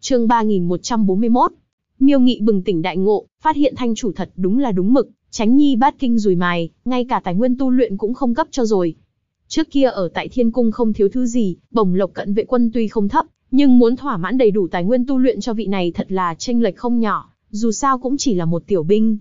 Chương 3141. Miêu Nghị bừng tỉnh đại ngộ, phát hiện thanh chủ thật đúng là đúng mực, Chánh Nhi bát kinh rùi mài, ngay cả tài nguyên tu luyện cũng không cấp cho rồi. Trước kia ở tại Thiên Cung không thiếu thứ gì, bổng lộc cận vệ quân tuy không thấp, nhưng muốn thỏa mãn đầy đủ tài nguyên tu luyện cho vị này thật là chênh lệch không nhỏ, dù sao cũng chỉ là một tiểu binh.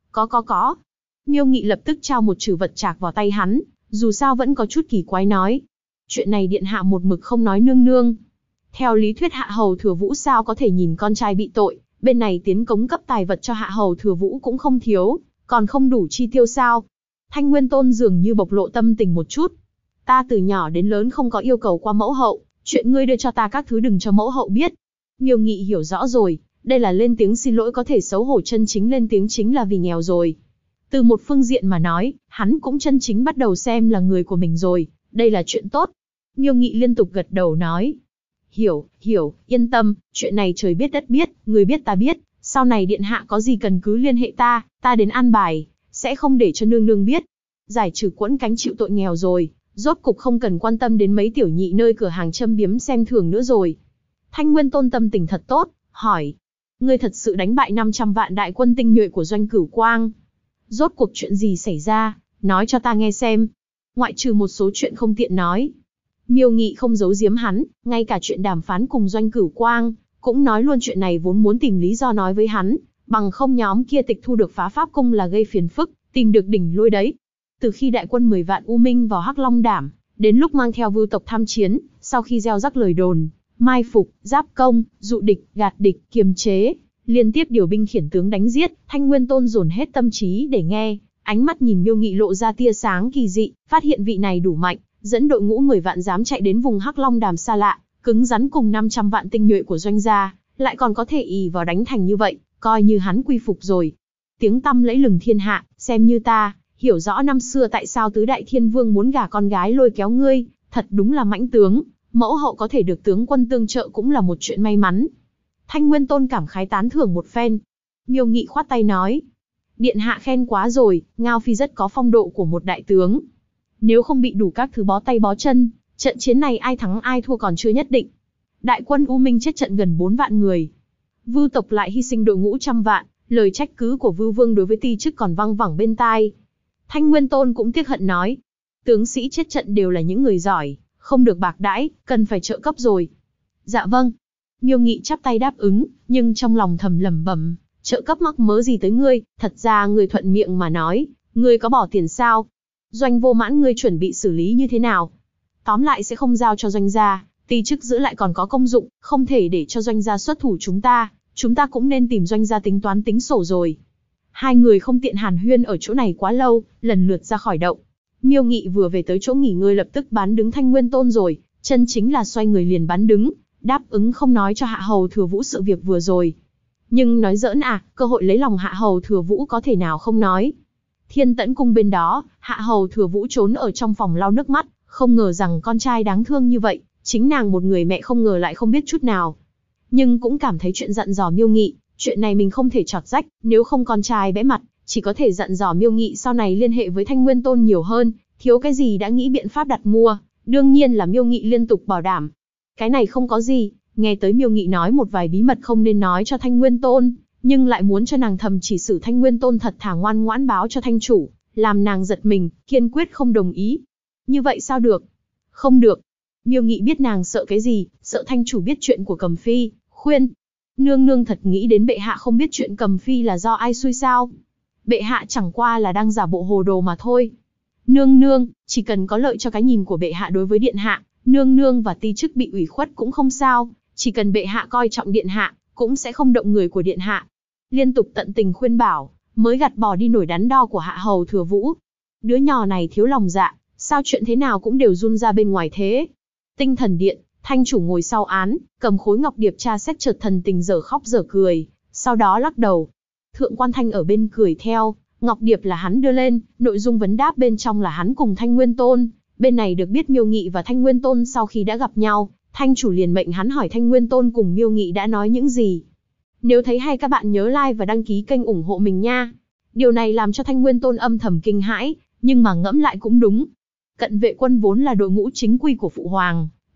Có. Miêu Nghị lập tức trao một trừ vật trạc vào tay hắn, dù sao vẫn có chút kỳ quái nói. Chuyện này điện hạ một mực không nói nương nương. Theo lý thuyết Hạ Hầu Thừa Vũ sao có thể nhìn con trai bị tội, bên này tiến cống cấp tài vật cho Hạ Hầu Thừa Vũ cũng không thiếu, còn không đủ chi tiêu sao? Thanh Nguyên Tôn dường như bộc lộ tâm tình một chút. Ta từ nhỏ đến lớn không có yêu cầu qua mẫu hậu, chuyện ngươi đưa cho ta các thứ đừng cho mẫu hậu biết. Miêu Nghị hiểu rõ rồi, đây là lên tiếng xin lỗi có thể xấu hổ, chân chính lên tiếng chính là vì nghèo rồi. Từ một phương diện mà nói, hắn cũng chân chính bắt đầu xem là người của mình rồi, đây là chuyện tốt. Miêu Nghị liên tục gật đầu nói. Hiểu, yên tâm, chuyện này trời biết đất biết, người biết ta biết, sau này điện hạ có gì cần cứ liên hệ ta đến an bài, sẽ không để cho nương nương biết. Giải trừ quẫn cánh chịu tội nghèo rồi, rốt cục không cần quan tâm đến mấy tiểu nhị nơi cửa hàng châm biếm xem thường nữa rồi. Thanh Nguyên Tôn tâm tình thật tốt, hỏi. Ngươi thật sự đánh bại 500 vạn đại quân tinh nhuệ của Doanh Cửu Quang. Rốt cuộc chuyện gì xảy ra, nói cho ta nghe xem. Ngoại trừ một số chuyện không tiện nói. Miêu Nghị không giấu giếm hắn, ngay cả chuyện đàm phán cùng Doanh Cửu Quang, cũng nói luôn chuyện này vốn muốn tìm lý do nói với hắn, bằng không nhóm kia tịch thu được Phá Pháp Cung là gây phiền phức, tìm được đỉnh lôi đấy. Từ khi đại quân 10 vạn U Minh vào Hắc Long Đảm, đến lúc mang theo vưu tộc tham chiến, sau khi gieo rắc lời đồn, mai phục, giáp công, dụ địch, gạt địch, kiềm chế, liên tiếp điều binh khiển tướng đánh giết, Thanh Nguyên Tôn dồn hết tâm trí để nghe, ánh mắt nhìn Miêu Nghị lộ ra tia sáng kỳ dị, phát hiện vị này đủ mạnh, dẫn đội ngũ 10 vạn dám chạy đến vùng Hắc Long Đàm xa lạ, cứng rắn cùng 500 vạn tinh nhuệ của Doanh gia, lại còn có thể ỷ vào đánh thành như vậy, coi như hắn quy phục rồi. Tiếng tăm lẫy lừng thiên hạ, xem như ta hiểu rõ năm xưa tại sao tứ đại thiên vương muốn gả con gái lôi kéo ngươi, thật đúng là mãnh tướng, mẫu hậu có thể được tướng quân tương trợ cũng là một chuyện may mắn. Thanh Nguyên Tôn cảm khái tán thưởng một phen. Miêu Nghị khoát tay nói, điện hạ khen quá rồi, Ngao Phi rất có phong độ của một đại tướng. Nếu không bị đủ các thứ bó tay bó chân, trận chiến này ai thắng ai thua còn chưa nhất định. Đại quân U Minh chết trận gần 4 vạn người. Vưu tộc lại hy sinh đội ngũ trăm vạn, lời trách cứ của Vưu Vương đối với ti chức còn văng vẳng bên tai. Thanh Nguyên Tôn cũng tiếc hận nói, tướng sĩ chết trận đều là những người giỏi, không được bạc đãi, cần phải trợ cấp rồi. Dạ vâng. Miêu Nghị chắp tay đáp ứng, nhưng trong lòng thầm lẩm bẩm, trợ cấp mắc mớ gì tới ngươi, thật ra ngươi thuận miệng mà nói, ngươi có bỏ tiền sao? Doanh Vô Mãn ngươi chuẩn bị xử lý như thế nào? Tóm lại sẽ không giao cho Doanh gia, ti chức giữ lại còn có công dụng, không thể để cho Doanh gia xuất thủ chúng ta cũng nên tìm Doanh gia tính toán tính sổ rồi. Hai người không tiện hàn huyên ở chỗ này quá lâu, lần lượt ra khỏi động. Miêu Nghị vừa về tới chỗ nghỉ ngơi lập tức bán đứng Thanh Nguyên Tôn rồi, chân chính là xoay người liền bán đứng, đáp ứng không nói cho Hạ Hầu Thừa Vũ sự việc vừa rồi. Nhưng nói giỡn à, cơ hội lấy lòng Hạ Hầu Thừa Vũ có thể nào không nói. Thiên Tẫn Cung bên đó, Hạ Hầu Thừa Vũ trốn ở trong phòng lau nước mắt, không ngờ rằng con trai đáng thương như vậy, chính nàng một người mẹ không ngờ lại không biết chút nào. Nhưng cũng cảm thấy chuyện dặn dò Miêu Nghị, chuyện này mình không thể chọt rách, nếu không con trai bẽ mặt, chỉ có thể dặn dò Miêu Nghị sau này liên hệ với Thanh Nguyên Tôn nhiều hơn, thiếu cái gì đã nghĩ biện pháp đặt mua, đương nhiên là Miêu Nghị liên tục bảo đảm. Cái này không có gì, nghe tới Miêu Nghị nói một vài bí mật không nên nói cho Thanh Nguyên Tôn, nhưng lại muốn cho nàng thầm chỉ xử Thanh Nguyên Tôn thật thà ngoan ngoãn báo cho Thanh chủ, làm nàng giật mình, kiên quyết không đồng ý. Như vậy sao được? Không được. Miêu Nghị biết nàng sợ cái gì, sợ Thanh chủ biết chuyện của Cầm Phi, khuyên. Nương nương thật nghĩ đến bệ hạ không biết chuyện Cầm Phi là do ai xui sao? Bệ hạ chẳng qua là đang giả bộ hồ đồ mà thôi. Nương nương, chỉ cần có lợi cho cái nhìn của bệ hạ đối với điện hạ, nương nương và ti chức bị ủy khuất cũng không sao, chỉ cần bệ hạ coi trọng điện hạ, cũng sẽ không động người của điện hạ. Liên tục tận tình khuyên bảo, mới gạt bỏ đi nổi đắn đo của Hạ Hầu Thừa Vũ. Đứa nhỏ này thiếu lòng dạ, sao chuyện thế nào cũng đều run ra bên ngoài thế. Tinh Thần Điện, Thanh chủ ngồi sau án, cầm khối ngọc điệp tra xét chợt thần tình dở khóc dở cười, sau đó lắc đầu. Thượng quan Thanh ở bên cười theo, ngọc điệp là hắn đưa lên, nội dung vấn đáp bên trong là hắn cùng Thanh Nguyên Tôn. Bên này được biết Miêu Nghị và Thanh Nguyên Tôn sau khi đã gặp nhau, Thanh chủ liền mệnh hắn hỏi Thanh Nguyên Tôn cùng Miêu Nghị đã nói những gì. Nếu thấy hay các bạn nhớ like và đăng ký kênh ủng hộ mình nha. Điều này làm cho Thanh Nguyên Tôn âm thầm kinh hãi, nhưng mà ngẫm lại cũng đúng. Cận vệ quân vốn là đội ngũ chính quy của Phụ Hoàng,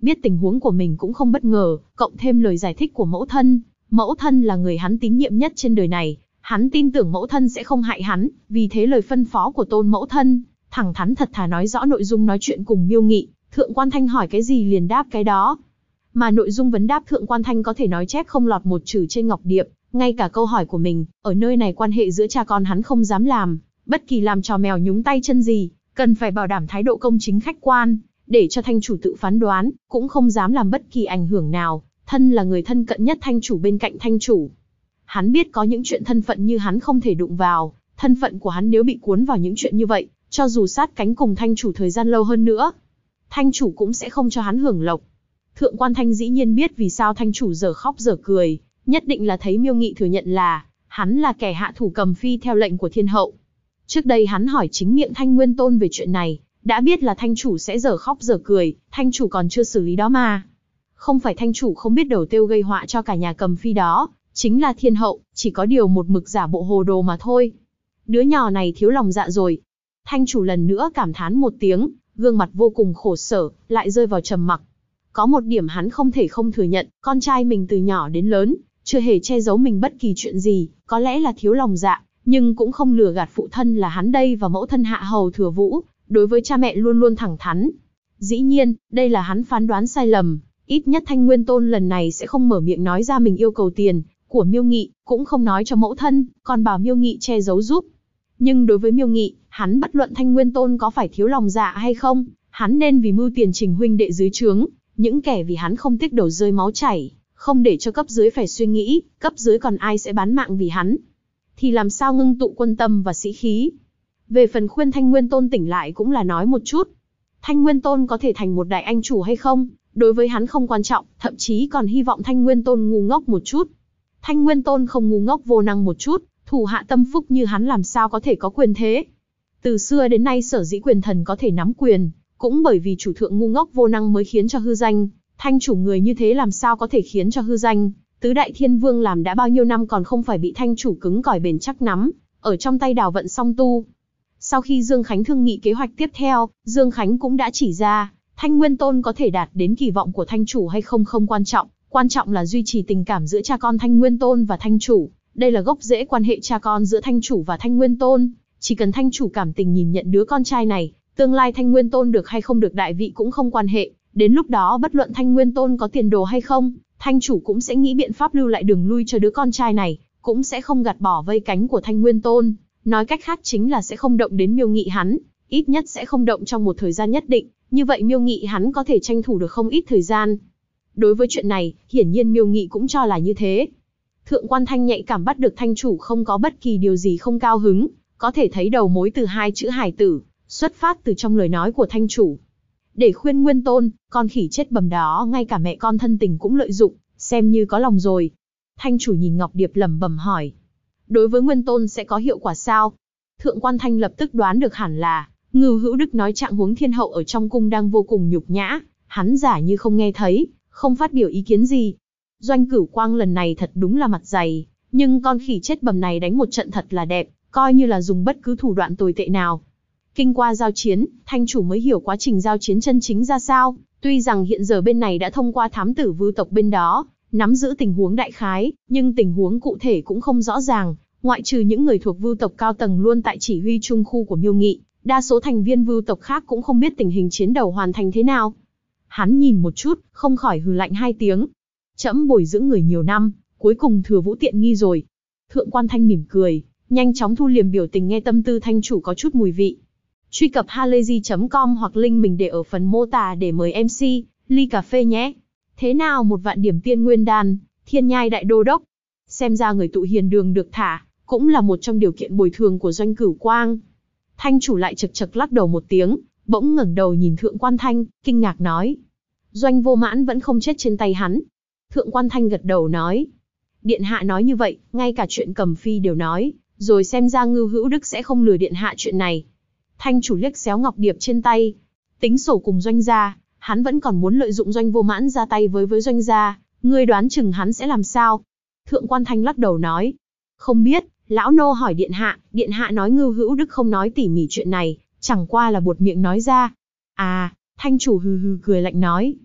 biết tình huống của mình cũng không bất ngờ, cộng thêm lời giải thích của mẫu thân là người hắn tín nhiệm nhất trên đời này, hắn tin tưởng mẫu thân sẽ không hại hắn, vì thế lời phân phó của Tôn mẫu thân, thẳng thắn thật thà nói rõ nội dung nói chuyện cùng Miêu Nghị, Thượng Quan Thanh hỏi cái gì liền đáp cái đó. Mà nội dung vấn đáp Thượng Quan Thanh có thể nói chép không lọt một chữ trên ngọc điệp, ngay cả câu hỏi của mình, ở nơi này quan hệ giữa cha con hắn không dám làm, bất kỳ làm trò mèo nhúng tay chân gì, cần phải bảo đảm thái độ công chính khách quan, để cho Thanh chủ tự phán đoán, cũng không dám làm bất kỳ ảnh hưởng nào, thân là người thân cận nhất Thanh chủ bên cạnh Thanh chủ. Hắn biết có những chuyện thân phận như hắn không thể đụng vào, thân phận của hắn nếu bị cuốn vào những chuyện như vậy, cho dù sát cánh cùng Thanh chủ thời gian lâu hơn nữa, Thanh chủ cũng sẽ không cho hắn hưởng lộc. Thượng Quan Thanh dĩ nhiên biết vì sao Thanh chủ giờ khóc giờ cười, nhất định là thấy Miêu Nghị thừa nhận là hắn là kẻ hạ thủ cầm phi theo lệnh của thiên hậu. Trước đây hắn hỏi chính miệng Thanh Nguyên Tôn về chuyện này, đã biết là Thanh chủ sẽ giờ khóc giờ cười, Thanh chủ còn chưa xử lý đó mà. Không phải Thanh chủ không biết đầu tiêu gây họa cho cả nhà cầm phi đó, chính là thiên hậu, chỉ có điều một mực giả bộ hồ đồ mà thôi. Đứa nhỏ này thiếu lòng dạ rồi. Thanh chủ lần nữa cảm thán một tiếng, gương mặt vô cùng khổ sở, lại rơi vào trầm mặc. Có một điểm hắn không thể không thừa nhận, con trai mình từ nhỏ đến lớn, chưa hề che giấu mình bất kỳ chuyện gì, có lẽ là thiếu lòng dạ, nhưng cũng không lừa gạt phụ thân là hắn đây và mẫu thân Hạ Hầu Thừa Vũ, đối với cha mẹ luôn luôn thẳng thắn. Dĩ nhiên, đây là hắn phán đoán sai lầm, ít nhất Thanh Nguyên Tôn lần này sẽ không mở miệng nói ra mình yêu cầu tiền của Miêu Nghị, cũng không nói cho mẫu thân, còn bảo Miêu Nghị che giấu giúp. Nhưng đối với Miêu Nghị, hắn bất luận Thanh Nguyên Tôn có phải thiếu lòng dạ hay không, hắn nên vì mưu tiền trình huynh đệ dưới trướng, những kẻ vì hắn không tiếc đầu rơi máu chảy, không để cho cấp dưới phải suy nghĩ, cấp dưới còn ai sẽ bán mạng vì hắn, thì làm sao ngưng tụ quân tâm và sĩ khí. Về phần khuyên Thanh Nguyên Tôn tỉnh lại cũng là nói một chút. Thanh Nguyên Tôn có thể thành một đại anh chủ hay không, đối với hắn không quan trọng, thậm chí còn hy vọng Thanh Nguyên Tôn ngu ngốc một chút. Thanh Nguyên Tôn không ngu ngốc vô năng một chút, thủ hạ tâm phúc như hắn làm sao có thể có quyền thế. Từ xưa đến nay sở dĩ quyền thần có thể nắm quyền, cũng bởi vì chủ thượng ngu ngốc vô năng mới khiến cho hư danh, Thanh chủ người như thế làm sao có thể khiến cho hư danh. Tứ đại thiên vương làm đã bao nhiêu năm còn không phải bị Thanh chủ cứng cỏi bền chắc nắm ở trong tay đào vận song tu. Sau khi Dương Khánh thương nghị kế hoạch tiếp theo, Dương Khánh cũng đã chỉ ra, Thanh Nguyên Tôn có thể đạt đến kỳ vọng của Thanh chủ hay không không quan trọng là duy trì tình cảm giữa cha con Thanh Nguyên Tôn và Thanh chủ. Đây là gốc rễ quan hệ cha con giữa Thanh chủ và Thanh Nguyên Tôn, chỉ cần Thanh chủ cảm tình nhìn nhận đứa con trai này, tương lai Thanh Nguyên Tôn được hay không được đại vị cũng không quan hệ, đến lúc đó bất luận Thanh Nguyên Tôn có tiền đồ hay không, Thanh chủ cũng sẽ nghĩ biện pháp lưu lại đường lui cho đứa con trai này, cũng sẽ không gạt bỏ vây cánh của Thanh Nguyên Tôn. Nói cách khác chính là sẽ không động đến Miêu Nghị hắn, ít nhất sẽ không động trong một thời gian nhất định, như vậy Miêu Nghị hắn có thể tranh thủ được không ít thời gian. Đối với chuyện này, hiển nhiên Miêu Nghị cũng cho là như thế. Thượng Quan Thanh nhạy cảm bắt được Thanh chủ không có bất kỳ điều gì không cao hứng, có thể thấy đầu mối từ hai chữ hài tử, xuất phát từ trong lời nói của Thanh chủ. Để khuyên Nguyên Tôn, con khỉ chết bầm đó ngay cả mẹ con thân tình cũng lợi dụng, xem như có lòng rồi. Thanh chủ nhìn Ngọc Điệp lẩm bẩm hỏi. Đối với Nguyên Tôn sẽ có hiệu quả sao? Thượng Quan Thanh lập tức đoán được hẳn là, Ngưu Hữu Đức nói trạng huống thiên hậu ở trong cung đang vô cùng nhục nhã, hắn giả như không nghe thấy, không phát biểu ý kiến gì. Doanh Cửu Quang lần này thật đúng là mặt dày, nhưng con khỉ chết bầm này đánh một trận thật là đẹp, coi như là dùng bất cứ thủ đoạn tồi tệ nào. Kinh qua giao chiến, Thanh chủ mới hiểu quá trình giao chiến chân chính ra sao, tuy rằng hiện giờ bên này đã thông qua thám tử Vưu tộc bên đó, nắm giữ tình huống đại khái, nhưng tình huống cụ thể cũng không rõ ràng, ngoại trừ những người thuộc Vưu tộc cao tầng luôn tại chỉ huy trung khu của Miêu Nghị, đa số thành viên Vưu tộc khác cũng không biết tình hình chiến đấu hoàn thành thế nào. Hắn nhìn một chút, không khỏi hừ lạnh hai tiếng. Trẫm bồi dưỡng người nhiều năm, cuối cùng Thừa Vũ tiện nghi rồi. Thượng Quan Thanh mỉm cười, nhanh chóng thu liềm biểu tình nghe tâm tư Thanh chủ có chút mùi vị. Truy cập halayzi.com hoặc link mình để ở phần mô tả để mời MC, ly cà phê nhé. Thế nào một vạn điểm tiên nguyên đan, thiên nhai đại đô đốc. Xem ra người tụ hiền đường được thả, cũng là một trong điều kiện bồi thường của Doanh Cửu Quang. Thanh chủ lại chật chật lắc đầu một tiếng, bỗng ngẩng đầu nhìn Thượng Quan Thanh, kinh ngạc nói. Doanh Vô Mãn vẫn không chết trên tay hắn. Thượng Quan Thanh gật đầu nói. Điện hạ nói như vậy, ngay cả chuyện cầm phi đều nói, rồi xem ra Ngưu Hữu Đức sẽ không lừa điện hạ chuyện này. Thanh chủ liếc xéo ngọc điệp trên tay. Tính sổ cùng Doanh gia, hắn vẫn còn muốn lợi dụng Doanh Vô Mãn ra tay với Doanh gia, ngươi đoán chừng hắn sẽ làm sao? Thượng Quan Thanh lắc đầu nói. Không biết, lão nô hỏi điện hạ nói Ngưu Hữu Đức không nói tỉ mỉ chuyện này, chẳng qua là buột miệng nói ra. À, Thanh chủ hừ hừ cười lạnh nói.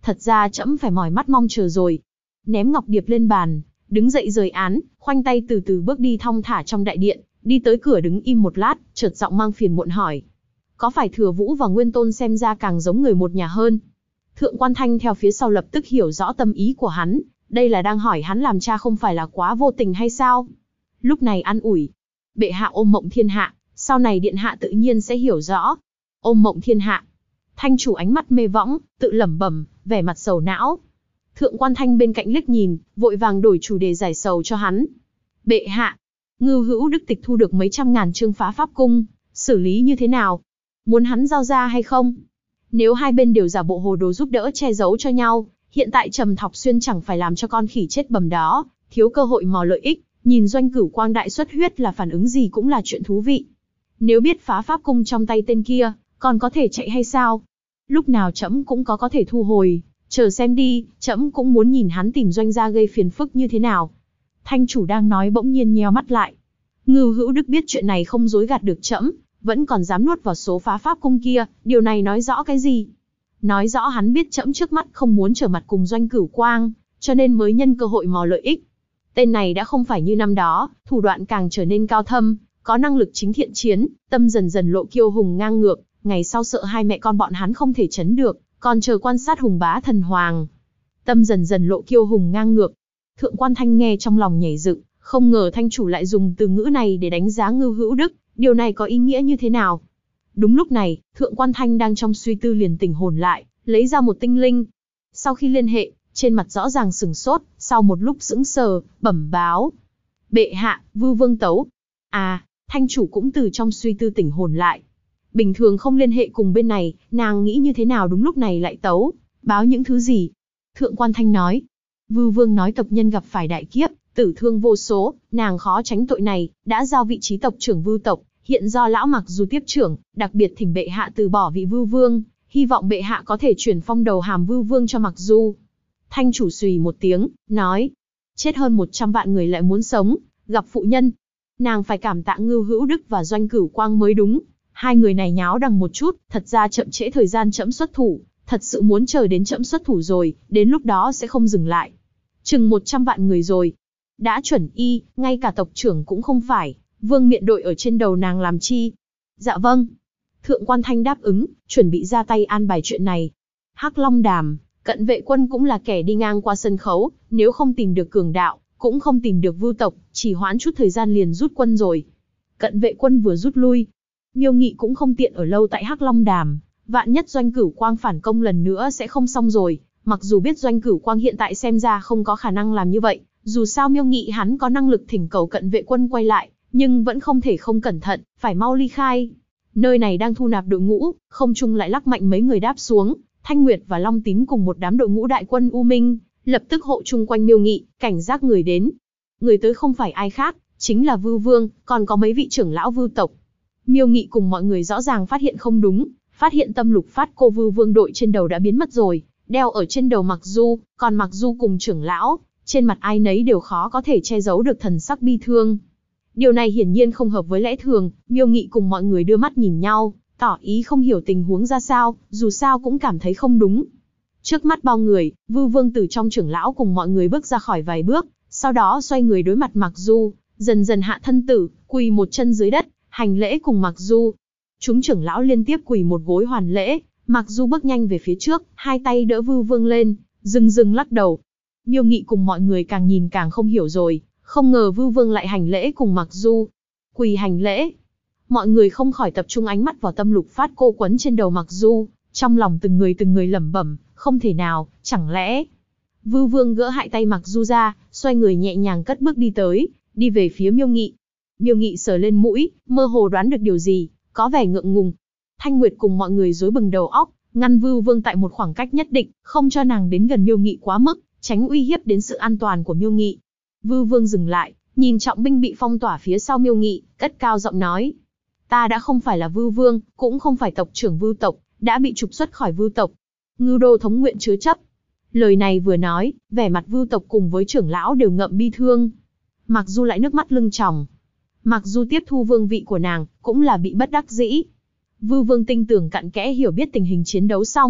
thật ra trẫm phải mỏi mắt mong chờ rồi. Ném ngọc điệp lên bàn, đứng dậy rời án, khoanh tay từ từ bước đi thong thả trong đại điện, đi tới cửa đứng im một lát, chợt giọng mang phiền muộn hỏi. Có phải Thừa Vũ và Nguyên Tôn xem ra càng giống người một nhà hơn? Thượng Quan Thanh theo phía sau lập tức hiểu rõ tâm ý của hắn, đây là đang hỏi hắn làm cha không phải là quá vô tình hay sao? Lúc này an ủi. Bệ hạ ôm mộng thiên hạ, sau này điện hạ tự nhiên sẽ hiểu rõ. Ôm mộng thiên hạ. Thanh chủ ánh mắt mê võng, tự lẩm bẩm, vẻ mặt sầu não. Thượng Quan Thanh bên cạnh liếc nhìn, vội vàng đổi chủ đề giải sầu cho hắn. Bệ hạ, Ngưu Hữu Đức tịch thu được mấy trăm ngàn chương phá pháp cung, xử lý như thế nào? Muốn hắn giao ra hay không? Nếu hai bên đều giả bộ hồ đồ giúp đỡ che giấu cho nhau, hiện tại Trầm Thọc Xuyên chẳng phải làm cho con khỉ chết bầm đó, thiếu cơ hội mò lợi ích, nhìn Doanh Cửu Quang đại xuất huyết là phản ứng gì cũng là chuyện thú vị. Nếu biết phá pháp cung trong tay tên kia, còn có thể chạy hay sao? Lúc nào trẫm cũng có thể thu hồi, chờ xem đi, trẫm cũng muốn nhìn hắn tìm Doanh gia gây phiền phức như thế nào. Thanh chủ đang nói bỗng nhiên nheo mắt lại. Ngưu Hữu Đức biết chuyện này không dối gạt được trẫm, vẫn còn dám nuốt vào số phá pháp cung kia, điều này nói rõ cái gì? Nói rõ hắn biết trẫm trước mắt không muốn trở mặt cùng Doanh Cửu Quang, cho nên mới nhân cơ hội mò lợi ích. Tên này đã không phải như năm đó, thủ đoạn càng trở nên cao thâm, có năng lực chính thiện chiến, tâm dần dần lộ kiêu hùng ngang ngược, ngày sau sợ hai mẹ con bọn hắn không thể chấn được, còn chờ quan sát hùng bá thần hoàng. Tâm dần dần lộ kiêu hùng ngang ngược. Thượng Quan Thanh nghe trong lòng nhảy dựng, không ngờ thanh chủ lại dùng từ ngữ này để đánh giá Ngưu Hữu Đức, điều này có ý nghĩa như thế nào? Đúng lúc này, Thượng Quan Thanh đang trong suy tư liền tỉnh hồn lại, lấy ra một tinh linh. Sau khi liên hệ, trên mặt rõ ràng sửng sốt, sau một lúc sững sờ, bẩm báo. Bệ hạ, Vưu Vương tấu. À, thanh chủ cũng từ trong suy tư tỉnh hồn lại. Bình thường không liên hệ cùng bên này, nàng nghĩ như thế nào đúng lúc này lại tấu, báo những thứ gì? Thượng Quan Thanh nói. Vưu Vương nói tộc nhân gặp phải đại kiếp, tử thương vô số, nàng khó tránh tội này, đã giao vị trí tộc trưởng Vưu tộc, hiện do lão Mặc Du tiếp trưởng, đặc biệt thỉnh bệ hạ từ bỏ vị Vưu Vương, hy vọng bệ hạ có thể chuyển phong đầu hàm Vưu Vương cho Mặc Du. Thanh chủ xùy một tiếng, nói, chết hơn 100 vạn người lại muốn sống, gặp phụ nhân. Nàng phải cảm tạ Ngưu Hữu Đức và Doanh Cửu Quang mới đúng, hai người này nháo đằng một chút, thật ra chậm trễ thời gian trẫm xuất thủ, thật sự muốn chờ đến trẫm xuất thủ rồi, đến lúc đó sẽ không dừng lại. Chừng 100 vạn người rồi. Đã chuẩn y, ngay cả tộc trưởng cũng không phải, vương miện đội ở trên đầu nàng làm chi? Dạ vâng. Thượng Quan Thanh đáp ứng, chuẩn bị ra tay an bài chuyện này. Hắc Long Đàm, Cận Vệ Quân cũng là kẻ đi ngang qua sân khấu, nếu không tìm được cường đạo, cũng không tìm được Vưu tộc, chỉ hoãn chút thời gian liền rút quân rồi. Cận Vệ Quân vừa rút lui, Miêu Nghị cũng không tiện ở lâu tại Hắc Long Đàm, vạn nhất Doanh Cửu Quang phản công lần nữa sẽ không xong rồi, mặc dù biết Doanh Cửu Quang hiện tại xem ra không có khả năng làm như vậy, dù sao Miêu Nghị hắn có năng lực thỉnh cầu Cận Vệ Quân quay lại, nhưng vẫn không thể không cẩn thận, phải mau ly khai. Nơi này đang thu nạp đội ngũ, không trung lại lắc mạnh mấy người đáp xuống, Thanh Nguyệt và Long Tín cùng một đám đội ngũ đại quân U Minh, lập tức hộ chung quanh Miêu Nghị, cảnh giác người đến. Người tới không phải ai khác, chính là Vưu Vương, còn có mấy vị trưởng lão Vưu tộc. Miêu Nghị cùng mọi người rõ ràng phát hiện không đúng, phát hiện tâm lục phát cô Vưu Vương đội trên đầu đã biến mất rồi, đeo ở trên đầu Mặc Du, còn Mặc Du cùng trưởng lão, trên mặt ai nấy đều khó có thể che giấu được thần sắc bi thương. Điều này hiển nhiên không hợp với lẽ thường, Miêu Nghị cùng mọi người đưa mắt nhìn nhau, tỏ ý không hiểu tình huống ra sao, dù sao cũng cảm thấy không đúng. Trước mắt bao người, Vưu Vương từ trong trưởng lão cùng mọi người bước ra khỏi vài bước, sau đó xoay người đối mặt Mặc Du, dần dần hạ thân tử, quỳ một chân dưới đất, hành lễ cùng Mặc Du. Chúng trưởng lão liên tiếp quỳ một gối hoàn lễ, Mặc Du bước nhanh về phía trước, hai tay đỡ Vưu Vương lên, dừng lắc đầu. Miêu Nghị cùng mọi người càng nhìn càng không hiểu rồi, không ngờ Vưu Vương lại hành lễ cùng Mặc Du. Quỳ hành lễ. Mọi người không khỏi tập trung ánh mắt vào tâm lục phát cô quấn trên đầu Mặc Du, trong lòng từng người lẩm bẩm, không thể nào, chẳng lẽ. Vưu Vương gỡ hai tay Mặc Du ra, xoay người nhẹ nhàng cất bước đi tới, đi về phía Miêu Nghị. Miêu Nghị sờ lên mũi, mơ hồ đoán được điều gì, có vẻ ngượng ngùng. Thanh Nguyệt cùng mọi người rối bừng đầu óc, ngăn Vưu Vương tại một khoảng cách nhất định, không cho nàng đến gần Miêu Nghị quá mức, tránh uy hiếp đến sự an toàn của Miêu Nghị. Vưu Vương dừng lại, nhìn trọng binh bị phong tỏa phía sau Miêu Nghị, cất cao giọng nói: "Ta đã không phải là Vưu Vương, cũng không phải tộc trưởng Vưu tộc, đã bị trục xuất khỏi Vưu tộc. Ngưu đô thống nguyện chứa chấp." Lời này vừa nói, vẻ mặt Vưu tộc cùng với trưởng lão đều ngậm bi thương. Mặc dù lại nước mắt lưng tròng. Mặc dù tiếp thu vương vị của nàng, cũng là bị bất đắc dĩ. Vưu Vương tinh tưởng cặn kẽ hiểu biết tình hình chiến đấu xong,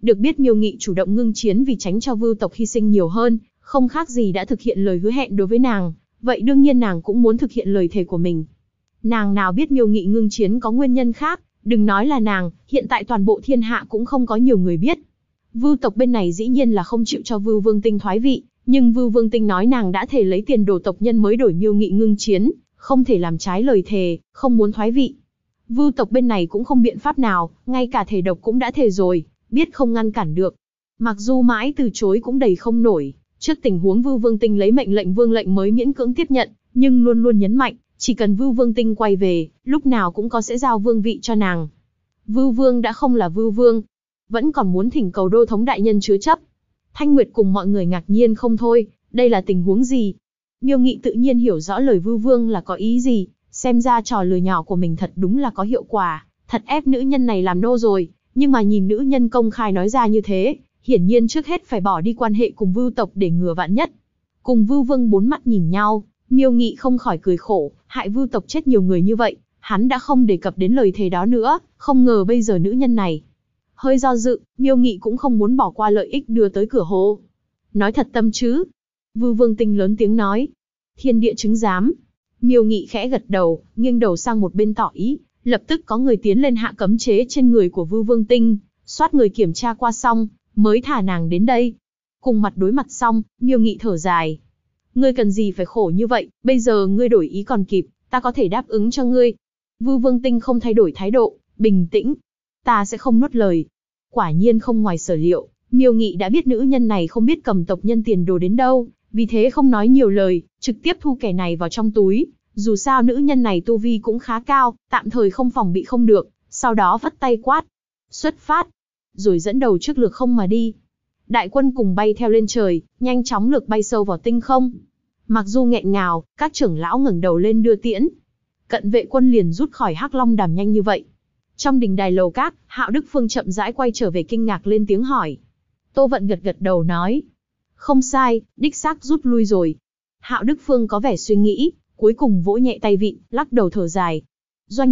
Được biết Miêu Nghị chủ động ngưng chiến vì tránh cho Vưu tộc hy sinh nhiều hơn, không khác gì đã thực hiện lời hứa hẹn đối với nàng, vậy đương nhiên nàng cũng muốn thực hiện lời thề của mình. Nàng nào biết Miêu Nghị ngưng chiến có nguyên nhân khác, đừng nói là nàng, hiện tại toàn bộ thiên hạ cũng không có nhiều người biết. Vưu tộc bên này dĩ nhiên là không chịu cho Vưu Vương Tinh thoái vị, nhưng Vưu Vương Tinh nói nàng đã thề lấy tiền đồ tộc nhân mới đổi Miêu Nghị ngưng chiến, không thể làm trái lời thề, không muốn thoái vị. Vưu tộc bên này cũng không biện pháp nào, ngay cả thể độc cũng đã thề rồi, biết không ngăn cản được. Mặc dù mãi từ chối cũng đầy không nổi, trước tình huống Vưu Vương Tinh lấy mệnh lệnh vương lệnh mới miễn cưỡng tiếp nhận, nhưng luôn luôn nhấn mạnh, chỉ cần Vưu Vương Tinh quay về, lúc nào cũng có sẽ giao vương vị cho nàng. Vưu Vương đã không là Vưu Vương, vẫn còn muốn thỉnh cầu đô thống đại nhân chứa chấp. Thanh Nguyệt cùng mọi người ngạc nhiên không thôi, đây là tình huống gì? Miêu Nghị tự nhiên hiểu rõ lời Vưu Vương là có ý gì, xem ra trò lừa nhỏ của mình thật đúng là có hiệu quả, thật ép nữ nhân này làm nô rồi, nhưng mà nhìn nữ nhân công khai nói ra như thế, hiển nhiên trước hết phải bỏ đi quan hệ cùng Vưu tộc để ngừa vạn nhất. Cùng Vưu Vương bốn mắt nhìn nhau, Miêu Nghị không khỏi cười khổ, hại Vưu tộc chết nhiều người như vậy, hắn đã không đề cập đến lời thề đó nữa, không ngờ bây giờ nữ nhân này. Hơi do dự, Miêu Nghị cũng không muốn bỏ qua lợi ích đưa tới cửa hồ. Nói thật tâm chứ? Vưu Vương Tinh lớn tiếng nói. Thiên địa chứng giám. Miêu Nghị khẽ gật đầu, nghiêng đầu sang một bên tỏ ý, lập tức có người tiến lên hạ cấm chế trên người của Vưu Vương Tinh, soát người kiểm tra qua xong, mới thả nàng đến đây. Cùng mặt đối mặt xong, Miêu Nghị thở dài. Ngươi cần gì phải khổ như vậy, bây giờ ngươi đổi ý còn kịp, ta có thể đáp ứng cho ngươi. Vưu Vương Tinh không thay đổi thái độ, bình tĩnh. Ta sẽ không nuốt lời. Quả nhiên không ngoài sở liệu, Miêu Nghị đã biết nữ nhân này không biết cầm tộc nhân tiền đồ đến đâu, vì thế không nói nhiều lời, trực tiếp thu kẻ này vào trong túi. Dù sao nữ nhân này tu vi cũng khá cao, tạm thời không phòng bị không được, sau đó vất tay quát. Xuất phát, rồi dẫn đầu trước lược không mà đi. Đại quân cùng bay theo lên trời, nhanh chóng lược bay sâu vào tinh không. Mặc dù nghẹn ngào, các trưởng lão ngẩng đầu lên đưa tiễn. Cận vệ quân liền rút khỏi Hắc Long Đàm nhanh như vậy. Trong đình đài lầu các, Hạo Đức Phương chậm rãi quay trở về kinh ngạc lên tiếng hỏi. Tô Vận gật gật đầu nói. Không sai, đích xác rút lui rồi. Hạo Đức Phương có vẻ suy nghĩ, cuối cùng vỗ nhẹ tay vịn, lắc đầu thở dài. Doanh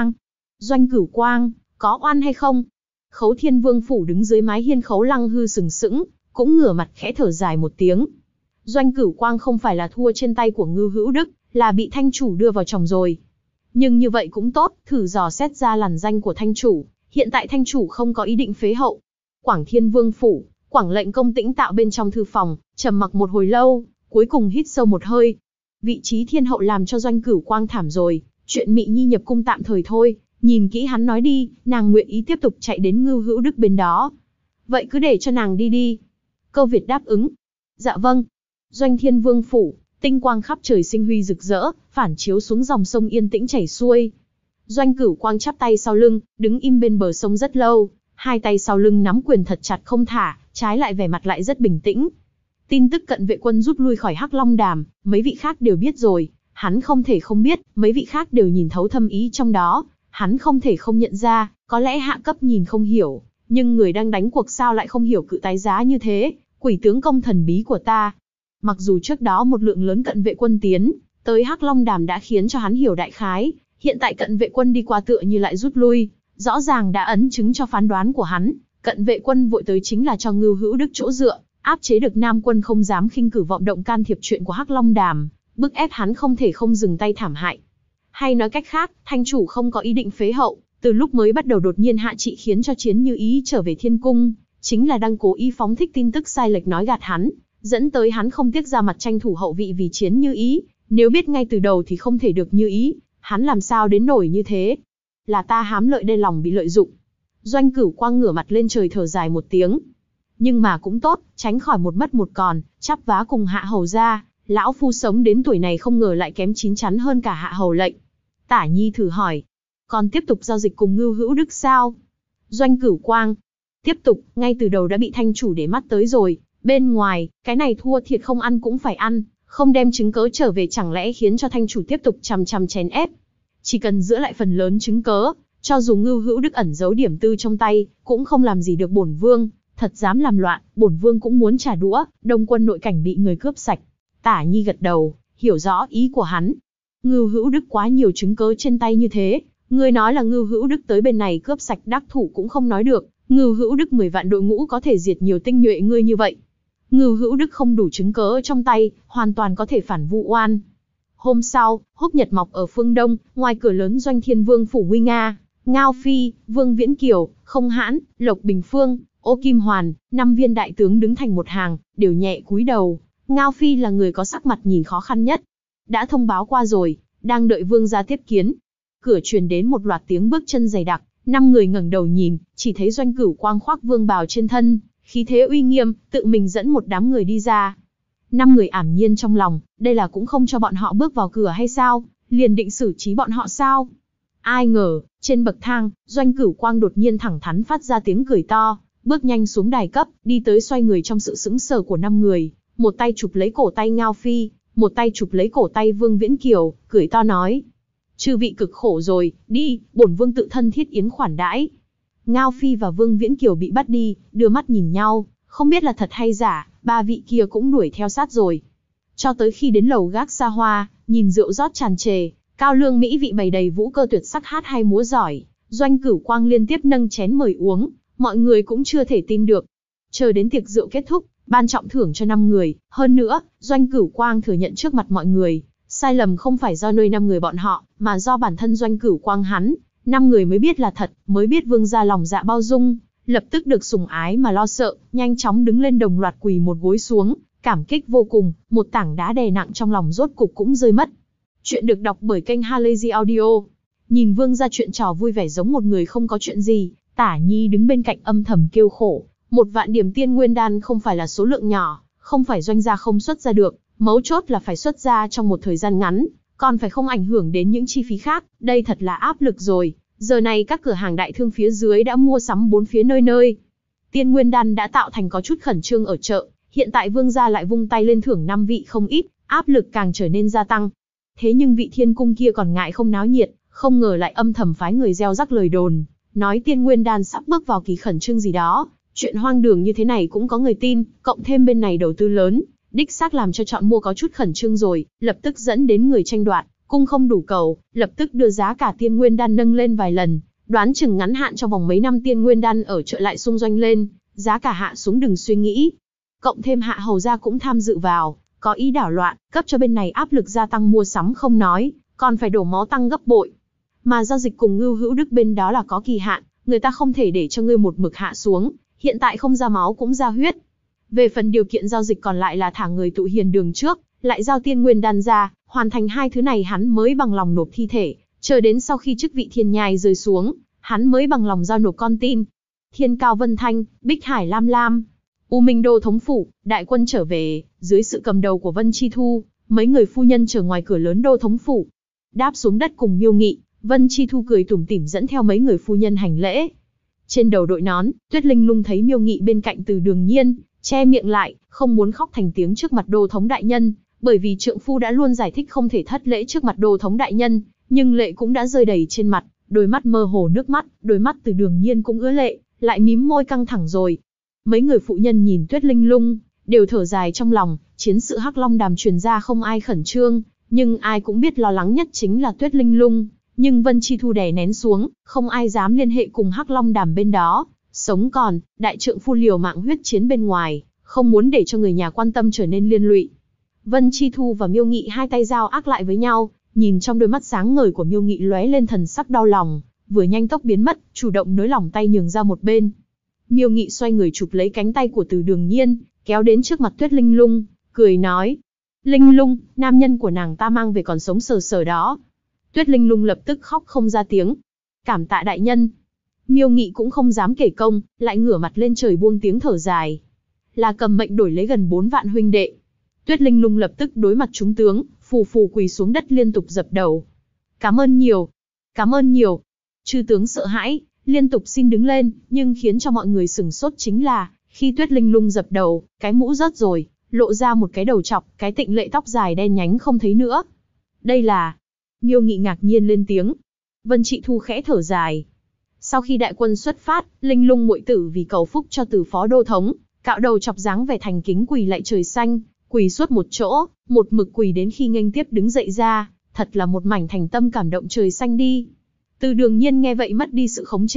Cửu Quang, có oan hay không? Khấu Thiên Vương phủ đứng dưới mái hiên Khấu Lăng Hư sừng sững, cũng ngửa mặt khẽ thở dài một tiếng. Doanh Cửu Quang không phải là thua trên tay của Ngưu Hữu Đức, là bị thanh chủ đưa vào chồng rồi. Nhưng như vậy cũng tốt, thử dò xét ra làn danh của thanh chủ, hiện tại thanh chủ không có ý định phế hậu. Quảng Thiên Vương phủ, Quảng Lệnh Công tĩnh tạo bên trong thư phòng, trầm mặc một hồi lâu, cuối cùng hít sâu một hơi. Vị trí thiên hậu làm cho Doanh Cửu Quang thảm rồi, chuyện Mị Nhi nhập cung tạm thời thôi, nhìn kỹ hắn nói đi, nàng nguyện ý tiếp tục chạy đến Ngưu Hữu Đức bên đó. Vậy cứ để cho nàng đi đi. Câu Việt đáp ứng. Dạ vâng. Doanh Thiên Vương phủ, tinh quang khắp trời sinh huy rực rỡ, phản chiếu xuống dòng sông yên tĩnh chảy xuôi. Doanh Cửu Quang chắp tay sau lưng, đứng im bên bờ sông rất lâu, hai tay sau lưng nắm quyền thật chặt không thả, trái lại vẻ mặt lại rất bình tĩnh. Tin tức cận vệ quân rút lui khỏi Hắc Long Đàm, mấy vị khác đều biết rồi, hắn không thể không biết, mấy vị khác đều nhìn thấu thâm ý trong đó, hắn không thể không nhận ra, có lẽ hạ cấp nhìn không hiểu, nhưng người đang đánh cuộc sao lại không hiểu cự tái giá như thế, quỷ tướng công thần bí của ta. Mặc dù trước đó một lượng lớn cận vệ quân tiến tới Hắc Long Đàm đã khiến cho hắn hiểu đại khái, hiện tại cận vệ quân đi qua tựa như lại rút lui, rõ ràng đã ấn chứng cho phán đoán của hắn, cận vệ quân vội tới chính là cho Ngưu Hữu Đức chỗ dựa, áp chế được Nam quân không dám khinh cử vọng động can thiệp chuyện của Hắc Long Đàm, bức ép hắn không thể không dừng tay thảm hại. Hay nói cách khác, thanh chủ không có ý định phế hậu, từ lúc mới bắt đầu đột nhiên hạ trị khiến cho Chiến Như Ý trở về thiên cung, chính là đang cố ý phóng thích tin tức sai lệch nói gạt hắn, dẫn tới hắn không tiếc ra mặt tranh thủ hậu vị vì Chiến Như Ý, nếu biết ngay từ đầu thì không thể được như ý, hắn làm sao đến nổi như thế. Là ta hám lợi đen lòng bị lợi dụng. Doanh Cửu Quang ngửa mặt lên trời thở dài một tiếng. Nhưng mà cũng tốt, tránh khỏi một mất một còn, chắp vá cùng hạ hầu ra, lão phu sống đến tuổi này không ngờ lại kém chín chắn hơn cả hạ hầu lệnh. Tả Nhi thử hỏi, còn tiếp tục giao dịch cùng Ngưu Hữu Đức sao? Doanh Cửu Quang, tiếp tục, ngay từ đầu đã bị thanh chủ để mắt tới rồi, bên ngoài, cái này thua thiệt không ăn cũng phải ăn, không đem chứng cớ trở về chẳng lẽ khiến cho thanh chủ tiếp tục chằm chằm chèn ép. Chỉ cần giữ lại phần lớn chứng cớ, cho dù Ngưu Hữu Đức ẩn giấu điểm tư trong tay, cũng không làm gì được bổn vương, thật dám làm loạn, bổn vương cũng muốn trả đũa, Đông quân nội cảnh bị người cướp sạch. Tả Nhi gật đầu, hiểu rõ ý của hắn. Ngưu Hữu Đức quá nhiều chứng cớ trên tay như thế, ngươi nói là Ngưu Hữu Đức tới bên này cướp sạch đắc thủ cũng không nói được, Ngưu Hữu Đức 10 vạn đội ngũ có thể diệt nhiều tinh nhuệ ngươi như vậy. Ngưu Hữu Đức không đủ chứng cớ trong tay, hoàn toàn có thể phản vu oan. Hôm sau, húc nhật mọc ở phương đông, ngoài cửa lớn doanh Thiên Vương phủ nguy nga, Ngao Phi, Vương Viễn Kiều, Không Hãn, Lộc Bình Phương, Ô Kim Hoàn, 5 viên đại tướng đứng thành một hàng, đều nhẹ cúi đầu. Ngao Phi là người có sắc mặt nhìn khó khăn nhất. Đã thông báo qua rồi, đang đợi vương gia tiếp kiến. Cửa truyền đến một loạt tiếng bước chân dày đặc, 5 người ngẩng đầu nhìn, chỉ thấy Doanh Cửu Quang khoác vương bào trên thân, khí thế uy nghiêm, tự mình dẫn một đám người đi ra. 5 người ảm nhiên trong lòng, đây là cũng không cho bọn họ bước vào cửa hay sao, liền định xử trí bọn họ sao? Ai ngờ, trên bậc thang, Doanh Cửu Quang đột nhiên thẳng thắn phát ra tiếng cười to, bước nhanh xuống đài cấp, đi tới xoay người trong sự sững sờ của 5 người, một tay chụp lấy cổ tay Ngao Phi, một tay chụp lấy cổ tay Vương Viễn Kiều, cười to nói: "Chư vị cực khổ rồi, đi, bổn vương tự thân thiết yến khoản đãi." Ngao Phi và Vương Viễn Kiều bị bắt đi, đưa mắt nhìn nhau, không biết là thật hay giả, 3 vị kia cũng đuổi theo sát rồi. Cho tới khi đến lầu gác xa hoa, nhìn rượu rót tràn trề, cao lương mỹ vị bày đầy vũ cơ tuyệt sắc hát hay múa giỏi, Doanh Cửu Quang liên tiếp nâng chén mời uống, mọi người cũng chưa thể tin được. Chờ đến tiệc rượu kết thúc, ban trọng thưởng cho 5 người, hơn nữa, Doanh Cửu Quang thừa nhận trước mặt mọi người, sai lầm không phải do nơi 5 người bọn họ, mà do bản thân Doanh Cửu Quang hắn. 5 người mới biết là thật, mới biết vương gia lòng dạ bao dung, lập tức được sủng ái mà lo sợ, nhanh chóng đứng lên đồng loạt quỳ một gối xuống, cảm kích vô cùng, một tảng đá đè nặng trong lòng rốt cục cũng rơi mất. Chuyện được đọc bởi kênh Halazy Audio. Nhìn vương gia chuyện trò vui vẻ giống một người không có chuyện gì, Tả Nhi đứng bên cạnh âm thầm kêu khổ. 1 vạn điểm tiên nguyên đan không phải là số lượng nhỏ, không phải doanh gia không xuất ra được, mấu chốt là phải xuất ra trong một thời gian ngắn, còn phải không ảnh hưởng đến những chi phí khác, đây thật là áp lực rồi. Giờ này các cửa hàng đại thương phía dưới đã mua sắm bốn phía nơi nơi. Tiên nguyên đan đã tạo thành có chút khẩn trương ở chợ, hiện tại vương gia lại vung tay lên thưởng 5 vị không ít, áp lực càng trở nên gia tăng. Thế nhưng vị thiên cung kia còn ngại không náo nhiệt, không ngờ lại âm thầm phái người gieo rắc lời đồn, nói tiên nguyên đan sắp bước vào kỳ khẩn trương gì đó. Chuyện hoang đường như thế này cũng có người tin, cộng thêm bên này đầu tư lớn, đích xác làm cho chọn mua có chút khẩn trương rồi, lập tức dẫn đến người tranh đoạt, cung không đủ cầu, lập tức đưa giá cả tiên nguyên đan nâng lên vài lần, đoán chừng ngắn hạn trong vòng mấy năm tiên nguyên đan ở chợ lại xung doanh lên, giá cả hạ xuống đừng suy nghĩ. Cộng thêm Hạ hầu gia cũng tham dự vào, có ý đảo loạn, cấp cho bên này áp lực gia tăng mua sắm không nói, còn phải đổ máu tăng gấp bội. Mà giao dịch cùng Ngưu Hữu Đức bên đó là có kỳ hạn, người ta không thể để cho ngươi một mực hạ xuống, hiện tại không ra máu cũng ra huyết. Về phần điều kiện giao dịch còn lại là thả người tụ hiền đường trước, lại giao tiên nguyên đan ra, hoàn thành 2 thứ này hắn mới bằng lòng nộp thi thể, chờ đến sau khi chức vị thiên nhai rơi xuống, hắn mới bằng lòng giao nộp con tin. Thiên Cao Vân Thanh, Bích Hải Lam Lam, U Minh Đô thống phủ, đại quân trở về, dưới sự cầm đầu của Vân Chi Thu, mấy người phu nhân chờ ngoài cửa lớn đô thống phủ. Đáp xuống đất cùng Miêu Nghị, Vân Chi Thu cười tủm tỉm dẫn theo mấy người phu nhân hành lễ. Trên đầu đội nón, Tuyết Linh Lung thấy Miêu Nghị bên cạnh Từ Đường Nhiên, che miệng lại, không muốn khóc thành tiếng trước mặt đô thống đại nhân, bởi vì trượng phu đã luôn giải thích không thể thất lễ trước mặt đô thống đại nhân, nhưng lệ cũng đã rơi đầy trên mặt, đôi mắt mơ hồ nước mắt, đôi mắt Từ Đường Nhiên cũng ứa lệ, lại mím môi căng thẳng rồi. Mấy người phụ nhân nhìn Tuyết Linh Lung, đều thở dài trong lòng, chiến sự Hắc Long Đàm truyền ra không ai khẩn trương, nhưng ai cũng biết lo lắng nhất chính là Tuyết Linh Lung. Nhưng Vân Chi Thu đè nén xuống, không ai dám liên hệ cùng Hắc Long Đàm bên đó. Sống còn, đại trượng phu liều mạng huyết chiến bên ngoài, không muốn để cho người nhà quan tâm trở nên liên lụy. Vân Chi Thu và Miêu Nghị hai tay giao ác lại với nhau, nhìn trong đôi mắt sáng ngời của Miêu Nghị lóe lên thần sắc đau lòng, vừa nhanh tốc biến mất, chủ động nới lỏng tay nhường ra một bên. Miêu Nghị xoay người chụp lấy cánh tay của Từ Đường Nhiên, kéo đến trước mặt Tuyết Linh Lung, cười nói: "Linh Lung, nam nhân của nàng ta mang về còn sống sờ sờ đó." Tuyết Linh Lung lập tức khóc không ra tiếng. "Cảm tạ đại nhân." Miêu Nghị cũng không dám kể công, lại ngửa mặt lên trời buông tiếng thở dài. Là cầm mệnh đổi lấy gần 4 vạn huynh đệ. Tuyết Linh Lung lập tức đối mặt chúng tướng, phù phù quỳ xuống đất liên tục dập đầu. "Cảm ơn nhiều, cảm ơn nhiều." Chư tướng sợ hãi, liên tục xin đứng lên, nhưng khiến cho mọi người sửng sốt chính là, khi Tuyết Linh Lung dập đầu, cái mũ rớt rồi, lộ ra một cái đầu trọc, cái tịnh lệ tóc dài đen nhánh không thấy nữa. Đây là... Miêu Nghị ngạc nhiên lên tiếng. Vân Trị Thu khẽ thở dài. Sau khi đại quân xuất phát, Linh Lung muội tử vì cầu phúc cho Từ phó đô thống, cạo đầu chọc dáng vẻ thành kính quỳ lạy trời xanh, quỳ suốt một chỗ, một mực quỳ đến khi nghênh tiếp đứng dậy ra, thật là một mảnh thành tâm cảm động trời xanh đi. Từ Đường Nhiên nghe vậy mất đi sự khống chế,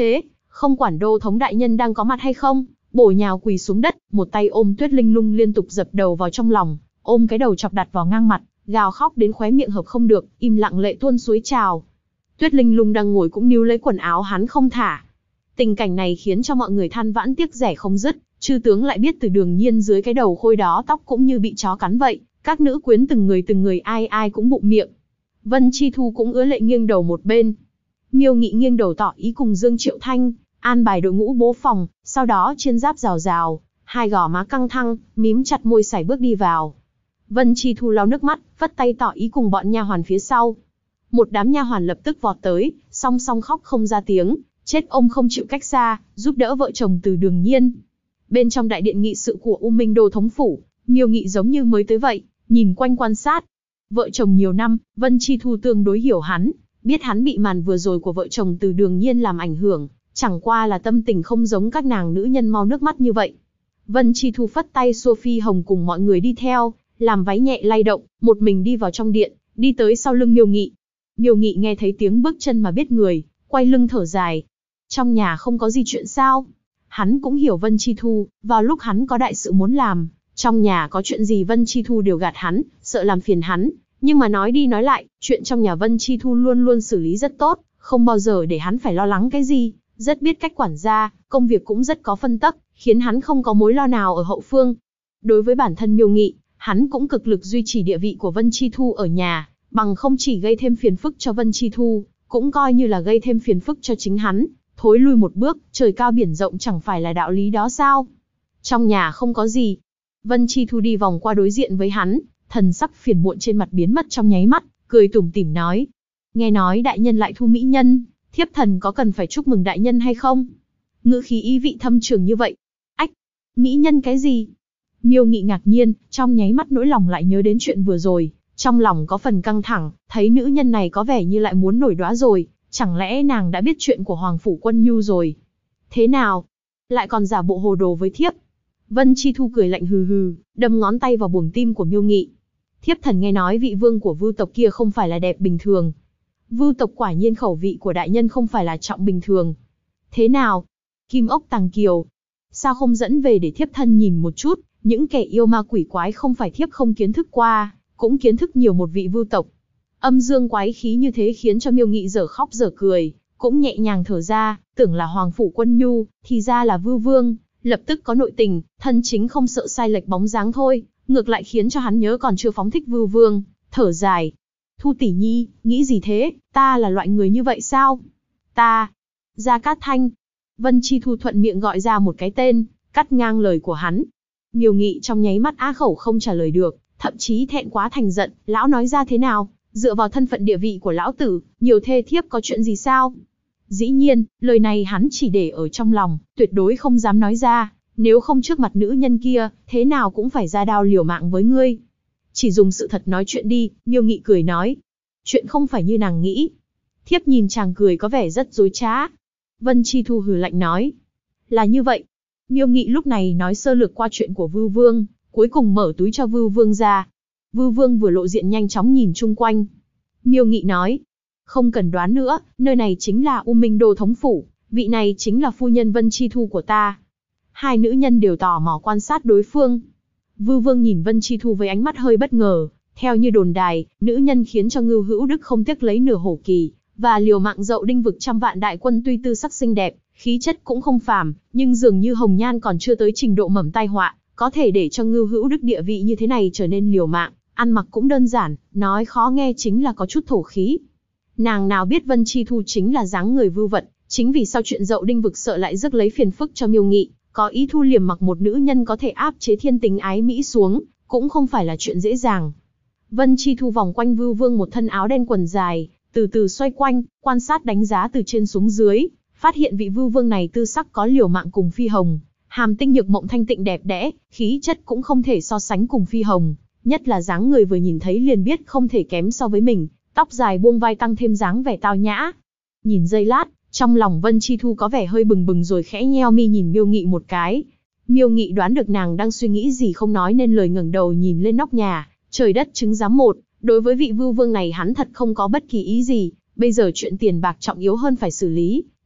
không quản đô thống đại nhân đang có mặt hay không, bổ nhào quỳ xuống đất, một tay ôm Tuyết Linh Lung liên tục dập đầu vào trong lòng, ôm cái đầu chọc đặt vào ngang mặt, gào khóc đến khóe miệng hợp không được, im lặng lệ tuôn suối trào. Tuyết Linh Lung đang ngồi cũng níu lấy quần áo hắn không thả. Tình cảnh này khiến cho mọi người than vãn tiếc rẻ không dứt, chư tướng lại biết từ Đường Nhiên dưới cái đầu khôi đó tóc cũng như bị chó cắn vậy, các nữ quyến từng người ai ai cũng bụng miệng. Vân Chi Thu cũng ứa lệ nghiêng đầu một bên. Miêu Nghị nghiêng đầu tỏ ý cùng Dương Triệu Thanh an bài đội ngũ bố phòng, sau đó chiên giáp rào rào, hai gò má căng thẳng, mím chặt môi sải bước đi vào. Vân Chi Thu lau nước mắt, vất tay tỏ ý cùng bọn nha hoàn phía sau. Một đám nha hoàn lập tức vọt tới, song song khóc không ra tiếng, chết ông không chịu cách xa, giúp đỡ vợ chồng từ Đường Nhiên. Bên trong đại điện nghị sự của U Minh Đô thống phủ, Miêu Nghị giống như mới tới vậy, nhìn quanh quan sát. Vợ chồng nhiều năm, Vân Chi Thu tương đối hiểu hắn, biết hắn bị màn vừa rồi của vợ chồng từ Đường Nhiên làm ảnh hưởng, chẳng qua là tâm tình không giống các nàng nữ nhân mau nước mắt như vậy. Vân Chi Thu phất tay Sophie Hồng cùng mọi người đi theo, làm váy nhẹ lay động, một mình đi vào trong điện, đi tới sau lưng Miêu Nghị. Miêu Nghị nghe thấy tiếng bước chân mà biết người, quay lưng thở dài. Trong nhà không có gì chuyện sao? Hắn cũng hiểu Vân Chi Thu, vào lúc hắn có đại sự muốn làm, trong nhà có chuyện gì Vân Chi Thu đều gạt hắn, sợ làm phiền hắn. Nhưng mà nói đi nói lại, chuyện trong nhà Vân Chi Thu luôn luôn xử lý rất tốt, không bao giờ để hắn phải lo lắng cái gì, rất biết cách quản gia, công việc cũng rất có phân tắc, khiến hắn không có mối lo nào ở hậu phương. Đối với bản thân Miêu Nghị, hắn cũng cực lực duy trì địa vị của Vân Chi Thu ở nhà, bằng không chỉ gây thêm phiền phức cho Vân Chi Thu, cũng coi như là gây thêm phiền phức cho chính hắn. Thối lui một bước, trời cao biển rộng chẳng phải là đạo lý đó sao? Trong nhà không có gì. Vân Chi Thu đi vòng qua đối diện với hắn, thần sắc phiền muộn trên mặt biến mất trong nháy mắt, cười tủm tỉm nói. Nghe nói đại nhân lại thu mỹ nhân, thiếp thần có cần phải chúc mừng đại nhân hay không? Ngữ khí ý vị thâm trường như vậy. Ách, mỹ nhân cái gì? Miêu Nghị ngạc nhiên, trong nháy mắt nỗi lòng lại nhớ đến chuyện vừa rồi, trong lòng có phần căng thẳng, thấy nữ nhân này có vẻ như lại muốn nổi đoá rồi, chẳng lẽ nàng đã biết chuyện của Hoàng Phủ Quân Nhu rồi? Thế nào? Lại còn giả bộ hồ đồ với thiếp? Vân Chi Thu cười lạnh hừ hừ, đâm ngón tay vào buồng tim của Miêu Nghị. Thiếp thần nghe nói vị vương của Vưu tộc kia không phải là đẹp bình thường. Vưu tộc quả nhiên khẩu vị của đại nhân không phải là trọng bình thường. Thế nào? Kim ốc tàng kiều. Sao không dẫn về để thiếp thân nhìn một chút, những kẻ yêu ma quỷ quái không phải thiếp không kiến thức qua, cũng kiến thức nhiều một vị Vưu tộc. Âm dương quái khí như thế khiến cho Miêu Nghị dở khóc dở cười, cũng nhẹ nhàng thở ra, tưởng là Hoàng Phủ Quân Nhu, thì ra là Vưu Vương, lập tức có nội tình, thân chính không sợ sai lệch bóng dáng thôi, ngược lại khiến cho hắn nhớ còn chưa phóng thích Vưu Vương, thở dài. Thu tỷ nhi, nghĩ gì thế, ta là loại người như vậy sao? Ta, Gia Cát Thanh. Vân Chi Thu thuận miệng gọi ra một cái tên, cắt ngang lời của hắn. Miêu Nghị trong nháy mắt á khẩu không trả lời được, thậm chí thẹn quá thành giận, lão nói ra thế nào? Dựa vào thân phận địa vị của lão tử, nhiều thê thiếp có chuyện gì sao? Dĩ nhiên, lời này hắn chỉ để ở trong lòng, tuyệt đối không dám nói ra, nếu không trước mặt nữ nhân kia, thế nào cũng phải ra đao liều mạng với ngươi. Chỉ dùng sự thật nói chuyện đi, Miêu Nghị cười nói. Chuyện không phải như nàng nghĩ. Thiếp nhìn chàng cười có vẻ rất dối trá. Vân Chi Thu hừ lạnh nói. Là như vậy. Miêu Nghị lúc này nói sơ lược qua chuyện của Vưu Vương, cuối cùng mở túi cho Vưu Vương ra. Vưu Vương vừa lộ diện nhanh chóng nhìn chung quanh. Miêu Nghị nói. Không cần đoán nữa, nơi này chính là U Minh Đô thống phủ, vị này chính là phu nhân Vân Chi Thu của ta. Hai nữ nhân đều tò mò quan sát đối phương. Vưu Vương nhìn Vân Chi Thu với ánh mắt hơi bất ngờ, theo như đồn đài, nữ nhân khiến cho Ngưu Hữu Đức không tiếc lấy nửa hổ kỳ, và liều mạng dậu đinh vực trăm vạn đại quân tuy tư sắc xinh đẹp, khí chất cũng không phàm, nhưng dường như hồng nhan còn chưa tới trình độ mầm tai họa, có thể để cho Ngưu Hữu Đức địa vị như thế này trở nên liều mạng, ăn mặc cũng đơn giản, nói khó nghe chính là có chút thổ khí. Nàng nào biết Vân Chi Thu chính là dáng người vưu vật, chính vì sao chuyện dậu đinh vực sợ lại rước lấy phiền phức cho Miêu Nghị, có ý thu liềm mặc một nữ nhân có thể áp chế thiên tính ái mỹ xuống, cũng không phải là chuyện dễ dàng. Vân Chi Thu vòng quanh Vưu Vương một thân áo đen quần dài, từ từ xoay quanh, quan sát đánh giá từ trên xuống dưới, phát hiện vị Vưu Vương này tư sắc có liều mạng cùng Phi Hồng, hàm tinh nhược mộng thanh tịnh đẹp đẽ, khí chất cũng không thể so sánh cùng Phi Hồng, nhất là dáng người vừa nhìn thấy liền biết không thể kém so với mình, tóc dài buông vai tăng thêm dáng vẻ tao nhã. Nhìn giây lát, trong lòng Vân Chi Thu có vẻ hơi bừng bừng rồi khẽ nheo mi nhìn Miêu Nghị một cái. Miêu Nghị đoán được nàng đang suy nghĩ gì không nói nên lời ngẩng đầu nhìn lên nóc nhà, trời đất chứng giám một, đối với vị Vưu Vương này hắn thật không có bất kỳ ý gì, bây giờ chuyện tiền bạc trọng yếu hơn phải xử lý,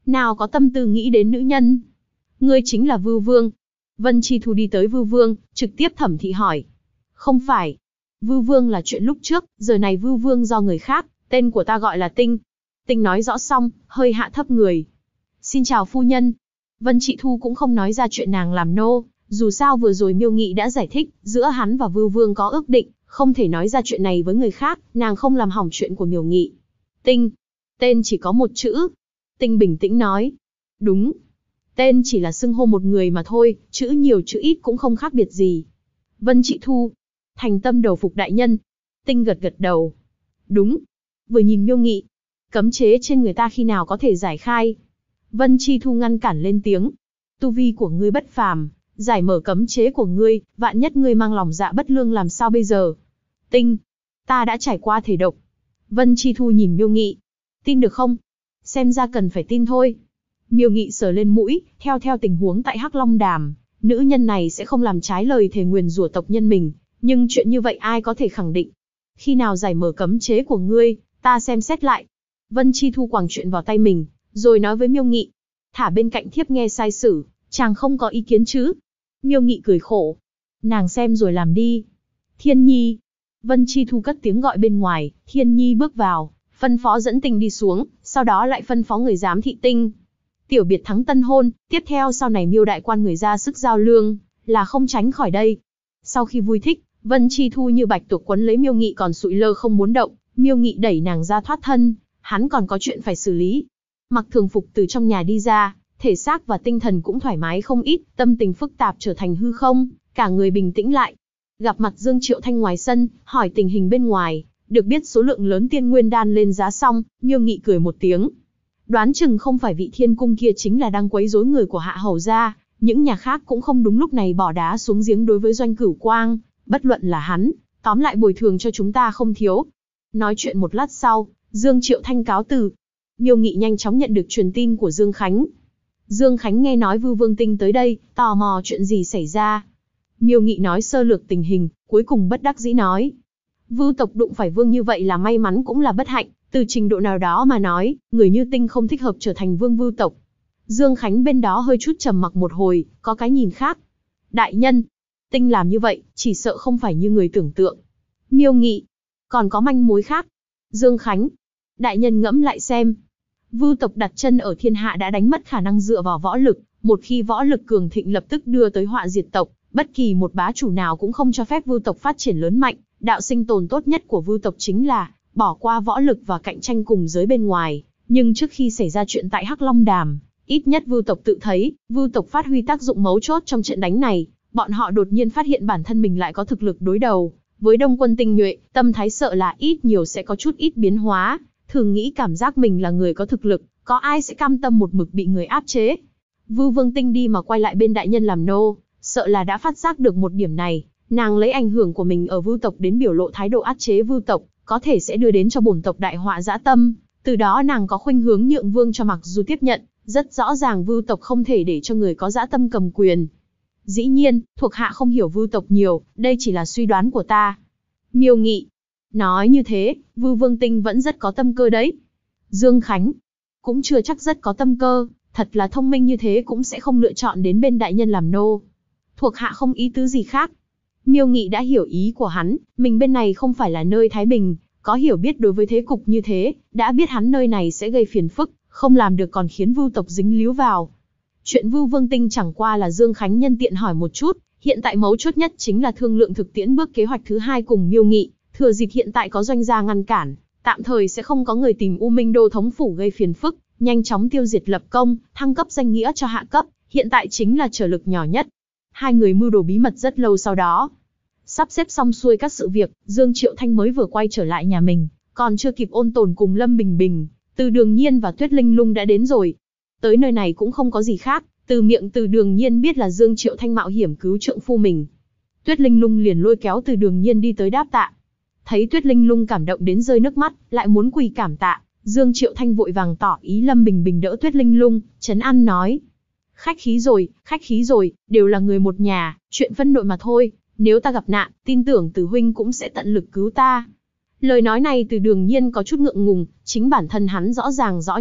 nào có tâm tư nghĩ đến nữ nhân. Ngươi chính là Vưu Vương. Vân Chi Thu đi tới Vưu Vương, trực tiếp thẩm thị hỏi. Không phải. Vưu Vương là chuyện lúc trước, giờ này Vưu Vương do người khác, tên của ta gọi là Tinh. Tinh nói rõ xong, hơi hạ thấp người. Xin chào phu nhân. Vân Chi Thu cũng không nói ra chuyện nàng làm nô, dù sao vừa rồi Miêu Nghị đã giải thích, giữa hắn và Vưu Vương có ước định, không thể nói ra chuyện này với người khác, nàng không làm hỏng chuyện của Miêu Nghị. Tinh. Tên chỉ có một chữ. Tinh bình tĩnh nói. Đúng. Tên chỉ là xưng hô một người mà thôi, chữ nhiều chữ ít cũng không khác biệt gì. Vân Chi Thu. Thành tâm đầu phục đại nhân. Tinh gật gật đầu. Đúng. Vừa nhìn Miêu Nghị. Cấm chế trên người ta khi nào có thể giải khai. Vân Chi Thu ngăn cản lên tiếng. Tu vi của ngươi bất phàm, giải mở cấm chế của ngươi, vạn nhất ngươi mang lòng dạ bất lương làm sao bây giờ? Tinh. Ta đã trải qua thể độc. Vân Chi Thu nhìn Miêu Nghị. Tin được không? Xem ra cần phải tin thôi. Miêu Nghị sờ lên mũi, theo tình huống tại Hắc Long Đàm, nữ nhân này sẽ không làm trái lời thề nguyền rủa tộc nhân mình, nhưng chuyện như vậy ai có thể khẳng định? Khi nào giải mở cấm chế của ngươi, ta xem xét lại. Vân Chi Thu quàng chuyện vào tay mình, rồi nói với Miêu Nghị. Thả bên cạnh thiếp nghe sai sử, chàng không có ý kiến chứ? Miêu Nghị cười khổ. Nàng xem rồi làm đi. Thiên Nhi. Vân Chi Thu cất tiếng gọi bên ngoài, Thiên Nhi bước vào, phân phó dẫn Tinh đi xuống, sau đó lại phân phó người giám thị Tinh. Tiểu biệt thắng tân hôn, tiếp theo sau này Miêu đại quan người ra sức giao lương, là không tránh khỏi đây. Sau khi vui thích, Vân Chi Thu như bạch tuộc quấn lấy Miêu Nghị còn sụi lơ không muốn động, Miêu Nghị đẩy nàng ra thoát thân, hắn còn có chuyện phải xử lý. Mặc thường phục từ trong nhà đi ra, thể xác và tinh thần cũng thoải mái không ít, tâm tình phức tạp trở thành hư không, cả người bình tĩnh lại. Gặp mặt Dương Triệu Thanh ngoài sân, hỏi tình hình bên ngoài, được biết số lượng lớn tiên nguyên đan lên giá xong, Miêu Nghị cười một tiếng. Đoán chừng không phải vị thiên cung kia chính là đang quấy rối người của Hạ Hầu gia, những nhà khác cũng không đúng lúc này bỏ đá xuống giếng đối với Doanh Cửu Quang, bất luận là hắn, tóm lại bồi thường cho chúng ta không thiếu. Nói chuyện một lát sau, Dương Triệu Thanh cáo từ. Miêu Nghị nhanh chóng nhận được truyền tin của Dương Khánh. Dương Khánh nghe nói Vưu Vương Tinh tới đây, tò mò chuyện gì xảy ra. Miêu Nghị nói sơ lược tình hình, cuối cùng bất đắc dĩ nói. Vưu tộc đụng phải vương như vậy là may mắn cũng là bất hạnh, từ trình độ nào đó mà nói, người như Tinh không thích hợp trở thành vương Vưu tộc. Dương Khánh bên đó hơi chút trầm mặc một hồi, có cái nhìn khác. Đại nhân, Tinh làm như vậy, chỉ sợ không phải như người tưởng tượng. Miêu Nghị, còn có manh mối khác. Dương Khánh, đại nhân ngẫm lại xem. Vưu tộc đặt chân ở thiên hạ đã đánh mất khả năng dựa vào võ lực, một khi võ lực cường thịnh lập tức đưa tới họa diệt tộc, bất kỳ một bá chủ nào cũng không cho phép Vưu tộc phát triển lớn mạnh, đạo sinh tồn tốt nhất của Vưu tộc chính là bỏ qua võ lực và cạnh tranh cùng giới bên ngoài, nhưng trước khi xảy ra chuyện tại Hắc Long Đàm, ít nhất Vưu tộc tự thấy, Vưu tộc phát huy tác dụng mấu chốt trong trận đánh này, bọn họ đột nhiên phát hiện bản thân mình lại có thực lực đối đầu với đông quân tinh nhuệ, tâm thái sợ là ít nhiều sẽ có chút ít biến hóa. Thường nghĩ cảm giác mình là người có thực lực, có ai sẽ cam tâm một mực bị người áp chế. Vưu Vương Tinh đi mà quay lại bên đại nhân làm nô, sợ là đã phát giác được một điểm này, nàng lấy ảnh hưởng của mình ở Vưu tộc đến biểu lộ thái độ áp chế Vưu tộc, có thể sẽ đưa đến cho bổn tộc đại họa dã tâm, từ đó nàng có khuynh hướng nhượng vương cho Mặc Dù tiếp nhận, rất rõ ràng Vưu tộc không thể để cho người có dã tâm cầm quyền. Dĩ nhiên, thuộc hạ không hiểu Vưu tộc nhiều, đây chỉ là suy đoán của ta. Miêu Nghị, nói như thế, Vưu Vương Tinh vẫn rất có tâm cơ đấy. Dương Khánh, cũng chưa chắc rất có tâm cơ, thật là thông minh như thế cũng sẽ không lựa chọn đến bên đại nhân làm nô. Thuộc hạ không ý tứ gì khác. Miêu Nghị đã hiểu ý của hắn, mình bên này không phải là nơi thái bình, có hiểu biết đối với thế cục như thế, đã biết hắn nơi này sẽ gây phiền phức, không làm được còn khiến Vưu tộc dính líu vào. Chuyện Vưu Vương Tinh chẳng qua là Dương Khánh nhân tiện hỏi một chút, hiện tại mấu chốt nhất chính là thương lượng thực tiễn bước kế hoạch thứ hai cùng Miêu Nghị, thừa dịp hiện tại có doanh gia ngăn cản, tạm thời sẽ không có người tìm U Minh Đô thống phủ gây phiền phức, nhanh chóng tiêu diệt lập công, thăng cấp danh nghĩa cho hạ cấp, hiện tại chính là trở lực nhỏ nhất. Hai người mưu đồ bí mật rất lâu sau đó. Sắp xếp xong xuôi các sự việc, Dương Triệu Thanh mới vừa quay trở lại nhà mình, còn chưa kịp ôn tồn cùng Lâm Bình Bình, Từ Đường Nhiên và Tuyết Linh Lung đã đến rồi. Tới nơi này cũng không có gì khác, từ miệng Từ Đường Nhiên biết là Dương Triệu Thanh mạo hiểm cứu trượng phu mình. Tuyết Linh Lung liền lôi kéo Từ Đường Nhiên đi tới đáp tạ. Thấy Tuyết Linh Lung cảm động đến rơi nước mắt, lại muốn quỳ cảm tạ, Dương Triệu Thanh vội vàng tỏ ý Lâm Bình Bình đỡ Tuyết Linh Lung, trấn an nói. Khách khí rồi, đều là người một nhà, chuyện phân nội mà thôi, nếu ta gặp nạn, tin tưởng Từ huynh cũng sẽ tận lực cứu ta. Lời nói này Từ Đường Nhiên có chút ngượng ngùng, chính bản thân hắn rõ ràng rõ nhất,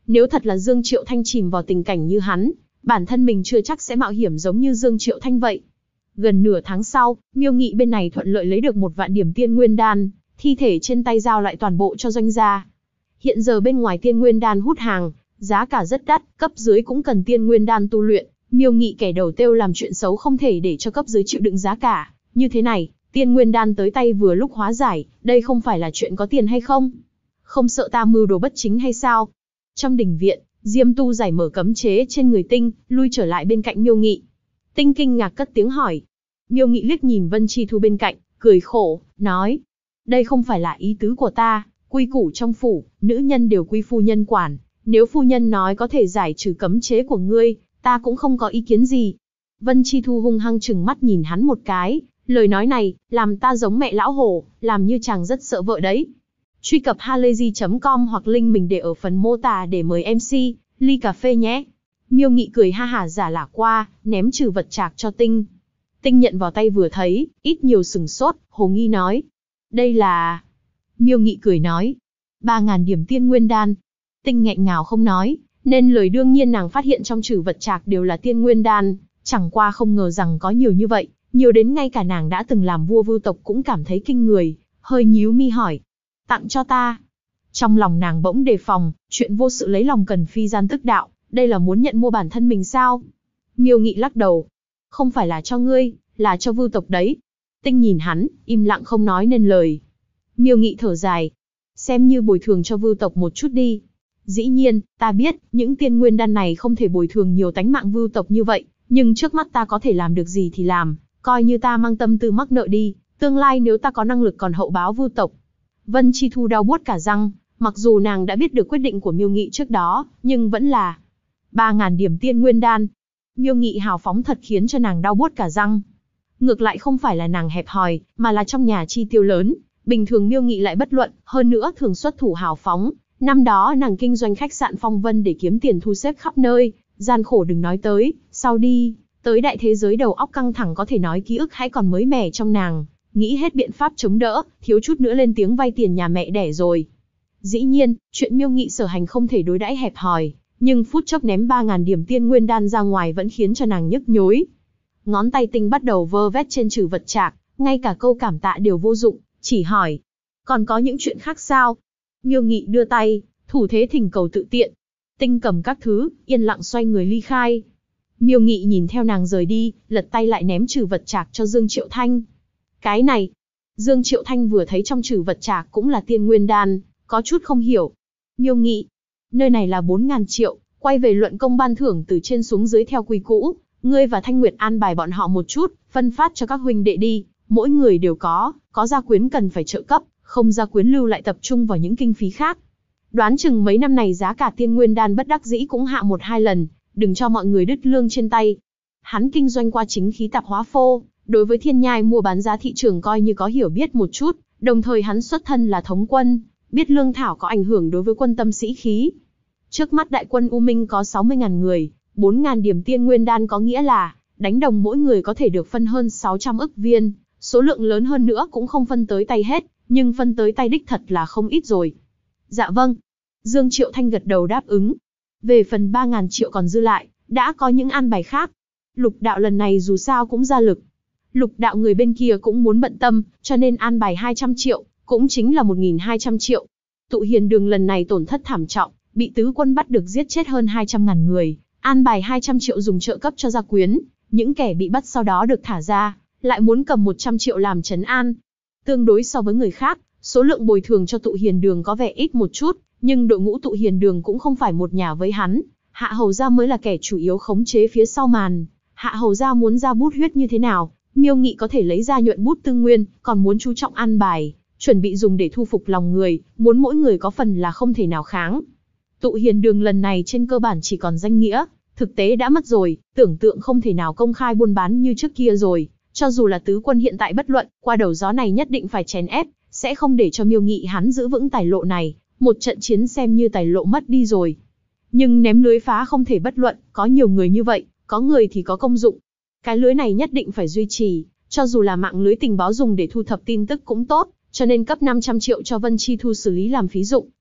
Nếu thật là Dương Triệu Thanh chìm vào tình cảnh như hắn, bản thân mình chưa chắc sẽ mạo hiểm giống như Dương Triệu Thanh vậy. Gần nửa tháng sau, Miêu Nghị bên này thuận lợi lấy được 1 vạn điểm tiên nguyên đan, thi thể trên tay giao lại toàn bộ cho doanh gia. Hiện giờ bên ngoài tiên nguyên đan hút hàng, giá cả rất đắt, cấp dưới cũng cần tiên nguyên đan tu luyện. Miêu Nghị kẻ đầu têu làm chuyện xấu không thể để cho cấp dưới chịu đựng giá cả như thế này, tiên nguyên đan tới tay vừa lúc hóa giải, đây không phải là chuyện có tiền hay không? Không sợ ta mưu đồ bất chính hay sao? Trong đình viện, Diêm Tu giải mở cấm chế trên người Tinh, lui trở lại bên cạnh Miêu Nghị. Tinh kinh ngạc cất tiếng hỏi. Miêu Nghị liếc nhìn Vân Chi Thu bên cạnh, cười khổ, nói: đây không phải là ý tứ của ta, quy củ trong phủ, nữ nhân đều quy phu nhân quản, nếu phu nhân nói có thể giải trừ cấm chế của ngươi, ta cũng không có ý kiến gì. Vân Chi Thu hung hăng trừng mắt nhìn hắn một cái, lời nói này, làm ta giống mẹ lão hổ, làm như chàng rất sợ vợ đấy. Truy cập halayzi.com hoặc link mình để ở phần mô tả để mời MC, ly cà phê nhé. Miêu Nghị cười ha hả giả lả qua, ném trừ vật trạc cho Tinh. Tinh nhận vào tay vừa thấy, ít nhiều sừng sốt, hồ nghi nói: đây là... Miêu Nghị cười nói: 3.000 điểm tiên nguyên đan. Tinh nghẹn ngào không nói, nên lời đương nhiên nàng phát hiện trong trừ vật trạc đều là tiên nguyên đan, chẳng qua không ngờ rằng có nhiều như vậy, nhiều đến ngay cả nàng đã từng làm vua Vưu tộc cũng cảm thấy kinh người, hơi nhíu mi hỏi: tặng cho ta? Trong lòng nàng bỗng đề phòng, chuyện vô sự lấy lòng cần phi gian tức đạo, đây là muốn nhận mua bản thân mình sao? Miêu Nghị lắc đầu: không phải là cho ngươi, là cho Vưu tộc đấy. Tinh nhìn hắn, im lặng không nói nên lời. Miêu Nghị thở dài: xem như bồi thường cho Vưu tộc một chút đi. Dĩ nhiên, ta biết, những tiên nguyên đan này không thể bồi thường nhiều tánh mạng Vưu tộc như vậy, nhưng trước mắt ta có thể làm được gì thì làm, coi như ta mang tâm tư mắc nợ đi, tương lai nếu ta có năng lực còn hậu báo Vưu tộc. Vân Chi Thu đau buốt cả răng, mặc dù nàng đã biết được quyết định của Miêu Nghị trước đó, nhưng vẫn là 3.000 điểm tiên nguyên đan. Miêu Nghị hào phóng thật khiến cho nàng đau buốt cả răng. Ngược lại không phải là nàng hẹp hòi, mà là trong nhà chi tiêu lớn, bình thường Miêu Nghị lại bất luận, hơn nữa thường xuất thủ hào phóng. Năm đó nàng kinh doanh khách sạn Phong Vân để kiếm tiền thu xếp khắp nơi, gian khổ đừng nói tới, sau đi, tới đại thế giới đầu óc căng thẳng có thể nói ký ức hãy còn mới mẻ trong nàng, nghĩ hết biện pháp chống đỡ, thiếu chút nữa lên tiếng vay tiền nhà mẹ đẻ rồi. Dĩ nhiên, chuyện Miêu Nghị sở hành không thể đối đãi hẹp hòi, nhưng phút chốc ném 3.000 điểm tiên nguyên đan ra ngoài vẫn khiến cho nàng nhức nhối. Ngón tay Tinh bắt đầu vơ vét trên trừ vật trạc, ngay cả câu cảm tạ đều vô dụng, chỉ hỏi: còn có những chuyện khác sao? Miêu Nghị đưa tay, thủ thế thỉnh cầu tự tiện. Tinh cầm các thứ, yên lặng xoay người ly khai. Miêu Nghị nhìn theo nàng rời đi, lật tay lại ném trừ vật trạc cho Dương Triệu Thanh. Cái này, Dương Triệu Thanh vừa thấy trong trừ vật trạc cũng là tiên nguyên đan, có chút không hiểu. Miêu Nghị, nơi này là 4.000 triệu, quay về luận công ban thưởng từ trên xuống dưới theo quy cũ, ngươi và Thanh Nguyệt an bài bọn họ một chút, phân phát cho các huynh đệ đi, mỗi người đều có gia quyến cần phải trợ cấp, không gia quyến lưu lại tập trung vào những kinh phí khác. Đoán chừng mấy năm này giá cả tiên nguyên đan bất đắc dĩ cũng hạ 1-2 lần, đừng cho mọi người đứt lương trên tay. Hắn kinh doanh qua chính khí tạp hóa phô, đối với thiên nhai mua bán giá thị trường coi như có hiểu biết một chút, đồng thời hắn xuất thân là thống quân, biết lương thảo có ảnh hưởng đối với quân tâm sĩ khí. Trước mắt đại quân U Minh có 60.000 người, 4.000 điểm tiên nguyên đan có nghĩa là, đánh đồng mỗi người có thể được phân hơn 600 ức viên, số lượng lớn hơn nữa cũng không phân tới tay hết, nhưng phân tới tay đích thật là không ít rồi. Dạ vâng. Dương Triệu Thanh gật đầu đáp ứng. Về phần 3.000 triệu còn dư lại, đã có những an bài khác. Lục đạo lần này dù sao cũng ra lực. Lục đạo người bên kia cũng muốn bận tâm, cho nên an bài 200 triệu, cũng chính là 1.200 triệu. Tụ Hiền Đường lần này tổn thất thảm trọng, bị tứ quân bắt được giết chết hơn 200.000 người, an bài 200 triệu dùng trợ cấp cho gia quyến, những kẻ bị bắt sau đó được thả ra, lại muốn cầm 100 triệu làm trấn an. Tương đối so với người khác, số lượng bồi thường cho Tụ Hiền Đường có vẻ ít một chút, nhưng đội ngũ Tụ Hiền Đường cũng không phải một nhà với hắn, Hạ Hầu gia mới là kẻ chủ yếu khống chế phía sau màn. Hạ Hầu gia muốn ra bút huyết như thế nào, Miêu Nghị có thể lấy ra nhuận bút tư nguyên, còn muốn chú trọng an bài, chuẩn bị dùng để thu phục lòng người, muốn mỗi người có phần là không thể nào kháng. Tụ Hiền Đường lần này trên cơ bản chỉ còn danh nghĩa, thực tế đã mất rồi, tưởng tượng không thể nào công khai buôn bán như trước kia rồi. Cho dù là tứ quân hiện tại bất luận, qua đầu gió này nhất định phải chèn ép, sẽ không để cho Miêu Nghị hắn giữ vững tài lộ này, một trận chiến xem như tài lộ mất đi rồi. Nhưng ném lưới phá không thể bất luận, có nhiều người như vậy, có người thì có công dụng. Cái lưới này nhất định phải duy trì, cho dù là mạng lưới tình báo dùng để thu thập tin tức cũng tốt, cho nên cấp 500 triệu cho Vân Chi Thu xử lý làm phí dụng,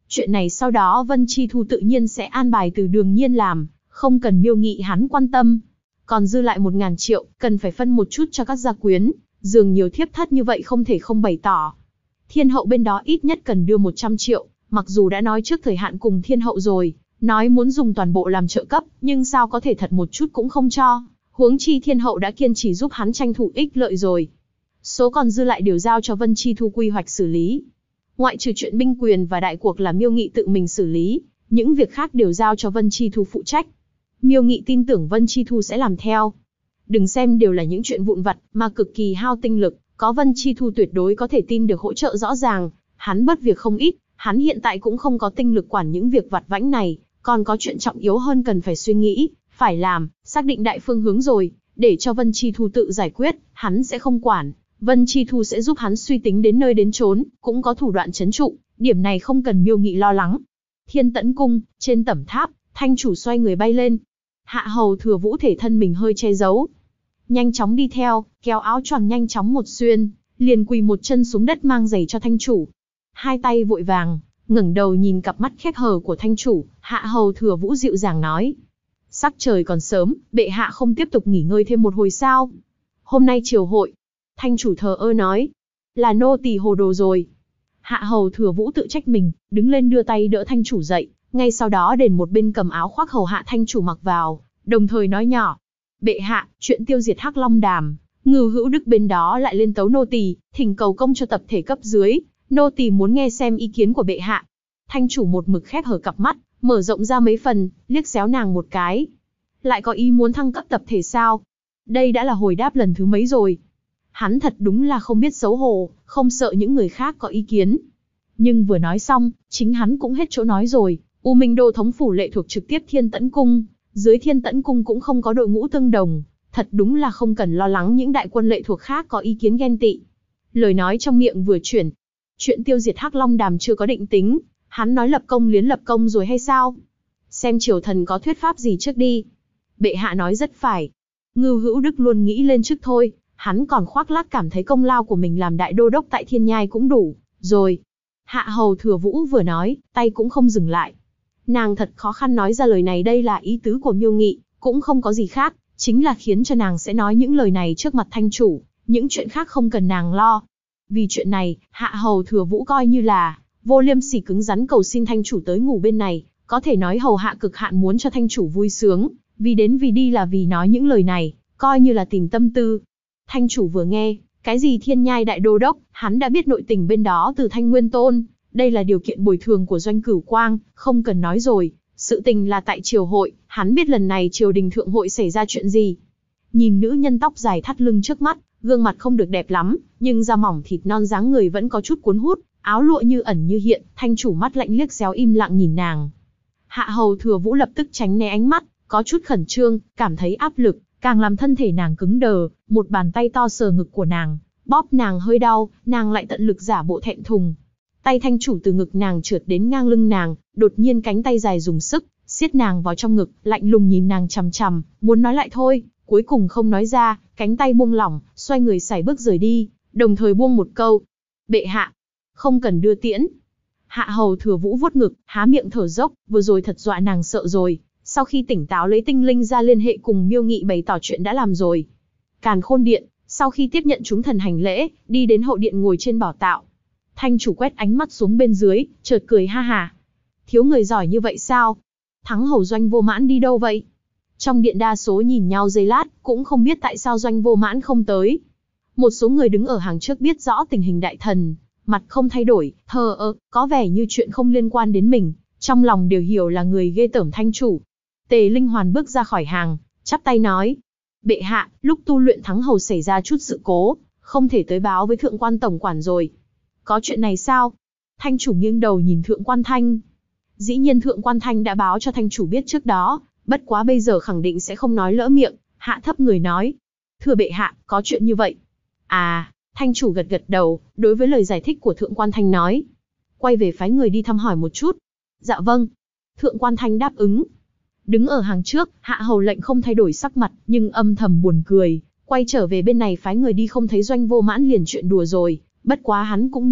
Chuyện này sau đó Vân Chi Thu tự nhiên sẽ an bài từ Đường Nhiên làm, không cần Miêu Nghị hắn quan tâm. Còn dư lại 1.000 triệu, cần phải phân một chút cho các gia quyến, dường nhiều thiếp thất như vậy không thể không bày tỏ. Thiên hậu bên đó ít nhất cần đưa 100 triệu, mặc dù đã nói trước thời hạn cùng thiên hậu rồi, nói muốn dùng toàn bộ làm trợ cấp, nhưng sao có thể thật một chút cũng không cho, huống chi thiên hậu đã kiên trì giúp hắn tranh thủ ích lợi rồi. Số còn dư lại đều giao cho Vân Chi Thu quy hoạch xử lý. Ngoại trừ chuyện binh quyền và đại cuộc là Miêu Nghị tự mình xử lý, những việc khác đều giao cho Vân Chi Thu phụ trách. Miêu Nghị tin tưởng Vân Chi Thu sẽ làm theo. Đừng xem đều là những chuyện vụn vặt, mà cực kỳ hao tinh lực, có Vân Chi Thu tuyệt đối có thể tin được hỗ trợ rõ ràng, hắn bớt việc không ít, hắn hiện tại cũng không có tinh lực quản những việc vặt vãnh này, còn có chuyện trọng yếu hơn cần phải suy nghĩ, phải làm, xác định đại phương hướng rồi, để cho Vân Chi Thu tự giải quyết, hắn sẽ không quản. Vân Chi Thu sẽ giúp hắn suy tính đến nơi đến chốn, cũng có thủ đoạn trấn trụ, điểm này không cần Miêu Nghị lo lắng. Thiên Tẫn Cung, trên tẩm tháp, Thanh chủ xoay người bay lên. Hạ hầu Thừa Vũ thể thân mình hơi che giấu, nhanh chóng đi theo, kéo áo choàng nhanh chóng một xuyên, liền quỳ một chân xuống đất mang giày cho Thanh chủ. Hai tay vội vàng, ngẩng đầu nhìn cặp mắt khép hờ của Thanh chủ, Hạ hầu Thừa Vũ dịu dàng nói: sắc trời còn sớm, bệ hạ không tiếp tục nghỉ ngơi thêm một hồi sao? Hôm nay triều hội. Thanh chủ thờ ơ nói: là nô tỳ hồ đồ rồi. Hạ hầu Thừa Vũ tự trách mình, đứng lên đưa tay đỡ Thanh chủ dậy, ngay sau đó đền một bên cầm áo khoác hầu hạ Thanh chủ mặc vào, đồng thời nói nhỏ: bệ hạ, chuyện tiêu diệt Hắc Long Đàm, Ngưu Hữu Đức bên đó lại lên tấu nô tỳ, thỉnh cầu công cho tập thể cấp dưới, nô tỳ muốn nghe xem ý kiến của bệ hạ. Thanh chủ một mực khép hờ cặp mắt, mở rộng ra mấy phần, liếc xéo nàng một cái. Lại có ý muốn thăng cấp tập thể sao? Đây đã là hồi đáp lần thứ mấy rồi. Hắn thật đúng là không biết xấu hổ, không sợ những người khác có ý kiến. Nhưng vừa nói xong, chính hắn cũng hết chỗ nói rồi. U Minh Đô thống phủ lệ thuộc trực tiếp Thiên Tẫn Cung, dưới Thiên Tẫn Cung cũng không có đội ngũ tương đồng, thật đúng là không cần lo lắng những đại quân lệ thuộc khác có ý kiến ghen tị. Lời nói trong miệng vừa chuyển, chuyện tiêu diệt Hắc Long Đàm chưa có định tính, hắn nói lập công liến lập công rồi hay sao? Xem triều thần có thuyết pháp gì trước đi. Bệ hạ nói rất phải. Ngưu Hữu Đức luôn nghĩ lên trước thôi, hắn còn khoác lác cảm thấy công lao của mình làm đại đô đốc tại Thiên Nhai cũng đủ rồi. Hạ hầu Thừa Vũ vừa nói, tay cũng không dừng lại. Nàng thật khó khăn nói ra lời này, đây là ý tứ của Miêu Nghị, cũng không có gì khác, chính là khiến cho nàng sẽ nói những lời này trước mặt Thanh chủ, những chuyện khác không cần nàng lo. Vì chuyện này, Hạ hầu Thừa Vũ coi như là vô liêm sỉ cứng rắn cầu xin Thanh chủ tới ngủ bên này, có thể nói hầu hạ cực hạn muốn cho Thanh chủ vui sướng, vì đến vì đi là vì nói những lời này, coi như là tìm tâm tư. Thanh chủ vừa nghe, cái gì Thiên Nhai đại đô đốc, hắn đã biết nội tình bên đó từ Thanh Nguyên Tôn, đây là điều kiện bồi thường của Doanh Cửu Quang, không cần nói rồi, sự tình là tại triều hội, hắn biết lần này triều đình thượng hội xảy ra chuyện gì. Nhìn nữ nhân tóc dài thắt lưng trước mắt, gương mặt không được đẹp lắm, nhưng da mỏng thịt non dáng người vẫn có chút cuốn hút, áo lụa như ẩn như hiện, Thanh chủ mắt lạnh liếc xéo im lặng nhìn nàng. Hạ hầu Thừa Vũ lập tức tránh né ánh mắt, có chút khẩn trương, cảm thấy áp lực, càng làm thân thể nàng cứng đờ, một bàn tay to sờ ngực của nàng, bóp nàng hơi đau, nàng lại tận lực giả bộ thẹn thùng. Tay Thanh chủ từ ngực nàng trượt đến ngang lưng nàng, đột nhiên cánh tay dài dùng sức, siết nàng vào trong ngực, lạnh lùng nhìn nàng chằm chằm, muốn nói lại thôi, cuối cùng không nói ra, cánh tay buông lỏng, xoay người sải bước rời đi, đồng thời buông một câu: bệ hạ, không cần đưa tiễn. Hạ hầu Thừa Vũ vuốt ngực, há miệng thở dốc, vừa rồi thật dọa nàng sợ rồi, sau khi tỉnh táo lấy tinh linh ra liên hệ cùng Miêu Nghị bày tỏ chuyện đã làm rồi. Càn Khôn Điện, sau khi tiếp nhận chúng thần hành lễ, đi đến hậu điện ngồi trên bảo tạo. Thanh chủ quét ánh mắt xuống bên dưới, chợt cười ha hà. Thiếu người giỏi như vậy sao? Thắng hầu Doanh Vô Mãn đi đâu vậy? Trong điện đa số nhìn nhau giây lát, cũng không biết tại sao Doanh Vô Mãn không tới. Một số người đứng ở hàng trước biết rõ tình hình đại thần, mặt không thay đổi, thờ ơ, có vẻ như chuyện không liên quan đến mình, trong lòng đều hiểu là người ghê tởm Thanh chủ. Tề Linh Hoàn bước ra khỏi hàng, chắp tay nói: bệ hạ, lúc tu luyện Thắng hầu xảy ra chút sự cố, không thể tới báo với thượng quan tổng quản rồi. Có chuyện này sao? Thanh chủ nghiêng đầu nhìn thượng quan Thanh. Dĩ nhiên thượng quan Thanh đã báo cho Thanh chủ biết trước đó, bất quá bây giờ khẳng định sẽ không nói lỡ miệng, hạ thấp người nói: thưa bệ hạ, có chuyện như vậy. À, Thanh chủ gật gật đầu, đối với lời giải thích của thượng quan Thanh nói: quay về phái người đi thăm hỏi một chút. Dạ vâng. Thượng quan Thanh đáp ứng. Đứng ở hàng trước, hạ hầu lệnh không thay đổi sắc mặt, nhưng âm thầm buồn cười, quay trở về bên này phái người đi không thấy Doanh Vô Mãn liền chuyện đùa rồi, bất quá hắn cũng biết,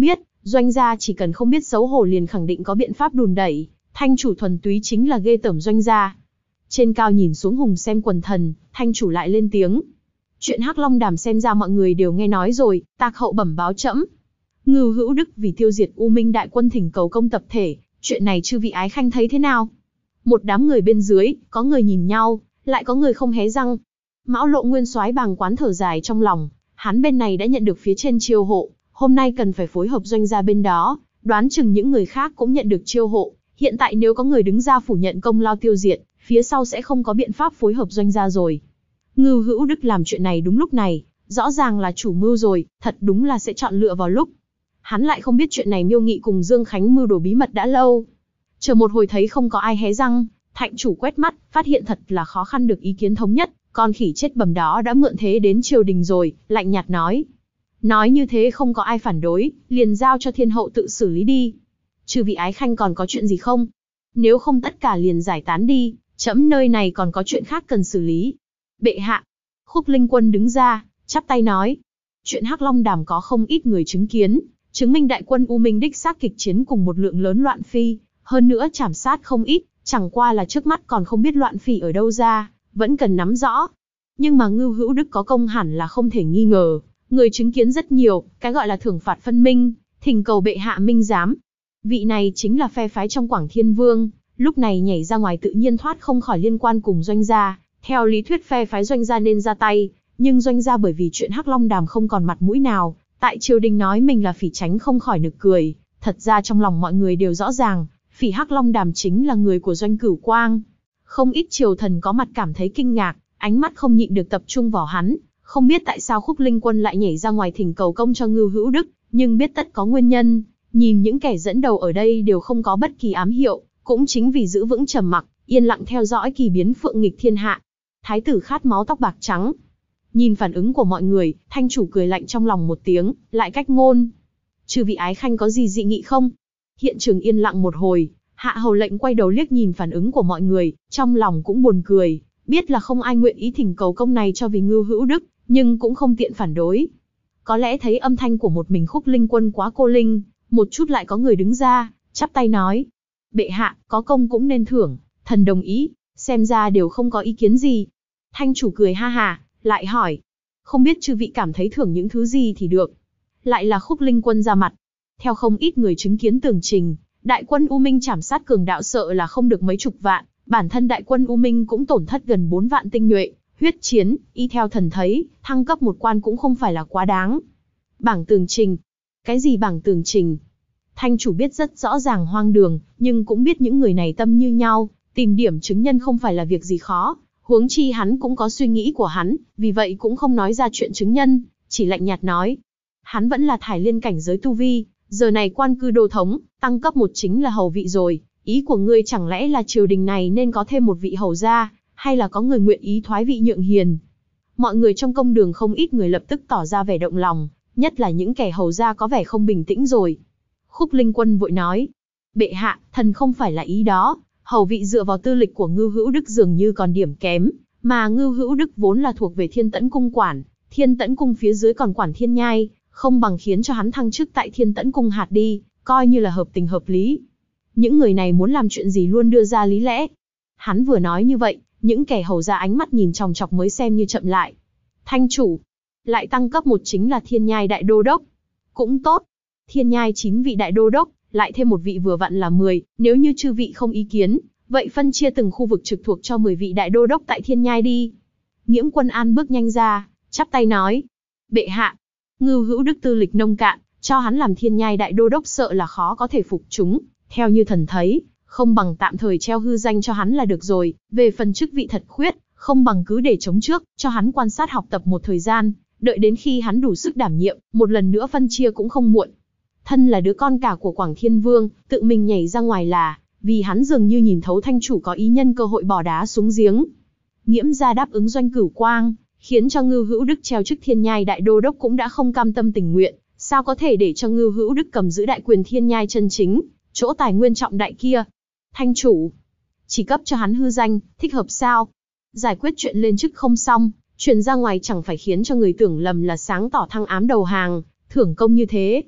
Doanh gia chỉ cần không biết xấu hổ liền khẳng định có biện pháp đùn đẩy, thanh chủ thuần túy chính là ghê tởm Doanh gia. Trên cao nhìn xuống hùng xem quần thần, thanh chủ lại lên tiếng. Chuyện Hắc Long Đàm xem ra mọi người đều nghe nói rồi, Tạc hậu bẩm báo trẫm. Ngưu Hữu Đức vì tiêu diệt U Minh đại quân thỉnh cầu công tập thể, chuyện này chư vị ái khanh thấy thế nào? Một đám người bên dưới, có người nhìn nhau, lại có người không hé răng. Mão Lộ nguyên soái bàng quán thở dài trong lòng, hắn bên này đã nhận được phía trên chiêu hộ, hôm nay cần phải phối hợp Doanh gia bên đó, đoán chừng những người khác cũng nhận được chiêu hộ, hiện tại nếu có người đứng ra phủ nhận công lao tiêu diệt, phía sau sẽ không có biện pháp phối hợp Doanh gia rồi. Ngưu Hữu Đức làm chuyện này đúng lúc này, rõ ràng là chủ mưu rồi, thật đúng là sẽ chọn lựa vào lúc. Hắn lại không biết chuyện này Miêu Nghị cùng Dương Khánh mưu đồ bí mật đã lâu. Chờ một hồi thấy không có ai hé răng, Thạnh chủ quét mắt, phát hiện thật là khó khăn được ý kiến thống nhất, con khỉ chết bầm đó đã mượn thế đến triều đình rồi, lạnh nhạt nói. Nói như thế không có ai phản đối, liền giao cho thiên hậu tự xử lý đi. Chư vị ái khanh còn có chuyện gì không? Nếu không tất cả liền giải tán đi, trẫm nơi này còn có chuyện khác cần xử lý. Bệ hạ. Khúc Linh Quân đứng ra, chắp tay nói. Chuyện Hắc Long Đàm có không ít người chứng kiến, chứng minh đại quân U Minh đích xác kịch chiến cùng một lượng lớn loạn phi, hơn nữa trảm sát không ít, chẳng qua là trước mắt còn không biết loạn phi ở đâu ra, vẫn cần nắm rõ. Nhưng mà Ngưu Hữu Đức có công hẳn là không thể nghi ngờ, người chứng kiến rất nhiều, cái gọi là thưởng phạt phân minh, thỉnh cầu bệ hạ minh giám. Vị này chính là phe phái trong Quảng Thiên Vương, lúc này nhảy ra ngoài tự nhiên thoát không khỏi liên quan cùng Doanh gia. Theo lý thuyết phe phái Doanh gia nên ra tay, nhưng Doanh gia bởi vì chuyện Hắc Long Đàm không còn mặt mũi nào, tại triều đình nói mình là phỉ tránh không khỏi nực cười. Thật ra trong lòng mọi người đều rõ ràng, phỉ Hắc Long Đàm chính là người của Doanh Cửu Quang. Không ít triều thần có mặt cảm thấy kinh ngạc, ánh mắt không nhịn được tập trung vào hắn. Không biết tại sao Khúc Linh Quân lại nhảy ra ngoài thỉnh cầu công cho Ngưu Hữu Đức, nhưng biết tất có nguyên nhân. Nhìn những kẻ dẫn đầu ở đây đều không có bất kỳ ám hiệu, cũng chính vì giữ vững trầm mặc, yên lặng theo dõi kỳ biến phượng nghịch thiên hạ. Thái tử khát máu tóc bạc trắng. Nhìn phản ứng của mọi người, thanh chủ cười lạnh trong lòng một tiếng, lại cách ngôn. Chư vị ái khanh có gì dị nghị không? Hiện trường yên lặng một hồi, hạ hầu lệnh quay đầu liếc nhìn phản ứng của mọi người, trong lòng cũng buồn cười, biết là không ai nguyện ý thỉnh cầu công này cho vì Ngưu Hữu Đức, nhưng cũng không tiện phản đối. Có lẽ thấy âm thanh của một mình Khúc Linh Quân quá cô linh, một chút lại có người đứng ra, chắp tay nói. Bệ hạ, có công cũng nên thưởng, thần đồng ý, xem ra đều không có ý kiến gì. Thanh chủ cười ha hà, lại hỏi. Không biết chư vị cảm thấy thưởng những thứ gì thì được. Lại là Khúc Linh Quân ra mặt. Theo không ít người chứng kiến tường trình, đại quân U Minh trảm sát cường đạo sợ là không được mấy chục vạn, bản thân đại quân U Minh cũng tổn thất gần 4 vạn tinh nhuệ, huyết chiến, y theo thần thấy, thăng cấp một quan cũng không phải là quá đáng. Bảng tường trình. Cái gì bảng tường trình? Thanh chủ biết rất rõ ràng hoang đường, nhưng cũng biết những người này tâm như nhau, tìm điểm chứng nhân không phải là việc gì khó, huống chi hắn cũng có suy nghĩ của hắn, vì vậy cũng không nói ra chuyện chứng nhân, chỉ lạnh nhạt nói. Hắn vẫn là thải liên cảnh giới tu vi, giờ này quan cư đô thống, tăng cấp một chính là hầu vị rồi, ý của ngươi chẳng lẽ là triều đình này nên có thêm một vị hầu gia, hay là có người nguyện ý thoái vị nhượng hiền? Mọi người trong công đường không ít người lập tức tỏ ra vẻ động lòng, nhất là những kẻ hầu gia có vẻ không bình tĩnh rồi. Khúc Linh Quân vội nói, bệ hạ, thần không phải là ý đó, hầu vị dựa vào tư lịch của Ngưu Hữu Đức dường như còn điểm kém, mà Ngưu Hữu Đức vốn là thuộc về Thiên Tẫn Cung quản, Thiên Tẫn Cung phía dưới còn quản Thiên Nhai, không bằng khiến cho hắn thăng chức tại Thiên Tẫn Cung hạt đi, coi như là hợp tình hợp lý. Những người này muốn làm chuyện gì luôn đưa ra lý lẽ. Hắn vừa nói như vậy, những kẻ hầu ra ánh mắt nhìn chòng chọc mới xem như chậm lại. Thanh chủ, lại tăng cấp một chính là Thiên Nhai đại đô đốc. Cũng tốt, Thiên Nhai 9 vị đại đô đốc, lại thêm một vị vừa vặn là 10, nếu như chư vị không ý kiến, vậy phân chia từng khu vực trực thuộc cho 10 vị đại đô đốc tại Thiên Nhai đi. Nghiễm Quân An bước nhanh ra, chắp tay nói. Bệ hạ, Ngưu Hữu Đức tư lịch nông cạn, cho hắn làm Thiên Nhai đại đô đốc sợ là khó có thể phục chúng, theo như thần thấy, không bằng tạm thời treo hư danh cho hắn là được rồi, về phần chức vị thật khuyết, không bằng cứ để chống trước, cho hắn quan sát học tập một thời gian, đợi đến khi hắn đủ sức đảm nhiệm, một lần nữa phân chia cũng không muộn. Thân là đứa con cả của Quảng Thiên Vương, tự mình nhảy ra ngoài là, vì hắn dường như nhìn thấu thanh chủ có ý nhân cơ hội bỏ đá xuống giếng. Nghiễm gia đáp ứng Doanh Cửu Quang, khiến cho Ngưu Hữu Đức treo chức Thiên Nhai đại đô đốc cũng đã không cam tâm tình nguyện, sao có thể để cho Ngưu Hữu Đức cầm giữ đại quyền Thiên Nhai chân chính, chỗ tài nguyên trọng đại kia. Thanh chủ, chỉ cấp cho hắn hư danh, thích hợp sao? Giải quyết chuyện lên chức không xong, truyền ra ngoài chẳng phải khiến cho người tưởng lầm là sáng tỏ thăng ám đầu hàng, thưởng công như thế.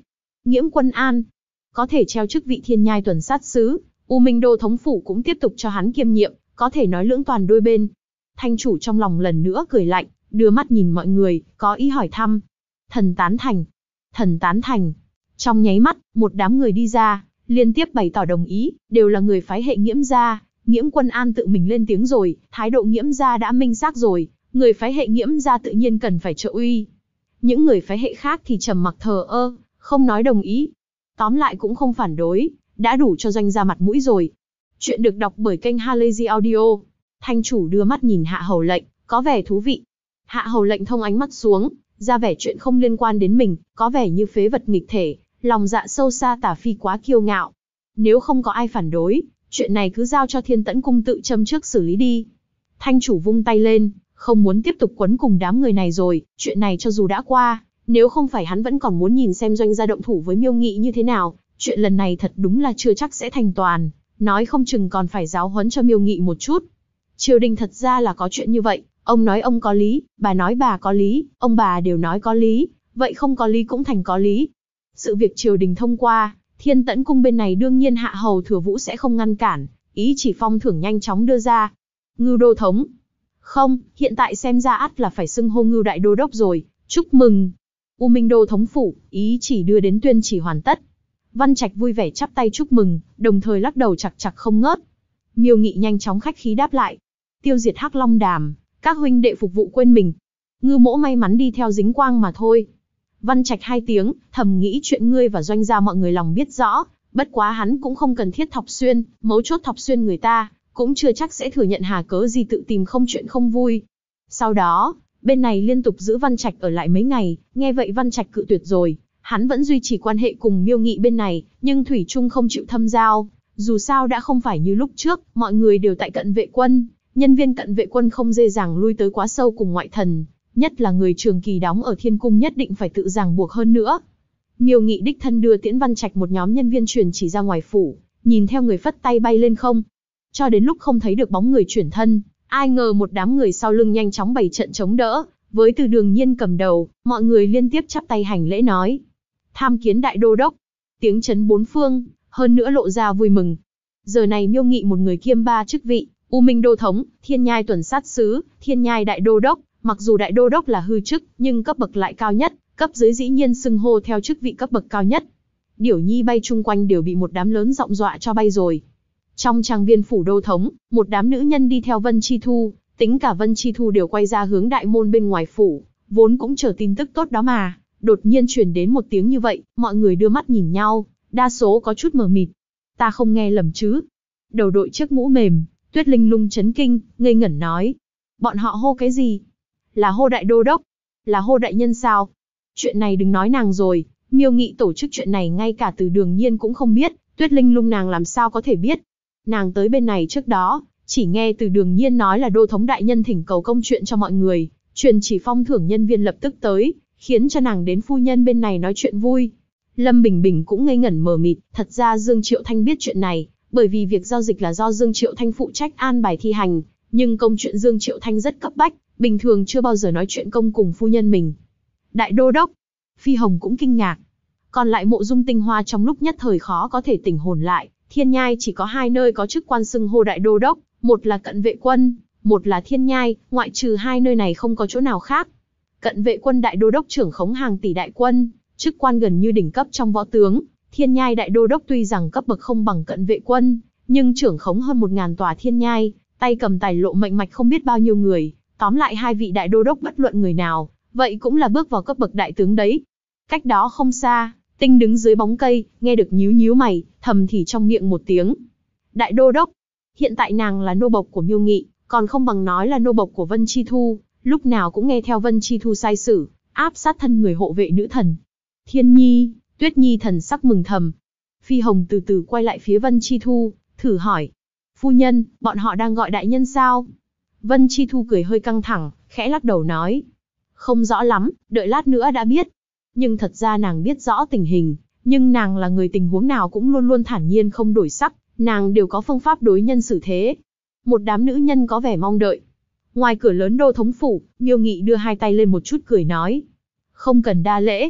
Nghiễm Quân An có thể treo chức vị Thiên Nhai tuần sát sứ, U Minh Đô thống phủ cũng tiếp tục cho hắn kiêm nhiệm, có thể nói lưỡng toàn đôi bên. Thanh chủ trong lòng lần nữa cười lạnh, đưa mắt nhìn mọi người, có ý hỏi thăm. Thần tán thành. Thần tán thành. Trong nháy mắt, một đám người đi ra, liên tiếp bày tỏ đồng ý, đều là người phái hệ Nghiễm gia. Nghiễm Quân An tự mình lên tiếng rồi, thái độ Nghiễm gia đã minh xác rồi, người phái hệ Nghiễm gia tự nhiên cần phải trợ uy. Những người phái hệ khác thì trầm mặc thờ ơ, không nói đồng ý. Tóm lại cũng không phản đối, đã đủ cho Doanh gia mặt mũi rồi. Chuyện được đọc bởi kênh Halazy Audio. Thanh chủ đưa mắt nhìn Hạ Hầu Lệnh, có vẻ thú vị. Hạ Hầu Lệnh thông ánh mắt xuống, ra vẻ chuyện không liên quan đến mình, có vẻ như phế vật nghịch thể, lòng dạ sâu xa tả phi quá kiêu ngạo. Nếu không có ai phản đối, chuyện này cứ giao cho Thiên Tẫn cung tự châm trước xử lý đi. Thanh chủ vung tay lên, không muốn tiếp tục quấn cùng đám người này rồi, chuyện này cho dù đã qua, nếu không phải hắn vẫn còn muốn nhìn xem Doanh gia động thủ với Miêu Nghị như thế nào, chuyện lần này thật đúng là chưa chắc sẽ thành toàn, nói không chừng còn phải giáo huấn cho Miêu Nghị một chút. Triều đình thật ra là có chuyện như vậy, ông nói ông có lý, bà nói bà có lý, ông bà đều nói có lý, vậy không có lý cũng thành có lý. Sự việc triều đình thông qua, Thiên Tẫn cung bên này đương nhiên Hạ Hầu Thừa Vũ sẽ không ngăn cản, ý chỉ phong thưởng nhanh chóng đưa ra. Ngưu đô thống. Không, hiện tại xem ra ắt là phải xưng hô Ngưu đại đô đốc rồi, chúc mừng. U Minh Đô thống phủ, ý chỉ đưa đến tuyên chỉ hoàn tất. Văn Trạch vui vẻ chắp tay chúc mừng, đồng thời lắc đầu chặt chặt không ngớt. Miêu Nghị nhanh chóng khách khí đáp lại. Tiêu diệt Hắc Long Đàm, các huynh đệ phục vụ quên mình. Ngư Mỗ may mắn đi theo dính quang mà thôi. Văn Trạch hai tiếng, thầm nghĩ chuyện ngươi và Doanh gia mọi người lòng biết rõ, bất quá hắn cũng không cần thiết thọc xuyên, mấu chốt thọc xuyên người ta, cũng chưa chắc sẽ thừa nhận hà cớ gì tự tìm không chuyện không vui. Sau đó, bên này liên tục giữ Văn Trạch ở lại mấy ngày, nghe vậy Văn Trạch cự tuyệt rồi, hắn vẫn duy trì quan hệ cùng Miêu Nghị bên này, nhưng thủy chung không chịu thâm giao, dù sao đã không phải như lúc trước, mọi người đều tại cận vệ quân, nhân viên cận vệ quân không dễ dàng lui tới quá sâu cùng ngoại thần, nhất là người trường kỳ đóng ở Thiên Cung nhất định phải tự ràng buộc hơn nữa. Miêu Nghị đích thân đưa Tiễn Văn Trạch một nhóm nhân viên truyền chỉ ra ngoài phủ, nhìn theo người phất tay bay lên không. Cho đến lúc không thấy được bóng người chuyển thân, ai ngờ một đám người sau lưng nhanh chóng bày trận chống đỡ, với Từ Đường Nhiên cầm đầu, mọi người liên tiếp chắp tay hành lễ nói. Tham kiến đại đô đốc, tiếng chấn bốn phương, hơn nữa lộ ra vui mừng. Giờ này Miêu Nghị một người kiêm ba chức vị, U Minh Đô thống, Thiên Nhai tuần sát sứ, Thiên Nhai đại đô đốc, mặc dù đại đô đốc là hư chức, nhưng cấp bậc lại cao nhất, cấp dưới dĩ nhiên xưng hô theo chức vị cấp bậc cao nhất. Điểu Nhi bay chung quanh đều bị một đám lớn giọng dọa cho bay rồi. Trong trang viên phủ đô thống, một đám nữ nhân đi theo Vân Chi Thu, tính cả Vân Chi Thu đều quay ra hướng đại môn bên ngoài phủ, vốn cũng chờ tin tức tốt đó mà, đột nhiên truyền đến một tiếng như vậy, mọi người đưa mắt nhìn nhau, đa số có chút mờ mịt. Ta không nghe lầm chứ? Đầu đội chiếc mũ mềm, Tuyết Linh Lung chấn kinh, ngây ngẩn nói. Bọn họ hô cái gì? Là hô đại đô đốc? Là hô đại nhân sao? Chuyện này đừng nói nàng rồi, Miêu Nghị tổ chức chuyện này ngay cả Từ Đường Nhiên cũng không biết, Tuyết Linh Lung nàng làm sao có thể biết. Nàng tới bên này trước đó, chỉ nghe Từ Đường Nhiên nói là đô thống đại nhân thỉnh cầu công chuyện cho mọi người, truyền chỉ phong thưởng nhân viên lập tức tới, khiến cho nàng đến phu nhân bên này nói chuyện vui. Lâm Bình Bình cũng ngây ngẩn mờ mịt, thật ra Dương Triệu Thanh biết chuyện này, bởi vì việc giao dịch là do Dương Triệu Thanh phụ trách an bài thi hành, nhưng công chuyện Dương Triệu Thanh rất cấp bách, bình thường chưa bao giờ nói chuyện công cùng phu nhân mình. Đại đô đốc, Phi Hồng cũng kinh ngạc. Còn lại Mộ Dung Tinh Hoa trong lúc nhất thời khó có thể tỉnh hồn lại, Thiên Nhai chỉ có hai nơi có chức quan xưng hô đại đô đốc, một là cận vệ quân, một là Thiên Nhai, ngoại trừ hai nơi này không có chỗ nào khác. Cận vệ quân đại đô đốc trưởng khống hàng tỷ đại quân, chức quan gần như đỉnh cấp trong võ tướng. Thiên Nhai đại đô đốc tuy rằng cấp bậc không bằng cận vệ quân, nhưng trưởng khống hơn 1000 tòa thiên nhai, tay cầm tài lộ mệnh mạch không biết bao nhiêu người, tóm lại hai vị đại đô đốc bất luận người nào, vậy cũng là bước vào cấp bậc đại tướng đấy. Cách đó không xa, Tinh đứng dưới bóng cây, nghe được nhíu nhíu mày, thầm thì trong miệng một tiếng. Đại đô đốc, hiện tại nàng là nô bộc của Miêu Nghị, còn không bằng nói là nô bộc của Vân Chi Thu, lúc nào cũng nghe theo Vân Chi Thu sai sử, áp sát thân người hộ vệ nữ thần. Thiên Nhi, Tuyết Nhi thần sắc mừng thầm. Phi Hồng từ từ quay lại phía Vân Chi Thu, thử hỏi. Phu nhân, bọn họ đang gọi đại nhân sao? Vân Chi Thu cười hơi căng thẳng, khẽ lắc đầu nói. Không rõ lắm, đợi lát nữa đã biết. Nhưng thật ra nàng biết rõ tình hình, nhưng nàng là người tình huống nào cũng luôn luôn thản nhiên không đổi sắc, nàng đều có phương pháp đối nhân xử thế. Một đám nữ nhân có vẻ mong đợi. Ngoài cửa lớn đô thống phủ, Miêu Nghị đưa hai tay lên một chút cười nói. Không cần đa lễ.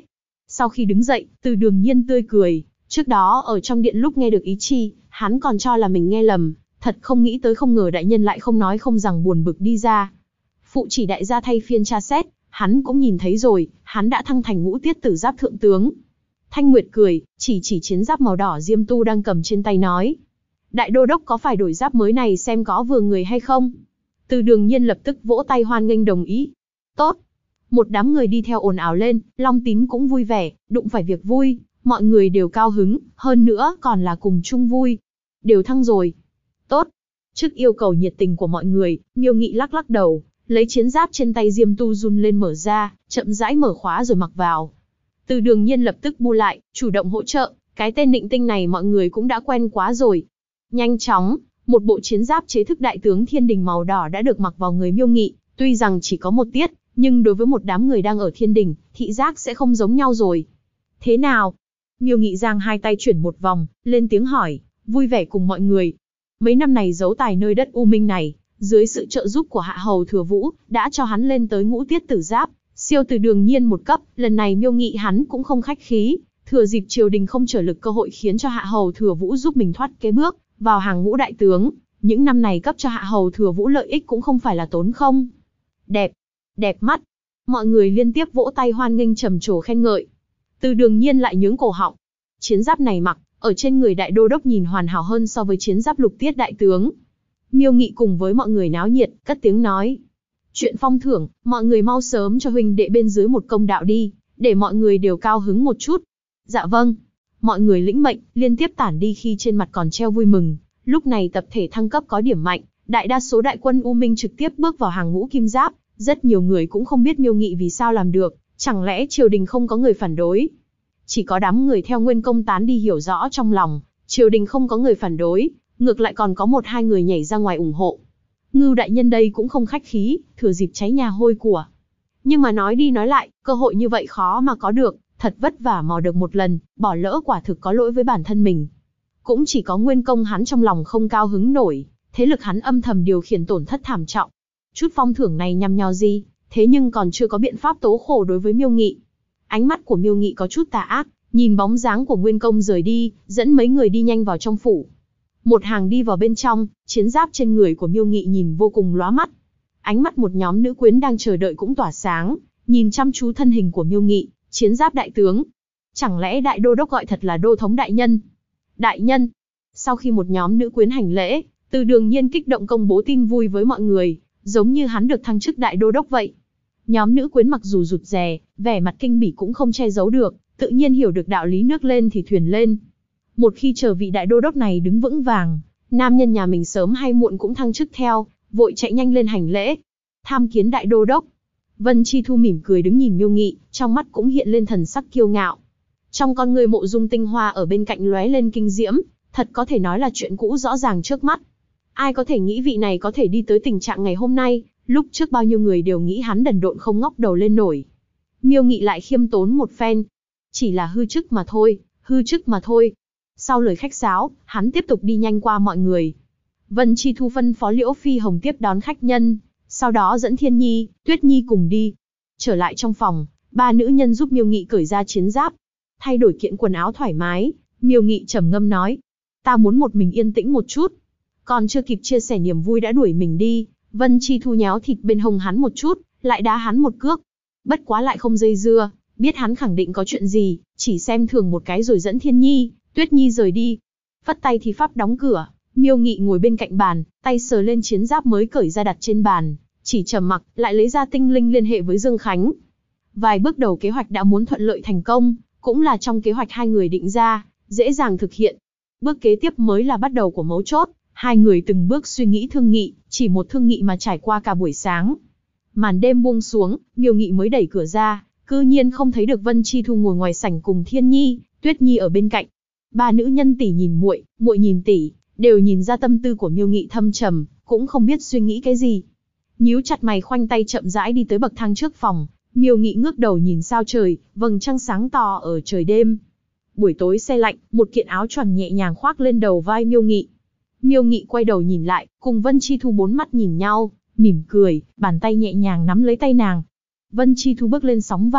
Sau khi đứng dậy, Từ Đường Nhiên tươi cười. Trước đó ở trong điện lúc nghe được ý chi, hắn còn cho là mình nghe lầm, thật không nghĩ tới không ngờ đại nhân lại không nói không rằng buồn bực đi ra. Phụ chỉ đại gia thay phiên tra xét, hắn cũng nhìn thấy rồi, hắn đã thăng thành Ngũ Tiết Tử Giáp thượng tướng. Thanh Nguyệt cười, chỉ chiến giáp màu đỏ Diêm Tu đang cầm trên tay nói. Đại đô đốc có phải đổi giáp mới này xem có vừa người hay không? Từ Đường Nhiên lập tức vỗ tay hoan nghênh đồng ý. Tốt. Một đám người đi theo ồn ào lên, Long Tín cũng vui vẻ, đụng phải việc vui, mọi người đều cao hứng, hơn nữa còn là cùng chung vui. Đều thăng rồi. Tốt. Trước yêu cầu nhiệt tình của mọi người, Miêu Nghị lắc lắc đầu, lấy chiến giáp trên tay Diêm Tu run lên mở ra, chậm rãi mở khóa rồi mặc vào. Từ Đường Nhiên lập tức bu lại, chủ động hỗ trợ, cái tên Nịnh Tinh này mọi người cũng đã quen quá rồi. Nhanh chóng, một bộ chiến giáp chế thức đại tướng Thiên Đình màu đỏ đã được mặc vào người Miêu Nghị, tuy rằng chỉ có một tiết, nhưng đối với một đám người đang ở Thiên Đình, thị giác sẽ không giống nhau rồi. Thế nào? Miêu Nghị giang hai tay chuyển một vòng, lên tiếng hỏi, vui vẻ cùng mọi người. Mấy năm này giấu tài nơi đất U Minh này, dưới sự trợ giúp của Hạ Hầu Thừa Vũ, đã cho hắn lên tới Ngũ Tiết Tử Giáp, siêu Từ Đường Nhiên một cấp. Lần này Miêu Nghị hắn cũng không khách khí, thừa dịp triều đình không trở lực cơ hội khiến cho Hạ Hầu Thừa Vũ giúp mình thoát cái bước vào hàng ngũ đại tướng. Những năm này cấp cho Hạ Hầu Thừa Vũ lợi ích cũng không phải là tốn không. Đẹp, đẹp mắt. Mọi người liên tiếp vỗ tay hoan nghênh trầm trồ khen ngợi. Từ Đường Nhiên lại nhướng cổ họng. Chiến giáp này mặc ở trên người đại đô đốc nhìn hoàn hảo hơn so với chiến giáp lục tiết đại tướng. Miêu Nghị cùng với mọi người náo nhiệt, cất tiếng nói. Chuyện phong thưởng, mọi người mau sớm cho huynh đệ bên dưới một công đạo đi, để mọi người đều cao hứng một chút. Dạ vâng. Mọi người lĩnh mệnh, liên tiếp tản đi khi trên mặt còn treo vui mừng. Lúc này tập thể thăng cấp có điểm mạnh, đại đa số đại quân U Minh trực tiếp bước vào hàng ngũ kim giáp. Rất nhiều người cũng không biết Miêu Nghị vì sao làm được, chẳng lẽ triều đình không có người phản đối. Chỉ có đám người theo Nguyên Công tán đi hiểu rõ trong lòng, triều đình không có người phản đối, ngược lại còn có một hai người nhảy ra ngoài ủng hộ. Ngưu đại nhân đây cũng không khách khí, thừa dịp cháy nhà hôi của. Nhưng mà nói đi nói lại, cơ hội như vậy khó mà có được, thật vất vả mò được một lần, bỏ lỡ quả thực có lỗi với bản thân mình. Cũng chỉ có Nguyên Công hắn trong lòng không cao hứng nổi, thế lực hắn âm thầm điều khiển tổn thất thảm trọng. Chút phong thưởng này nhằm nhò gì, thế nhưng còn chưa có biện pháp tố khổ đối với Miêu Nghị. Ánh mắt của Miêu Nghị có chút tà ác, nhìn bóng dáng của Nguyên Công rời đi, dẫn mấy người đi nhanh vào trong phủ. Một hàng đi vào bên trong, chiến giáp trên người của Miêu Nghị nhìn vô cùng lóa mắt. Ánh mắt một nhóm nữ quyến đang chờ đợi cũng tỏa sáng, nhìn chăm chú thân hình của Miêu Nghị, chiến giáp đại tướng. Chẳng lẽ đại đô đốc gọi thật là đô thống đại nhân? Đại nhân! Sau khi một nhóm nữ quyến hành lễ, Từ Đường Nhiên kích động công bố tin vui với mọi người, giống như hắn được thăng chức đại đô đốc vậy. Nhóm nữ quyến mặc dù rụt rè, vẻ mặt kinh bỉ cũng không che giấu được, tự nhiên hiểu được đạo lý nước lên thì thuyền lên. Một khi chờ vị đại đô đốc này đứng vững vàng, nam nhân nhà mình sớm hay muộn cũng thăng chức theo, vội chạy nhanh lên hành lễ. Tham kiến đại đô đốc. Vân Chi Thu mỉm cười đứng nhìn Miêu Nghị, trong mắt cũng hiện lên thần sắc kiêu ngạo. Trong con người Mộ Dung Tinh Hoa ở bên cạnh lóe lên kinh diễm, thật có thể nói là chuyện cũ rõ ràng trước mắt. Ai có thể nghĩ vị này có thể đi tới tình trạng ngày hôm nay, lúc trước bao nhiêu người đều nghĩ hắn đần độn không ngóc đầu lên nổi. Miêu Nghị lại khiêm tốn một phen. Chỉ là hư chức mà thôi, hư chức mà thôi. Sau lời khách sáo, hắn tiếp tục đi nhanh qua mọi người. Vân Chi Thu phân phó Liễu Phi Hồng tiếp đón khách nhân, sau đó dẫn Thiên Nhi, Tuyết Nhi cùng đi. Trở lại trong phòng, ba nữ nhân giúp Miêu Nghị cởi ra chiến giáp. Thay đổi kiện quần áo thoải mái, Miêu Nghị trầm ngâm nói. Ta muốn một mình yên tĩnh một chút. Còn chưa kịp chia sẻ niềm vui đã đuổi mình đi, Vân Chi Thu nhéo thịt bên hông hắn một chút, lại đá hắn một cước. Bất quá lại không dây dưa, biết hắn khẳng định có chuyện gì, chỉ xem thường một cái rồi dẫn Thiên Nhi, Tuyết Nhi rời đi. Phất tay thì pháp đóng cửa, Miêu Nghị ngồi bên cạnh bàn, tay sờ lên chiến giáp mới cởi ra đặt trên bàn, chỉ trầm mặc, lại lấy ra tinh linh liên hệ với Dương Khánh. Vài bước đầu kế hoạch đã muốn thuận lợi thành công, cũng là trong kế hoạch hai người định ra, dễ dàng thực hiện. Bước kế tiếp mới là bắt đầu của mấu chốt, hai người từng bước suy nghĩ thương nghị, chỉ một thương nghị mà trải qua cả buổi sáng. Màn đêm buông xuống, Miêu Nghị mới đẩy cửa ra, cư nhiên không thấy được Vân Chi Thu ngồi ngoài sảnh cùng Thiên Nhi, Tuyết Nhi ở bên cạnh. Ba nữ nhân tỷ nhìn muội, muội nhìn tỷ, đều nhìn ra tâm tư của Miêu Nghị thâm trầm, cũng không biết suy nghĩ cái gì. Nhíu chặt mày khoanh tay chậm rãi đi tới bậc thang trước phòng, Miêu Nghị ngước đầu nhìn sao trời, vầng trăng sáng to ở trời đêm. Buổi tối se lạnh, một kiện áo choàng nhẹ nhàng khoác lên đầu vai Miêu Nghị. Miêu Nghị quay đầu nhìn lại, cùng Vân Chi Thu bốn mắt nhìn nhau, mỉm cười, bàn tay nhẹ nhàng nắm lấy tay nàng. Vân Chi Thu bước lên sóng vai,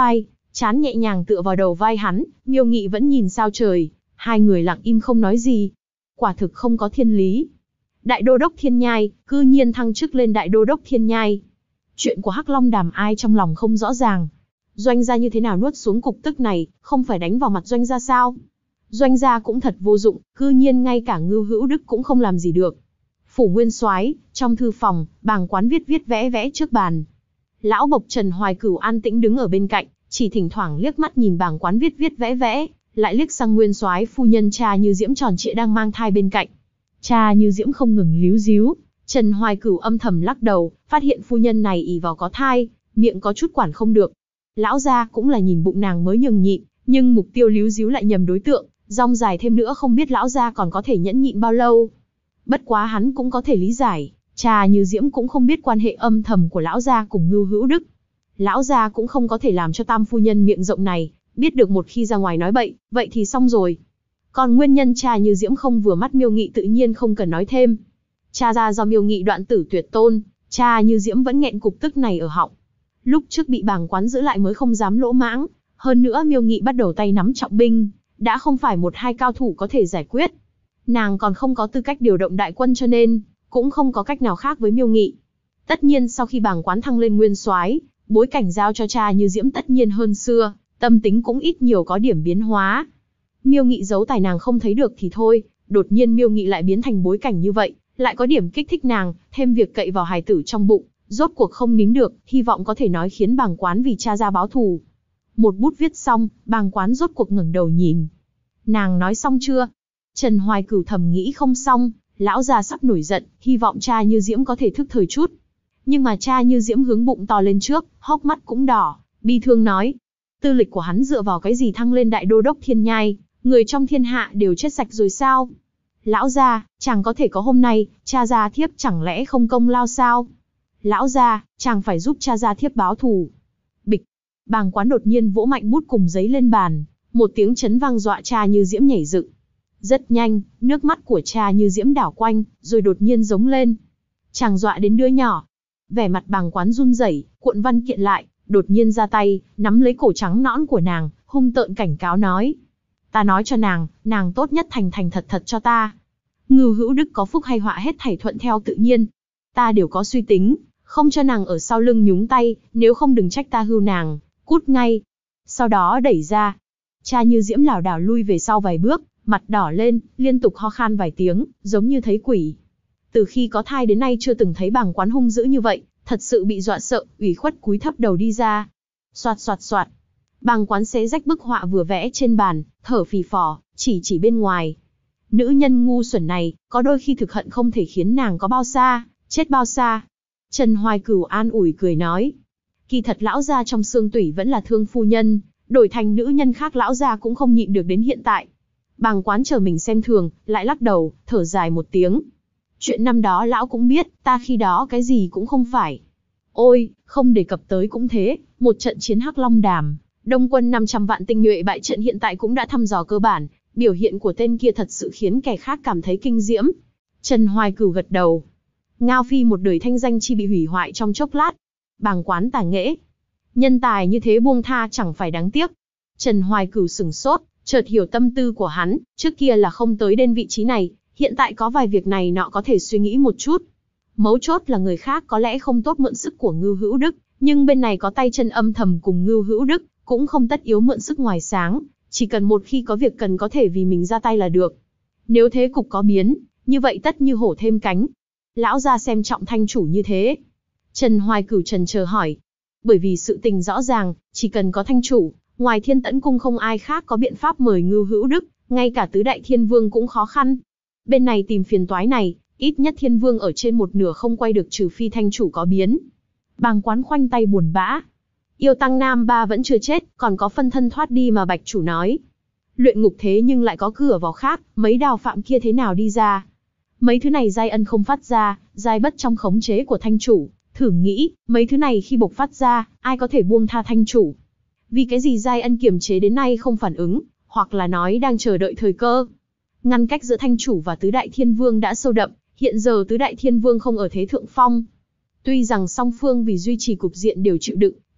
Chán nhẹ nhàng tựa vào đầu vai hắn, Miêu Nghị vẫn nhìn sao trời, hai người lặng im không nói gì. Quả thực không có thiên lý. Đại đô đốc Thiên Nhai, cư nhiên thăng chức lên đại đô đốc Thiên Nhai. Chuyện của Hắc Long Đàm ai trong lòng không rõ ràng. Doanh gia như thế nào nuốt xuống cục tức này, không phải đánh vào mặt doanh gia sao? Doanh gia cũng thật vô dụng, cư nhiên ngay cả Ngưu Hữu Đức cũng không làm gì được. Phủ Nguyên Soái, trong thư phòng, Bàng Quán viết viết vẽ vẽ trước bàn. Lão Bộc Trần Hoài Cửu an tĩnh đứng ở bên cạnh, chỉ thỉnh thoảng liếc mắt nhìn Bàng Quán viết viết vẽ vẽ, lại liếc sang Nguyên Soái phu nhân Cha Như Diễm tròn trịa đang mang thai bên cạnh. Cha Như Diễm không ngừng líu díu, Trần Hoài Cửu âm thầm lắc đầu, phát hiện phu nhân này ỷ vào có thai, miệng có chút quản không được. Lão gia cũng là nhìn bụng nàng mới nhường nhịn, nhưng mục tiêu líu díu lại nhầm đối tượng, rong dài thêm nữa không biết lão gia còn có thể nhẫn nhịn bao lâu. Bất quá hắn cũng có thể lý giải, Cha Như Diễm cũng không biết quan hệ âm thầm của lão gia cùng Ngưu Hữu Đức. Lão gia cũng không có thể làm cho tam phu nhân miệng rộng này, biết được một khi ra ngoài nói bậy, vậy thì xong rồi. Còn nguyên nhân Cha Như Diễm không vừa mắt Miêu Nghị tự nhiên không cần nói thêm. Cha ra do Miêu Nghị đoạn tử tuyệt tôn, Cha Như Diễm vẫn nghẹn cục tức này ở họng. Lúc trước bị Bàng Quán giữ lại mới không dám lỗ mãng, hơn nữa Miêu Nghị bắt đầu tay nắm trọng binh, đã không phải một hai cao thủ có thể giải quyết. Nàng còn không có tư cách điều động đại quân cho nên, cũng không có cách nào khác với Miêu Nghị. Tất nhiên sau khi Bàng Quán thăng lên nguyên soái, bối cảnh giao cho Cha Như Diễm tất nhiên hơn xưa, tâm tính cũng ít nhiều có điểm biến hóa. Miêu Nghị giấu tài nàng không thấy được thì thôi, đột nhiên Miêu Nghị lại biến thành bối cảnh như vậy, lại có điểm kích thích nàng, thêm việc cậy vào hài tử trong bụng, rốt cuộc không nín được, hy vọng có thể nói khiến Bàng Quán vì cha ra báo thù. Một bút viết xong, Bàng Quán rốt cuộc ngẩng đầu nhìn. Nàng nói xong chưa? Trần Hoài Cửu thầm nghĩ không xong, lão già sắp nổi giận, hy vọng Cha Như Diễm có thể thức thời chút. Nhưng mà Cha Như Diễm hướng bụng to lên trước, hốc mắt cũng đỏ, bi thương nói. Tư lịch của hắn dựa vào cái gì thăng lên đại đô đốc Thiên Nhai, người trong thiên hạ đều chết sạch rồi sao? Lão gia, chàng có thể có hôm nay, cha gia thiếp chẳng lẽ không công lao sao? Lão gia, chàng phải giúp cha gia thiếp báo thù. Bịch, Bàng Quán đột nhiên vỗ mạnh bút cùng giấy lên bàn, một tiếng chấn vang dọa Cha Như Diễm nhảy dựng. Rất nhanh, nước mắt của Cha Như Diễm đảo quanh, rồi đột nhiên giống lên. Chàng dọa đến đứa nhỏ. Vẻ mặt Bàng Quán run rẩy, cuộn văn kiện lại, đột nhiên ra tay, nắm lấy cổ trắng nõn của nàng, hung tợn cảnh cáo nói. Ta nói cho nàng tốt nhất thành thành thật thật cho ta. Ngưu Hữu Đức có phúc hay họa hết thảy thuận theo tự nhiên. Ta đều có suy tính, không cho nàng ở sau lưng nhúng tay, nếu không đừng trách ta hưu nàng, cút ngay. Sau đó đẩy ra. Cha Như Diễm lảo đảo lui về sau vài bước, mặt đỏ lên, liên tục ho khan vài tiếng, giống như thấy quỷ. Từ khi có thai đến nay chưa từng thấy Bàng Quán hung dữ như vậy, thật sự bị dọa sợ, ủy khuất cúi thấp đầu đi ra. Soạt soạt soạt. Bàng Quán xé rách bức họa vừa vẽ trên bàn, thở phì phò, chỉ bên ngoài. Nữ nhân ngu xuẩn này, có đôi khi thực hận không thể khiến nàng có bao xa, chết bao xa. Trần Hoài Cửu an ủi cười nói. Kỳ thật lão gia trong xương tủy vẫn là thương phu nhân, đổi thành nữ nhân khác lão gia cũng không nhịn được đến hiện tại. Bàng Quán chờ mình xem thường, lại lắc đầu, thở dài một tiếng. Chuyện năm đó lão cũng biết, ta khi đó cái gì cũng không phải. Ôi, không đề cập tới cũng thế, một trận chiến Hắc Long Đàm, Đông quân 500 vạn tinh nhuệ bại trận hiện tại cũng đã thăm dò cơ bản, biểu hiện của tên kia thật sự khiến kẻ khác cảm thấy kinh diễm. Trần Hoài Cửu gật đầu. Ngao Phi một đời thanh danh chi bị hủy hoại trong chốc lát. Bàng Quán tà nghễ. Nhân tài như thế buông tha chẳng phải đáng tiếc. Trần Hoài Cửu sửng sốt, chợt hiểu tâm tư của hắn, trước kia là không tới đến vị trí này, hiện tại có vài việc này nọ có thể suy nghĩ một chút. Mấu chốt là người khác có lẽ không tốt mượn sức của Ngưu Hữu Đức, nhưng bên này có tay chân âm thầm cùng Ngưu Hữu Đức, cũng không tất yếu mượn sức ngoài sáng, chỉ cần một khi có việc cần có thể vì mình ra tay là được. Nếu thế cục có biến, như vậy tất như hổ thêm cánh. Lão gia xem trọng thanh chủ như thế. Trần Hoài Cửu trần chờ hỏi. Bởi vì sự tình rõ ràng, chỉ cần có thanh chủ, ngoài Thiên Tẫn Cung không ai khác có biện pháp mời Ngưu Hữu Đức, ngay cả tứ đại thiên vương cũng khó khăn. Bên này tìm phiền toái này, ít nhất thiên vương ở trên một nửa không quay được trừ phi thanh chủ có biến. Bàng Quán khoanh tay buồn bã. Yêu Tăng Nam Ba vẫn chưa chết, còn có phân thân thoát đi mà Bạch chủ nói. Luyện ngục thế nhưng lại có cửa vào khác, mấy đào phạm kia thế nào đi ra? Mấy thứ này giai ân không phát ra, giai bất trong khống chế của thanh chủ. Thử nghĩ, mấy thứ này khi bộc phát ra, ai có thể buông tha thanh chủ? Vì cái gì giai ân kiềm chế đến nay không phản ứng, hoặc là nói đang chờ đợi thời cơ? Ngăn cách giữa thanh chủ và tứ đại thiên vương đã sâu đậm, hiện giờ tứ đại thiên vương không ở thế thượng phong. Tuy rằng song phương vì duy trì cục diện đều chịu đựng,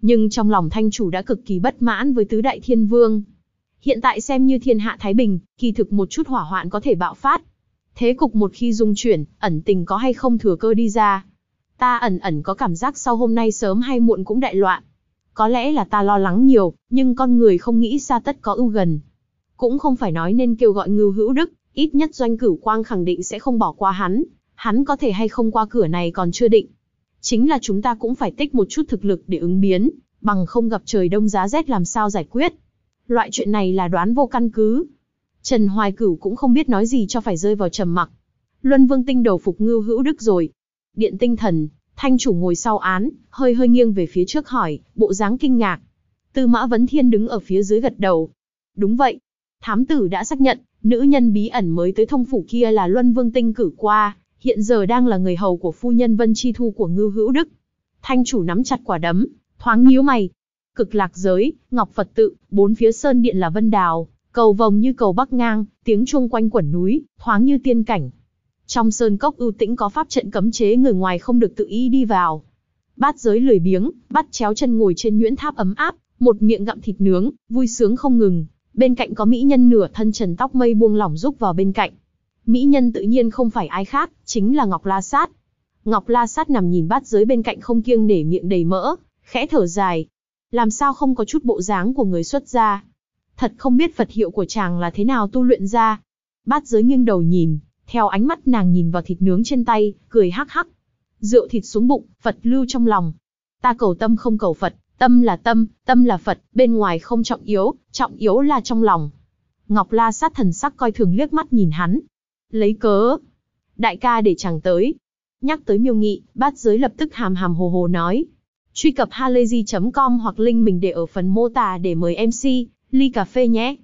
Nhưng trong lòng thanh chủ đã cực kỳ bất mãn với tứ đại thiên vương. Hiện tại xem như thiên hạ thái bình, kỳ thực một chút hỏa hoạn có thể bạo phát. Thế cục một khi dung chuyển, ẩn tình có hay không thừa cơ đi ra. Ta ẩn có cảm giác sau hôm nay sớm hay muộn cũng đại loạn. Có lẽ là ta lo lắng nhiều, nhưng con người không nghĩ xa tất có ưu gần. Cũng không phải nói nên kêu gọi Ngưu Hữu Đức, ít nhất Doanh Cửu Quang khẳng định sẽ không bỏ qua hắn. Hắn có thể hay không qua cửa này còn chưa định. Chính là chúng ta cũng phải tích một chút thực lực để ứng biến, bằng không gặp trời đông giá rét làm sao giải quyết. Loại chuyện này là đoán vô căn cứ. Trần Hoài Cửu cũng không biết nói gì cho phải rơi vào trầm mặc. Luân Vương Tinh đầu phục Ngưu Hữu Đức rồi. Điện Tinh Thần, thanh chủ ngồi sau án, hơi nghiêng về phía trước hỏi, bộ dáng kinh ngạc. Tư Mã Vấn Thiên đứng ở phía dưới gật đầu. Đúng vậy. Thám tử đã xác nhận, nữ nhân bí ẩn mới tới thông phủ kia là Luân Vương Tinh cử qua, hiện giờ đang là người hầu của phu nhân Vân Chi Thu của Ngưu Hữu Đức. Thanh chủ nắm chặt quả đấm, thoáng nhíu mày. Cực Lạc giới, Ngọc Phật tự, bốn phía sơn điện là vân đào, cầu vồng như cầu bắc ngang, tiếng chuông quanh quẩn núi, thoáng như tiên cảnh. Trong sơn cốc ưu tĩnh có pháp trận cấm chế người ngoài không được tự ý đi vào. Bát giới lười biếng, bắt chéo chân ngồi trên nhuyễn tháp ấm áp, một miệng gặm thịt nướng, vui sướng không ngừng. Bên cạnh có mỹ nhân nửa thân trần tóc mây buông lỏng rúc vào bên cạnh. Mỹ nhân tự nhiên không phải ai khác, chính là Ngọc La Sát. Ngọc La Sát nằm nhìn bát giới bên cạnh không kiêng nể miệng đầy mỡ, khẽ thở dài. Làm sao không có chút bộ dáng của người xuất gia. Thật không biết Phật hiệu của chàng là thế nào tu luyện ra. Bát giới nghiêng đầu nhìn, theo ánh mắt nàng nhìn vào thịt nướng trên tay, cười hắc hắc. Rượu thịt xuống bụng, Phật lưu trong lòng. Ta cầu tâm không cầu Phật, tâm, tâm là Phật, bên ngoài không trọng yếu là trong lòng. Ngọc La Sát thần sắc coi thường liếc mắt nhìn hắn. Lấy cớ. Đại ca để chàng tới. Nhắc tới Miêu Nghị, bát giới lập tức hàm hồ hồ nói. Truy cập halayzi.com hoặc link mình để ở phần mô tả để mời MC, ly cà phê nhé.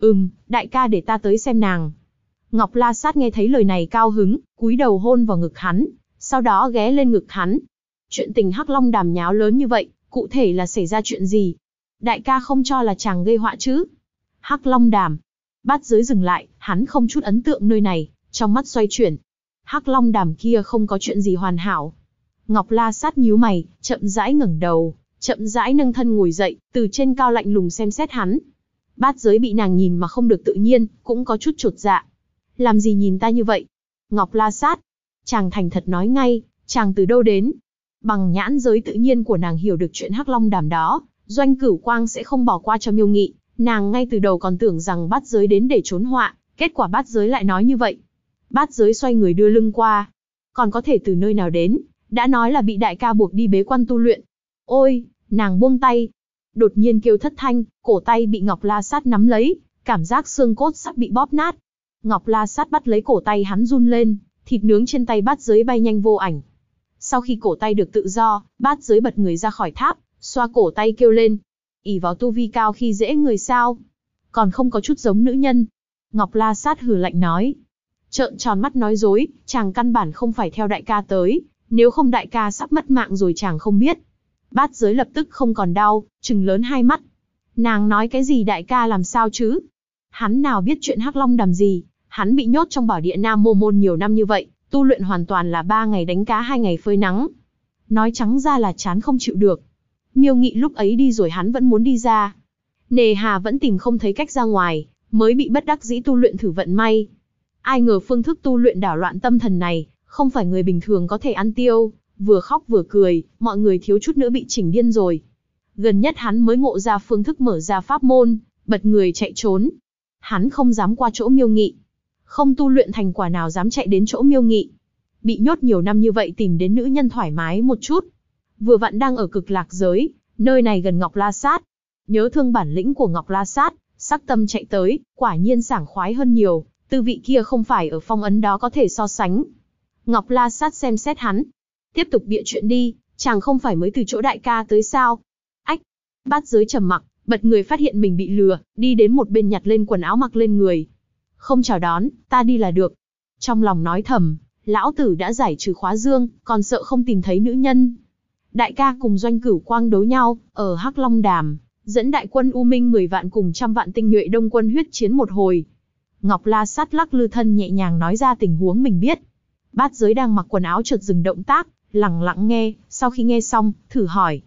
Đại ca để ta tới xem nàng. Ngọc La Sát nghe thấy lời này cao hứng, cúi đầu hôn vào ngực hắn, sau đó ghé lên ngực hắn. Chuyện tình Hắc Long Đàm nháo lớn như vậy, cụ thể là xảy ra chuyện gì? Đại ca không cho là chàng gây họa chứ? Hắc Long Đàm. Bát giới dừng lại, hắn không chút ấn tượng nơi này, trong mắt xoay chuyển. Hắc Long Đàm kia không có chuyện gì hoàn hảo. Ngọc La Sát nhíu mày, chậm rãi ngẩng đầu, chậm rãi nâng thân ngồi dậy, từ trên cao lạnh lùng xem xét hắn. Bát giới bị nàng nhìn mà không được tự nhiên, cũng có chút chột dạ. Làm gì nhìn ta như vậy? Ngọc La Sát. Chàng thành thật nói ngay, chàng từ đâu đến? Bằng nhãn giới tự nhiên của nàng hiểu được chuyện Hắc Long Đàm đó, Doanh Cửu Quang sẽ không bỏ qua cho Miêu Nghị. Nàng ngay từ đầu còn tưởng rằng bát giới đến để trốn họa, kết quả bát giới lại nói như vậy. Bát giới xoay người đưa lưng qua. Còn có thể từ nơi nào đến? Đã nói là bị đại ca buộc đi bế quan tu luyện. Ôi, nàng buông tay. Đột nhiên kêu thất thanh, cổ tay bị Ngọc La Sát nắm lấy, cảm giác xương cốt sắp bị bóp nát. Ngọc La Sát bắt lấy cổ tay hắn run lên, thịt nướng trên tay bát giới bay nhanh vô ảnh. Sau khi cổ tay được tự do, bát giới bật người ra khỏi tháp, xoa cổ tay kêu lên. Ỷ vào tu vi cao khi dễ người sao? Còn không có chút giống nữ nhân. Ngọc La Sát hừ lạnh nói. Trợn tròn mắt nói dối, chàng căn bản không phải theo đại ca tới, nếu không đại ca sắp mất mạng rồi chàng không biết. Bát giới lập tức không còn đau, trừng lớn hai mắt. Nàng nói cái gì đại ca làm sao chứ? Hắn nào biết chuyện Hắc Long Đàm gì, hắn bị nhốt trong bảo địa Nam Mô Môn nhiều năm như vậy, tu luyện hoàn toàn là 3 ngày đánh cá 2 ngày phơi nắng. Nói trắng ra là chán không chịu được. Miêu Nghị lúc ấy đi rồi hắn vẫn muốn đi ra. Nề hà vẫn tìm không thấy cách ra ngoài, mới bị bất đắc dĩ tu luyện thử vận may. Ai ngờ phương thức tu luyện đảo loạn tâm thần này, không phải người bình thường có thể ăn tiêu, vừa khóc vừa cười, mọi người thiếu chút nữa bị chỉnh điên rồi. Gần nhất hắn mới ngộ ra phương thức mở ra pháp môn, bật người chạy trốn. Hắn không dám qua chỗ Miêu Nghị. Không tu luyện thành quả nào dám chạy đến chỗ Miêu Nghị. Bị nhốt nhiều năm như vậy tìm đến nữ nhân thoải mái một chút. Vừa vặn đang ở Cực Lạc giới, nơi này gần Ngọc La Sát. Nhớ thương bản lĩnh của Ngọc La Sát, sắc tâm chạy tới, quả nhiên sảng khoái hơn nhiều, tư vị kia không phải ở phong ấn đó có thể so sánh. Ngọc La Sát xem xét hắn. Tiếp tục bịa chuyện đi, chàng không phải mới từ chỗ đại ca tới sao? Ách! Bát giới trầm mặc, bật người phát hiện mình bị lừa, đi đến một bên nhặt lên quần áo mặc lên người. Không chào đón, ta đi là được. Trong lòng nói thầm, lão tử đã giải trừ khóa dương, còn sợ không tìm thấy nữ nhân. Đại ca cùng Doanh Cửu Quang đấu nhau, ở Hắc Long Đàm, dẫn đại quân U Minh 10 vạn cùng 100 vạn tinh nhuệ đông quân huyết chiến một hồi. Ngọc La Sát lắc lư thân nhẹ nhàng nói ra tình huống mình biết. Bát giới đang mặc quần áo chợt dừng động tác, lặng lặng nghe, sau khi nghe xong, thử hỏi.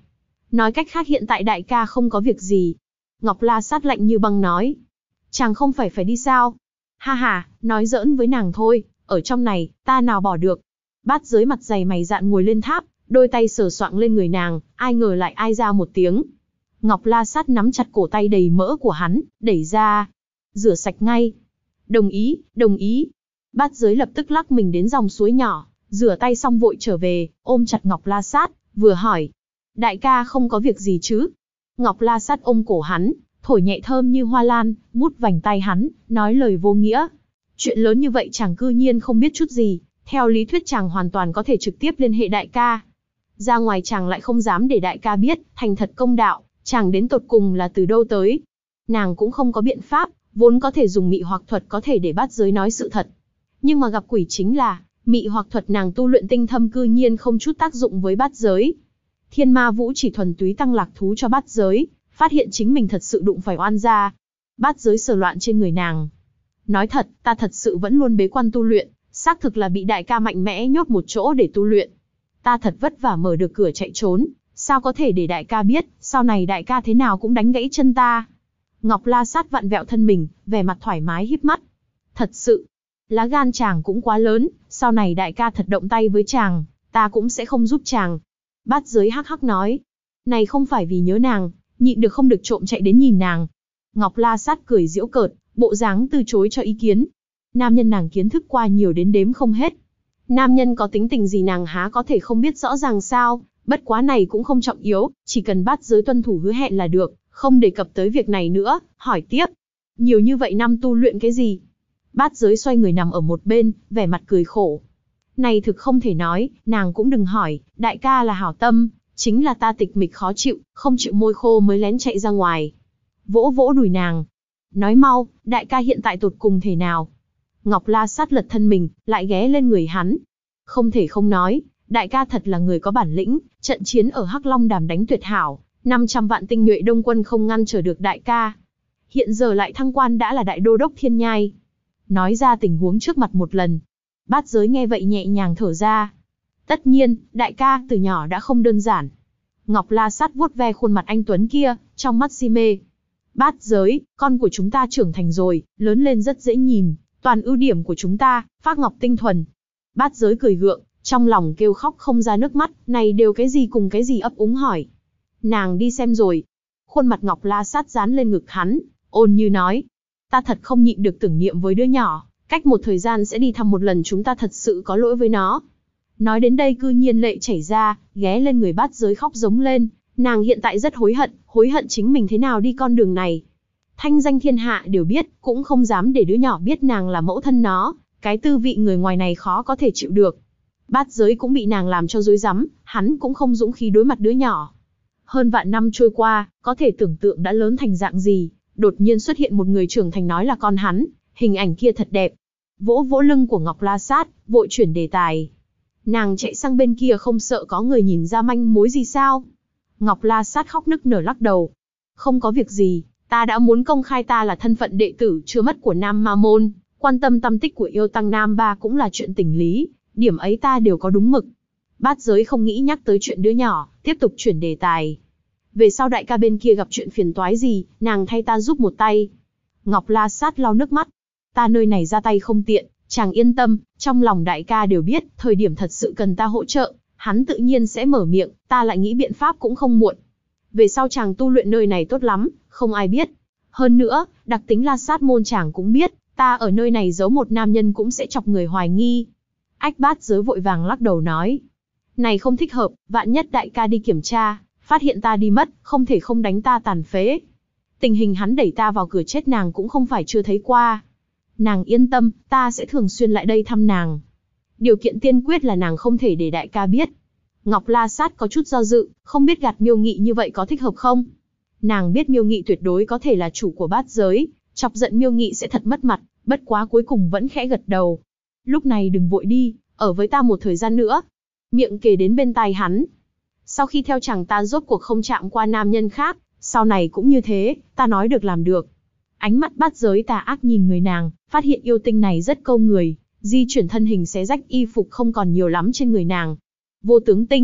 Nói cách khác hiện tại đại ca không có việc gì. Ngọc La Sát lạnh như băng nói. Chàng không phải đi sao? Ha ha, nói giỡn với nàng thôi, ở trong này, ta nào bỏ được. Bát Giới mặt dày mày dạn ngồi lên tháp, đôi tay sờ soạng lên người nàng, ai ngờ lại ai ra một tiếng. Ngọc La Sát nắm chặt cổ tay đầy mỡ của hắn, đẩy ra. Rửa sạch ngay. Đồng ý, đồng ý. Bát Giới lập tức lắc mình đến dòng suối nhỏ, rửa tay xong vội trở về, ôm chặt Ngọc La Sát, vừa hỏi. Đại ca không có việc gì chứ? Ngọc La Sát ôm cổ hắn, thổi nhẹ thơm như hoa lan, mút vành tay hắn, nói lời vô nghĩa. Chuyện lớn như vậy chàng cư nhiên không biết chút gì, theo lý thuyết chàng hoàn toàn có thể trực tiếp liên hệ đại ca. Ra ngoài chàng lại không dám để đại ca biết, thành thật công đạo, chàng đến tột cùng là từ đâu tới. Nàng cũng không có biện pháp, vốn có thể dùng mị hoặc thuật có thể để Bát Giới nói sự thật. Nhưng mà gặp quỷ chính là, mị hoặc thuật nàng tu luyện tinh thâm cư nhiên không chút tác dụng với Bát Giới. Thiên Ma Vũ chỉ thuần túy tăng lạc thú cho Bát Giới, phát hiện chính mình thật sự đụng phải oan gia. Bát Giới sờ loạn trên người nàng. Nói thật, ta thật sự vẫn luôn bế quan tu luyện, xác thực là bị đại ca mạnh mẽ nhốt một chỗ để tu luyện. Ta thật vất vả mở được cửa chạy trốn, sao có thể để đại ca biết, sau này đại ca thế nào cũng đánh gãy chân ta. Ngọc La Sát vặn vẹo thân mình, vẻ mặt thoải mái híp mắt. Thật sự, lá gan chàng cũng quá lớn, sau này đại ca thật động tay với chàng, ta cũng sẽ không giúp chàng. Bát Giới hắc hắc nói. Này không phải vì nhớ nàng, nhịn được không được trộm chạy đến nhìn nàng. Ngọc La Sát cười giễu cợt, bộ dáng từ chối cho ý kiến. Nam nhân nàng kiến thức qua nhiều đến đếm không hết. Nam nhân có tính tình gì nàng há có thể không biết rõ ràng sao, bất quá này cũng không trọng yếu, chỉ cần Bát Giới tuân thủ hứa hẹn là được, không đề cập tới việc này nữa, hỏi tiếp. Nhiều như vậy năm tu luyện cái gì? Bát Giới xoay người nằm ở một bên, vẻ mặt cười khổ. Này thực không thể nói, nàng cũng đừng hỏi, đại ca là hảo tâm, chính là ta tịch mịch khó chịu, không chịu môi khô mới lén chạy ra ngoài. Vỗ vỗ đùi nàng. Nói mau, đại ca hiện tại tột cùng thể nào? Ngọc La Sát lật thân mình, lại ghé lên người hắn. Không thể không nói, đại ca thật là người có bản lĩnh, trận chiến ở Hắc Long Đàm đánh tuyệt hảo, 500 vạn tinh nhuệ đông quân không ngăn trở được đại ca. Hiện giờ lại thăng quan đã là đại đô đốc Thiên Nhai. Nói ra tình huống trước mặt một lần. Bát Giới nghe vậy nhẹ nhàng thở ra. Tất nhiên, đại ca từ nhỏ đã không đơn giản. Ngọc La Sát vuốt ve khuôn mặt anh tuấn kia, trong mắt si mê. Bát Giới, con của chúng ta trưởng thành rồi, lớn lên rất dễ nhìn, toàn ưu điểm của chúng ta, phác ngọc tinh thuần. Bát Giới cười gượng, trong lòng kêu khóc không ra nước mắt, này đều cái gì cùng cái gì ấp úng hỏi. Nàng đi xem rồi. Khuôn mặt Ngọc La Sát dán lên ngực hắn, ôn như nói. Ta thật không nhịn được tưởng niệm với đứa nhỏ, cách một thời gian sẽ đi thăm một lần, chúng ta thật sự có lỗi với nó. Nói đến đây cư nhiên lệ chảy ra, ghé lên người Bát Giới khóc giống lên. Nàng hiện tại rất hối hận chính mình thế nào đi con đường này. Thanh danh thiên hạ đều biết, cũng không dám để đứa nhỏ biết nàng là mẫu thân nó, cái tư vị người ngoài này khó có thể chịu được. Bát Giới cũng bị nàng làm cho rối rắm, hắn cũng không dũng khí đối mặt đứa nhỏ. Hơn vạn năm trôi qua, có thể tưởng tượng đã lớn thành dạng gì, đột nhiên xuất hiện một người trưởng thành nói là con hắn, hình ảnh kia thật đẹp. Vỗ vỗ lưng của Ngọc La Sát, vội chuyển đề tài. Nàng chạy sang bên kia không sợ có người nhìn ra manh mối gì sao? Ngọc La Sát khóc nức nở lắc đầu. Không có việc gì, ta đã muốn công khai ta là thân phận đệ tử chưa mất của Nam Ma Môn, quan tâm tâm tích của yêu tăng Nam Ba cũng là chuyện tình lý, điểm ấy ta đều có đúng mực. Bát Giới không nghĩ nhắc tới chuyện đứa nhỏ, tiếp tục chuyển đề tài. Về sau đại ca bên kia gặp chuyện phiền toái gì, nàng thay ta giúp một tay. Ngọc La Sát lau nước mắt. Ta nơi này ra tay không tiện, chàng yên tâm, trong lòng đại ca đều biết, thời điểm thật sự cần ta hỗ trợ, hắn tự nhiên sẽ mở miệng, ta lại nghĩ biện pháp cũng không muộn. Về sau chàng tu luyện nơi này tốt lắm, không ai biết. Hơn nữa, đặc tính La Sát môn chàng cũng biết, ta ở nơi này giấu một nam nhân cũng sẽ chọc người hoài nghi. Ách Bát Giới vội vàng lắc đầu nói. Này không thích hợp, vạn nhất đại ca đi kiểm tra, phát hiện ta đi mất, không thể không đánh ta tàn phế. Tình hình hắn đẩy ta vào cửa chết nàng cũng không phải chưa thấy qua. Nàng yên tâm, ta sẽ thường xuyên lại đây thăm nàng. Điều kiện tiên quyết là nàng không thể để đại ca biết. Ngọc La Sát có chút do dự, không biết gạt Miêu Nghị như vậy có thích hợp không? Nàng biết Miêu Nghị tuyệt đối có thể là chủ của Bát Giới, chọc giận Miêu Nghị sẽ thật mất mặt, bất quá cuối cùng vẫn khẽ gật đầu. Lúc này đừng vội đi, ở với ta một thời gian nữa. Miệng kề đến bên tai hắn. Sau khi theo chàng ta rốt cuộc không chạm qua nam nhân khác, sau này cũng như thế, ta nói được làm được. Ánh mắt Bát Giới tà ác nhìn người nàng, phát hiện yêu tinh này rất câu người, di chuyển thân hình xé rách y phục không còn nhiều lắm trên người nàng. Vô tướng tinh,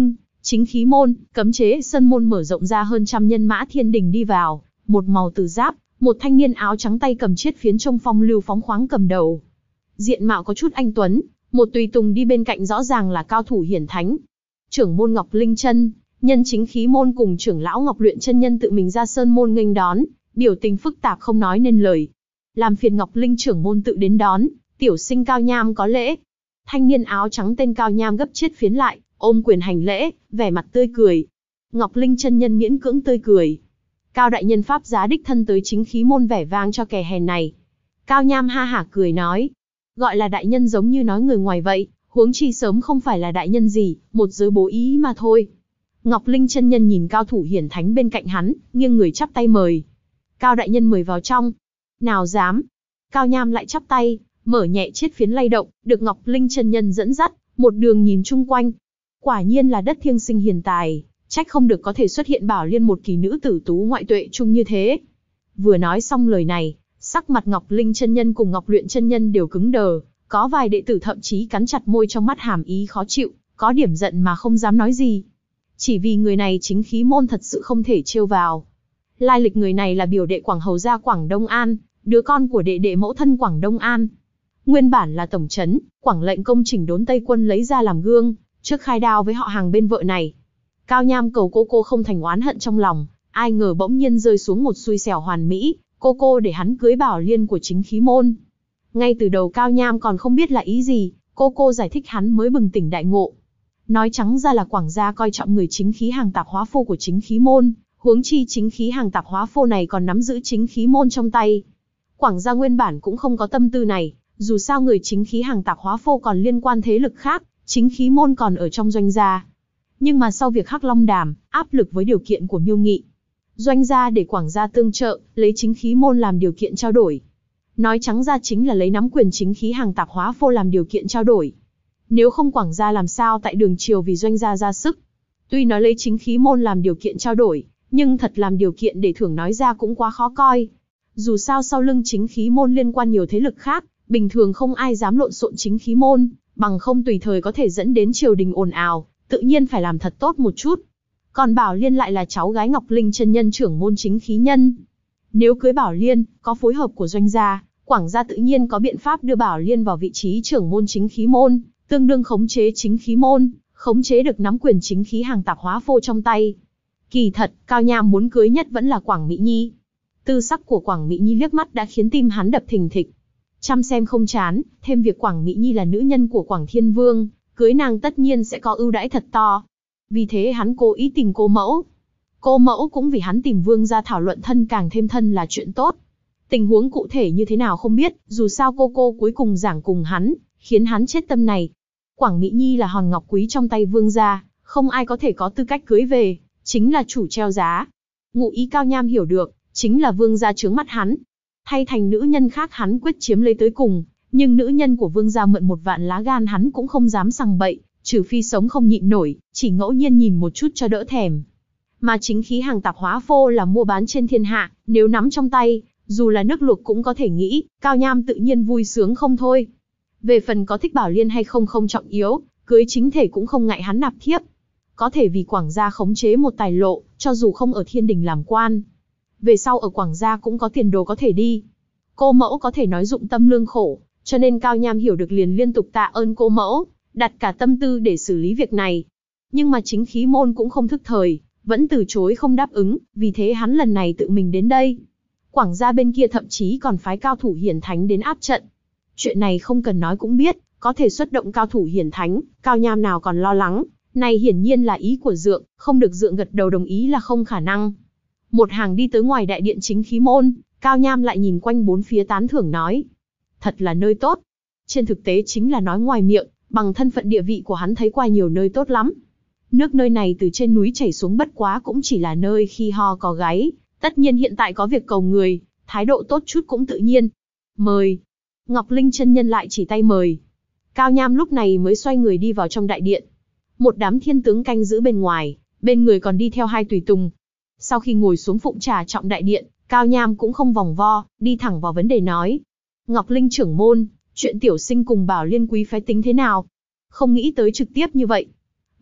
Chính khí môn, cấm chế sơn môn mở rộng ra hơn trăm nhân mã thiên đình đi vào, một màu tử giáp, một thanh niên áo trắng tay cầm chiết phiến trông phong lưu phóng khoáng cầm đầu. Diện mạo có chút anh tuấn, một tùy tùng đi bên cạnh rõ ràng là cao thủ hiển thánh. Trưởng môn Ngọc Linh Chân, nhân chính khí môn cùng trưởng lão Ngọc Luyện chân nhân tự mình ra sơn môn nghênh đón, biểu tình phức tạp không nói nên lời. Làm phiền Ngọc Linh trưởng môn tự đến đón, tiểu sinh Cao Nham có lễ. Thanh niên áo trắng tên Cao Nham gấp chiết phiến lại, ôm quyền hành lễ, vẻ mặt tươi cười. Ngọc Linh chân nhân miễn cưỡng tươi cười. Cao đại nhân pháp giá đích thân tới chính khí môn vẻ vang cho kẻ hèn này. Cao Nham ha hả cười nói, gọi là đại nhân giống như nói người ngoài vậy, huống chi sớm không phải là đại nhân gì, một giới bố ý mà thôi. Ngọc Linh chân nhân nhìn cao thủ hiển thánh bên cạnh hắn, nghiêng người chắp tay mời. Cao đại nhân mời vào trong. Nào dám. Cao Nham lại chắp tay, mở nhẹ chiết phiến lay động, được Ngọc Linh chân nhân dẫn dắt, một đường nhìn chung quanh. Quả nhiên là đất thiêng sinh hiền tài, trách không được có thể xuất hiện Bảo Liên một kỳ nữ tử tú ngoại tuệ trung như thế. Vừa nói xong lời này, sắc mặt Ngọc Linh chân nhân cùng Ngọc Luyện chân nhân đều cứng đờ, có vài đệ tử thậm chí cắn chặt môi trong mắt hàm ý khó chịu, có điểm giận mà không dám nói gì. Chỉ vì người này chính khí môn thật sự không thể trêu vào. Lai lịch người này là biểu đệ Quảng Hầu gia Quảng Đông An, đứa con của đệ đệ mẫu thân Quảng Đông An. Nguyên bản là tổng trấn, Quảng lệnh công chỉnh đốn Tây quân lấy ra làm gương, trước khai đao với họ hàng bên vợ này. Cao Nham cầu cô không thành oán hận trong lòng, ai ngờ bỗng nhiên rơi xuống một xui xẻo hoàn mỹ, cô để hắn cưới Bảo Liên của chính khí môn. Ngay từ đầu Cao Nham còn không biết là ý gì, cô giải thích hắn mới bừng tỉnh đại ngộ. Nói trắng ra là Quảng gia coi trọng người chính khí hàng tạp hóa phô của chính khí môn, huống chi chính khí hàng tạp hóa phô này còn nắm giữ chính khí môn trong tay. Quảng gia nguyên bản cũng không có tâm tư này, dù sao người chính khí hàng tạp hóa phô còn liên quan thế lực khác, chính khí môn còn ở trong doanh gia. Nhưng mà sau việc Hắc Long đàm, áp lực với điều kiện của Miêu Nghị, doanh gia để Quảng gia tương trợ, lấy chính khí môn làm điều kiện trao đổi. Nói trắng ra chính là lấy nắm quyền chính khí hàng tạp hóa phô làm điều kiện trao đổi. Nếu không Quảng gia làm sao tại đường triều vì doanh gia ra sức. Tuy nói lấy chính khí môn làm điều kiện trao đổi, nhưng thật làm điều kiện để thưởng nói ra cũng quá khó coi. Dù sao sau lưng chính khí môn liên quan nhiều thế lực khác, bình thường không ai dám lộn xộn chính khí môn, bằng không tùy thời có thể dẫn đến triều đình ồn ào, tự nhiên phải làm thật tốt một chút. Còn Bảo Liên lại là cháu gái Ngọc Linh chân nhân trưởng môn chính khí nhân. Nếu cưới Bảo Liên, có phối hợp của doanh gia, Quảng gia tự nhiên có biện pháp đưa Bảo Liên vào vị trí trưởng môn chính khí môn, tương đương khống chế chính khí môn, khống chế được nắm quyền chính khí hàng tạp hóa phô trong tay. Kỳ thật, Cao Nham muốn cưới nhất vẫn là Quảng Mỹ Nhi. Tư sắc của Quảng Mỹ Nhi liếc mắt đã khiến tim hắn đập thình thịch. Chăm xem không chán, thêm việc Quảng Mỹ Nhi là nữ nhân của Quảng Thiên Vương, cưới nàng tất nhiên sẽ có ưu đãi thật to. Vì thế hắn cố ý tìm cô mẫu. Cô mẫu cũng vì hắn tìm vương ra thảo luận thân càng thêm thân là chuyện tốt. Tình huống cụ thể như thế nào không biết, dù sao cô cuối cùng giảng cùng hắn, khiến hắn chết tâm này. Quảng Mỹ Nhi là hòn ngọc quý trong tay vương gia, không ai có thể có tư cách cưới về, chính là chủ treo giá. Ngụ ý Cao Nham hiểu được, chính là vương gia trướng mắt hắn. Thay thành nữ nhân khác hắn quyết chiếm lấy tới cùng, nhưng nữ nhân của vương gia mượn 1 vạn lá gan hắn cũng không dám sằng bậy, trừ phi sống không nhịn nổi, chỉ ngẫu nhiên nhìn một chút cho đỡ thèm. Mà chính khí hàng tạp hóa phô là mua bán trên thiên hạ, nếu nắm trong tay, dù là nước luộc cũng có thể nghĩ, Cao Nham tự nhiên vui sướng không thôi. Về phần có thích Bảo Liên hay không không trọng yếu, cưới chính thể cũng không ngại hắn nạp thiếp. Có thể vì Quảng gia khống chế một tài lộ, cho dù không ở thiên đình làm quan. Về sau ở Quảng gia cũng có tiền đồ có thể đi. Cô mẫu có thể nói dụng tâm lương khổ, cho nên Cao Nham hiểu được liền liên tục tạ ơn cô mẫu, đặt cả tâm tư để xử lý việc này. Nhưng mà chính khí môn cũng không thức thời, vẫn từ chối không đáp ứng, vì thế hắn lần này tự mình đến đây. Quảng gia bên kia thậm chí còn phái cao thủ hiển thánh đến áp trận. Chuyện này không cần nói cũng biết, có thể xuất động cao thủ hiển thánh, Cao Nham nào còn lo lắng, này hiển nhiên là ý của Dượng, không được Dượng gật đầu đồng ý là không khả năng. Một hàng đi tới ngoài đại điện chính khí môn, Cao Nham lại nhìn quanh bốn phía tán thưởng nói. Thật là nơi tốt. Trên thực tế chính là nói ngoài miệng, bằng thân phận địa vị của hắn thấy qua nhiều nơi tốt lắm. Nước nơi này từ trên núi chảy xuống bất quá cũng chỉ là nơi khi ho có gáy, tất nhiên hiện tại có việc cầu người, thái độ tốt chút cũng tự nhiên. Mời. Ngọc Linh chân nhân lại chỉ tay mời. Cao Nham lúc này mới xoay người đi vào trong đại điện. Một đám thiên tướng canh giữ bên ngoài, bên người còn đi theo 2 tùy tùng. Sau khi ngồi xuống phụng trà trọng đại điện, Cao Nham cũng không vòng vo, đi thẳng vào vấn đề nói. Ngọc Linh trưởng môn, chuyện tiểu sinh cùng Bảo Liên quý phái tính thế nào? Không nghĩ tới trực tiếp như vậy.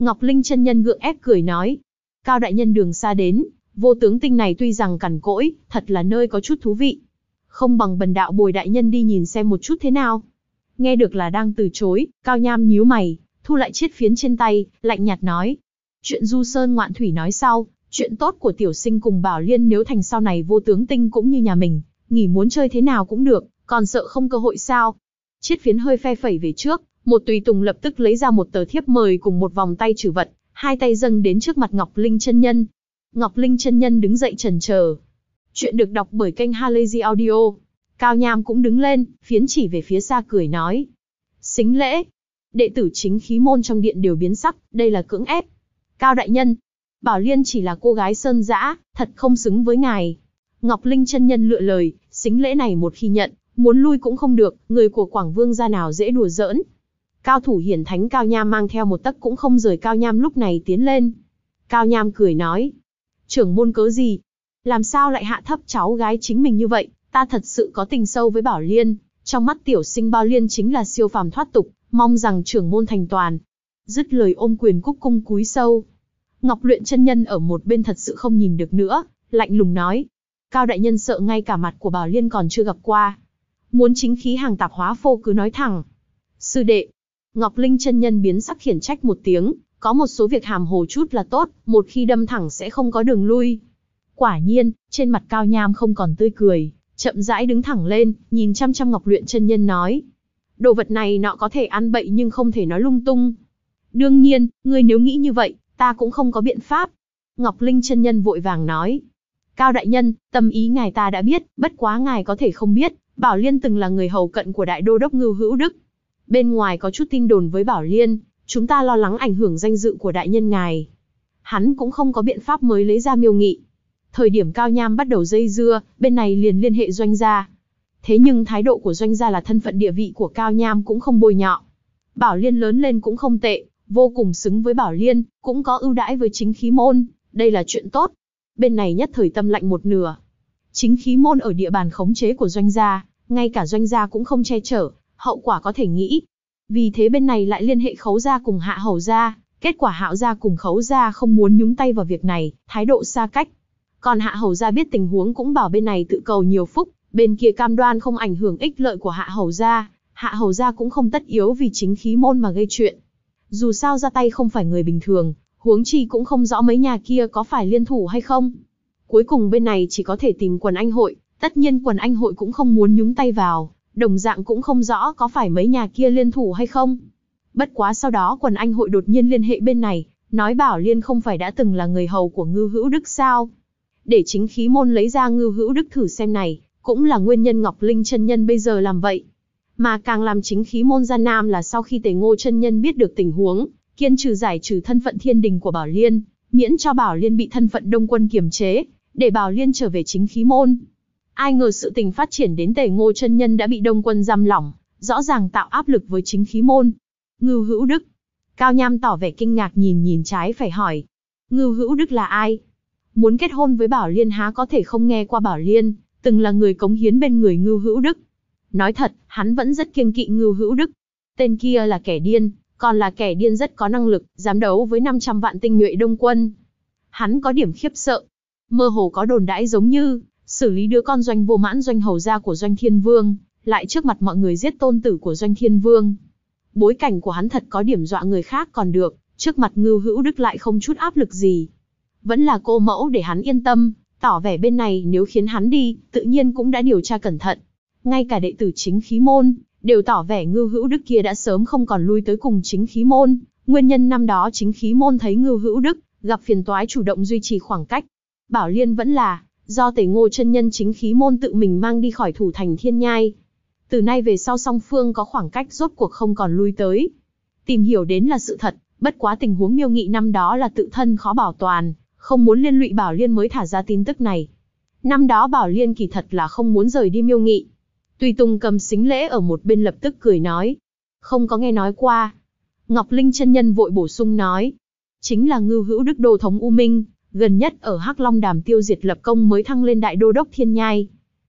Ngọc Linh chân nhân gượng ép cười nói. Cao đại nhân đường xa đến, vô tướng tinh này tuy rằng cằn cỗi, thật là nơi có chút thú vị. Không bằng bần đạo bồi đại nhân đi nhìn xem một chút thế nào. Nghe được là đang từ chối, Cao Nham nhíu mày, thu lại chiếc phiến trên tay, lạnh nhạt nói. Chuyện du sơn ngoạn thủy nói sau, chuyện tốt của tiểu sinh cùng Bảo Liên nếu thành sau này vô tướng tinh cũng như nhà mình, nghỉ muốn chơi thế nào cũng được, còn sợ không cơ hội sao. Chiếc phiến hơi phe phẩy về trước, một tùy tùng lập tức lấy ra một tờ thiếp mời cùng một vòng tay trừ vật, hai tay dâng đến trước mặt Ngọc Linh chân nhân. Ngọc Linh chân nhân đứng dậy chần chờ. Chuyện được đọc bởi kênh Halazy Audio. Cao Nham cũng đứng lên, phiến chỉ về phía xa cười nói. Xính lễ. Đệ tử chính khí môn trong điện đều biến sắc, đây là cưỡng ép. Cao đại nhân, Bảo Liên chỉ là cô gái sơn dã, thật không xứng với ngài. Ngọc Linh chân nhân lựa lời, xính lễ này một khi nhận, muốn lui cũng không được, người của Quảng Vương gia nào dễ đùa giỡn. Cao thủ hiển thánh Cao Nham mang theo một tấc cũng không rời Cao Nham lúc này tiến lên. Cao Nham cười nói. Trưởng môn cớ gì? Làm sao lại hạ thấp cháu gái chính mình như vậy? Ta thật sự có tình sâu với Bảo Liên, trong mắt tiểu sinh Bảo Liên chính là siêu phàm thoát tục, mong rằng trưởng môn thành toàn. Dứt lời ôm quyền cúc cung cúi sâu. Ngọc Luyện chân nhân ở một bên thật sự không nhìn được nữa, lạnh lùng nói. Cao đại nhân sợ ngay cả mặt của Bảo Liên còn chưa gặp qua. Muốn chính khí hàng tạp hóa phô cứ nói thẳng. Sư đệ. Ngọc Linh chân nhân biến sắc khiển trách một tiếng, có một số việc hàm hồ chút là tốt, một khi đâm thẳng sẽ không có đường lui. Quả nhiên, trên mặt Cao Nham không còn tươi cười, chậm rãi đứng thẳng lên, nhìn chăm chăm Ngọc Luyện chân nhân nói. Đồ vật này nọ có thể ăn bậy nhưng không thể nói lung tung. Đương nhiên, ngươi nếu nghĩ như vậy, ta cũng không có biện pháp. Ngọc Linh chân nhân vội vàng nói. Cao đại nhân, tâm ý ngài ta đã biết, bất quá ngài có thể không biết, Bảo Liên từng là người hầu cận của đại đô đốc Ngưu Hữu Đức. Bên ngoài có chút tin đồn với Bảo Liên, chúng ta lo lắng ảnh hưởng danh dự của đại nhân ngài. Hắn cũng không có biện pháp mới lấy ra Miêu Nghị. Thời điểm Cao Nham bắt đầu dây dưa, bên này liền liên hệ Doanh gia. Thế nhưng thái độ của Doanh gia là thân phận địa vị của Cao Nham cũng không bôi nhọ. Bảo Liên lớn lên cũng không tệ, vô cùng xứng với Bảo Liên, cũng có ưu đãi với chính khí môn, đây là chuyện tốt. Bên này nhất thời tâm lạnh một nửa. Chính khí môn ở địa bàn khống chế của Doanh gia, ngay cả Doanh gia cũng không che chở, hậu quả có thể nghĩ. Vì thế bên này lại liên hệ Khấu gia cùng Hạ Hầu gia, kết quả Hạo gia cùng Khấu gia không muốn nhúng tay vào việc này, thái độ xa cách. Còn Hạ Hầu gia biết tình huống cũng bảo bên này tự cầu nhiều phúc, bên kia cam đoan không ảnh hưởng ích lợi của Hạ Hầu gia, Hạ Hầu gia cũng không tất yếu vì chính khí môn mà gây chuyện. Dù sao ra tay không phải người bình thường, huống chi cũng không rõ mấy nhà kia có phải liên thủ hay không. Cuối cùng bên này chỉ có thể tìm Quần Anh hội, tất nhiên Quần Anh hội cũng không muốn nhúng tay vào, đồng dạng cũng không rõ có phải mấy nhà kia liên thủ hay không. Bất quá sau đó Quần Anh hội đột nhiên liên hệ bên này, nói Bảo Liên không phải đã từng là người hầu của Ngưu Hữu Đức sao? Để chính khí môn lấy ra Ngưu Hữu Đức thử xem này, cũng là nguyên nhân Ngọc Linh chân nhân bây giờ làm vậy. Mà càng làm chính khí môn gian nam là sau khi Tề Ngô chân nhân biết được tình huống, kiên trừ giải trừ thân phận thiên đình của Bảo Liên, miễn cho Bảo Liên bị thân phận đông quân kiềm chế, để Bảo Liên trở về chính khí môn. Ai ngờ sự tình phát triển đến Tề Ngô chân nhân đã bị đông quân giam lỏng, rõ ràng tạo áp lực với chính khí môn. Ngưu Hữu Đức. Cao Nham tỏ vẻ kinh ngạc nhìn trái phải hỏi. Ngưu Hữu Đức là ai? Muốn kết hôn với Bảo Liên há có thể không nghe qua Bảo Liên, từng là người cống hiến bên người Ngưu Hữu Đức. Nói thật, hắn vẫn rất kiêng kỵ Ngưu Hữu Đức. Tên kia là kẻ điên, còn là kẻ điên rất có năng lực, dám đấu với 500 vạn tinh nhuệ đông quân. Hắn có điểm khiếp sợ. Mơ hồ có đồn đãi giống như, xử lý đứa con Doanh Vô Mãn Doanh hầu gia của Doanh Thiên Vương, lại trước mặt mọi người giết tôn tử của Doanh Thiên Vương. Bối cảnh của hắn thật có điểm dọa người khác còn được, trước mặt Ngưu Hữu Đức lại không chút áp lực gì. Vẫn là cô mẫu để hắn yên tâm, tỏ vẻ bên này nếu khiến hắn đi, tự nhiên cũng đã điều tra cẩn thận. Ngay cả đệ tử chính khí môn, đều tỏ vẻ Ngưu Hữu Đức kia đã sớm không còn lui tới cùng chính khí môn. Nguyên nhân năm đó chính khí môn thấy Ngưu Hữu Đức gặp phiền toái chủ động duy trì khoảng cách. Bảo Liên vẫn là do Tề Ngô chân nhân chính khí môn tự mình mang đi khỏi thủ thành Thiên Nhai. Từ nay về sau song phương có khoảng cách rốt cuộc không còn lui tới. Tìm hiểu đến là sự thật, bất quá tình huống Miêu Nghị năm đó là tự thân khó bảo toàn, không muốn liên lụy Bảo Liên mới thả ra tin tức này. Năm đó Bảo Liên kỳ thật là không muốn rời đi Miêu Nghị. Tùy Tùng cầm xính lễ ở một bên lập tức cười nói. Không có nghe nói qua. Ngọc Linh chân nhân vội bổ sung nói. Chính là Ngưu Hữu Đức đô thống U Minh, gần nhất ở Hắc Long Đàm tiêu diệt lập công mới thăng lên đại đô đốc Thiên Nhai.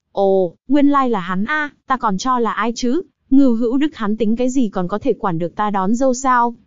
Ồ, nguyên lai là hắn a, ta còn cho là ai chứ, Ngưu Hữu Đức hắn tính cái gì còn có thể quản được ta đón dâu sao?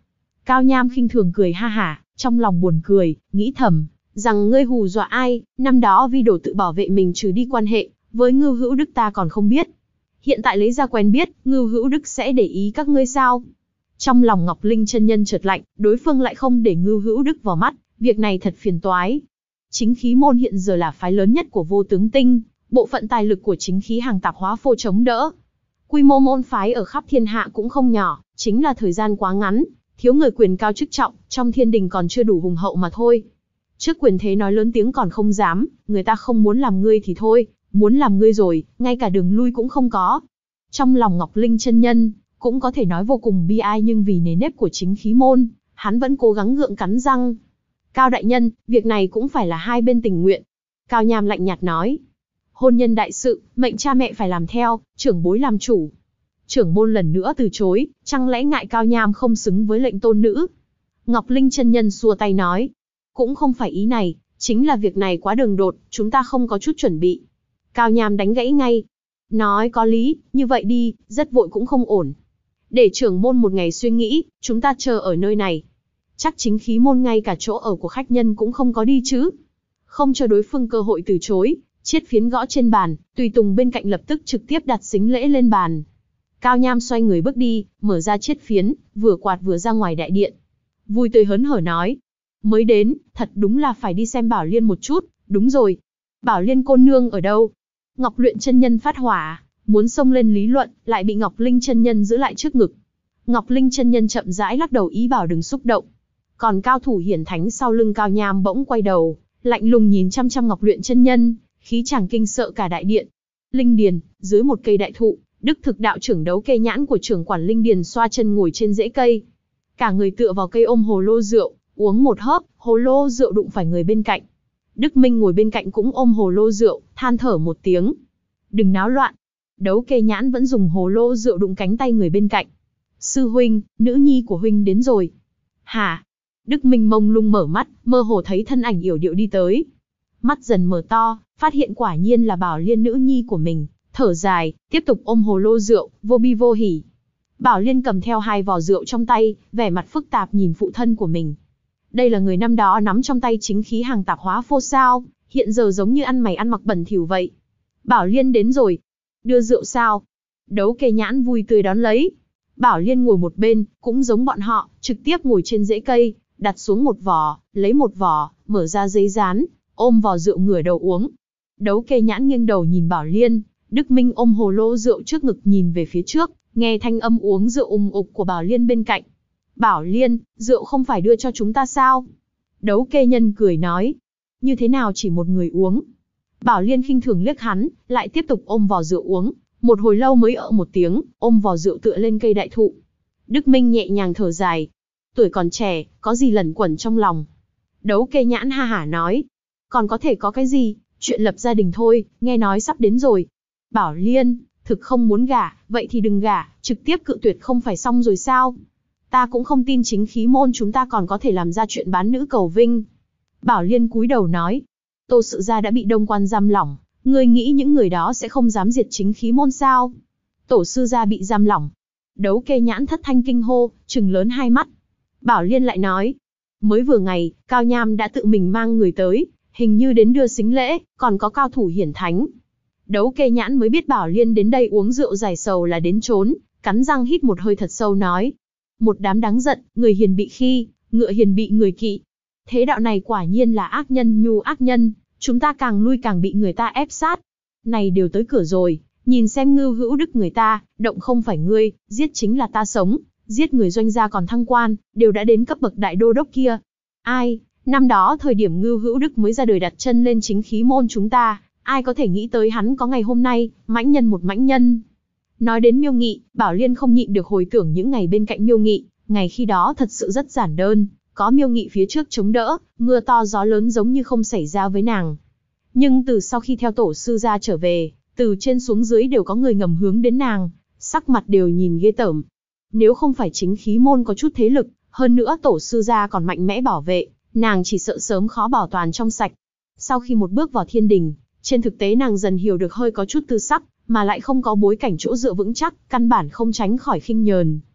Cao Nham khinh thường cười ha hả, trong lòng buồn cười, nghĩ thầm, rằng ngươi hù dọa ai, năm đó Vi Đồ tự bảo vệ mình trừ đi quan hệ, với Ngưu Hữu Đức ta còn không biết. Hiện tại lấy ra quen biết, Ngưu Hữu Đức sẽ để ý các ngươi sao? Trong lòng Ngọc Linh chân nhân chợt lạnh, đối phương lại không để Ngưu Hữu Đức vào mắt, việc này thật phiền toái. Chính khí môn hiện giờ là phái lớn nhất của Vô Tướng Tinh, bộ phận tài lực của chính khí hàng tạp hóa phô chống đỡ. Quy mô môn phái ở khắp thiên hạ cũng không nhỏ, chính là thời gian quá ngắn, thiếu người quyền cao chức trọng, trong thiên đình còn chưa đủ hùng hậu mà thôi. Trước quyền thế nói lớn tiếng còn không dám, người ta không muốn làm ngươi thì thôi, muốn làm ngươi rồi, ngay cả đường lui cũng không có. Trong lòng Ngọc Linh chân nhân, cũng có thể nói vô cùng bi ai, nhưng vì nề nếp của chính khí môn, hắn vẫn cố gắng gượng cắn răng. Cao đại nhân, việc này cũng phải là hai bên tình nguyện. Cao Nham lạnh nhạt nói. Hôn nhân đại sự, mệnh cha mẹ phải làm theo, trưởng bối làm chủ. Trưởng môn lần nữa từ chối, chẳng lẽ ngại Cao Nham không xứng với lệnh tôn nữ? Ngọc Linh chân nhân xua tay nói. Cũng không phải ý này, chính là việc này quá đường đột, chúng ta không có chút chuẩn bị. Cao Nham đánh gãy ngay. Nói có lý, như vậy đi, rất vội cũng không ổn. Để trưởng môn một ngày suy nghĩ, chúng ta chờ ở nơi này. Chắc chính khí môn ngay cả chỗ ở của khách nhân cũng không có đi chứ. Không cho đối phương cơ hội từ chối, chiết phiến gõ trên bàn, tùy tùng bên cạnh lập tức trực tiếp đặt xính lễ lên bàn. Cao Nham xoay người bước đi, mở ra chiết phiến, vừa quạt vừa ra ngoài đại điện. Vui tươi hớn hở nói. Mới đến, thật đúng là phải đi xem Bảo Liên một chút, đúng rồi. Bảo Liên cô nương ở đâu? Ngọc Luyện chân nhân phát hỏa, muốn xông lên lý luận, lại bị Ngọc Linh chân nhân giữ lại trước ngực. Ngọc Linh chân nhân chậm rãi lắc đầu ý bảo đừng xúc động. Còn cao thủ hiển thánh sau lưng Cao Nham bỗng quay đầu, lạnh lùng nhìn chăm chăm Ngọc Luyện chân nhân, khí chàng kinh sợ cả đại điện. Linh điền, dưới một cây đại thụ, Đức Thực đạo trưởng Đấu Kê Nhãn của trưởng quản linh điền xoa chân ngồi trên rễ cây. Cả người tựa vào cây ôm hồ lô rượu, uống một hớp, hồ lô rượu đụng phải người bên cạnh. Đức Minh ngồi bên cạnh cũng ôm hồ lô rượu, than thở một tiếng. Đừng náo loạn. Đấu Kê Nhãn vẫn dùng hồ lô rượu đụng cánh tay người bên cạnh. Sư huynh, nữ nhi của huynh đến rồi. Hả? Đức Minh mông lung mở mắt, mơ hồ thấy thân ảnh yểu điệu đi tới. Mắt dần mở to, phát hiện quả nhiên là Bảo Liên nữ nhi của mình, thở dài, tiếp tục ôm hồ lô rượu, vô bi vô hỉ. Bảo Liên cầm theo hai vò rượu trong tay, vẻ mặt phức tạp nhìn phụ thân của mình. Đây là người năm đó nắm trong tay chính khí hàng tạp hóa phô sao, hiện giờ giống như ăn mày ăn mặc bẩn thỉu vậy. Bảo Liên đến rồi. Đưa rượu sao? Đấu Kê Nhãn vui tươi đón lấy. Bảo Liên ngồi một bên, cũng giống bọn họ, trực tiếp ngồi trên rễ cây, đặt xuống một vò, lấy một vò, mở ra giấy dán, ôm vò rượu ngửa đầu uống. Đấu Kê Nhãn nghiêng đầu nhìn Bảo Liên, Đức Minh ôm hồ lô rượu trước ngực nhìn về phía trước, nghe thanh âm uống rượu ục của Bảo Liên bên cạnh. Bảo Liên, rượu không phải đưa cho chúng ta sao? Đấu Kê Nhân cười nói. Như thế nào chỉ một người uống? Bảo Liên khinh thường liếc hắn, lại tiếp tục ôm vò rượu uống, một hồi lâu mới một tiếng, ôm vò rượu tựa lên cây đại thụ. Đức Minh nhẹ nhàng thở dài. Tuổi còn trẻ, có gì lẩn quẩn trong lòng? Đấu Kê Nhãn ha hả nói. Còn có thể có cái gì, chuyện lập gia đình thôi, nghe nói sắp đến rồi. Bảo Liên, thực không muốn gả, vậy thì đừng gả, trực tiếp cự tuyệt không phải xong rồi sao? Ta cũng không tin chính khí môn chúng ta còn có thể làm ra chuyện bán nữ cầu vinh. Bảo Liên cúi đầu nói. Tô Sự Gia đã bị Đông Quan giam lỏng, ngươi nghĩ những người đó sẽ không dám diệt chính khí môn sao? Tổ sư gia bị giam lỏng. Đấu Kê Nhãn thất thanh kinh hô, trừng lớn hai mắt. Bảo Liên lại nói. Mới vừa ngày, Cao Nham đã tự mình mang người tới, hình như đến đưa sính lễ, còn có cao thủ hiển thánh. Đấu Kê Nhãn mới biết Bảo Liên đến đây uống rượu giải sầu là đến trốn, cắn răng hít một hơi thật sâu nói. Một đám đáng giận, người hiền bị khi, ngựa hiền bị người kỵ. Thế đạo này quả nhiên là ác nhân nhu ác nhân, chúng ta càng lui càng bị người ta ép sát. Này đều tới cửa rồi, nhìn xem Ngưu Hữu Đức người ta, động không phải ngươi, giết chính là ta sống, giết người doanh gia còn thăng quan, đều đã đến cấp bậc đại đô đốc kia. Ai, năm đó thời điểm Ngưu Hữu Đức mới ra đời đặt chân lên chính khí môn chúng ta, ai có thể nghĩ tới hắn có ngày hôm nay, mãnh nhân một mãnh nhân. Nói đến Miêu Nghị, Bảo Liên không nhịn được hồi tưởng những ngày bên cạnh Miêu Nghị, ngày khi đó thật sự rất giản đơn, có Miêu Nghị phía trước chống đỡ, mưa to gió lớn giống như không xảy ra với nàng. Nhưng từ sau khi theo tổ sư gia trở về, từ trên xuống dưới đều có người ngầm hướng đến nàng, sắc mặt đều nhìn ghê tởm. Nếu không phải chính khí môn có chút thế lực, hơn nữa tổ sư gia còn mạnh mẽ bảo vệ, nàng chỉ sợ sớm khó bảo toàn trong sạch. Sau khi một bước vào thiên đình, trên thực tế nàng dần hiểu được hơi có chút tư sắc, mà lại không có bối cảnh chỗ dựa vững chắc, căn bản không tránh khỏi khinh nhờn.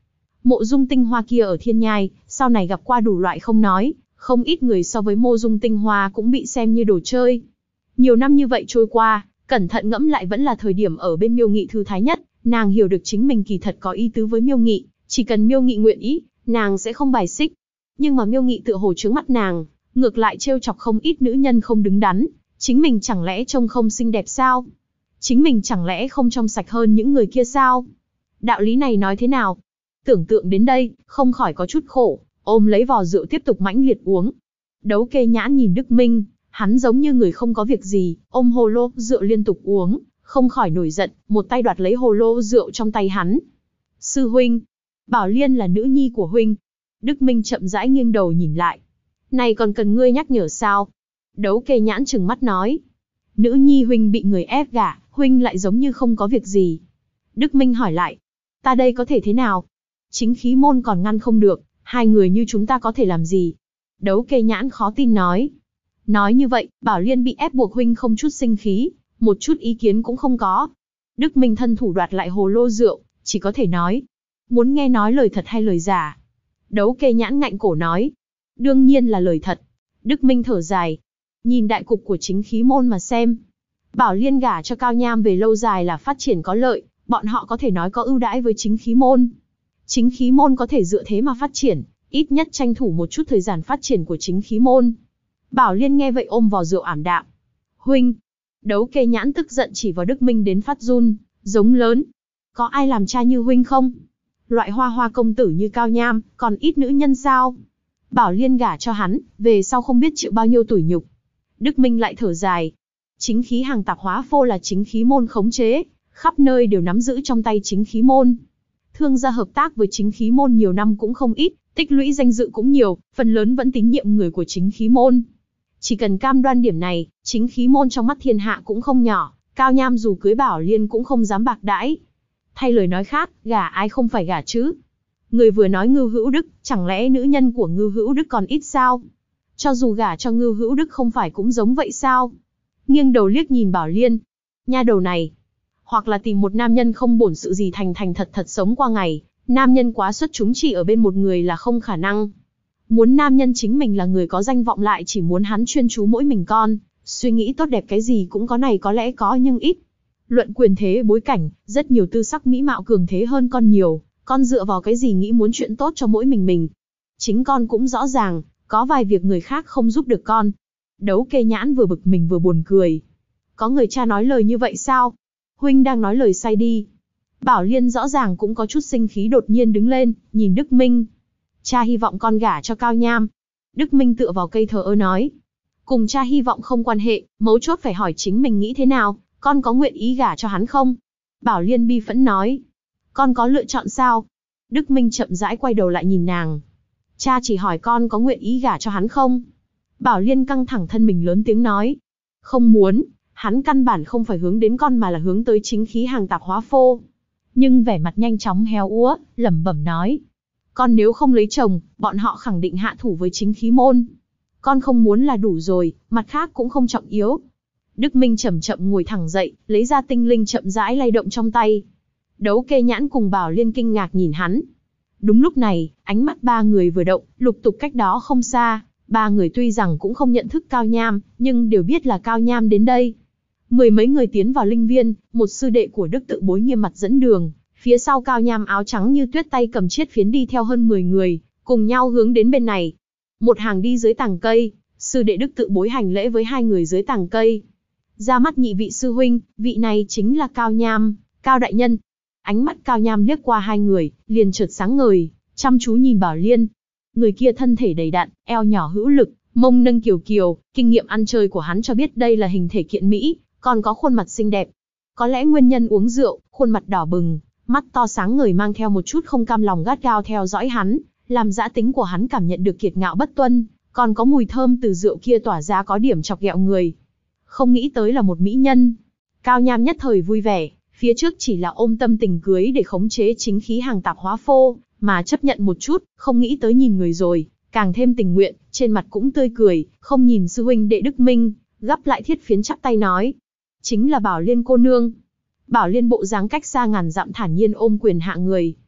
Mộ dung tinh hoa kia ở thiên nhai, sau này gặp qua đủ loại không nói, không ít người so với mộ dung tinh hoa cũng bị xem như đồ chơi. Nhiều năm như vậy trôi qua, cẩn thận ngẫm lại vẫn là thời điểm ở bên Miêu Nghị thư thái nhất, nàng hiểu được chính mình kỳ thật có ý tứ với Miêu Nghị, chỉ cần Miêu Nghị nguyện ý, nàng sẽ không bài xích. Nhưng mà Miêu Nghị tựa hồ trướng mắt nàng, ngược lại trêu chọc không ít nữ nhân không đứng đắn, chính mình chẳng lẽ trông không xinh đẹp sao? Chính mình chẳng lẽ không trong sạch hơn những người kia sao? Đạo lý này nói thế nào? Tưởng tượng đến đây, không khỏi có chút khổ, ôm lấy vò rượu tiếp tục mãnh liệt uống. Đấu Kê Nhãn nhìn Đức Minh, hắn giống như người không có việc gì, ôm hồ lô rượu liên tục uống, không khỏi nổi giận, một tay đoạt lấy hồ lô rượu trong tay hắn. Sư huynh, Bảo Liên là nữ nhi của huynh. Đức Minh chậm rãi nghiêng đầu nhìn lại. Này còn cần ngươi nhắc nhở sao? Đấu Kê Nhãn trừng mắt nói. Nữ nhi huynh bị người ép gả, huynh lại giống như không có việc gì. Đức Minh hỏi lại. Ta đây có thể thế nào? Chính khí môn còn ngăn không được, hai người như chúng ta có thể làm gì? Đấu Kê Nhãn khó tin nói. Nói như vậy, Bảo Liên bị ép buộc huynh không chút sinh khí, một chút ý kiến cũng không có. Đức Minh thân thủ đoạt lại hồ lô rượu, chỉ có thể nói. Muốn nghe nói lời thật hay lời giả? Đấu Kê Nhãn ngạnh cổ nói. Đương nhiên là lời thật. Đức Minh thở dài. Nhìn đại cục của chính khí môn mà xem. Bảo Liên gả cho Cao Nham về lâu dài là phát triển có lợi, bọn họ có thể nói có ưu đãi với chính khí môn. Chính khí môn có thể dựa thế mà phát triển, ít nhất tranh thủ một chút thời gian phát triển của chính khí môn. Bảo Liên nghe vậy ôm vò rượu ảm đạm. Huynh! Đấu Kê Nhãn tức giận chỉ vào Đức Minh đến phát run, giống lớn. Có ai làm cha như huynh không? Loại hoa hoa công tử như Cao Nham, còn ít nữ nhân sao? Bảo Liên gả cho hắn, về sau không biết chịu bao nhiêu tủi nhục. Đức Minh lại thở dài. Chính khí hàng tạp hóa phô là chính khí môn khống chế, khắp nơi đều nắm giữ trong tay chính khí môn. Thương gia hợp tác với chính khí môn nhiều năm cũng không ít, tích lũy danh dự cũng nhiều, phần lớn vẫn tín nhiệm người của chính khí môn. Chỉ cần cam đoan điểm này, chính khí môn trong mắt thiên hạ cũng không nhỏ, Cao Nham dù cưới Bảo Liên cũng không dám bạc đãi. Thay lời nói khác, gả ai không phải gả chứ? Người vừa nói Ngưu Hữu Đức, chẳng lẽ nữ nhân của Ngưu Hữu Đức còn ít sao? Cho dù gả cho Ngưu Hữu Đức không phải cũng giống vậy sao? Nghiêng đầu liếc nhìn Bảo Liên. Nha đầu này. Hoặc là tìm một nam nhân không bổn sự gì thành thành thật thật sống qua ngày, nam nhân quá xuất chúng chỉ ở bên một người là không khả năng. Muốn nam nhân chính mình là người có danh vọng lại chỉ muốn hắn chuyên chú mỗi mình con, suy nghĩ tốt đẹp cái gì cũng có này có lẽ có nhưng ít. Luận quyền thế bối cảnh, rất nhiều tư sắc mỹ mạo cường thế hơn con nhiều, con dựa vào cái gì nghĩ muốn chuyện tốt cho mỗi mình. Chính con cũng rõ ràng, có vài việc người khác không giúp được con. Đấu Kê Nhãn vừa bực mình vừa buồn cười. Có người cha nói lời như vậy sao? Huynh đang nói lời sai đi. Bảo Liên rõ ràng cũng có chút sinh khí đột nhiên đứng lên, nhìn Đức Minh. Cha hy vọng con gả cho Cao Nham. Đức Minh tựa vào cây thờ ơ nói. Cùng cha hy vọng không quan hệ, mấu chốt phải hỏi chính mình nghĩ thế nào, con có nguyện ý gả cho hắn không? Bảo Liên bi phẫn nói. Con có lựa chọn sao? Đức Minh chậm rãi quay đầu lại nhìn nàng. Cha chỉ hỏi con có nguyện ý gả cho hắn không? Bảo Liên căng thẳng thân mình lớn tiếng nói. Không muốn, hắn căn bản không phải hướng đến con mà là hướng tới chính khí hàng tạp hóa phô. Nhưng vẻ mặt nhanh chóng héo úa, lẩm bẩm nói. Con nếu không lấy chồng, bọn họ khẳng định hạ thủ với chính khí môn. Con không muốn là đủ rồi, mặt khác cũng không trọng yếu. Đức Minh chậm chậm ngồi thẳng dậy, lấy ra tinh linh chậm rãi lay động trong tay. Đấu Kê Nhãn cùng Bảo Liên kinh ngạc nhìn hắn. Đúng lúc này, ánh mắt ba người vừa động, lục tục cách đó không xa. Ba người tuy rằng cũng không nhận thức Cao Nham, nhưng đều biết là Cao Nham đến đây. Mười mấy người tiến vào linh viên, một sư đệ của Đức Tự Bối nghiêm mặt dẫn đường. Phía sau Cao Nham áo trắng như tuyết tay cầm chiết phiến đi theo hơn 10 người, cùng nhau hướng đến bên này. Một hàng đi dưới tàng cây, sư đệ Đức Tự Bối hành lễ với hai người dưới tàng cây. Ra mắt nhị vị sư huynh, vị này chính là Cao Nham, Cao đại nhân. Ánh mắt Cao Nham liếc qua hai người, liền chợt sáng ngời, chăm chú nhìn Bảo Liên. Người kia thân thể đầy đặn, eo nhỏ hữu lực, mông nâng kiều kiều, kinh nghiệm ăn chơi của hắn cho biết đây là hình thể kiện mỹ, còn có khuôn mặt xinh đẹp. Có lẽ nguyên nhân uống rượu, khuôn mặt đỏ bừng, mắt to sáng ngời mang theo một chút không cam lòng gắt gao theo dõi hắn, làm dã tính của hắn cảm nhận được kiệt ngạo bất tuân, còn có mùi thơm từ rượu kia tỏa ra có điểm chọc ghẹo người. Không nghĩ tới là một mỹ nhân. Cao Nham nhất thời vui vẻ, phía trước chỉ là ôm tâm tình cưới để khống chế chính khí hàng tạp hóa phô, mà chấp nhận một chút, không nghĩ tới nhìn người rồi, càng thêm tình nguyện, trên mặt cũng tươi cười, không nhìn sư huynh đệ Đức Minh, gắp lại thiết phiến chắp tay nói. Chính là Bảo Liên cô nương. Bảo Liên bộ dáng cách xa ngàn dặm thản nhiên ôm quyền hạ người.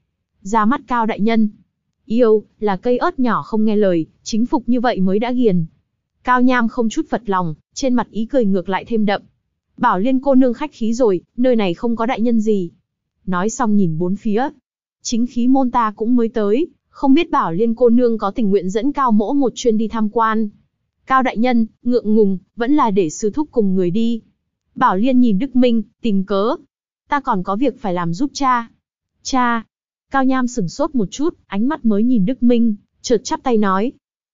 Ra mắt Cao đại nhân. Yêu, là cây ớt nhỏ không nghe lời, chính phục như vậy mới đã ghiền. Cao Nham không chút phật lòng, trên mặt ý cười ngược lại thêm đậm. Bảo Liên cô nương khách khí rồi, nơi này không có đại nhân gì. Nói xong nhìn bốn phía. Chính khí môn ta cũng mới tới, không biết Bảo Liên cô nương có tình nguyện dẫn Cao mỗ một chuyến đi tham quan. Cao đại nhân, ngượng ngùng, vẫn là để sư thúc cùng người đi. Bảo Liên nhìn Đức Minh, tìm cớ. Ta còn có việc phải làm giúp cha. Cha. Cao Nham sửng sốt một chút, ánh mắt mới nhìn Đức Minh, chợt chắp tay nói.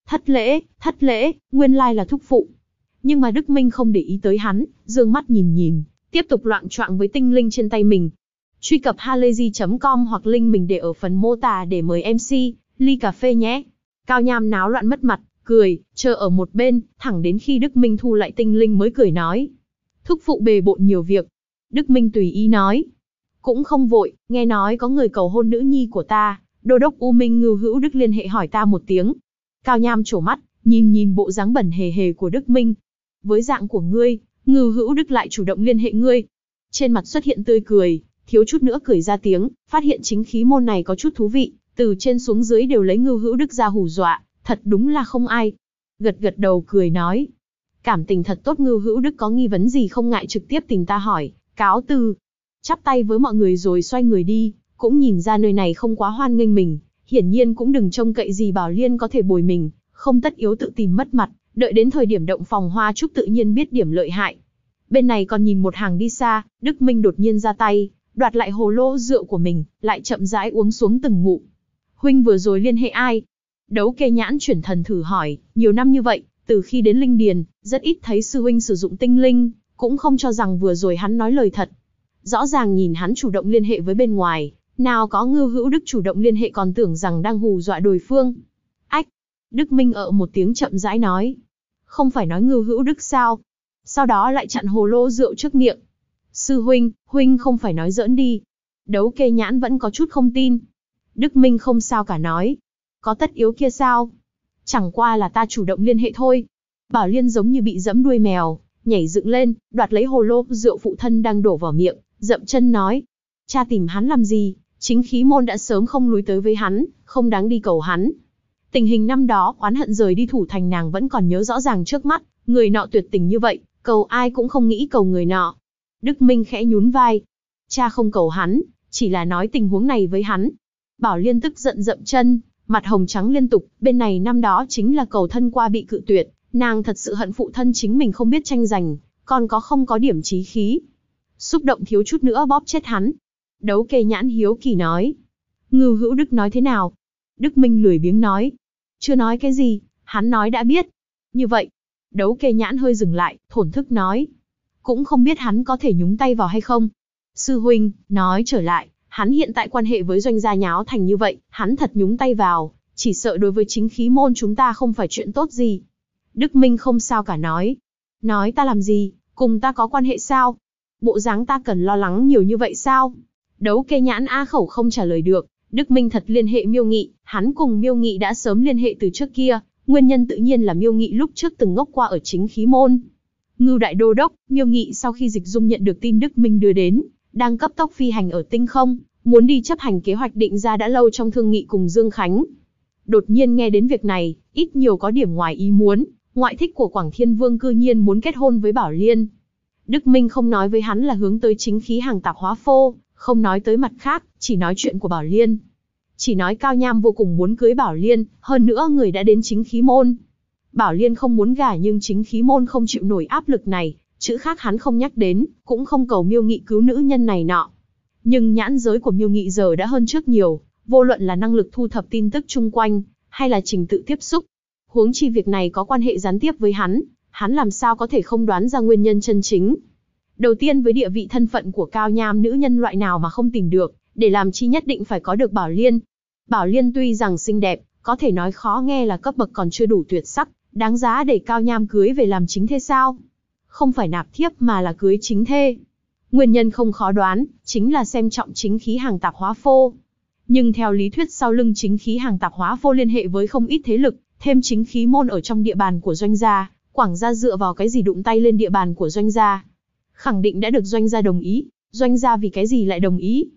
Thất lễ, nguyên lai là thúc phụ. Nhưng mà Đức Minh không để ý tới hắn, dương mắt nhìn, tiếp tục loạng choạng với tinh linh trên tay mình. Truy cập halayzi.com hoặc link mình để ở phần mô tả để mời MC, ly cà phê nhé. Cao Nham náo loạn mất mặt, cười, chờ ở một bên, thẳng đến khi Đức Minh thu lại tinh linh mới cười nói. Thúc phụ bề bộn nhiều việc. Đức Minh tùy ý nói. Cũng không vội, nghe nói có người cầu hôn nữ nhi của ta, đô đốc U Minh Ngưu Hữu Đức liên hệ hỏi ta một tiếng. Cao Nham trổ mắt, nhìn bộ dáng bẩn hề của Đức Minh. Với dạng của ngươi, Ngưu Hữu Đức lại chủ động liên hệ ngươi. Trên mặt xuất hiện tươi cười, thiếu chút nữa cười ra tiếng, phát hiện chính khí môn này có chút thú vị, từ trên xuống dưới đều lấy Ngưu Hữu Đức ra hù dọa, thật đúng là không ai. Gật đầu cười nói. Cảm tình thật tốt, Ngưu Hữu Đức có nghi vấn gì không ngại trực tiếp tìm ta hỏi, cáo từ. Chắp tay với mọi người rồi xoay người đi, cũng nhìn ra nơi này không quá hoan nghênh mình, hiển nhiên cũng đừng trông cậy gì Bảo Liên có thể bồi mình, không tất yếu tự tìm mất mặt, đợi đến thời điểm động phòng hoa trúc tự nhiên biết điểm lợi hại. Bên này còn nhìn một hàng đi xa, Đức Minh đột nhiên ra tay, đoạt lại hồ lô rượu của mình, lại chậm rãi uống xuống từng ngụm. Huynh vừa rồi liên hệ ai? Đấu Kê Nhãn chuyển thần thử hỏi, nhiều năm như vậy, từ khi đến Linh Điền, rất ít thấy sư huynh sử dụng tinh linh, cũng không cho rằng vừa rồi hắn nói lời thật. Rõ ràng nhìn hắn chủ động liên hệ với bên ngoài, nào có Ngưu Hữu Đức chủ động liên hệ còn tưởng rằng đang hù dọa đối phương. Ách! Đức Minh một tiếng chậm rãi nói. Không phải nói Ngưu Hữu Đức sao? Sau đó lại chặn hồ lô rượu trước miệng. Sư huynh không phải nói giỡn đi. Đấu Kê Nhãn vẫn có chút không tin. Đức Minh không sao cả nói. Có tất yếu kia sao? Chẳng qua là ta chủ động liên hệ thôi. Bảo Liên giống như bị giẫm đuôi mèo, nhảy dựng lên, đoạt lấy hồ lô rượu phụ thân đang đổ vào miệng, dậm chân nói. Cha tìm hắn làm gì? Chính khí môn đã sớm không lúi tới với hắn, không đáng đi cầu hắn. Tình hình năm đó, oán hận rời đi thủ thành nàng vẫn còn nhớ rõ ràng trước mắt, người nọ tuyệt tình như vậy, cầu ai cũng không nghĩ cầu người nọ. Đức Minh khẽ nhún vai. Cha không cầu hắn, chỉ là nói tình huống này với hắn. Bảo Liên tức giận dậm chân, mặt hồng trắng liên tục, bên này năm đó chính là cầu thân qua bị cự tuyệt, nàng thật sự hận phụ thân chính mình không biết tranh giành, còn không có điểm chí khí. Xúc động thiếu chút nữa bóp chết hắn. Đấu Kê Nhãn hiếu kỳ nói. Ngưu Hữu Đức nói thế nào? Đức Minh lười biếng nói. Chưa nói cái gì, hắn nói đã biết. Như vậy, Đấu Kê Nhãn hơi dừng lại, thổn thức nói. Cũng không biết hắn có thể nhúng tay vào hay không. Sư huynh, nói trở lại, hắn hiện tại quan hệ với Doanh gia nháo thành như vậy, hắn thật nhúng tay vào, chỉ sợ đối với chính khí môn chúng ta không phải chuyện tốt gì. Đức Minh không sao cả nói. Nói ta làm gì, cùng ta có quan hệ sao? Bộ dáng ta cần lo lắng nhiều như vậy sao? Đấu Kê Nhãn á khẩu không trả lời được. Đức Minh thật liên hệ Miêu Nghị, hắn cùng Miêu Nghị đã sớm liên hệ từ trước kia, nguyên nhân tự nhiên là Miêu Nghị lúc trước từng ngốc qua ở chính khí môn. Ngưu đại đô đốc, Miêu Nghị sau khi Dịch Dung nhận được tin Đức Minh đưa đến, đang cấp tốc phi hành ở tinh không, muốn đi chấp hành kế hoạch định ra đã lâu trong thương nghị cùng Dương Khánh. Đột nhiên nghe đến việc này, ít nhiều có điểm ngoài ý muốn, ngoại thích của Quảng Thiên Vương cư nhiên muốn kết hôn với Bảo Liên. Đức Minh không nói với hắn là hướng tới chính khí hàng tạp hóa phô, không nói tới mặt khác, chỉ nói chuyện của Bảo Liên. Chỉ nói Cao Nham vô cùng muốn cưới Bảo Liên, hơn nữa người đã đến chính khí môn. Bảo Liên không muốn gả nhưng chính khí môn không chịu nổi áp lực này, chữ khác hắn không nhắc đến, cũng không cầu Miêu Nghị cứu nữ nhân này nọ. Nhưng nhãn giới của Miêu Nghị giờ đã hơn trước nhiều, vô luận là năng lực thu thập tin tức chung quanh, hay là trình tự tiếp xúc. Huống chi việc này có quan hệ gián tiếp với hắn làm sao có thể không đoán ra nguyên nhân chân chính. Đầu tiên với địa vị thân phận của Cao Nham nữ nhân loại nào mà không tìm được, để làm chi nhất định phải có được Bảo Liên. Bảo Liên tuy rằng xinh đẹp, có thể nói khó nghe là cấp bậc còn chưa đủ tuyệt sắc, đáng giá để Cao Nham cưới về làm chính thê sao? Không phải nạp thiếp mà là cưới chính thê. Nguyên nhân không khó đoán, chính là xem trọng chính khí hàng tạp hóa phô. Nhưng theo lý thuyết sau lưng chính khí hàng tạp hóa phô liên hệ với không ít thế lực, thêm chính khí môn ở trong địa bàn của Doanh gia, Quảng gia dựa vào cái gì đụng tay lên địa bàn của Doanh gia? Khẳng định đã được Doanh gia đồng ý, Doanh gia vì cái gì lại đồng ý?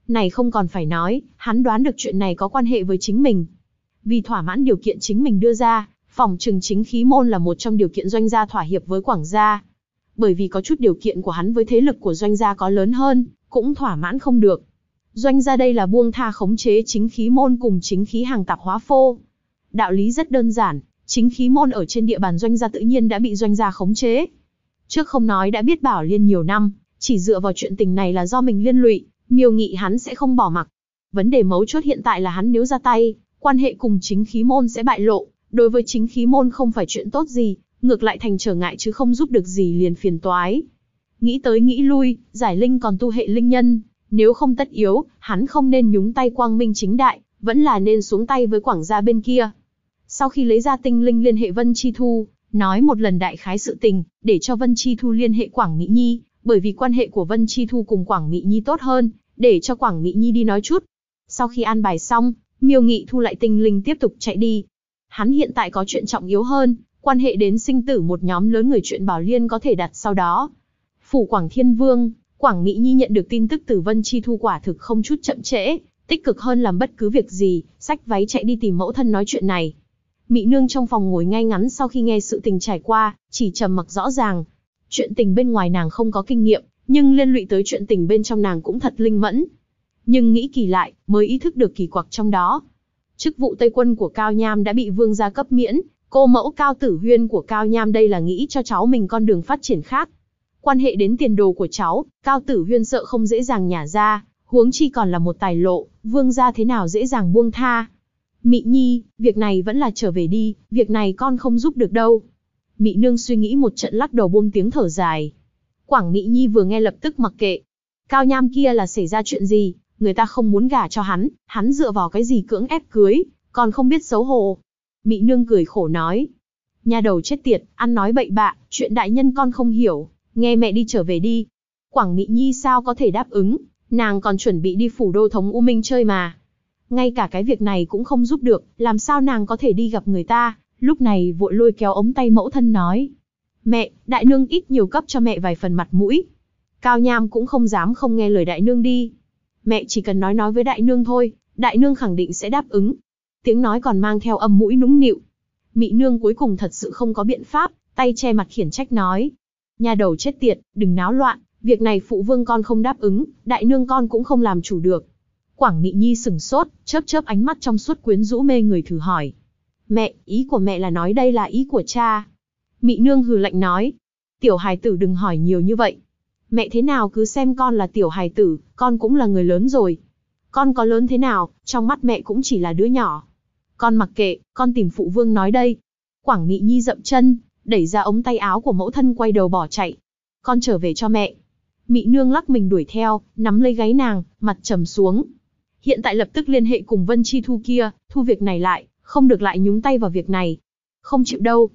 Này không còn phải nói, hắn đoán được chuyện này có quan hệ với chính mình. Vì thỏa mãn điều kiện chính mình đưa ra, phỏng chừng chính khí môn là một trong điều kiện Doanh gia thỏa hiệp với Quảng gia. Bởi vì có chút điều kiện của hắn với thế lực của Doanh gia có lớn hơn, cũng thỏa mãn không được. Doanh gia đây là buông tha khống chế chính khí môn cùng chính khí hàng tạp hóa phô. Đạo lý rất đơn giản, chính khí môn ở trên địa bàn Doanh gia tự nhiên đã bị Doanh gia khống chế. Trước không nói đã biết Bảo Liên nhiều năm, chỉ dựa vào chuyện tình này là do mình liên lụy, Miêu Nghị hắn sẽ không bỏ mặc. Vấn đề mấu chốt hiện tại là hắn nếu ra tay, quan hệ cùng chính khí môn sẽ bại lộ, đối với chính khí môn không phải chuyện tốt gì, ngược lại thành trở ngại chứ không giúp được gì liền phiền toái. Nghĩ tới nghĩ lui, Giải Linh còn tu hệ linh nhân, nếu không tất yếu, hắn không nên nhúng tay quang minh chính đại, vẫn là nên xuống tay với Quảng gia bên kia. Sau khi lấy ra tinh linh liên hệ Vân Chi Thu, nói một lần đại khái sự tình, để cho Vân Chi Thu liên hệ Quảng Mỹ Nhi, bởi vì quan hệ của Vân Chi Thu cùng Quảng Mỹ Nhi tốt hơn, để cho Quảng Mỹ Nhi đi nói chút. Sau khi an bài xong, Miêu Nghị thu lại tinh linh tiếp tục chạy đi. Hắn hiện tại có chuyện trọng yếu hơn, quan hệ đến sinh tử một nhóm lớn người chuyện Bảo Liên có thể đặt sau đó. Phủ Quảng Thiên Vương, Quảng Mỹ Nhi nhận được tin tức từ Vân Chi Thu quả thực không chút chậm trễ, tích cực hơn làm bất cứ việc gì, xách váy chạy đi tìm mẫu thân nói chuyện này. Mị nương trong phòng ngồi ngay ngắn sau khi nghe sự tình trải qua, chỉ trầm mặc rõ ràng. Chuyện tình bên ngoài nàng không có kinh nghiệm, nhưng liên lụy tới chuyện tình bên trong nàng cũng thật linh mẫn. Nhưng nghĩ kỳ lại, mới ý thức được kỳ quặc trong đó. Chức vụ Tây Quân của Cao Nham đã bị vương gia cấp miễn, cô mẫu Cao Tử Huyên của Cao Nham đây là nghĩ cho cháu mình con đường phát triển khác. Quan hệ đến tiền đồ của cháu, Cao Tử Huyên sợ không dễ dàng nhả ra, huống chi còn là một tài lộ, vương gia thế nào dễ dàng buông tha. Mị Nhi, việc này vẫn là trở về đi, việc này con không giúp được đâu. Mị nương suy nghĩ một trận lắc đầu buông tiếng thở dài. Quảng Mị Nhi vừa nghe lập tức mặc kệ. Cao Nham kia là xảy ra chuyện gì, người ta không muốn gả cho hắn dựa vào cái gì cưỡng ép cưới, còn không biết xấu hổ. Mị nương cười khổ nói. Nhà đầu chết tiệt, ăn nói bậy bạ, chuyện đại nhân con không hiểu, nghe mẹ đi trở về đi. Quảng Mị Nhi sao có thể đáp ứng, nàng còn chuẩn bị đi phủ đô thống U Minh chơi mà. Ngay cả cái việc này cũng không giúp được, làm sao nàng có thể đi gặp người ta, lúc này vội lôi kéo ống tay mẫu thân nói. Mẹ, đại nương ít nhiều cấp cho mẹ vài phần mặt mũi. Cao Nham cũng không dám không nghe lời đại nương đi. Mẹ chỉ cần nói với đại nương thôi, đại nương khẳng định sẽ đáp ứng. Tiếng nói còn mang theo âm mũi nũng nịu. Mị nương cuối cùng thật sự không có biện pháp, tay che mặt khiển trách nói. Nhà đầu chết tiệt, đừng náo loạn, việc này phụ vương con không đáp ứng, đại nương con cũng không làm chủ được. Quảng Mị Nhi sừng sốt, chớp chớp ánh mắt trong suốt quyến rũ mê người thử hỏi. Mẹ, ý của mẹ là nói đây là ý của cha. Mị nương hừ lạnh nói. Tiểu hài tử đừng hỏi nhiều như vậy. Mẹ thế nào cứ xem con là tiểu hài tử, con cũng là người lớn rồi. Con có lớn thế nào, trong mắt mẹ cũng chỉ là đứa nhỏ. Con mặc kệ, con tìm phụ vương nói đây. Quảng Mị Nhi dậm chân, đẩy ra ống tay áo của mẫu thân quay đầu bỏ chạy. Con trở về cho mẹ. Mị nương lắc mình đuổi theo, nắm lấy gáy nàng, mặt trầm xuống. Hiện tại lập tức liên hệ cùng Vân Chi Thu kia, thu việc này lại, không được lại nhúng tay vào việc này. Không chịu đâu.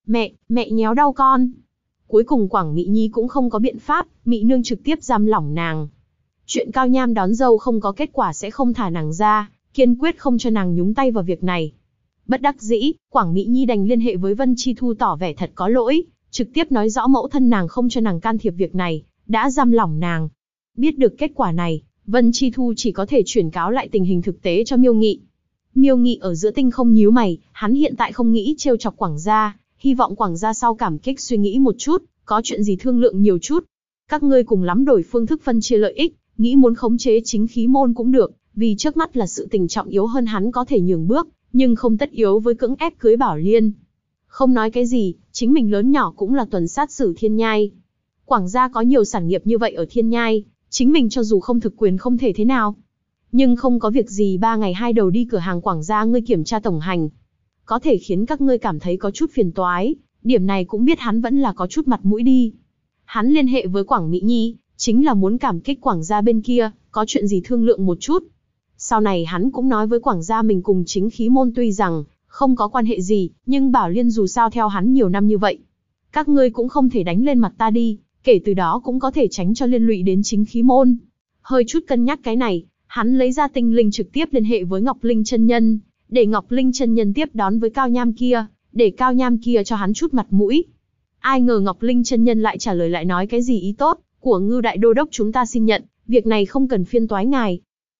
Mẹ nhéo đau con. Cuối cùng Quảng Mị Nhi cũng không có biện pháp, Mị nương trực tiếp giam lỏng nàng. Chuyện Cao Nham đón dâu không có kết quả sẽ không thả nàng ra, kiên quyết không cho nàng nhúng tay vào việc này. Bất đắc dĩ, Quảng Mị Nhi đành liên hệ với Vân Chi Thu tỏ vẻ thật có lỗi, trực tiếp nói rõ mẫu thân nàng không cho nàng can thiệp việc này, đã giam lỏng nàng. Biết được kết quả này, Vân Chi Thu chỉ có thể chuyển cáo lại tình hình thực tế cho Miêu Nghị. Miêu Nghị ở giữa tinh không nhíu mày, hắn hiện tại không nghĩ trêu chọc Quảng gia, hy vọng Quảng gia sau cảm kích suy nghĩ một chút, có chuyện gì thương lượng nhiều chút. Các ngươi cùng lắm đổi phương thức phân chia lợi ích, nghĩ muốn khống chế chính khí môn cũng được, vì trước mắt là sự tình trọng yếu hơn hắn có thể nhường bước, nhưng không tất yếu với cưỡng ép cưới Bảo Liên. Không nói cái gì, chính mình lớn nhỏ cũng là tuần sát sử Thiên Nhai. Quảng gia có nhiều sản nghiệp như vậy ở Thiên Nhai, chính mình cho dù không thực quyền không thể thế nào. Nhưng không có việc gì 3 ngày 2 đầu đi cửa hàng Quảng gia ngươi kiểm tra tổng hành. Có thể khiến các ngươi cảm thấy có chút phiền toái, điểm này cũng biết hắn vẫn là có chút mặt mũi đi. Hắn liên hệ với Quảng Mỹ Nhi, chính là muốn cảm kích Quảng gia bên kia, có chuyện gì thương lượng một chút. Sau này hắn cũng nói với Quảng gia mình cùng chính khí môn tuy rằng không có quan hệ gì, nhưng Bảo Liên dù sao theo hắn nhiều năm như vậy. Các ngươi cũng không thể đánh lên mặt ta đi, kể từ đó cũng có thể tránh cho liên lụy đến chính khí môn. Hơi chút cân nhắc cái này, hắn lấy ra tinh linh trực tiếp liên hệ với Ngọc Linh chân nhân, để Ngọc Linh chân nhân tiếp đón với Cao Nham kia, để Cao Nham kia cho hắn chút mặt mũi. Ai ngờ Ngọc Linh chân nhân lại trả lời lại nói cái gì ý tốt, của Ngưu đại đô đốc chúng ta xin nhận, việc này không cần phiên toái ngài.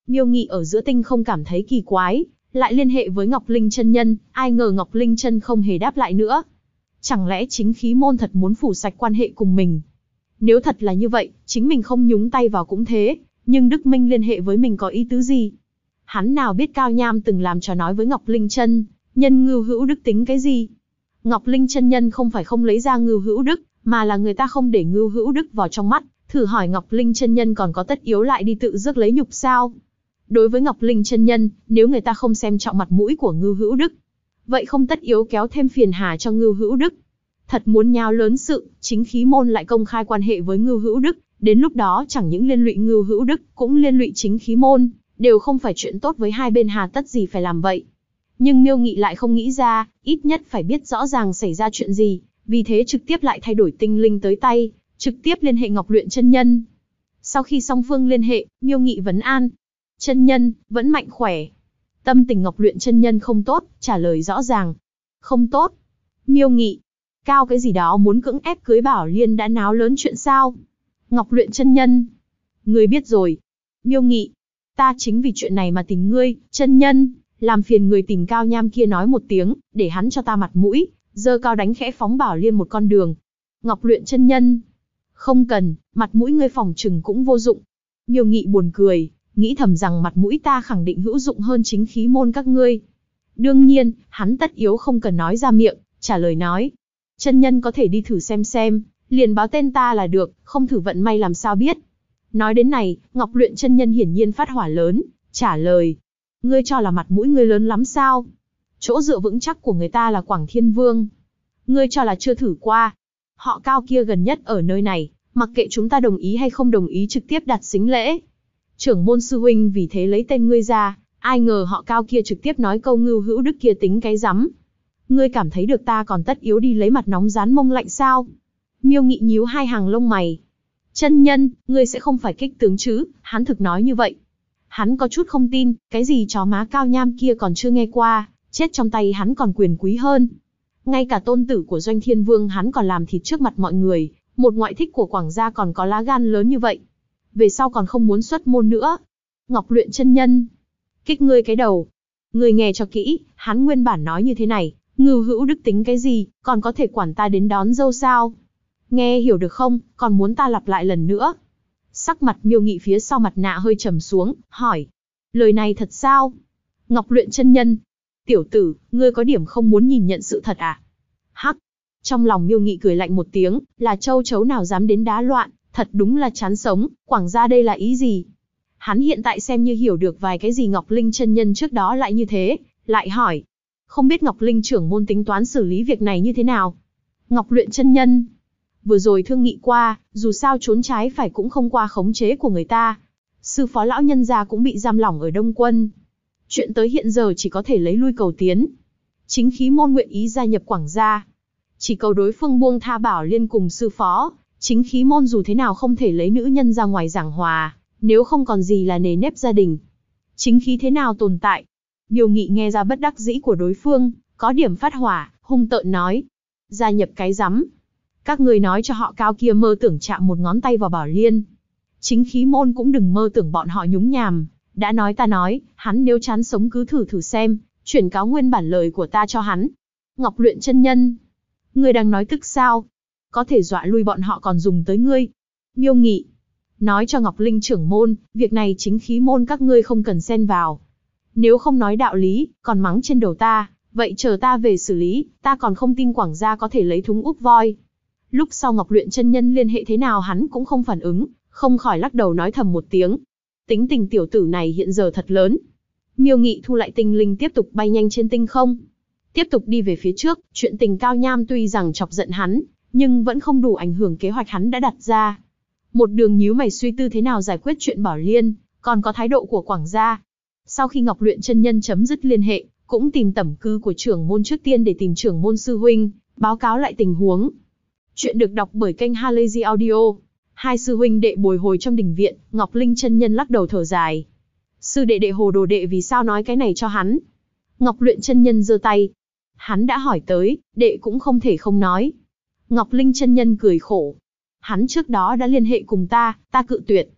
Miêu Nghị ở giữa tinh không cảm thấy kỳ quái, lại liên hệ với Ngọc Linh chân nhân, ai ngờ Ngọc Linh chân không hề đáp lại nữa. Chẳng lẽ chính khí môn thật muốn phủ sạch quan hệ cùng mình? Nếu thật là như vậy, chính mình không nhúng tay vào cũng thế, nhưng Đức Minh liên hệ với mình có ý tứ gì? Hắn nào biết Cao Nham từng làm trò nói với Ngọc Linh chân nhân Ngưu Hữu Đức tính cái gì? Ngọc Linh chân nhân không phải không lấy ra Ngưu Hữu Đức, mà là người ta không để Ngưu Hữu Đức vào trong mắt, thử hỏi Ngọc Linh chân nhân còn có tất yếu lại đi tự rước lấy nhục sao? Đối với Ngọc Linh chân nhân, nếu người ta không xem trọng mặt mũi của Ngưu Hữu Đức, vậy không tất yếu kéo thêm phiền hà cho Ngưu Hữu Đức. Thật muốn nháo lớn sự, chính khí môn lại công khai quan hệ với Ngưu Hữu Đức, đến lúc đó chẳng những liên lụy Ngưu Hữu Đức, cũng liên lụy chính khí môn, đều không phải chuyện tốt với hai bên, hà tất gì phải làm vậy. Nhưng Miêu Nghị lại không nghĩ ra, ít nhất phải biết rõ ràng xảy ra chuyện gì, vì thế trực tiếp lại thay đổi tinh linh tới tay, trực tiếp liên hệ Ngọc Luyện chân nhân. Sau khi song phương liên hệ, Miêu Nghị vấn an. Chân nhân, vẫn mạnh khỏe. Tâm tình Ngọc Luyện chân nhân không tốt, trả lời rõ ràng. Không tốt. Miêu Nghị, cao cái gì đó muốn cưỡng ép cưới Bảo Liên đã náo lớn chuyện sao? Ngọc Luyện chân nhân, ngươi biết rồi. Miêu Nghị, ta chính vì chuyện này mà tìm ngươi, chân nhân, làm phiền người tìm Cao Nham kia nói một tiếng, để hắn cho ta mặt mũi, giơ cao đánh khẽ phóng Bảo Liên một con đường. Ngọc Luyện chân nhân, không cần, mặt mũi ngươi phòng trừng cũng vô dụng. Miêu Nghị buồn cười, nghĩ thầm rằng mặt mũi ta khẳng định hữu dụng hơn chính khí môn các ngươi. Đương nhiên, hắn tất yếu không cần nói ra miệng, trả lời nói. Chân nhân có thể đi thử xem, liền báo tên ta là được, không thử vận may làm sao biết. Nói đến này, Ngọc Luyện chân nhân hiển nhiên phát hỏa lớn, trả lời. Ngươi cho là mặt mũi ngươi lớn lắm sao? Chỗ dựa vững chắc của người ta là Quảng Thiên Vương. Ngươi cho là chưa thử qua. Họ Cao kia gần nhất ở nơi này, mặc kệ chúng ta đồng ý hay không đồng ý trực tiếp đặt sính lễ. Trưởng môn sư huynh vì thế lấy tên ngươi ra, ai ngờ họ Cao kia trực tiếp nói câu Ngưu Hữu Đức kia tính cái rắm. Ngươi cảm thấy được ta còn tất yếu đi lấy mặt nóng dán mông lạnh sao? Miêu Nghị nhíu hai hàng lông mày. Chân nhân, ngươi sẽ không phải kích tướng chứ? Hắn thực nói như vậy. Hắn có chút không tin, cái gì chó má Cao Nham kia còn chưa nghe qua, chết trong tay hắn còn quyền quý hơn. Ngay cả tôn tử của Doanh Thiên Vương hắn còn làm thịt trước mặt mọi người, một ngoại thích của Quảng gia còn có lá gan lớn như vậy. Về sau còn không muốn xuất môn nữa. Ngọc Luyện chân nhân, kích ngươi cái đầu. Ngươi nghe cho kỹ, hắn nguyên bản nói như thế này, Ngưu Hữu Đức tính cái gì, còn có thể quản ta đến đón dâu sao? Nghe hiểu được không, còn muốn ta lặp lại lần nữa? Sắc mặt Miêu Nghị phía sau mặt nạ hơi trầm xuống, hỏi. Lời này thật sao? Ngọc Luyện chân nhân. Tiểu tử, ngươi có điểm không muốn nhìn nhận sự thật à? Hắc. Trong lòng Miêu Nghị cười lạnh một tiếng, là châu chấu nào dám đến đá loạn, thật đúng là chán sống, Quảng gia đây là ý gì? Hắn hiện tại xem như hiểu được vài cái gì Ngọc Linh chân nhân trước đó lại như thế, lại hỏi. Không biết Ngọc Linh trưởng môn tính toán xử lý việc này như thế nào? Ngọc Luyện chân nhân. Vừa rồi thương nghị qua, dù sao trốn trái phải cũng không qua khống chế của người ta. Sư phó lão nhân gia cũng bị giam lỏng ở Đông Quân. Chuyện tới hiện giờ chỉ có thể lấy lui cầu tiến. Chính khí môn nguyện ý gia nhập Quảng gia. Chỉ cầu đối phương buông tha Bảo Liên cùng sư phó, chính khí môn dù thế nào không thể lấy nữ nhân ra ngoài giảng hòa, nếu không còn gì là nề nếp gia đình. Chính khí thế nào tồn tại? Miêu Nghị nghe ra bất đắc dĩ của đối phương, có điểm phát hỏa, hung tợn nói. Gia nhập cái rắm. Các người nói cho họ Cao kia mơ tưởng chạm một ngón tay vào Bảo Liên. Chính khí môn cũng đừng mơ tưởng bọn họ nhúng nhàm. Đã nói ta nói, hắn nếu chán sống cứ thử xem, chuyển cáo nguyên bản lời của ta cho hắn. Ngọc Luyện chân nhân. Ngươi đang nói tức sao? Có thể dọa lui bọn họ còn dùng tới ngươi. Miêu Nghị. Nói cho Ngọc Linh trưởng môn, việc này chính khí môn các ngươi không cần xen vào. Nếu không nói đạo lý, còn mắng trên đầu ta, vậy chờ ta về xử lý, ta còn không tin Quảng gia có thể lấy thúng úp voi. Lúc sau Ngọc Luyện chân nhân liên hệ thế nào hắn cũng không phản ứng, không khỏi lắc đầu nói thầm một tiếng. Tính tình tiểu tử này hiện giờ thật lớn. Miêu Nghị thu lại tinh linh tiếp tục bay nhanh trên tinh không. Tiếp tục đi về phía trước, chuyện tình Cao Nham tuy rằng chọc giận hắn, nhưng vẫn không đủ ảnh hưởng kế hoạch hắn đã đặt ra. Một đường nhíu mày suy tư thế nào giải quyết chuyện Bảo Liên, còn có thái độ của Quảng gia. Sau khi Ngọc Luyện chân nhân chấm dứt liên hệ, cũng tìm tẩm cư của trưởng môn trước tiên để tìm trưởng môn sư huynh, báo cáo lại tình huống. Chuyện được đọc bởi kênh Halazy Audio. Hai sư huynh đệ bồi hồi trong đình viện, Ngọc Linh chân nhân lắc đầu thở dài. Sư đệ đệ hồ đồ đệ vì sao nói cái này cho hắn? Ngọc Luyện chân nhân giơ tay. Hắn đã hỏi tới, đệ cũng không thể không nói. Ngọc Linh chân nhân cười khổ. Hắn trước đó đã liên hệ cùng ta cự tuyệt.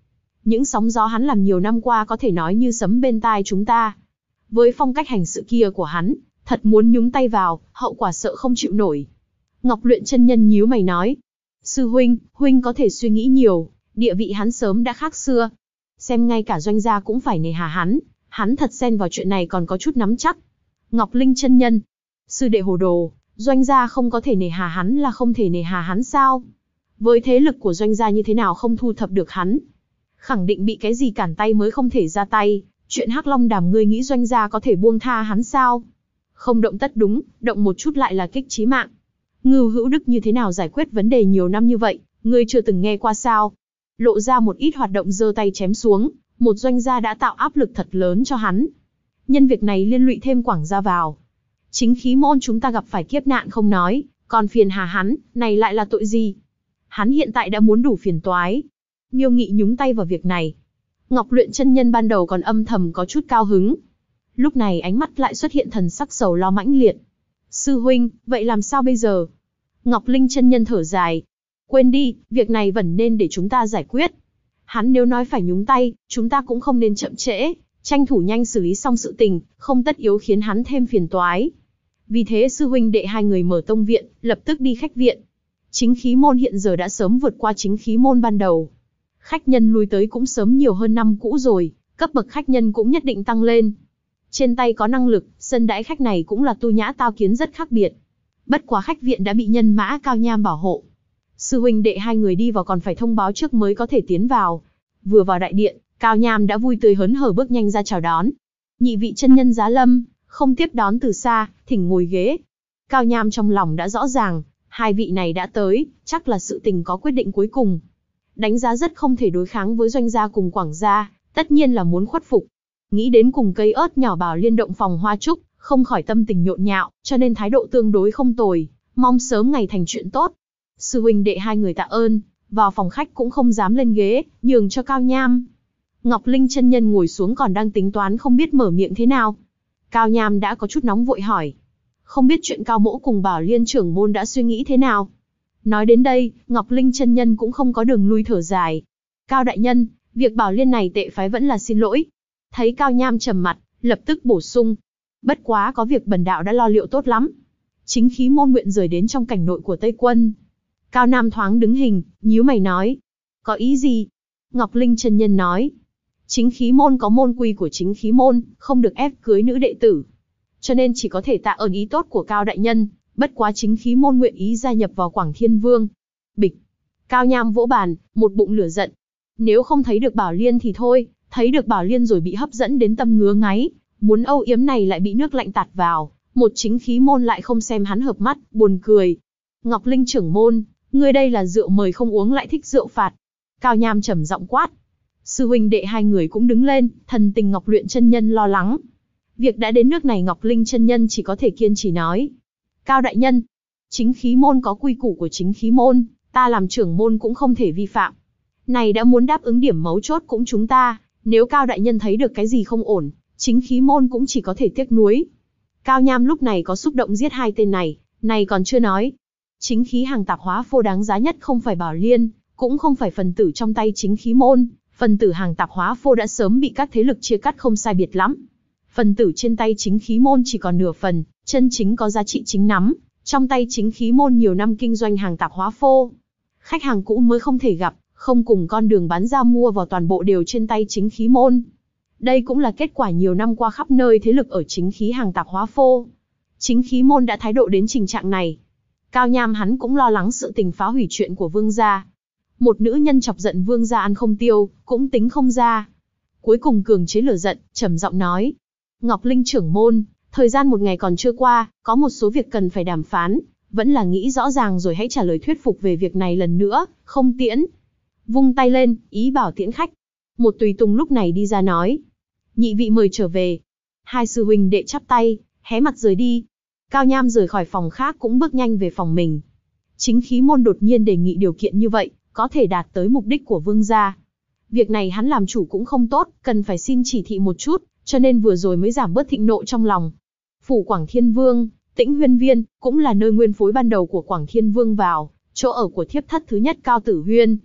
Những sóng gió hắn làm nhiều năm qua có thể nói như sấm bên tai chúng ta. Với phong cách hành sự kia của hắn, thật muốn nhúng tay vào, hậu quả sợ không chịu nổi. Ngọc Luyện chân nhân nhíu mày nói. Sư huynh, huynh có thể suy nghĩ nhiều, địa vị hắn sớm đã khác xưa. Xem ngay cả Doanh gia cũng phải nề hà hắn thật xen vào chuyện này còn có chút nắm chắc. Ngọc Linh chân nhân. Sư đệ hồ đồ, Doanh gia không có thể nề hà hắn là không thể nề hà hắn sao? Với thế lực của Doanh gia như thế nào không thu thập được hắn? Khẳng định bị cái gì cản tay mới không thể ra tay. Chuyện Hắc Long Đàm ngươi nghĩ Doanh gia có thể buông tha hắn sao? Không động tất đúng, động một chút lại là kích chí mạng. Ngưu Hữu Đức như thế nào giải quyết vấn đề nhiều năm như vậy, ngươi chưa từng nghe qua sao? Lộ ra một ít hoạt động giơ tay chém xuống, một Doanh gia đã tạo áp lực thật lớn cho hắn. Nhân việc này liên lụy thêm Quảng gia vào. Chính khí môn chúng ta gặp phải kiếp nạn không nói, còn phiền hà hắn, này lại là tội gì? Hắn hiện tại đã muốn đủ phiền toái. Miêu Nghị nhúng tay vào việc này. Ngọc Luyện chân nhân ban đầu còn âm thầm có chút cao hứng. Lúc này ánh mắt lại xuất hiện thần sắc sầu lo mãnh liệt. Sư huynh, vậy làm sao bây giờ? Ngọc Linh chân nhân thở dài. Quên đi, việc này vẫn nên để chúng ta giải quyết. Hắn nếu nói phải nhúng tay, chúng ta cũng không nên chậm trễ, tranh thủ nhanh xử lý xong sự tình, không tất yếu khiến hắn thêm phiền toái. Vì thế sư huynh đệ hai người mở tông viện, lập tức đi khách viện. Chính khí môn hiện giờ đã sớm vượt qua chính khí môn ban đầu. Khách nhân lui tới cũng sớm nhiều hơn năm cũ rồi, cấp bậc khách nhân cũng nhất định tăng lên. Trên tay có năng lực, sân đãi khách này cũng là tu nhã tao kiến rất khác biệt. Bất quá khách viện đã bị nhân mã Cao Nham bảo hộ. Sư huynh đệ hai người đi vào còn phải thông báo trước mới có thể tiến vào. Vừa vào đại điện, Cao Nham đã vui tươi hớn hở bước nhanh ra chào đón. Nhị vị chân nhân giá lâm, không tiếp đón từ xa, thỉnh ngồi ghế. Cao Nham trong lòng đã rõ ràng, hai vị này đã tới, chắc là sự tình có quyết định cuối cùng. Đánh giá rất không thể đối kháng với Doanh gia cùng Quảng gia, tất nhiên là muốn khuất phục. Nghĩ đến cùng cây ớt nhỏ Bảo Liên động phòng hoa trúc, không khỏi tâm tình nhộn nhạo, cho nên thái độ tương đối không tồi, mong sớm ngày thành chuyện tốt. Sư huynh đệ hai người tạ ơn, vào phòng khách cũng không dám lên ghế, nhường cho Cao Nham. Ngọc Linh chân nhân ngồi xuống còn đang tính toán không biết mở miệng thế nào. Cao Nham đã có chút nóng vội hỏi. Không biết chuyện Cao Mỗ cùng Bảo Liên trưởng môn đã suy nghĩ thế nào? Nói đến đây, Ngọc Linh chân nhân cũng không có đường lui thở dài. Cao đại nhân, việc Bảo Liên này tệ phái vẫn là xin lỗi. Thấy Cao Nham trầm mặt, lập tức bổ sung. Bất quá có việc bần đạo đã lo liệu tốt lắm. Chính khí môn nguyện rời đến trong cảnh nội của Tây Quân. Cao Nam thoáng đứng hình, nhíu mày nói. Có ý gì? Ngọc Linh chân nhân nói. Chính khí môn có môn quy của chính khí môn, không được ép cưới nữ đệ tử. Cho nên chỉ có thể tạ ơn ý tốt của Cao đại nhân, bất quá chính khí môn nguyện ý gia nhập vào Quảng Thiên Vương. Bịch. Cao Nham vỗ bàn, một bụng lửa giận. Nếu không thấy được Bảo Liên thì thôi, thấy được Bảo Liên rồi bị hấp dẫn đến tâm ngứa ngáy, muốn âu yếm này lại bị nước lạnh tạt vào, một chính khí môn lại không xem hắn hợp mắt, buồn cười. Ngọc Linh trưởng môn, ngươi đây là rượu mời không uống lại thích rượu phạt. Cao Nham trầm giọng quát. Sư huynh đệ hai người cũng đứng lên, thần tình Ngọc Luyện chân nhân lo lắng. Việc đã đến nước này Ngọc Linh chân nhân chỉ có thể kiên trì nói. Cao đại nhân, chính khí môn có quy củ của chính khí môn, ta làm trưởng môn cũng không thể vi phạm. Này đã muốn đáp ứng điểm mấu chốt cũng chúng ta, nếu Cao đại nhân thấy được cái gì không ổn, chính khí môn cũng chỉ có thể tiếc nuối. Cao Nham lúc này có xúc động giết hai tên này còn chưa nói. Chính khí hàng tạp hóa phô đáng giá nhất không phải Bảo Liên, cũng không phải phần tử trong tay chính khí môn, phần tử hàng tạp hóa phô đã sớm bị các thế lực chia cắt không sai biệt lắm. Phần tử trên tay chính khí môn chỉ còn nửa phần, chân chính có giá trị chính nắm, trong tay chính khí môn nhiều năm kinh doanh hàng tạp hóa phô. Khách hàng cũ mới không thể gặp, không cùng con đường bán ra mua vào toàn bộ đều trên tay chính khí môn. Đây cũng là kết quả nhiều năm qua khắp nơi thế lực ở chính khí hàng tạp hóa phô. Chính khí môn đã thái độ đến trình trạng này. Cao Nham hắn cũng lo lắng sự tình phá hủy chuyện của vương gia. Một nữ nhân chọc giận vương gia ăn không tiêu, cũng tính không ra. Cuối cùng cường chế lửa giận, trầm giọng nói. Ngọc Linh trưởng môn, thời gian một ngày còn chưa qua, có một số việc cần phải đàm phán, vẫn là nghĩ rõ ràng rồi hãy trả lời thuyết phục về việc này lần nữa, không tiễn. Vung tay lên, ý bảo tiễn khách. Một tùy tùng lúc này đi ra nói. Nhị vị mời trở về. Hai sư huynh đệ chắp tay, hé mặt rời đi. Cao Nham rời khỏi phòng khác cũng bước nhanh về phòng mình. Chính khí môn đột nhiên đề nghị điều kiện như vậy, có thể đạt tới mục đích của vương gia. Việc này hắn làm chủ cũng không tốt, cần phải xin chỉ thị một chút, cho nên vừa rồi mới giảm bớt thịnh nộ trong lòng. Phủ Quảng Thiên Vương, Tĩnh Huyên Viên, cũng là nơi nguyên phối ban đầu của Quảng Thiên Vương vào, chỗ ở của thiếp thất thứ nhất Cao Tử Huyên.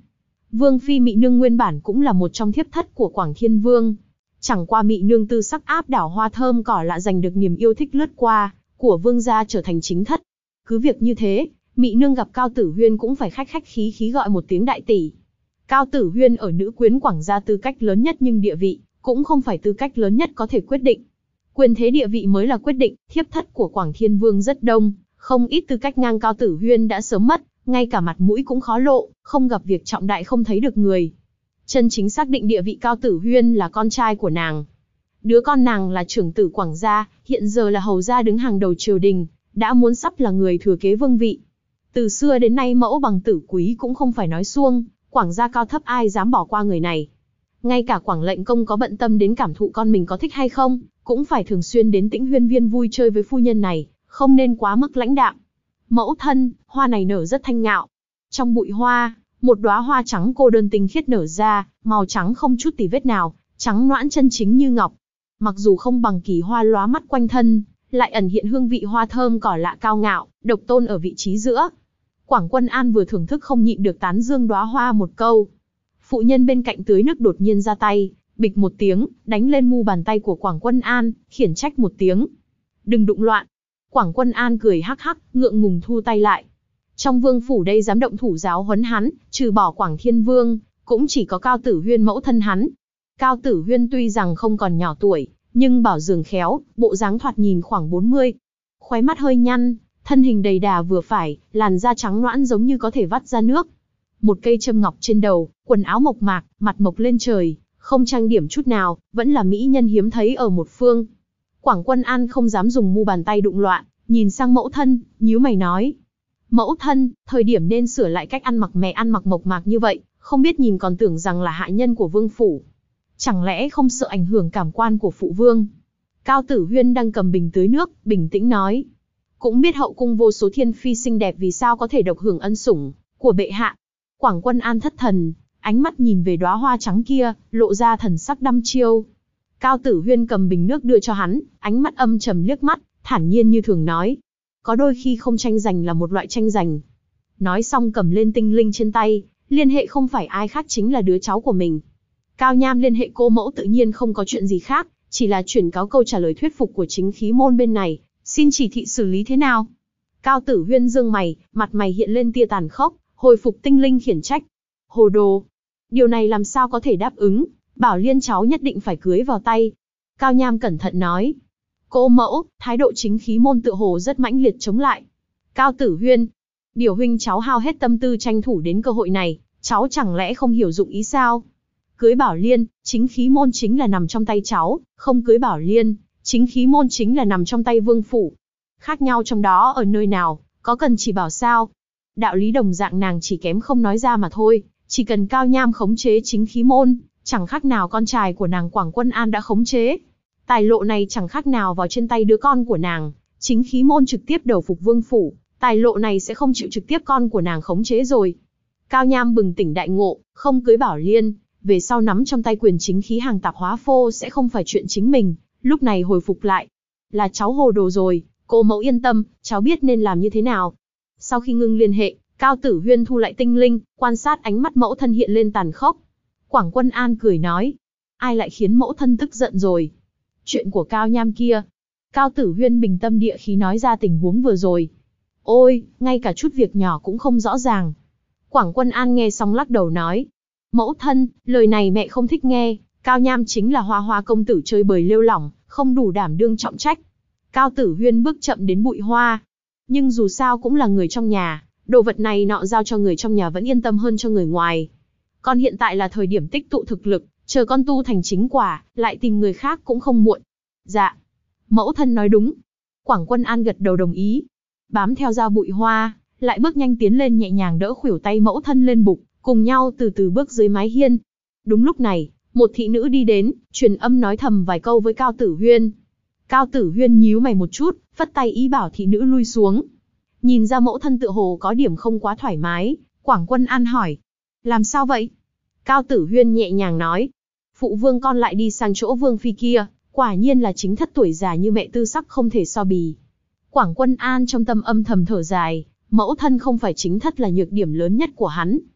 Vương phi Mị Nương nguyên bản cũng là một trong thiếp thất của Quảng Thiên Vương. Chẳng qua Mị Nương tư sắc áp đảo hoa thơm cỏ lạ giành được niềm yêu thích lướt qua của vương gia trở thành chính thất. Cứ việc như thế, Mị Nương gặp Cao Tử Huyên cũng phải khách khách khí khí gọi một tiếng đại tỷ. Cao Tử Huyên ở nữ quyến Quảng gia tư cách lớn nhất, nhưng địa vị cũng không phải tư cách lớn nhất có thể quyết định. Quyền thế địa vị mới là quyết định. Thiếp thất của Quảng Thiên Vương rất đông, không ít tư cách ngang Cao Tử Huyên đã sớm mất, ngay cả mặt mũi cũng khó lộ, không gặp việc trọng đại không thấy được người. Chân chính xác định địa vị Cao Tử Huyên là con trai của nàng. Đứa con nàng là trưởng tử Quảng gia, hiện giờ là hầu gia đứng hàng đầu triều đình, đã muốn sắp là người thừa kế vương vị. Từ xưa đến nay mẫu bằng tử quý cũng không phải nói suông, Quảng gia cao thấp ai dám bỏ qua người này. Ngay cả Quảng lệnh công có bận tâm đến cảm thụ con mình có thích hay không, cũng phải thường xuyên đến Tĩnh Huyên Viên vui chơi với phu nhân này, không nên quá mức lãnh đạm. Mẫu thân, hoa này nở rất thanh ngạo. Trong bụi hoa, một đóa hoa trắng cô đơn tinh khiết nở ra, màu trắng không chút tì vết nào, trắng nõn chân chính như ngọc. Mặc dù không bằng kỳ hoa lóa mắt quanh thân, lại ẩn hiện hương vị hoa thơm cỏ lạ cao ngạo, độc tôn ở vị trí giữa. Quảng Quân An vừa thưởng thức không nhịn được tán dương đóa hoa một câu. Phụ nhân bên cạnh tưới nước đột nhiên ra tay, bịch một tiếng, đánh lên mu bàn tay của Quảng Quân An, khiển trách một tiếng. Đừng đụng loạn. Quảng Quân An cười hắc hắc, ngượng ngùng thu tay lại. Trong vương phủ đây dám động thủ giáo huấn hắn, trừ bỏ Quảng Thiên Vương, cũng chỉ có Cao Tử Huyên mẫu thân hắn. Cao Tử Huyên tuy rằng không còn nhỏ tuổi, nhưng bảo dưỡng khéo, bộ dáng thoạt nhìn khoảng 40. Khóe mắt hơi nhăn, thân hình đầy đà vừa phải, làn da trắng nõn giống như có thể vắt ra nước. Một cây châm ngọc trên đầu, quần áo mộc mạc, mặt mộc lên trời, không trang điểm chút nào, vẫn là mỹ nhân hiếm thấy ở một phương. Quảng Quân An không dám dùng mu bàn tay đụng loạn, nhìn sang mẫu thân, nhíu mày nói. Mẫu thân, thời điểm nên sửa lại cách ăn mặc mẹ ăn mặc mộc mạc như vậy, không biết nhìn còn tưởng rằng là hạ nhân của vương phủ. Chẳng lẽ không sợ ảnh hưởng cảm quan của phụ vương? Cao Tử Huyên đang cầm bình tưới nước, bình tĩnh nói. Cũng biết hậu cung vô số thiên phi xinh đẹp vì sao có thể độc hưởng ân sủng của bệ hạ. Quảng Quân An thất thần, ánh mắt nhìn về đóa hoa trắng kia, lộ ra thần sắc đăm chiêu. Cao Tử Huyên cầm bình nước đưa cho hắn, ánh mắt âm trầm liếc mắt, thản nhiên như thường nói. Có đôi khi không tranh giành là một loại tranh giành. Nói xong cầm lên tinh linh trên tay, liên hệ không phải ai khác chính là đứa cháu của mình. Cao Nham liên hệ cô mẫu tự nhiên không có chuyện gì khác, chỉ là chuyển cáo câu trả lời thuyết phục của chính khí môn bên này, xin chỉ thị xử lý thế nào. Cao Tử Huyên dương mày, mặt mày hiện lên tia tàn khốc, hồi phục tinh linh khiển trách. Hồ đồ! Điều này làm sao có thể đáp ứng, Bảo Liên cháu nhất định phải cưới vào tay. Cao Nham cẩn thận nói. Cô mẫu, thái độ chính khí môn tựa hồ rất mãnh liệt chống lại. Cao Tử Huyên, điều huynh cháu hao hết tâm tư tranh thủ đến cơ hội này, cháu chẳng lẽ không hiểu dụng ý sao? Cưới Bảo Liên, chính khí môn chính là nằm trong tay cháu, không cưới Bảo Liên, chính khí môn chính là nằm trong tay vương phủ. Khác nhau trong đó ở nơi nào, có cần chỉ bảo sao? Đạo lý đồng dạng nàng chỉ kém không nói ra mà thôi, chỉ cần Cao Nham khống chế chính khí môn, chẳng khác nào con trai của nàng Quảng Quân An đã khống chế. Tài lộ này chẳng khác nào vào trên tay đứa con của nàng, chính khí môn trực tiếp đầu phục vương phủ, tài lộ này sẽ không chịu trực tiếp con của nàng khống chế rồi. Cao Nham bừng tỉnh đại ngộ, không cưới Bảo Liên, về sau nắm trong tay quyền chính khí hàng tạp hóa phô sẽ không phải chuyện chính mình, lúc này hồi phục lại. Là cháu hồ đồ rồi, cô mẫu yên tâm, cháu biết nên làm như thế nào. Sau khi ngưng liên hệ, Cao Tử Huyên thu lại tinh linh, quan sát ánh mắt mẫu thân hiện lên tàn khốc. Quảng Quân An cười nói, ai lại khiến mẫu thân tức giận rồi? Chuyện của Cao Nham kia. Cao Tử Huyên bình tâm địa khí nói ra tình huống vừa rồi. Ôi, ngay cả chút việc nhỏ cũng không rõ ràng. Quảng Quân An nghe xong lắc đầu nói, mẫu thân, lời này mẹ không thích nghe, Cao Nham chính là hoa hoa công tử chơi bời lêu lỏng, không đủ đảm đương trọng trách. Cao Tử Huyên bước chậm đến bụi hoa. Nhưng dù sao cũng là người trong nhà, đồ vật này nọ giao cho người trong nhà vẫn yên tâm hơn cho người ngoài. Con hiện tại là thời điểm tích tụ thực lực, chờ con tu thành chính quả, lại tìm người khác cũng không muộn. Dạ, mẫu thân nói đúng. Quảng Quân An gật đầu đồng ý. Bám theo ra bụi hoa, lại bước nhanh tiến lên nhẹ nhàng đỡ khuỷu tay mẫu thân lên bục, cùng nhau từ từ bước dưới mái hiên. Đúng lúc này, một thị nữ đi đến, truyền âm nói thầm vài câu với Cao Tử Huyên. Cao Tử Huyên nhíu mày một chút, phất tay ý bảo thị nữ lui xuống. Nhìn ra mẫu thân tựa hồ có điểm không quá thoải mái, Quảng Quân An hỏi. Làm sao vậy? Cao Tử Huyên nhẹ nhàng nói. Phụ vương con lại đi sang chỗ vương phi kia, quả nhiên là chính thất tuổi già như mẹ tư sắc không thể so bì. Quảng Quân An trong tâm âm thầm thở dài, mẫu thân không phải chính thất là nhược điểm lớn nhất của hắn.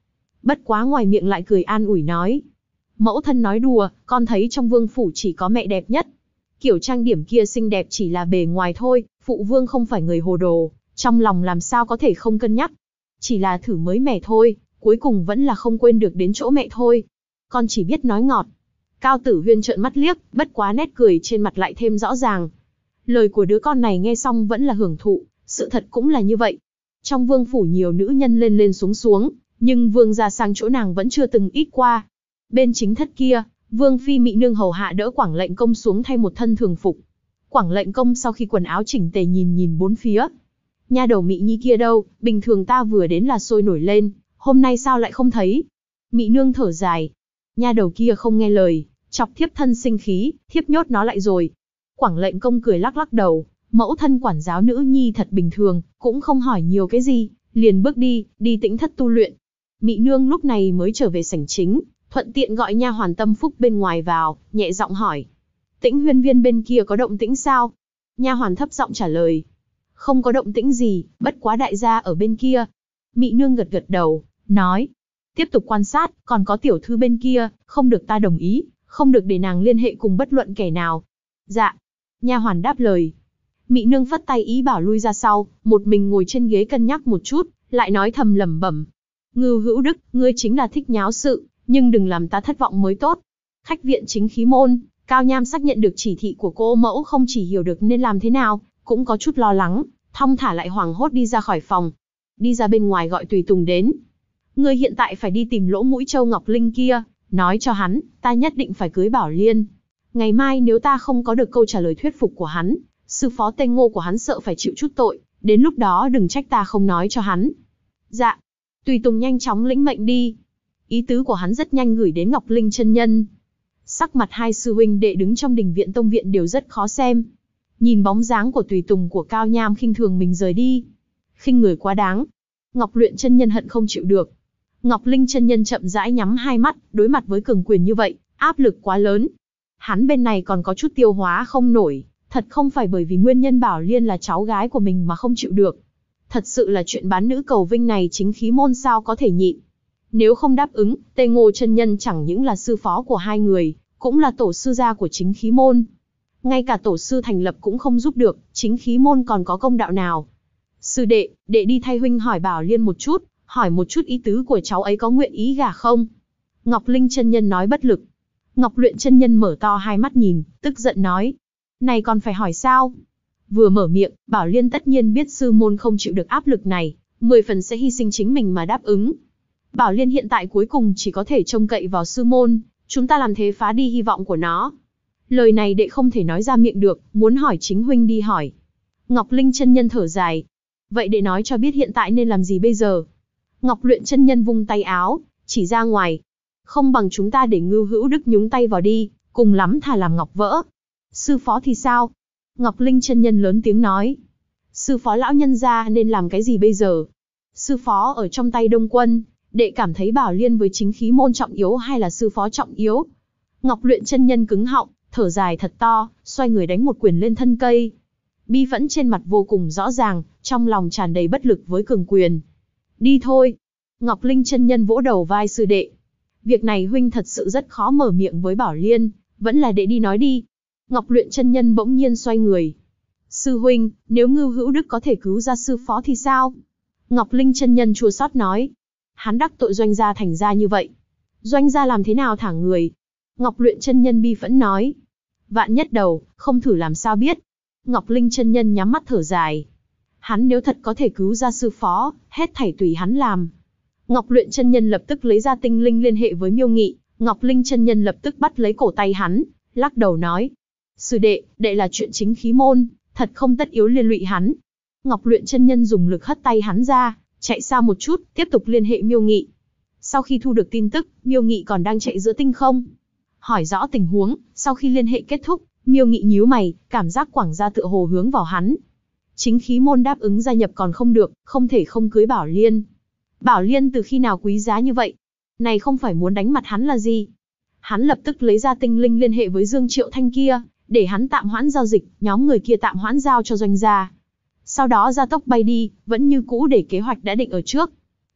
Bất quá ngoài miệng lại cười an ủi nói. Mẫu thân nói đùa, con thấy trong vương phủ chỉ có mẹ đẹp nhất. Kiểu trang điểm kia xinh đẹp chỉ là bề ngoài thôi, phụ vương không phải người hồ đồ, trong lòng làm sao có thể không cân nhắc. Chỉ là thử mới mẻ thôi, cuối cùng vẫn là không quên được đến chỗ mẹ thôi. Con chỉ biết nói ngọt. Cao Tử Huyên trợn mắt liếc, bất quá nét cười trên mặt lại thêm rõ ràng. Lời của đứa con này nghe xong vẫn là hưởng thụ, sự thật cũng là như vậy. Trong vương phủ nhiều nữ nhân lên lên xuống xuống, nhưng vương gia sang chỗ nàng vẫn chưa từng ít qua. Bên chính thất kia, vương phi Mị Nương hầu hạ đỡ Quảng Lệnh Công xuống thay một thân thường phục. Quảng Lệnh Công sau khi quần áo chỉnh tề nhìn bốn phía. Nha đầu Mị Nhi kia đâu, bình thường ta vừa đến là sôi nổi lên, hôm nay sao lại không thấy? Mị Nương thở dài. Nha đầu kia không nghe lời, chọc thiếp thân sinh khí, thiếp nhốt nó lại rồi. Quảng Lệnh Công cười lắc lắc đầu, mẫu thân quản giáo nữ nhi thật bình thường, cũng không hỏi nhiều cái gì, liền bước đi tĩnh thất tu luyện. Mị Nương lúc này mới trở về sảnh chính, thuận tiện gọi nha hoàn Tâm Phúc bên ngoài vào, nhẹ giọng hỏi. Tĩnh Huyên Viên bên kia có động tĩnh sao? Nha hoàn thấp giọng trả lời. Không có động tĩnh gì, bất quá đại gia ở bên kia. Mị Nương gật gật đầu, nói. Tiếp tục quan sát, còn có tiểu thư bên kia, không được ta đồng ý, không được để nàng liên hệ cùng bất luận kẻ nào. Dạ. Nha hoàn đáp lời. Mị Nương phất tay ý bảo lui ra sau, một mình ngồi trên ghế cân nhắc một chút, lại nói thầm lẩm bẩm. Ngưu Hữu Đức, ngươi chính là thích nháo sự, nhưng đừng làm ta thất vọng mới tốt. Khách viện Chính Khí Môn, Cao Nham xác nhận được chỉ thị của cô mẫu không chỉ hiểu được nên làm thế nào, cũng có chút lo lắng, thong thả lại hoảng hốt đi ra khỏi phòng. Đi ra bên ngoài gọi tùy tùng đến. Ngươi hiện tại phải đi tìm lỗ mũi Châu Ngọc Linh kia, nói cho hắn, ta nhất định phải cưới Bảo Liên. Ngày mai nếu ta không có được câu trả lời thuyết phục của hắn, sư phó Tây Ngô của hắn sợ phải chịu chút tội, đến lúc đó đừng trách ta không nói cho hắn. Dạ. Tùy tùng nhanh chóng lĩnh mệnh đi. Ý tứ của hắn rất nhanh gửi đến Ngọc Linh chân nhân. Sắc mặt hai sư huynh đệ đứng trong đình viện tông viện đều rất khó xem. Nhìn bóng dáng của tùy tùng của Cao Nham khinh thường mình rời đi. Khinh người quá đáng. Ngọc Luyện chân nhân hận không chịu được. Ngọc Linh chân nhân chậm rãi nhắm hai mắt, đối mặt với cường quyền như vậy, áp lực quá lớn. Hắn bên này còn có chút tiêu hóa không nổi, thật không phải bởi vì nguyên nhân Bảo Liên là cháu gái của mình mà không chịu được. Thật sự là chuyện bán nữ cầu vinh này Chính Khí Môn sao có thể nhịn. Nếu không đáp ứng, Tây Ngô chân nhân chẳng những là sư phó của hai người, cũng là tổ sư gia của Chính Khí Môn. Ngay cả tổ sư thành lập cũng không giúp được, Chính Khí Môn còn có công đạo nào. Sư đệ, đệ đi thay huynh hỏi Bảo Liên một chút, hỏi một chút ý tứ của cháu ấy có nguyện ý gả không? Ngọc Linh chân nhân nói bất lực. Ngọc Luyện chân nhân mở to hai mắt nhìn, tức giận nói. Này còn phải hỏi sao? Vừa mở miệng, Bảo Liên tất nhiên biết sư môn không chịu được áp lực này, 10 phần sẽ hy sinh chính mình mà đáp ứng. Bảo Liên hiện tại cuối cùng chỉ có thể trông cậy vào sư môn, chúng ta làm thế phá đi hy vọng của nó. Lời này đệ không thể nói ra miệng được, muốn hỏi chính huynh đi hỏi. Ngọc Linh chân nhân thở dài. Vậy đệ nói cho biết hiện tại nên làm gì bây giờ? Ngọc Luyện chân nhân vung tay áo, chỉ ra ngoài. Không bằng chúng ta để Ngưu Hữu Đức nhúng tay vào đi, cùng lắm thà làm ngọc vỡ. Sư phó thì sao? Ngọc Linh chân nhân lớn tiếng nói. Sư phó lão nhân gia nên làm cái gì bây giờ? Sư phó ở trong tay Đông Quân, đệ cảm thấy Bảo Liên với Chính Khí Môn trọng yếu hay là sư phó trọng yếu? Ngọc Luyện chân nhân cứng họng, thở dài thật to, xoay người đánh một quyền lên thân cây. Bi phẫn trên mặt vô cùng rõ ràng, trong lòng tràn đầy bất lực với cường quyền. Đi thôi. Ngọc Linh chân nhân vỗ đầu vai sư đệ. Việc này huynh thật sự rất khó mở miệng với Bảo Liên, vẫn là đệ đi nói đi. Ngọc Luyện chân nhân bỗng nhiên xoay người. Sư huynh, nếu Ngưu Hữu Đức có thể cứu ra sư phó thì sao? Ngọc Linh chân nhân chua xót nói. Hắn đắc tội Doanh gia thành ra như vậy. Doanh gia làm thế nào thả người? Ngọc Luyện chân nhân bi phẫn nói. Vạn nhất đầu, không thử làm sao biết. Ngọc Linh chân nhân nhắm mắt thở dài. Hắn nếu thật có thể cứu ra sư phó, hết thảy tùy hắn làm. Ngọc Luyện chân nhân lập tức lấy ra tinh linh liên hệ với Miêu Nghị. Ngọc Linh chân nhân lập tức bắt lấy cổ tay hắn, lắc đầu nói. Sư đệ, đệ là chuyện Chính Khí Môn, thật không tất yếu liên lụy hắn. Ngọc Luyện chân nhân dùng lực hất tay hắn ra, chạy xa một chút, tiếp tục liên hệ Miêu Nghị. Sau khi thu được tin tức, Miêu Nghị còn đang chạy giữa tinh không. Hỏi rõ tình huống, sau khi liên hệ kết thúc, Miêu Nghị nhíu mày, cảm giác Quảng gia tựa hồ hướng vào hắn. Chính Khí Môn đáp ứng gia nhập còn không được, không thể không cưới Bảo Liên. Bảo Liên từ khi nào quý giá như vậy? Này không phải muốn đánh mặt hắn là gì? Hắn lập tức lấy ra tinh linh liên hệ với Dương Triệu Thanh kia, để hắn tạm hoãn giao dịch, nhóm người kia tạm hoãn giao cho Doanh gia. Sau đó gia tốc bay đi, vẫn như cũ để kế hoạch đã định ở trước.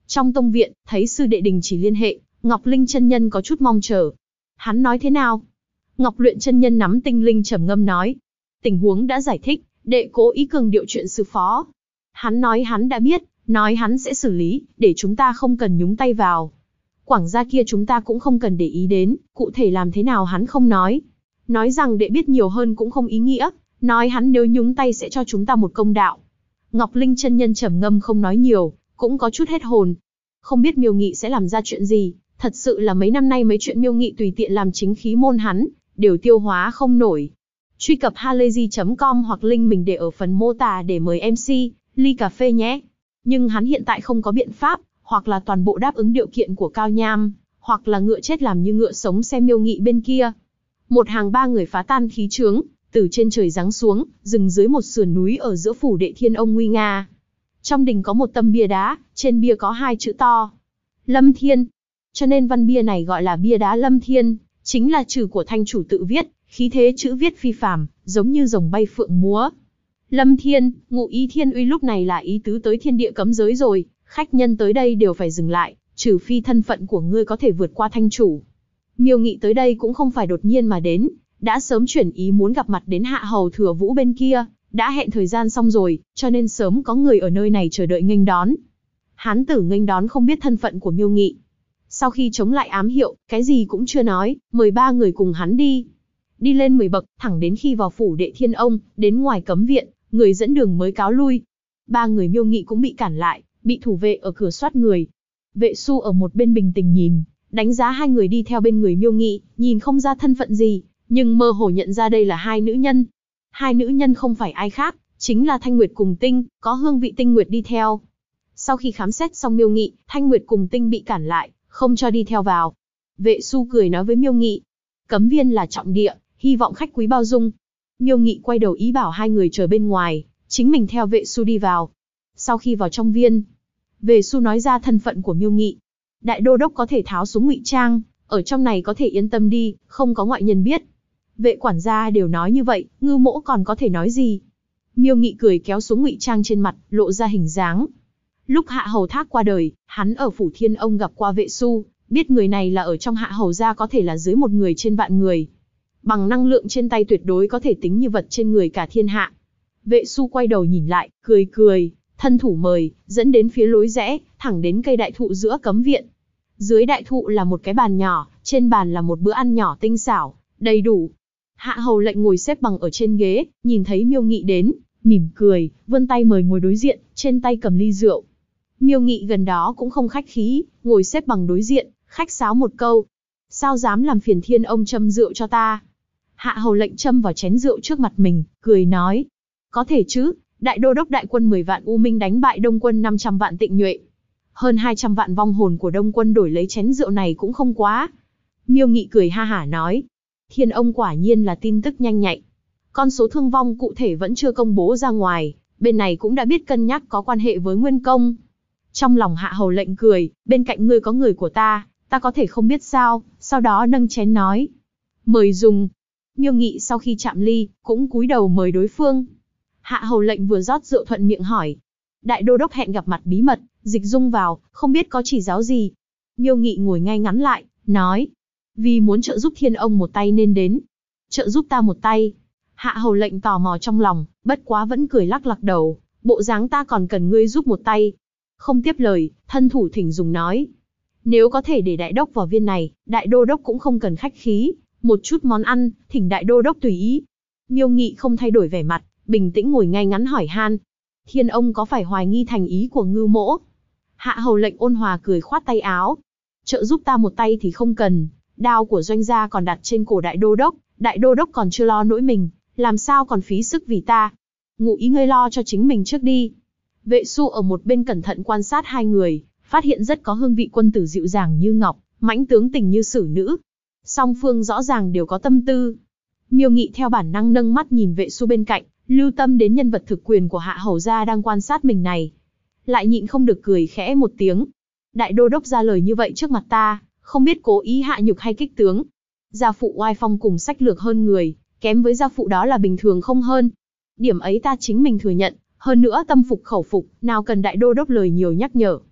Trong tông viện, thấy sư đệ đình chỉ liên hệ, Ngọc Linh chân nhân có chút mong chờ. Hắn nói thế nào? Ngọc Luyện chân nhân nắm tinh linh trầm ngâm nói. Tình huống đã giải thích, đệ cố ý cường điệu chuyện sư phó. Hắn nói hắn đã biết, nói hắn sẽ xử lý, để chúng ta không cần nhúng tay vào. Quảng gia kia chúng ta cũng không cần để ý đến, cụ thể làm thế nào hắn không nói. Nói rằng đệ biết nhiều hơn cũng không ý nghĩa, nói hắn nếu nhúng tay sẽ cho chúng ta một công đạo. Ngọc Linh chân nhân trầm ngâm không nói nhiều, cũng có chút hết hồn. Không biết Miêu Nghị sẽ làm ra chuyện gì, thật sự là mấy năm nay mấy chuyện Miêu Nghị tùy tiện làm chính khí môn hắn, đều tiêu hóa không nổi. Truy cập halayzi.com hoặc link mình để ở phần mô tả để mời MC, ly cà phê nhé. Nhưng hắn hiện tại không có biện pháp, hoặc là toàn bộ đáp ứng điều kiện của Cao Nham, hoặc là ngựa chết làm như ngựa sống xem Miêu Nghị bên kia. Một hàng ba người phá tan khí trướng, từ trên trời giáng xuống, dừng dưới một sườn núi ở giữa phủ đệ Thiên Ông nguy nga. Trong đình có một tấm bia đá, trên bia có hai chữ to: Lâm Thiên. Cho nên văn bia này gọi là bia đá Lâm Thiên, chính là chữ của thanh chủ tự viết, khí thế chữ viết phi phàm, giống như rồng bay phượng múa. Lâm Thiên, ngụ ý thiên uy, lúc này là ý tứ tới thiên địa cấm giới rồi, khách nhân tới đây đều phải dừng lại, trừ phi thân phận của ngươi có thể vượt qua thanh chủ. Miêu Nghị tới đây cũng không phải đột nhiên mà đến, đã sớm chuyển ý muốn gặp mặt đến Hạ Hầu Thừa Vũ bên kia, đã hẹn thời gian xong rồi, cho nên sớm có người ở nơi này chờ đợi nghênh đón. Hán tử nghênh đón không biết thân phận của Miêu Nghị. Sau khi chống lại ám hiệu, cái gì cũng chưa nói, mời ba người cùng hắn đi. Đi lên 10 bậc, thẳng đến khi vào phủ đệ Thiên Ông, đến ngoài cấm viện, người dẫn đường mới cáo lui. Ba người Miêu Nghị cũng bị cản lại, bị thủ vệ ở cửa soát người. Vệ Su ở một bên bình tĩnh nhìn, đánh giá hai người đi theo bên người Miêu Nghị, nhìn không ra thân phận gì, nhưng mơ hồ nhận ra đây là hai nữ nhân. Hai nữ nhân không phải ai khác, chính là Thanh Nguyệt cùng Tinh, có hương vị Tinh Nguyệt đi theo. Sau khi khám xét xong Miêu Nghị, Thanh Nguyệt cùng Tinh bị cản lại, không cho đi theo vào. Vệ Su cười nói với Miêu Nghị, cấm viên là trọng địa, hy vọng khách quý bao dung. Miêu Nghị quay đầu ý bảo hai người chờ bên ngoài, chính mình theo Vệ Su đi vào. Sau khi vào trong viên, Vệ Su nói ra thân phận của Miêu Nghị. Đại đô đốc có thể tháo xuống ngụy trang, ở trong này có thể yên tâm đi, không có ngoại nhân biết. Vệ quản gia đều nói như vậy, Ngưu Mỗ còn có thể nói gì? Miêu Nghị cười kéo xuống ngụy trang trên mặt, lộ ra hình dáng. Lúc Hạ Hầu Thác qua đời, hắn ở phủ Thiên Ông gặp qua Vệ Su, biết người này là ở trong Hạ Hầu gia có thể là dưới một người trên vạn người. Bằng năng lượng trên tay tuyệt đối có thể tính như vật trên người cả thiên hạ. Vệ Su quay đầu nhìn lại, cười cười, thân thủ mời, dẫn đến phía lối rẽ, thẳng đến cây đại thụ giữa cấm viện. Dưới đại thụ là một cái bàn nhỏ, trên bàn là một bữa ăn nhỏ tinh xảo, đầy đủ. Hạ Hầu lệnh ngồi xếp bằng ở trên ghế, nhìn thấy Miêu Nghị đến, mỉm cười, vươn tay mời ngồi đối diện, trên tay cầm ly rượu. Miêu Nghị gần đó cũng không khách khí, ngồi xếp bằng đối diện, khách sáo một câu. Sao dám làm phiền Thiên Ông châm rượu cho ta? Hạ Hầu lệnh châm vào chén rượu trước mặt mình, cười nói. Có thể chứ, đại đô đốc đại quân 10 vạn U Minh đánh bại Đông quân 500 vạn Tịnh Nhuệ. Hơn 200 vạn vong hồn của Đông quân đổi lấy chén rượu này cũng không quá. Miêu Nghị cười ha hả nói. Thiên Ông quả nhiên là tin tức nhanh nhạy. Con số thương vong cụ thể vẫn chưa công bố ra ngoài, bên này cũng đã biết cân nhắc có quan hệ với Nguyên Công. Trong lòng Hạ Hầu lệnh cười, bên cạnh ngươi có người của ta có thể không biết sao, sau đó nâng chén nói. Mời dùng. Miêu Nghị sau khi chạm ly, cũng cúi đầu mời đối phương. Hạ Hầu lệnh vừa rót rượu thuận miệng hỏi. Đại đô đốc hẹn gặp mặt bí mật, dịch dung vào, không biết có chỉ giáo gì. Miêu Nghị ngồi ngay ngắn lại, nói. Vì muốn trợ giúp Thiên Ông một tay nên đến. Trợ giúp ta một tay. Hạ Hầu lệnh tò mò trong lòng, bất quá vẫn cười lắc lắc đầu. Bộ dáng ta còn cần ngươi giúp một tay. Không tiếp lời, thân thủ thỉnh dùng nói. Nếu có thể để đại đốc vào viên này, đại đô đốc cũng không cần khách khí. Một chút món ăn, thỉnh đại đô đốc tùy ý. Miêu Nghị không thay đổi vẻ mặt, bình tĩnh ngồi ngay ngắn hỏi han. Thiên Ông có phải hoài nghi thành ý của Ngưu Mỗ? Hạ Hầu lệnh ôn hòa cười khoát tay áo. Trợ giúp ta một tay thì không cần. Đao của doanh gia còn đặt trên cổ đại đô đốc còn chưa lo nỗi mình, làm sao còn phí sức vì ta. Ngụ ý ngươi lo cho chính mình trước đi. Vệ Su ở một bên cẩn thận quan sát hai người, phát hiện rất có hương vị quân tử dịu dàng như ngọc, mãnh tướng tình như sử nữ. Song phương rõ ràng đều có tâm tư. Miêu Nghị theo bản năng nâng mắt nhìn Vệ Su bên cạnh, lưu tâm đến nhân vật thực quyền của Hạ Hầu gia đang quan sát mình này. Lại nhịn không được cười khẽ một tiếng. Đại đô đốc ra lời như vậy trước mặt ta, không biết cố ý hạ nhục hay kích tướng. Gia phụ oai phong cùng sách lược hơn người, kém với gia phụ đó là bình thường không hơn. Điểm ấy ta chính mình thừa nhận, hơn nữa tâm phục khẩu phục, nào cần đại đô đốc lời nhiều nhắc nhở.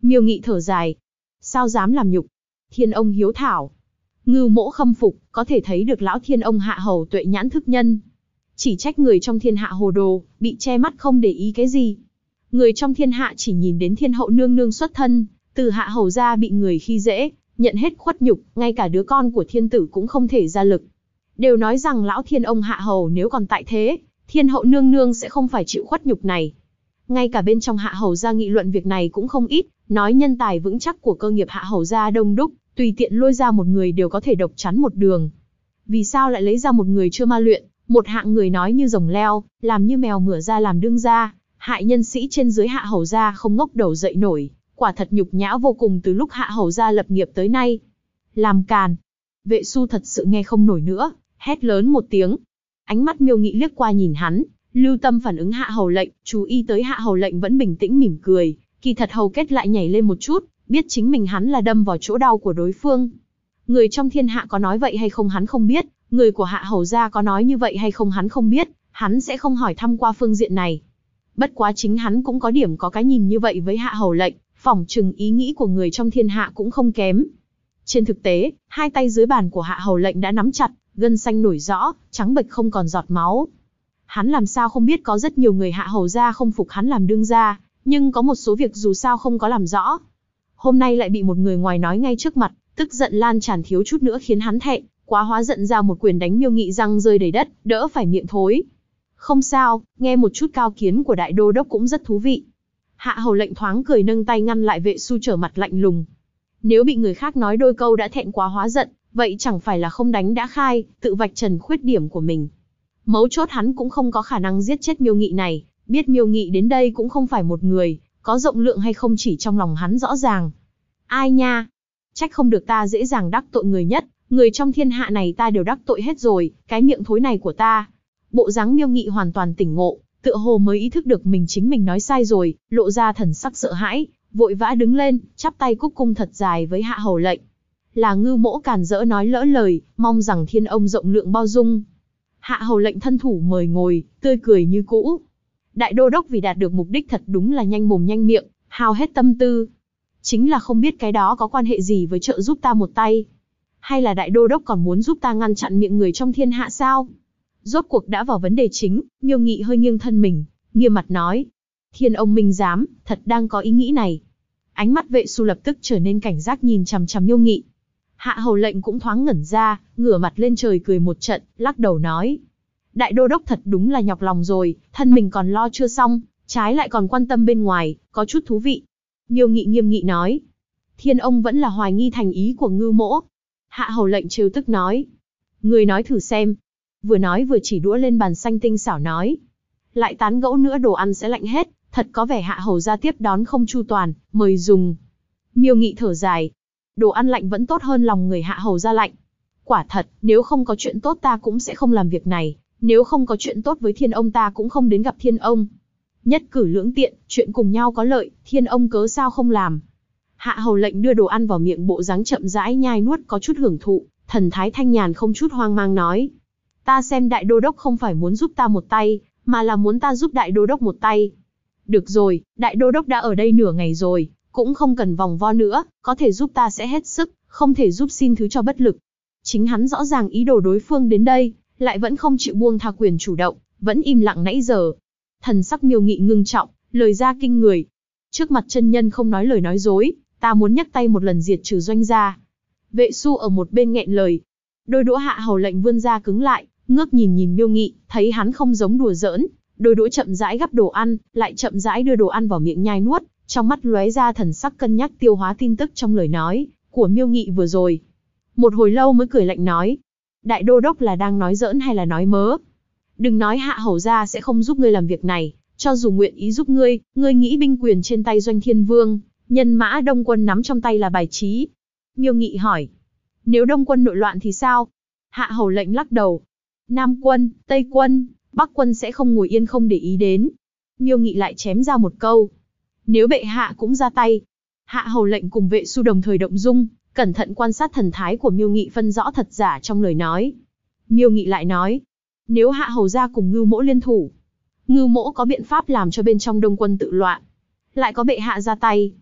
Miêu Nghị thở dài. Sao dám làm nhục? Thiên ông hiếu thảo. Ngưu Mỗ khâm phục, có thể thấy được lão thiên ông hạ hầu tuệ nhãn thức nhân. Chỉ trách người trong thiên hạ hồ đồ, bị che mắt không để ý cái gì. Người trong thiên hạ chỉ nhìn đến thiên hậu nương nương xuất thân, từ hạ hầu gia bị người khi dễ, nhận hết khuất nhục, ngay cả đứa con của thiên tử cũng không thể ra lực. Đều nói rằng lão thiên ông hạ hầu nếu còn tại thế, thiên hậu nương nương sẽ không phải chịu khuất nhục này. Ngay cả bên trong hạ hầu gia nghị luận việc này cũng không ít, nói nhân tài vững chắc của cơ nghiệp hạ hầu gia đông đúc, tùy tiện lôi ra một người đều có thể độc chắn một đường. Vì sao lại lấy ra một người chưa ma luyện, một hạng người nói như rồng leo, làm như mèo mửa ra làm đương gia, hại nhân sĩ trên dưới hạ hầu gia không ngóc đầu dậy nổi, quả thật nhục nhã vô cùng từ lúc hạ hầu gia lập nghiệp tới nay. Làm càn. Vệ Su thật sự nghe không nổi nữa, hét lớn một tiếng. Ánh mắt Miêu Nghị liếc qua nhìn hắn, lưu tâm phản ứng hạ hầu lệnh, chú ý tới hạ hầu lệnh vẫn bình tĩnh mỉm cười, kỳ thật hầu kết lại nhảy lên một chút, biết chính mình hắn là đâm vào chỗ đau của đối phương. Người trong thiên hạ có nói vậy hay không hắn không biết, người của hạ hầu gia có nói như vậy hay không hắn không biết, hắn sẽ không hỏi thăm qua phương diện này. Bất quá chính hắn cũng có điểm có cái nhìn như vậy với hạ hầu lệnh, phỏng chừng ý nghĩ của người trong thiên hạ cũng không kém. Trên thực tế, hai tay dưới bàn của hạ hầu lệnh đã nắm chặt, gân xanh nổi rõ, trắng bệch không còn giọt máu. Hắn làm sao không biết có rất nhiều người hạ hầu gia không phục hắn làm đương gia, nhưng có một số việc dù sao không có làm rõ. Hôm nay lại bị một người ngoài nói ngay trước mặt, tức giận lan tràn thiếu chút nữa khiến hắn thẹn, quá hóa giận ra một quyền đánh Miêu Nghị răng rơi đầy đất, đỡ phải miệng thối. Không sao, nghe một chút cao kiến của đại đô đốc cũng rất thú vị. Hạ hầu lệnh thoáng cười nâng tay ngăn lại Vệ Su trở mặt lạnh lùng. Nếu bị người khác nói đôi câu đã thẹn quá hóa giận, vậy chẳng phải là không đánh đã khai, tự vạch trần khuyết điểm của mình. Mấu chốt hắn cũng không có khả năng giết chết Miêu Nghị này, biết Miêu Nghị đến đây cũng không phải một người, có rộng lượng hay không chỉ trong lòng hắn rõ ràng. Ai nha? Trách không được ta dễ dàng đắc tội người nhất, người trong thiên hạ này ta đều đắc tội hết rồi, cái miệng thối này của ta. Bộ dáng Miêu Nghị hoàn toàn tỉnh ngộ, tựa hồ mới ý thức được chính mình nói sai rồi, lộ ra thần sắc sợ hãi, vội vã đứng lên, chắp tay cúc cung thật dài với hạ hầu lệnh. Là Ngưu Mỗ càn rỡ nói lỡ lời, mong rằng thiên ông rộng lượng bao dung. Hạ hầu lệnh thân thủ mời ngồi, tươi cười như cũ. Đại đô đốc vì đạt được mục đích thật đúng là nhanh mồm nhanh miệng, hao hết tâm tư. Chính là không biết cái đó có quan hệ gì với trợ giúp ta một tay. Hay là đại đô đốc còn muốn giúp ta ngăn chặn miệng người trong thiên hạ sao? Rốt cuộc đã vào vấn đề chính, Miêu Nghị hơi nghiêng thân mình, nghiêm mặt nói. Thiên ông minh giám, thật đang có ý nghĩ này. Ánh mắt Vệ Su lập tức trở nên cảnh giác nhìn chằm chằm Miêu Nghị. Hạ hầu lệnh cũng thoáng ngẩn ra, ngửa mặt lên trời cười một trận, lắc đầu nói. Đại đô đốc thật đúng là nhọc lòng rồi, thân mình còn lo chưa xong, trái lại còn quan tâm bên ngoài, có chút thú vị. Miêu Nghị nghiêm nghị nói. Thiên ông vẫn là hoài nghi thành ý của Ngưu Mỗ. Hạ hầu lệnh trêu tức nói. Người nói thử xem. Vừa nói vừa chỉ đũa lên bàn xanh tinh xảo nói. Lại tán gẫu nữa đồ ăn sẽ lạnh hết, thật có vẻ hạ hầu gia tiếp đón không chu toàn, mời dùng. Miêu Nghị thở dài. Đồ ăn lạnh vẫn tốt hơn lòng người hạ hầu gia lạnh. Quả thật, nếu không có chuyện tốt ta cũng sẽ không làm việc này, nếu không có chuyện tốt với thiên ông ta cũng không đến gặp thiên ông. Nhất cử lưỡng tiện, chuyện cùng nhau có lợi, thiên ông cớ sao không làm. Hạ hầu lệnh đưa đồ ăn vào miệng bộ dáng chậm rãi nhai nuốt có chút hưởng thụ, thần thái thanh nhàn không chút hoang mang nói. Ta xem đại đô đốc không phải muốn giúp ta một tay, mà là muốn ta giúp đại đô đốc một tay. Được rồi, đại đô đốc đã ở đây nửa ngày rồi, cũng không cần vòng vo nữa, có thể giúp ta sẽ hết sức, không thể giúp xin thứ cho bất lực. Chính hắn rõ ràng ý đồ đối phương đến đây, lại vẫn không chịu buông tha quyền chủ động, vẫn im lặng nãy giờ. Thần sắc Miêu Nghị ngưng trọng, lời ra kinh người. Trước mặt chân nhân không nói lời nói dối, ta muốn nhắc tay một lần diệt trừ doanh gia. Vệ Su ở một bên nghẹn lời. Đôi đũa hạ hầu lệnh vươn ra cứng lại, ngước nhìn Miêu Nghị, thấy hắn không giống đùa giỡn, đôi đũa chậm rãi gắp đồ ăn, lại chậm rãi đưa đồ ăn vào miệng nhai nuốt, trong mắt lóe ra thần sắc cân nhắc tiêu hóa tin tức trong lời nói của Miêu Nghị vừa rồi. Một hồi lâu mới cười lạnh nói, đại đô đốc là đang nói giỡn hay là nói mớ? Đừng nói hạ hầu gia sẽ không giúp ngươi làm việc này, cho dù nguyện ý giúp ngươi, ngươi nghĩ binh quyền trên tay Doanh Thiên Vương, nhân mã Đông quân nắm trong tay là bài trí. Miêu Nghị hỏi, nếu Đông quân nội loạn thì sao? Hạ hầu lệnh lắc đầu, Nam quân, Tây quân, Bắc quân sẽ không ngồi yên không để ý đến. Miêu Nghị lại chém ra một câu, nếu bệ hạ cũng ra tay. Hạ hầu lệnh cùng Vệ Su đồng thời động dung, cẩn thận quan sát thần thái của Miêu Nghị phân rõ thật giả trong lời nói. Miêu Nghị lại nói, nếu hạ hầu gia cùng Ngưu Mỗ liên thủ, Ngưu Mỗ có biện pháp làm cho bên trong Đông quân tự loạn, lại có bệ hạ ra tay.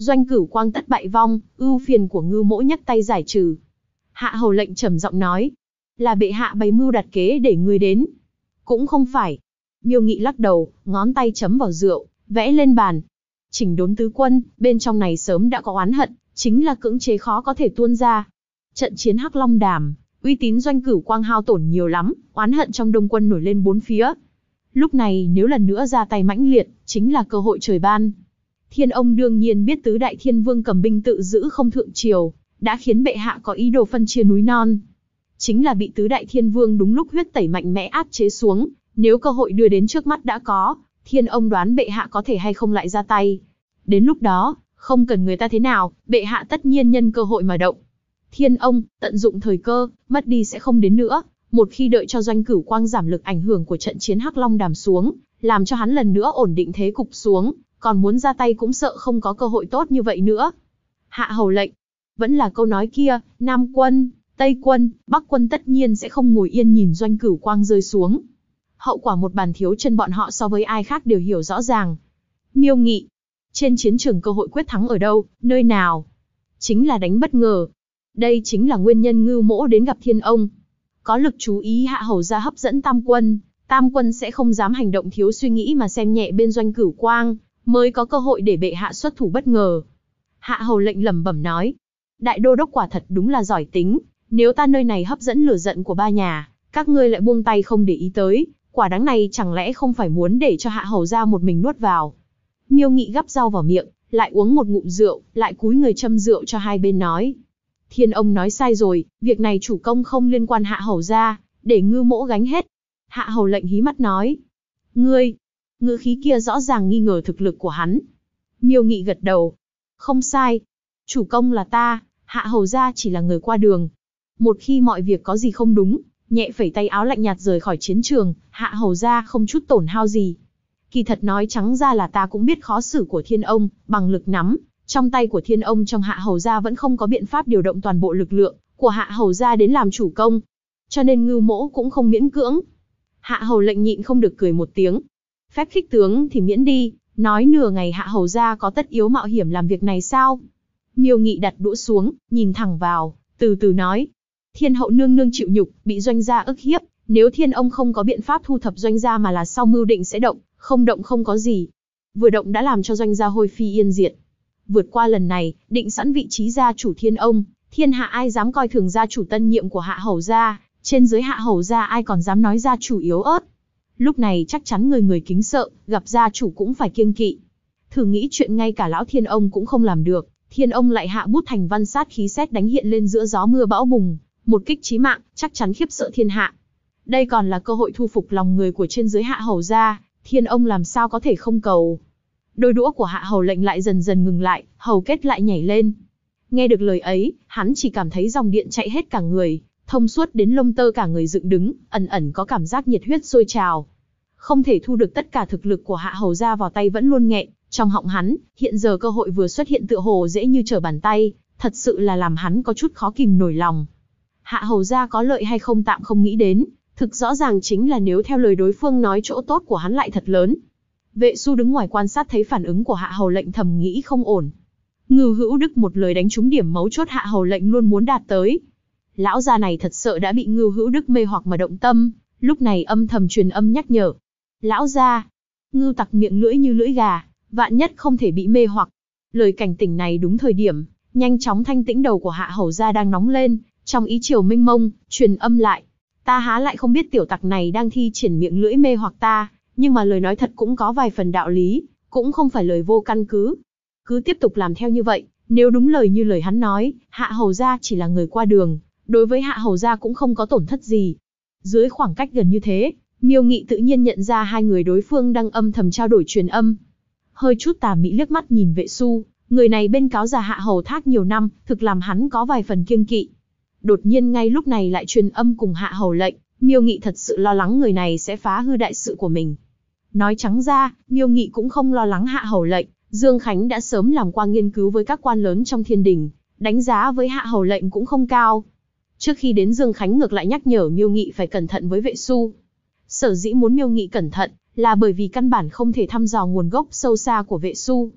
Doanh Cửu Quang tất bại vong, ưu phiền của Ngưu Mỗ nhấc tay giải trừ. Hạ hầu lệnh trầm giọng nói, là bệ hạ bày mưu đặt kế để ngươi đến. Cũng không phải. Miêu Nghị lắc đầu, ngón tay chấm vào rượu, vẽ lên bàn. Chỉnh đốn tứ quân, bên trong này sớm đã có oán hận, chính là cưỡng chế khó có thể tuôn ra. Trận chiến Hắc Long Đàm, uy tín Doanh Cửu Quang hao tổn nhiều lắm, oán hận trong Đông quân nổi lên bốn phía. Lúc này nếu lần nữa ra tay mãnh liệt, chính là cơ hội trời ban. Thiên Ông đương nhiên biết tứ đại thiên vương cầm binh tự giữ không thượng triều, đã khiến bệ hạ có ý đồ phân chia núi non. Chính là bị tứ đại thiên vương đúng lúc huyết tẩy mạnh mẽ áp chế xuống, nếu cơ hội đưa đến trước mắt đã có, Thiên Ông đoán bệ hạ có thể hay không lại ra tay. Đến lúc đó, không cần người ta thế nào, bệ hạ tất nhiên nhân cơ hội mà động. Thiên Ông, tận dụng thời cơ, mất đi sẽ không đến nữa, một khi đợi cho Doanh Cửu Quang giảm lực ảnh hưởng của trận chiến Hắc Long Đàm xuống, làm cho hắn lần nữa ổn định thế cục xuống, còn muốn ra tay cũng sợ không có cơ hội tốt như vậy nữa. Hạ hầu lệnh, vẫn là câu nói kia, Nam quân, Tây quân, Bắc quân tất nhiên sẽ không ngồi yên nhìn Doanh Cửu Quang rơi xuống. Hậu quả một bàn thiếu chân bọn họ so với ai khác đều hiểu rõ ràng. Miêu Nghị, trên chiến trường cơ hội quyết thắng ở đâu, nơi nào? Chính là đánh bất ngờ. Đây chính là nguyên nhân Ngưu Mỗ đến gặp Thiên Ông. Có lực chú ý hạ hầu ra hấp dẫn Tam quân sẽ không dám hành động thiếu suy nghĩ mà xem nhẹ bên Doanh Cửu Quang, mới có cơ hội để bệ hạ xuất thủ bất ngờ. Hạ hầu lệnh lẩm bẩm nói, đại đô đốc quả thật đúng là giỏi tính, nếu ta nơi này hấp dẫn lửa giận của ba nhà, các ngươi lại buông tay không để ý tới, quả đáng này chẳng lẽ không phải muốn để cho hạ hầu ra một mình nuốt vào. Miêu Nghị gắp rau vào miệng, lại uống một ngụm rượu, lại cúi người châm rượu cho hai bên nói. Thiên Ông nói sai rồi, việc này chủ công không liên quan hạ hầu ra, để Ngưu Mỗ gánh hết. Hạ hầu lệnh hí mắt nói. Ngươi, ngữ khí kia rõ ràng nghi ngờ thực lực của hắn. Miêu Nghị gật đầu. Không sai. Chủ công là ta, hạ hầu ra chỉ là người qua đường. Một khi mọi việc có gì không đúng, nhẹ phẩy tay áo lạnh nhạt rời khỏi chiến trường, hạ hầu ra không chút tổn hao gì. Kỳ thật nói trắng ra là ta cũng biết khó xử của Thiên Ông, bằng lực nắm. Trong tay của Thiên Ông trong hạ hầu gia vẫn không có biện pháp điều động toàn bộ lực lượng của hạ hầu gia đến làm chủ công. Cho nên Ngưu Mỗ cũng không miễn cưỡng. Hạ hầu lệnh nhịn không được cười một tiếng. Phép khích tướng thì miễn đi, nói nửa ngày hạ hầu gia có tất yếu mạo hiểm làm việc này sao? Miêu Nghị đặt đũa xuống, nhìn thẳng vào, từ từ nói. Thiên hậu nương nương chịu nhục, bị Doanh gia ức hiếp. Nếu Thiên Ông không có biện pháp thu thập Doanh gia mà là sau mưu định sẽ động, không động không có gì. Vừa động đã làm cho Doanh gia hôi phi yên diệt. Vượt qua lần này, định sẵn vị trí gia chủ Thiên Ông, thiên hạ ai dám coi thường gia chủ tân nhiệm của hạ hầu gia, trên dưới hạ hầu gia ai còn dám nói gia chủ yếu ớt. Lúc này chắc chắn người người kính sợ, gặp gia chủ cũng phải kiêng kỵ. Thử nghĩ chuyện ngay cả lão Thiên Ông cũng không làm được, Thiên Ông lại hạ bút thành văn sát khí sét đánh hiện lên giữa gió mưa bão bùng, một kích chí mạng, chắc chắn khiếp sợ thiên hạ. Đây còn là cơ hội thu phục lòng người của trên dưới hạ hầu gia, Thiên Ông làm sao có thể không cầu. Đôi đũa của hạ hầu lệnh lại dần dần ngừng lại, hầu kết lại nhảy lên. Nghe được lời ấy, hắn chỉ cảm thấy dòng điện chạy hết cả người, thông suốt đến lông tơ cả người dựng đứng, ẩn ẩn có cảm giác nhiệt huyết sôi trào. Không thể thu được tất cả thực lực của hạ hầu ra vào tay vẫn luôn nghẹn, trong họng hắn, hiện giờ cơ hội vừa xuất hiện tựa hồ dễ như trở bàn tay, thật sự là làm hắn có chút khó kìm nổi lòng. Hạ hầu ra có lợi hay không tạm không nghĩ đến, thực rõ ràng chính là nếu theo lời đối phương nói chỗ tốt của hắn lại thật lớn. Vệ Xu đứng ngoài quan sát thấy phản ứng của hạ hầu lệnh thầm nghĩ không ổn. Ngưu Hữu Đức một lời đánh trúng điểm mấu chốt hạ hầu lệnh luôn muốn đạt tới. Lão già này thật sợ đã bị Ngưu Hữu Đức mê hoặc mà động tâm, lúc này âm thầm truyền âm nhắc nhở. Lão gia, Ngưu tặc miệng lưỡi như lưỡi gà, vạn nhất không thể bị mê hoặc. Lời cảnh tỉnh này đúng thời điểm, nhanh chóng thanh tĩnh đầu của hạ hầu gia đang nóng lên, trong ý chiều minh mông, truyền âm lại. Ta há lại không biết tiểu tặc này đang thi triển miệng lưỡi mê hoặc ta. Nhưng mà lời nói thật cũng có vài phần đạo lý, cũng không phải lời vô căn cứ. Cứ tiếp tục làm theo như vậy, nếu đúng lời như lời hắn nói, hạ hầu gia chỉ là người qua đường, đối với hạ hầu gia cũng không có tổn thất gì. Dưới khoảng cách gần như thế, Miêu Nghị tự nhiên nhận ra hai người đối phương đang âm thầm trao đổi truyền âm. Hơi chút tà mị liếc mắt nhìn Vệ Xu, người này bên cáo già hạ hầu thác nhiều năm, thực làm hắn có vài phần kiêng kỵ. Đột nhiên ngay lúc này lại truyền âm cùng hạ hầu lệnh, Miêu Nghị thật sự lo lắng người này sẽ phá hư đại sự của mình. Nói trắng ra, Miêu Nghị cũng không lo lắng hạ hầu lệnh, Dương Khánh đã sớm làm qua nghiên cứu với các quan lớn trong thiên đình, đánh giá với hạ hầu lệnh cũng không cao. Trước khi đến Dương Khánh ngược lại nhắc nhở Miêu Nghị phải cẩn thận với Vệ Xu. Sở dĩ muốn Miêu Nghị cẩn thận, là bởi vì căn bản không thể thăm dò nguồn gốc sâu xa của Vệ Xu.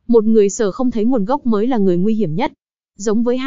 Một người sở không thấy nguồn gốc mới là người nguy hiểm nhất. Giống với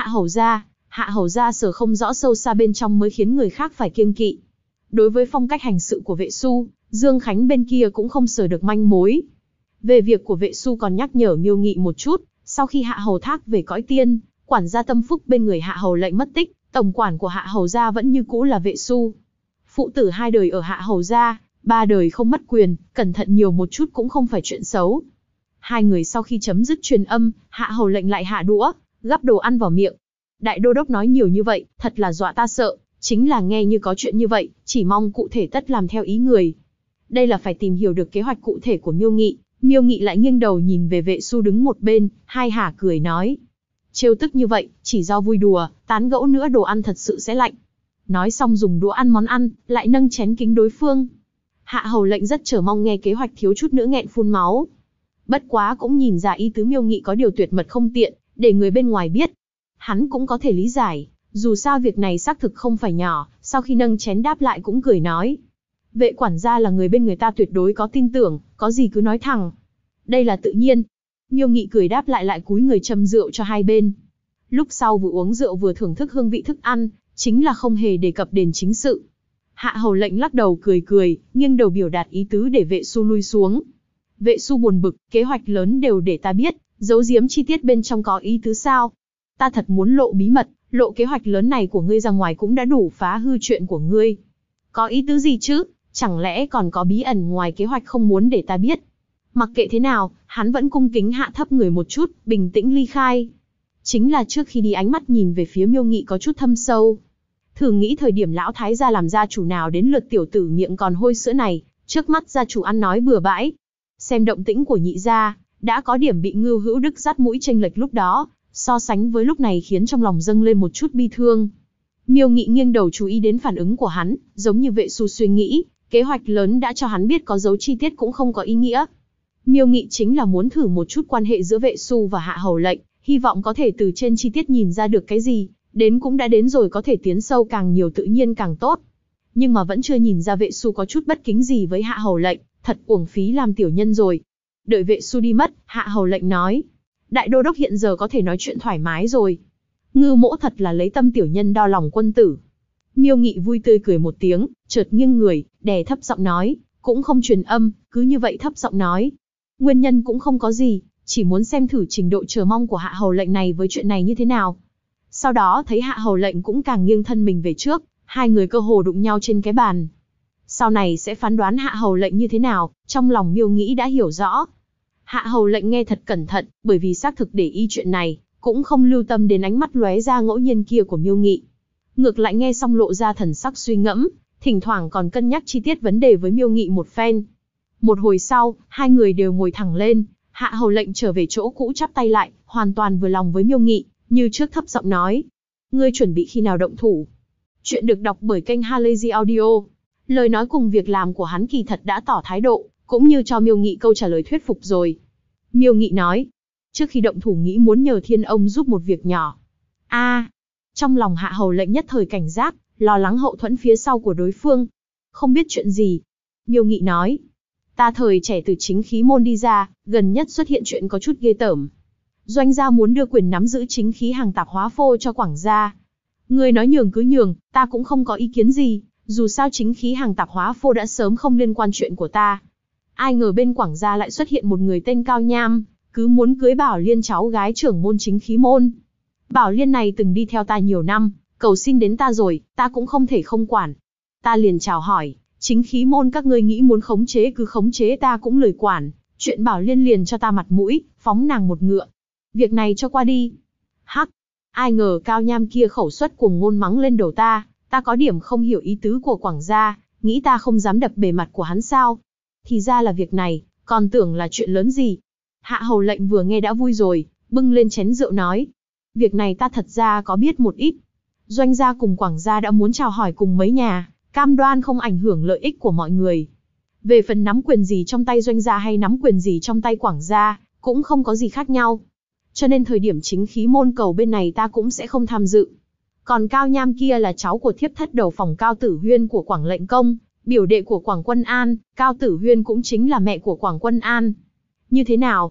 Hạ Hầu gia sở không rõ sâu xa bên trong mới khiến người khác phải kiêng kỵ. Đối với phong cách hành sự của vệ su, Dương Khánh bên kia cũng không sờ được manh mối. Về việc của vệ su còn nhắc nhở Miêu Nghị một chút, sau khi Hạ Hầu thác về cõi tiên, quản gia Tâm Phúc bên người Hạ Hầu lệnh mất tích, tổng quản của Hạ Hầu gia vẫn như cũ là vệ su. Phụ tử 2 đời ở Hạ Hầu gia, 3 đời không mất quyền, cẩn thận nhiều một chút cũng không phải chuyện xấu. 2 người sau khi chấm dứt truyền âm, Hạ Hầu lệnh lại hạ đũa, gắp đồ ăn vào miệng. Đại đô đốc nói nhiều như vậy, thật là dọa ta sợ, chính là nghe như có chuyện như vậy, chỉ mong cụ thể tất làm theo ý người. Đây là phải tìm hiểu được kế hoạch cụ thể của Miêu Nghị. Miêu Nghị lại nghiêng đầu nhìn về vệ su đứng một bên, hai hả cười nói. Trêu tức như vậy, chỉ do vui đùa, tán gẫu nữa đồ ăn thật sự sẽ lạnh. Nói xong dùng đũa ăn món ăn, lại nâng chén kính đối phương. Hạ Hầu lệnh rất chờ mong nghe kế hoạch, thiếu chút nữa nghẹn phun máu. Bất quá cũng nhìn ra ý tứ Miêu Nghị có điều tuyệt mật không tiện, để người bên ngoài biết. Hắn cũng có thể lý giải, dù sao việc này xác thực không phải nhỏ, sau khi nâng chén đáp lại cũng cười nói. Vệ quản gia là người bên người ta tuyệt đối có tin tưởng, có gì cứ nói thẳng. Đây là tự nhiên. Miêu Nghị cười đáp lại cúi người châm rượu cho hai bên. Lúc sau vừa uống rượu vừa thưởng thức hương vị thức ăn, chính là không hề đề cập đến chính sự. Hạ Hầu lệnh lắc đầu cười, nghiêng đầu biểu đạt ý tứ để vệ su lui xuống. Vệ su buồn bực, kế hoạch lớn đều để ta biết, giấu giếm chi tiết bên trong có ý tứ sao? Ta thật muốn lộ bí mật, lộ kế hoạch lớn này của ngươi ra ngoài cũng đã đủ phá hư chuyện của ngươi. Có ý tứ gì chứ? Chẳng lẽ còn có bí ẩn ngoài kế hoạch không muốn để ta biết? Mặc kệ thế nào, hắn vẫn cung kính hạ thấp người một chút, bình tĩnh ly khai. Chính là trước khi đi ánh mắt nhìn về phía Miêu Nghị có chút thâm sâu. Thử nghĩ thời điểm lão thái gia làm gia chủ nào đến lượt tiểu tử miệng còn hôi sữa này, trước mắt gia chủ ăn nói bừa bãi. Xem động tĩnh của nhị gia, đã có điểm bị Ngưu Hữu Đức dắt mũi chênh lệch lúc đó, so sánh với lúc này khiến trong lòng dâng lên một chút bi thương. Miêu Nghị nghiêng đầu chú ý đến phản ứng của hắn, giống như vệ su suy nghĩ, kế hoạch lớn đã cho hắn biết có dấu chi tiết cũng không có ý nghĩa. Miêu Nghị chính là muốn thử một chút quan hệ giữa vệ su và Hạ Hầu lệnh, hy vọng có thể từ trên chi tiết nhìn ra được cái gì, đến cũng đã đến rồi có thể tiến sâu càng nhiều tự nhiên càng tốt. Nhưng mà vẫn chưa nhìn ra vệ su có chút bất kính gì với Hạ Hầu lệnh, thật uổng phí làm tiểu nhân rồi. Đợi vệ su đi mất, Hạ Hầu lệnh nói. Đại đô đốc hiện giờ có thể nói chuyện thoải mái rồi. Ngư mỗ thật là lấy tâm tiểu nhân đo lòng quân tử. Miêu Nghị vui tươi cười một tiếng, chợt nghiêng người, đè thấp giọng nói, cũng không truyền âm, cứ như vậy thấp giọng nói. Nguyên nhân cũng không có gì, chỉ muốn xem thử trình độ chờ mong của Hạ Hầu lệnh này với chuyện này như thế nào. Sau đó thấy Hạ Hầu lệnh cũng càng nghiêng thân mình về trước, hai người cơ hồ đụng nhau trên cái bàn. Sau này sẽ phán đoán Hạ Hầu lệnh như thế nào, trong lòng Miêu Nghĩ đã hiểu rõ. Hạ Hầu lệnh nghe thật cẩn thận, bởi vì xác thực để ý chuyện này, cũng không lưu tâm đến ánh mắt lóe ra ngẫu nhiên kia của Miêu Nghị. Ngược lại nghe xong lộ ra thần sắc suy ngẫm, thỉnh thoảng còn cân nhắc chi tiết vấn đề với Miêu Nghị một phen. Một hồi sau, hai người đều ngồi thẳng lên, Hạ Hầu lệnh trở về chỗ cũ chắp tay lại, hoàn toàn vừa lòng với Miêu Nghị, như trước thấp giọng nói. Ngươi chuẩn bị khi nào động thủ? Chuyện được đọc bởi kênh Halazy Audio. Lời nói cùng việc làm của hắn kỳ thật đã tỏ thái độ, cũng như cho Miêu Nghị câu trả lời thuyết phục rồi. Miêu Nghị nói, trước khi động thủ nghĩ muốn nhờ Thiên ông giúp một việc nhỏ. Trong lòng Hạ Hầu lệnh nhất thời cảnh giác, lo lắng hậu thuẫn phía sau của đối phương. Không biết chuyện gì. Miêu Nghị nói, ta thời trẻ từ chính khí môn đi ra, gần nhất xuất hiện chuyện có chút ghê tởm. Doanh gia muốn đưa quyền nắm giữ chính khí hàng tạp hóa phô cho Quảng gia. Ngươi nói nhường cứ nhường, ta cũng không có ý kiến gì, dù sao chính khí hàng tạp hóa phô đã sớm không liên quan chuyện của ta. Ai ngờ bên Quảng gia lại xuất hiện một người tên Cao Nham, cứ muốn cưới Bảo Liên cháu gái trưởng môn chính khí môn. Bảo Liên này từng đi theo ta nhiều năm, cầu xin đến ta rồi, ta cũng không thể không quản. Ta liền chào hỏi, chính khí môn các ngươi nghĩ muốn khống chế cứ khống chế, ta cũng lười quản. Chuyện Bảo Liên liền cho ta mặt mũi, phóng nàng một ngựa. Việc này cho qua đi. Hắc, ai ngờ Cao Nham kia khẩu suất cuồng ngôn mắng lên đầu ta có điểm không hiểu ý tứ của Quảng gia, nghĩ ta không dám đập bề mặt của hắn sao? Thì ra là việc này, còn tưởng là chuyện lớn gì. Hạ Hầu lệnh vừa nghe đã vui rồi, bưng lên chén rượu nói. Việc này ta thật ra có biết một ít. Doanh gia cùng Quảng gia đã muốn chào hỏi cùng mấy nhà, cam đoan không ảnh hưởng lợi ích của mọi người. Về phần nắm quyền gì trong tay Doanh gia hay nắm quyền gì trong tay Quảng gia, cũng không có gì khác nhau. Cho nên thời điểm chính khí môn cầu bên này ta cũng sẽ không tham dự. Còn Cao Nham kia là cháu của thiếp thất đầu phòng Cao Tử Huyên của Quảng lệnh công, biểu đệ của Quảng Quân An, Cao Tử Huyên cũng chính là mẹ của Quảng Quân An. Như thế nào?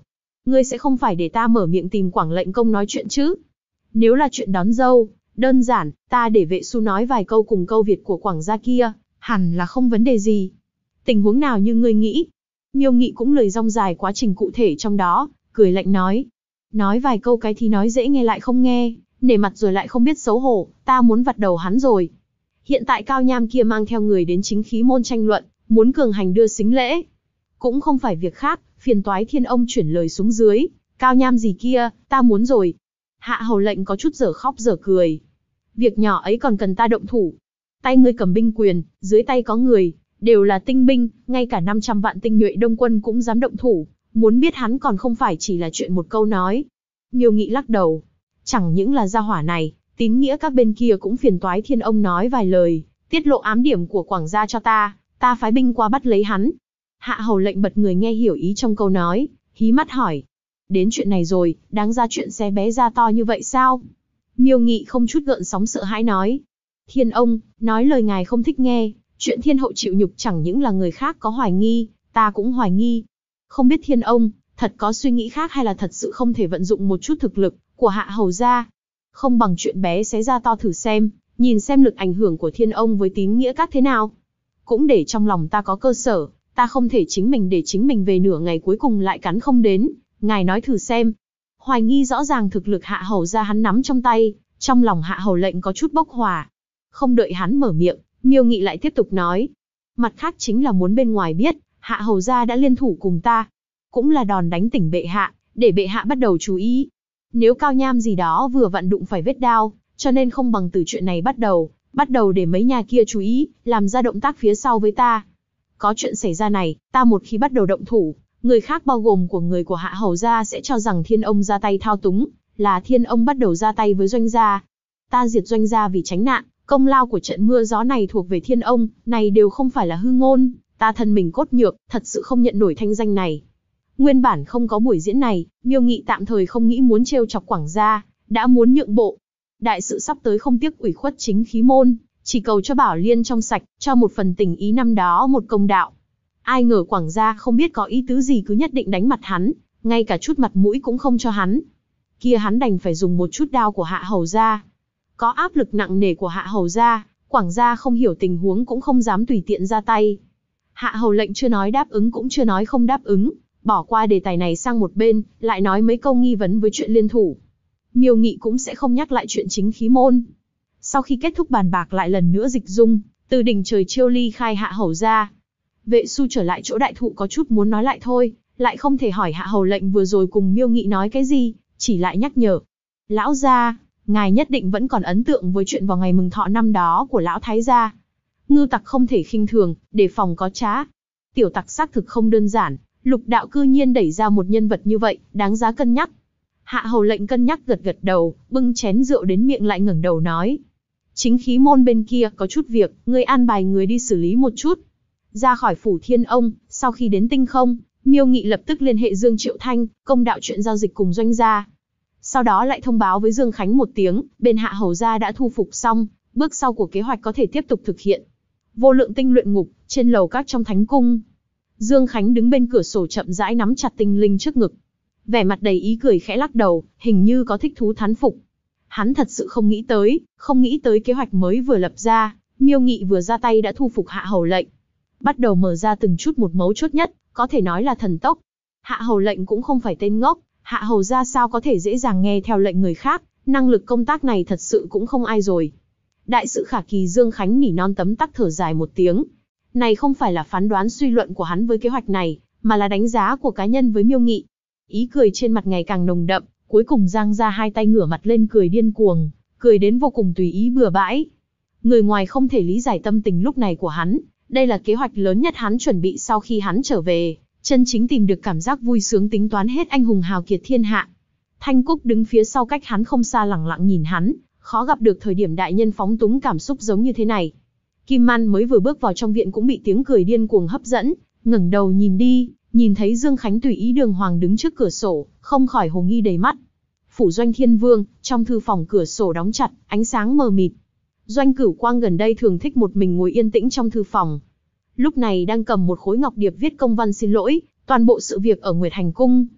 Ngươi sẽ không phải để ta mở miệng tìm Quảng lệnh công nói chuyện chứ? Nếu là chuyện đón dâu, đơn giản, ta để vệ su nói vài câu cùng câu Việt của Quảng gia kia, hẳn là không vấn đề gì. Tình huống nào như ngươi nghĩ? Miêu Nghị cũng lười rong dài quá trình cụ thể trong đó, cười lạnh nói. Nói vài câu cái thì nói dễ nghe lại không nghe, nể mặt rồi lại không biết xấu hổ, ta muốn vặt đầu hắn rồi. Hiện tại Cao Nham kia mang theo người đến chính khí môn tranh luận, muốn cường hành đưa sính lễ. Cũng không phải việc khác, phiền toái Thiên ông chuyển lời xuống dưới. Cao Nham gì kia, ta muốn rồi. Hạ hầu lệnh có chút dở khóc dở cười. Việc nhỏ ấy còn cần ta động thủ. Tay ngươi cầm binh quyền, dưới tay có người, đều là tinh binh, ngay cả 500 vạn tinh nhuệ đông quân cũng dám động thủ. Muốn biết hắn còn không phải chỉ là chuyện một câu nói. Miêu Nghị lắc đầu. Chẳng những là gia hỏa này, tín nghĩa các bên kia cũng phiền toái Thiên ông nói vài lời, tiết lộ ám điểm của Quảng gia cho ta phái binh qua bắt lấy hắn. Hạ hầu lệnh bật người nghe hiểu ý trong câu nói, hí mắt hỏi. Đến chuyện này rồi, đáng ra chuyện xé bé ra to như vậy sao? Miêu Nghị không chút gợn sóng sợ hãi nói. Thiên ông, nói lời ngài không thích nghe, chuyện thiên hậu chịu nhục chẳng những là người khác có hoài nghi, ta cũng hoài nghi. Không biết Thiên ông, thật có suy nghĩ khác hay là thật sự không thể vận dụng một chút thực lực của Hạ hầu gia? Không bằng chuyện bé xé ra to thử xem, nhìn xem lực ảnh hưởng của Thiên ông với tín nghĩa các thế nào. Cũng để trong lòng ta có cơ sở, ta không thể chính mình để chính mình về nửa ngày cuối cùng lại cắn không đến, ngài nói thử xem. Hoài nghi rõ ràng thực lực Hạ hầu gia hắn nắm trong tay, trong lòng Hạ hầu lệnh có chút bốc hỏa. Không đợi hắn mở miệng, Miêu Nghị lại tiếp tục nói. Mặt khác chính là muốn bên ngoài biết, Hạ hầu gia đã liên thủ cùng ta. Cũng là đòn đánh tỉnh bệ hạ, để bệ hạ bắt đầu chú ý. Nếu Cao Nham gì đó vừa vặn đụng phải vết đao, cho nên không bằng từ chuyện này bắt đầu để mấy nhà kia chú ý, làm ra động tác phía sau với ta. Có chuyện xảy ra này, ta một khi bắt đầu động thủ, người khác bao gồm của người của Hạ hầu gia sẽ cho rằng Thiên ông ra tay thao túng, là Thiên ông bắt đầu ra tay với Doanh gia. Ta diệt Doanh gia vì tránh nạn, công lao của trận mưa gió này thuộc về Thiên ông, này đều không phải là hư ngôn, ta thân mình cốt nhược, thật sự không nhận nổi thanh danh này. Nguyên bản không có buổi diễn này, Miêu Nghị tạm thời không nghĩ muốn trêu chọc Quảng gia, đã muốn nhượng bộ. Đại sự sắp tới không tiếc ủy khuất chính khí môn, chỉ cầu cho Bảo Liên trong sạch, cho một phần tình ý năm đó một công đạo. Ai ngờ Quảng gia không biết có ý tứ gì cứ nhất định đánh mặt hắn, ngay cả chút mặt mũi cũng không cho hắn. Kia hắn đành phải dùng một chút đao của Hạ hầu gia. Có áp lực nặng nề của Hạ hầu gia, Quảng gia không hiểu tình huống cũng không dám tùy tiện ra tay. Hạ hầu lệnh chưa nói đáp ứng cũng chưa nói không đáp ứng, bỏ qua đề tài này sang một bên, lại nói mấy câu nghi vấn với chuyện liên thủ. Miêu Nghị cũng sẽ không nhắc lại chuyện chính khí môn. Sau khi kết thúc bàn bạc lại lần nữa dịch dung, từ đỉnh trời chiêu ly khai Hạ hầu gia. Vệ Su trở lại chỗ đại thụ có chút muốn nói lại thôi, lại không thể hỏi Hạ hầu lệnh vừa rồi cùng Miêu Nghị nói cái gì, chỉ lại nhắc nhở. Lão gia, ngài nhất định vẫn còn ấn tượng với chuyện vào ngày mừng thọ năm đó của lão thái gia. Ngư tặc không thể khinh thường, đề phòng có trá. Tiểu tặc xác thực không đơn giản, Lục đạo cư nhiên đẩy ra một nhân vật như vậy, đáng giá cân nhắc. Hạ hầu lệnh cân nhắc gật gật đầu, bưng chén rượu đến miệng lại ngẩng đầu nói. Chính khí môn bên kia có chút việc, ngươi an bài người đi xử lý một chút. Ra khỏi phủ Thiên ông, sau khi đến Tinh Không, Miêu Nghị lập tức liên hệ Dương Triệu Thanh, công đạo chuyện giao dịch cùng Doanh gia. Sau đó lại thông báo với Dương Khánh một tiếng, bên Hạ hầu gia đã thu phục xong, bước sau của kế hoạch có thể tiếp tục thực hiện. Vô lượng tinh luyện ngục, trên lầu các trong thánh cung. Dương Khánh đứng bên cửa sổ chậm rãi nắm chặt tinh linh trước ngực. Vẻ mặt đầy ý cười khẽ lắc đầu, hình như có thích thú thán phục. Hắn thật sự không nghĩ tới kế hoạch mới vừa lập ra, Miêu Nghị vừa ra tay đã thu phục Hạ hầu lệnh. Bắt đầu mở ra từng chút một mấu chốt nhất, có thể nói là thần tốc. Hạ hầu lệnh cũng không phải tên ngốc, Hạ hầu gia sao có thể dễ dàng nghe theo lệnh người khác, năng lực công tác này thật sự cũng không ai rồi. Đại sự khả kỳ Dương Khánh nỉ non tấm tắc thở dài một tiếng. Này không phải là phán đoán suy luận của hắn với kế hoạch này, mà là đánh giá của cá nhân với Miêu Nghị. Ý cười trên mặt ngày càng nồng đậm, cuối cùng giang ra hai tay ngửa mặt lên cười điên cuồng, cười đến vô cùng tùy ý bừa bãi. Người ngoài không thể lý giải tâm tình lúc này của hắn, đây là kế hoạch lớn nhất hắn chuẩn bị sau khi hắn trở về, chân chính tìm được cảm giác vui sướng tính toán hết anh hùng hào kiệt thiên hạ. Thanh Cúc đứng phía sau cách hắn không xa lẳng lặng nhìn hắn, khó gặp được thời điểm đại nhân phóng túng cảm xúc giống như thế này. Kim Man mới vừa bước vào trong viện cũng bị tiếng cười điên cuồng hấp dẫn, ngẩng đầu nhìn đi, nhìn thấy Dương Khánh tùy ý đường hoàng đứng trước cửa sổ, không khỏi hồ nghi đầy mắt. Phủ Doanh Thiên Vương, trong thư phòng cửa sổ đóng chặt, ánh sáng mờ mịt. Doanh Cửu Quang gần đây thường thích một mình ngồi yên tĩnh trong thư phòng. Lúc này đang cầm một khối ngọc điệp viết công văn xin lỗi, toàn bộ sự việc ở Nguyệt Hành Cung.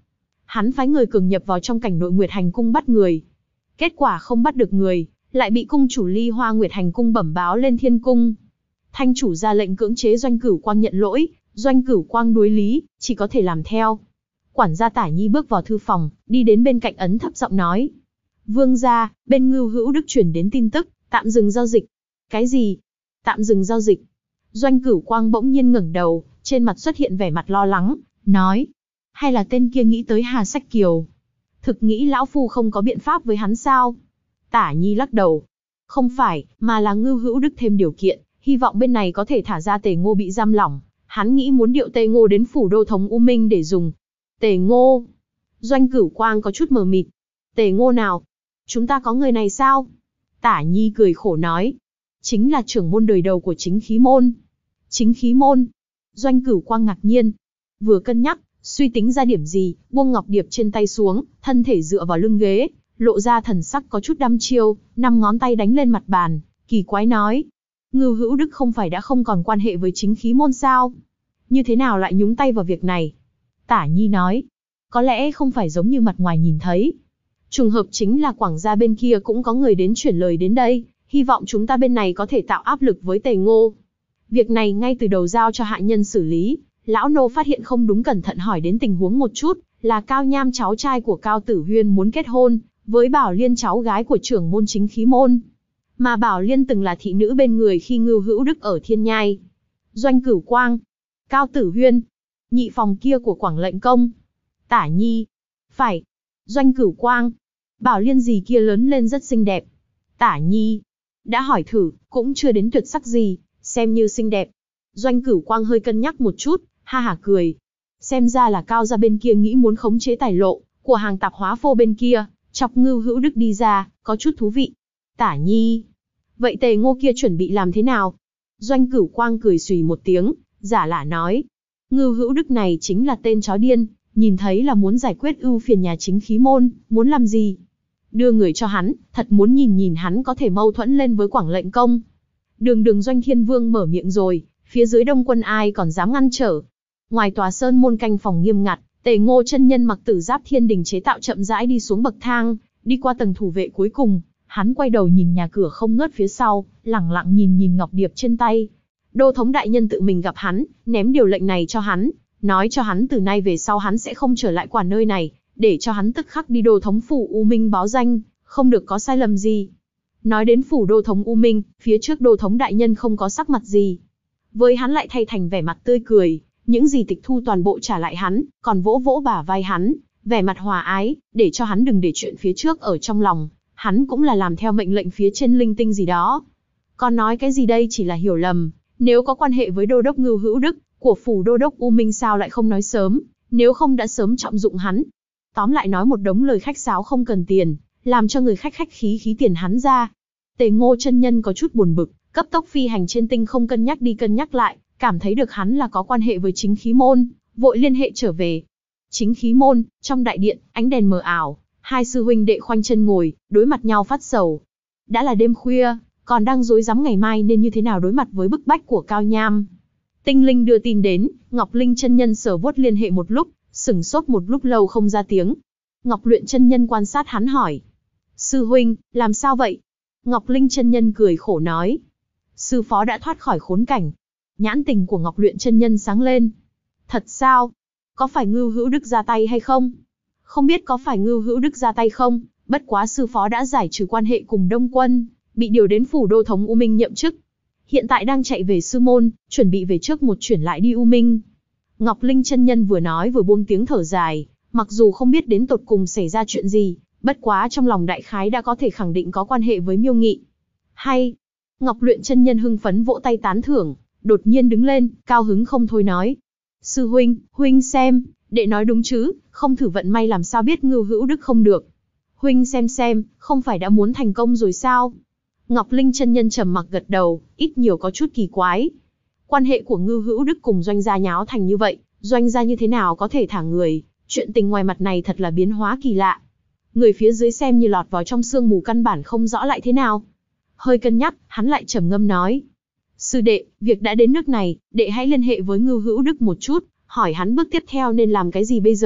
hắn phái người cường nhập vào trong cảnh nội Nguyệt Hành cung bắt người. Kết quả không bắt được người, lại bị cung chủ Ly Hoa Nguyệt Hành cung bẩm báo lên Thiên cung. Thanh chủ ra lệnh cưỡng chế Doanh Cửu Quang nhận lỗi, Doanh Cửu Quang đối lý, chỉ có thể làm theo. Quản gia Tả Nhi bước vào thư phòng, đi đến bên cạnh ấn thấp giọng nói. Vương gia, bên Ngưu Hữu Đức truyền đến tin tức, tạm dừng giao dịch. Cái gì? Tạm dừng giao dịch? Doanh Cửu Quang bỗng nhiên ngẩng đầu, trên mặt xuất hiện vẻ mặt lo lắng, nói. Hay là tên kia nghĩ tới Hà Sách Kiều? Thực nghĩ lão phu không có biện pháp với hắn sao? Tả Nhi lắc đầu. Không phải, mà là Ngưu Hữu Đức thêm điều kiện, hy vọng bên này có thể thả ra Tề Ngô bị giam lỏng. Hắn nghĩ muốn điệu Tề Ngô đến phủ đô thống U Minh để dùng. Tề Ngô? Doanh Cửu Quang có chút mờ mịt. Tề Ngô nào? Chúng ta có người này sao? Tả Nhi cười khổ nói. Chính là trưởng môn đời đầu của Chính Khí môn. Chính Khí môn? Doanh Cửu Quang ngạc nhiên. Vừa cân nhắc, suy tính ra điểm gì, buông ngọc điệp trên tay xuống, thân thể dựa vào lưng ghế, lộ ra thần sắc có chút đăm chiêu, 5 ngón tay đánh lên mặt bàn, kỳ quái nói. Ngưu Hữu Đức không phải đã không còn quan hệ với Chính Khí môn sao? Như thế nào lại nhúng tay vào việc này? Tả Nhi nói. Có lẽ không phải giống như mặt ngoài nhìn thấy. Trùng hợp chính là Quảng gia bên kia cũng có người đến chuyển lời đến đây, hy vọng chúng ta bên này có thể tạo áp lực với Tề Ngô. Việc này ngay từ đầu giao cho hạ nhân xử lý, lão nô phát hiện không đúng cẩn thận hỏi đến tình huống một chút, là Cao Nham cháu trai của Cao Tử Huyên muốn kết hôn với Bảo Liên cháu gái của trưởng môn Chính Khí môn. Mà Bảo Liên từng là thị nữ bên người khi Ngưu Hữu Đức ở Thiên Nhai. Doanh Cửu Quang, Cao Tử Huyên, nhị phòng kia của Quảng lệnh công. Tả Nhi, phải. Doanh Cửu Quang, Bảo Liên gì kia lớn lên rất xinh đẹp. Tả Nhi, đã hỏi thử, cũng chưa đến tuyệt sắc gì, xem như xinh đẹp. Doanh Cửu Quang hơi cân nhắc một chút, ha hả cười. Xem ra là Cao gia bên kia nghĩ muốn khống chế tài lộ của hàng tạp hóa phô bên kia, chọc Ngưu Hữu Đức đi ra, có chút thú vị. Tả Nhi, vậy Tề Ngô kia chuẩn bị làm thế nào? Doanh Cửu Quang cười xùy một tiếng, giả lả nói. Ngưu Hữu Đức này chính là tên chó điên, nhìn thấy là muốn giải quyết ưu phiền nhà Chính Khí môn, muốn làm gì? Đưa người cho hắn, thật muốn nhìn nhìn hắn có thể mâu thuẫn lên với Quảng lệnh công. Đường Doanh Thiên Vương mở miệng rồi, phía dưới đông quân ai còn dám ngăn trở. Ngoài tòa sơn môn canh phòng nghiêm ngặt, Tề Ngô chân nhân mặc tử giáp thiên đình chế tạo chậm rãi đi xuống bậc thang, đi qua tầng thủ vệ cuối cùng, hắn quay đầu nhìn nhà cửa không ngớt phía sau, lẳng lặng nhìn ngọc điệp trên tay. Đô thống đại nhân tự mình gặp hắn, ném điều lệnh này cho hắn, nói cho hắn từ nay về sau hắn sẽ không trở lại quản nơi này, để cho hắn tức khắc đi đô thống phủ U Minh báo danh, không được có sai lầm gì. Nói đến phủ đô thống U Minh, phía trước đô thống đại nhân không có sắc mặt gì. Với hắn lại thay thành vẻ mặt tươi cười, những gì tịch thu toàn bộ trả lại hắn, còn vỗ vỗ bả vai hắn, vẻ mặt hòa ái, để cho hắn đừng để chuyện phía trước ở trong lòng, hắn cũng là làm theo mệnh lệnh phía trên linh tinh gì đó. Còn nói cái gì đây chỉ là hiểu lầm, nếu có quan hệ với đô đốc Ngưu Hữu Đức, của phủ đô đốc U Minh sao lại không nói sớm, nếu không đã sớm trọng dụng hắn. Tóm lại nói một đống lời khách sáo không cần tiền, làm cho người khách khách khí tiền hắn ra. Tề Ngô chân nhân có chút buồn bực, cấp tốc phi hành trên tinh không cân nhắc đi cân nhắc lại, cảm thấy được hắn là có quan hệ với Chính Khí môn, vội liên hệ trở về. Chính Khí môn, trong đại điện, ánh đèn mờ ảo, hai sư huynh đệ khoanh chân ngồi, đối mặt nhau phát sầu. Đã là đêm khuya, còn đang rối rắm ngày mai nên như thế nào đối mặt với bức bách của Cao Nham. Tinh linh đưa tin đến, Ngọc Linh chân nhân sờ vuốt liên hệ một lúc, sửng sốt một lúc lâu không ra tiếng. Ngọc Luyện chân nhân quan sát hắn hỏi. Sư huynh, làm sao vậy? Ngọc Linh chân nhân cười khổ nói. Sư phó đã thoát khỏi khốn cảnh. Nhãn tình của Ngọc Luyện chân nhân sáng lên. Thật sao? Có phải Ngưu Hữu Đức ra tay hay không? Không biết có phải Ngưu Hữu Đức ra tay không, bất quá sư phó đã giải trừ quan hệ cùng Đông Quân, bị điều đến phủ đô thống U Minh nhậm chức. Hiện tại đang chạy về sư môn, chuẩn bị về trước một chuyển lại đi U Minh. Ngọc Linh chân nhân vừa nói vừa buông tiếng thở dài, mặc dù không biết đến tột cùng xảy ra chuyện gì, bất quá trong lòng đại khái đã có thể khẳng định có quan hệ với Miêu Nghị. Hay! Ngọc Luyện chân nhân hưng phấn vỗ tay tán thưởng, đột nhiên đứng lên, cao hứng không thôi nói. Sư huynh, huynh xem, đệ nói đúng chứ, không thử vận may làm sao biết Ngưu Hữu Đức không được. Huynh xem, không phải đã muốn thành công rồi sao? Ngọc Linh chân nhân trầm mặc gật đầu, ít nhiều có chút kỳ quái. Quan hệ của Ngưu Hữu Đức cùng Doanh gia nháo thành như vậy, Doanh gia như thế nào có thể thả người, chuyện tình ngoài mặt này thật là biến hóa kỳ lạ. Người phía dưới xem như lọt vào trong sương mù căn bản không rõ lại thế nào. Hơi cân nhắc, hắn lại trầm ngâm nói. Sư đệ, việc đã đến nước này, đệ hãy liên hệ với Ngưu Hữu Đức một chút, hỏi hắn bước tiếp theo nên làm cái gì bây giờ,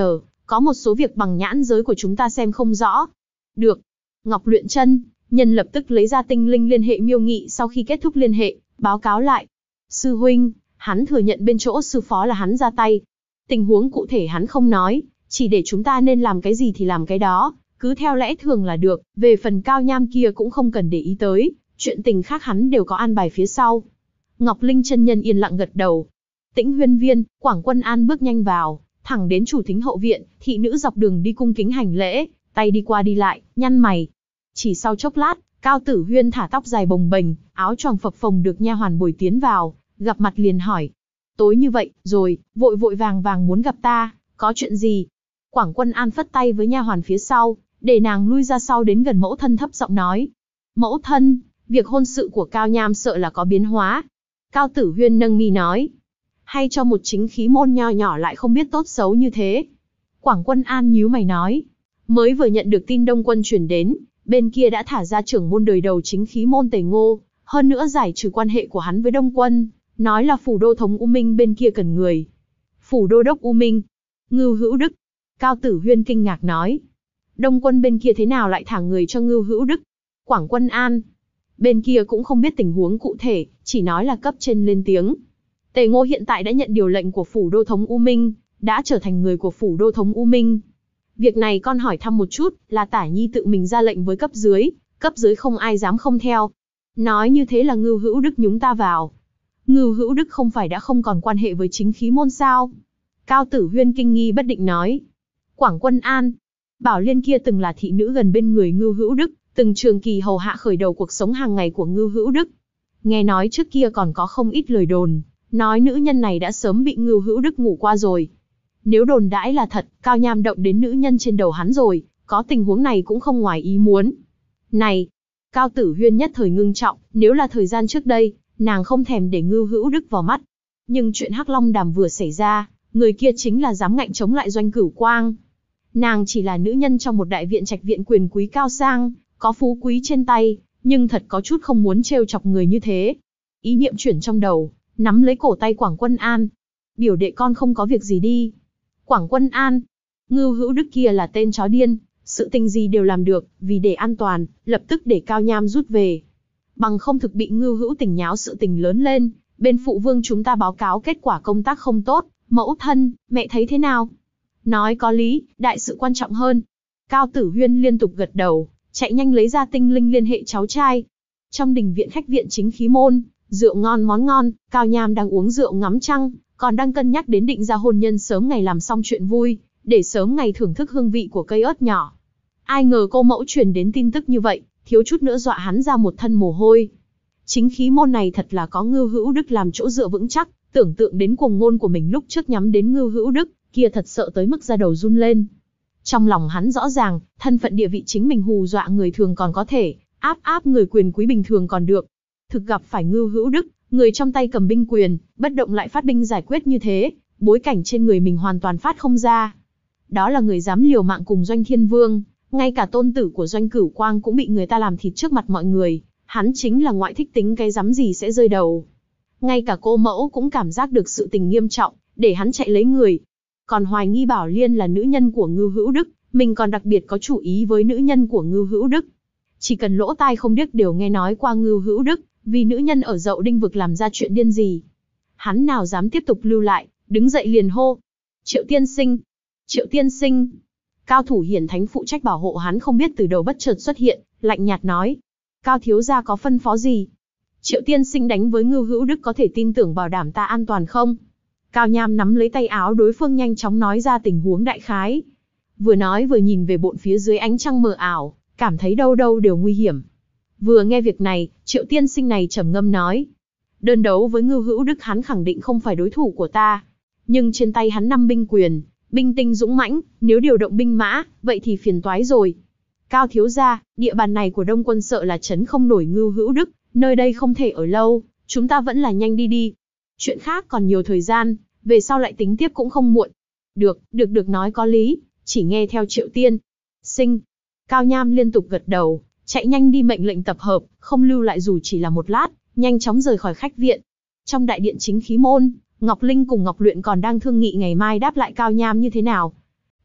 Có một số việc bằng nhãn giới của chúng ta xem không rõ. Được. Ngọc Luyện Chân nhân lập tức lấy ra tinh linh liên hệ Miêu Nghị, sau khi kết thúc liên hệ, báo cáo lại. Sư huynh, hắn thừa nhận bên chỗ sư phó là hắn ra tay. Tình huống cụ thể hắn không nói, chỉ để chúng ta nên làm cái gì thì làm cái đó, cứ theo lẽ thường là được, về phần Cao Nham kia cũng không cần để ý tới, chuyện tình khác hắn đều có an bài phía sau. Ngọc Linh chân nhân yên lặng gật đầu. Tĩnh Huyên Viên, Quảng Quân An bước nhanh vào, thẳng đến chủ thính hậu viện, thị nữ dọc đường đi cung kính hành lễ, tay đi qua đi lại, nhăn mày. Chỉ sau chốc lát, Cao Tử Huyên thả tóc dài bồng bềnh, áo choàng phập phồng được nha hoàn bồi tiến vào, gặp mặt liền hỏi. Tối như vậy, rồi, vội vội vàng vàng muốn gặp ta, có chuyện gì? Quảng Quân An phất tay với nha hoàn phía sau, để nàng lui ra sau đến gần mẫu thân thấp giọng nói. Mẫu thân, việc hôn sự của Cao Nham sợ là có biến hóa. Cao Tử Huyên nâng mi nói. Hay cho một chính khí môn nho nhỏ lại không biết tốt xấu như thế. Quảng Quân An nhíu mày nói. Mới vừa nhận được tin Đông Quân chuyển đến, bên kia đã thả ra trưởng môn đời đầu chính khí môn Tề Ngô, hơn nữa giải trừ quan hệ của hắn với Đông Quân, nói là phủ đô thống U Minh bên kia cần người. Phủ đô đốc U Minh, Ngưu Hữu Đức. Cao Tử Huyên kinh ngạc nói. Đông Quân bên kia thế nào lại thả người cho Ngưu Hữu Đức? Quảng Quân An. Bên kia cũng không biết tình huống cụ thể, chỉ nói là cấp trên lên tiếng. Tề Ngô hiện tại đã nhận điều lệnh của phủ đô thống U Minh, đã trở thành người của phủ đô thống U Minh. Việc này con hỏi thăm một chút, là Tả Nhi tự mình ra lệnh với cấp dưới không ai dám không theo. Nói như thế là Ngưu Hữu Đức nhúng ta vào. Ngưu Hữu Đức không phải đã không còn quan hệ với chính khí môn sao? Cao Tử Huyên kinh nghi bất định nói. Quảng Quân An, Bảo Liên kia từng là thị nữ gần bên người Ngưu Hữu Đức, từng trường kỳ hầu hạ khởi đầu cuộc sống hàng ngày của Ngưu Hữu Đức. Nghe nói trước kia còn có không ít lời đồn, nói nữ nhân này đã sớm bị Ngưu Hữu Đức ngủ qua rồi. Nếu đồn đãi là thật, Cao Nham động đến nữ nhân trên đầu hắn rồi, có tình huống này cũng không ngoài ý muốn. Này, Cao Tử Huyên nhất thời ngưng trọng, nếu là thời gian trước đây, nàng không thèm để Ngưu Hữu Đức vào mắt. Nhưng chuyện Hắc Long Đàm vừa xảy ra, người kia chính là dám ngạnh chống lại Doanh Cửu Quang. Nàng chỉ là nữ nhân trong một đại viện trạch viện quyền quý cao sang, có phú quý trên tay, nhưng thật có chút không muốn trêu chọc người như thế. Ý niệm chuyển trong đầu, nắm lấy cổ tay Quảng Quân An. Biểu đệ con không có việc gì đi. Quảng Quân An, Ngưu Hữu Đức kia là tên chó điên, sự tình gì đều làm được, vì để an toàn, lập tức để Cao Nham rút về. Bằng không thực bị Ngưu Hữu Tình nháo sự tình lớn lên, bên phụ vương chúng ta báo cáo kết quả công tác không tốt, mẫu thân, mẹ thấy thế nào? Nói có lý, đại sự quan trọng hơn. Cao Tử Huyên liên tục gật đầu, chạy nhanh lấy ra tinh linh liên hệ cháu trai. Trong đình viện khách viện chính khí môn, rượu ngon món ngon, Cao Nham đang uống rượu ngắm trăng, còn đang cân nhắc đến định ra hôn nhân sớm ngày làm xong chuyện vui, để sớm ngày thưởng thức hương vị của cây ớt nhỏ. Ai ngờ cô mẫu truyền đến tin tức như vậy, thiếu chút nữa dọa hắn ra một thân mồ hôi. Chính khí môn này thật là có Ngưu Hữu Đức làm chỗ dựa vững chắc, tưởng tượng đến cuồng ngôn của mình lúc trước nhắm đến Ngưu Hữu Đức, kia thật sợ tới mức da đầu run lên. Trong lòng hắn rõ ràng, thân phận địa vị chính mình hù dọa người thường còn có thể, áp người quyền quý bình thường còn được. Thực gặp phải Ngưu Hữu Đức, người trong tay cầm binh quyền, bất động lại phát binh giải quyết như thế, bối cảnh trên người mình hoàn toàn phát không ra. Đó là người dám liều mạng cùng Doanh Thiên Vương, ngay cả tôn tử của Doanh Cửu Quang cũng bị người ta làm thịt trước mặt mọi người, hắn chính là ngoại thích tính cái dám gì sẽ rơi đầu. Ngay cả cô mẫu cũng cảm giác được sự tình nghiêm trọng, để hắn chạy lấy người. Còn hoài nghi Bảo Liên là nữ nhân của Ngưu Hữu Đức, mình còn đặc biệt có chủ ý với nữ nhân của Ngưu Hữu Đức. Chỉ cần lỗ tai không điếc đều nghe nói qua Ngưu Hữu Đức, vì nữ nhân ở Dậu Đinh vực làm ra chuyện điên gì. Hắn nào dám tiếp tục lưu lại, đứng dậy liền hô. Triệu tiên sinh! Triệu tiên sinh! Cao thủ hiển thánh phụ trách bảo hộ hắn không biết từ đầu bất chợt xuất hiện, lạnh nhạt nói. Cao thiếu gia có phân phó gì? Triệu tiên sinh đánh với Ngưu Hữu Đức có thể tin tưởng bảo đảm ta an toàn không? Cao Nham nắm lấy tay áo đối phương nhanh chóng nói ra tình huống đại khái. Vừa nói vừa nhìn về bộn phía dưới ánh trăng mờ ảo, cảm thấy đâu đâu đều nguy hiểm. Vừa nghe việc này, Triệu tiên sinh này trầm ngâm nói. Đơn đấu với Ngưu Hữu Đức hắn khẳng định không phải đối thủ của ta. Nhưng trên tay hắn 5 binh quyền, binh tinh dũng mãnh, nếu điều động binh mã, vậy thì phiền toái rồi. Cao thiếu gia, địa bàn này của Đông Quân sợ là trấn không nổi Ngưu Hữu Đức, nơi đây không thể ở lâu, chúng ta vẫn là nhanh đi đi. Chuyện khác còn nhiều thời gian, về sau lại tính tiếp cũng không muộn. Được nói có lý, chỉ nghe theo Triệu tiên sinh. Cao Nham liên tục gật đầu, chạy nhanh đi mệnh lệnh tập hợp, không lưu lại dù chỉ là một lát, nhanh chóng rời khỏi khách viện. Trong đại điện chính khí môn, Ngọc Linh cùng Ngọc Luyện còn đang thương nghị ngày mai đáp lại Cao Nham như thế nào.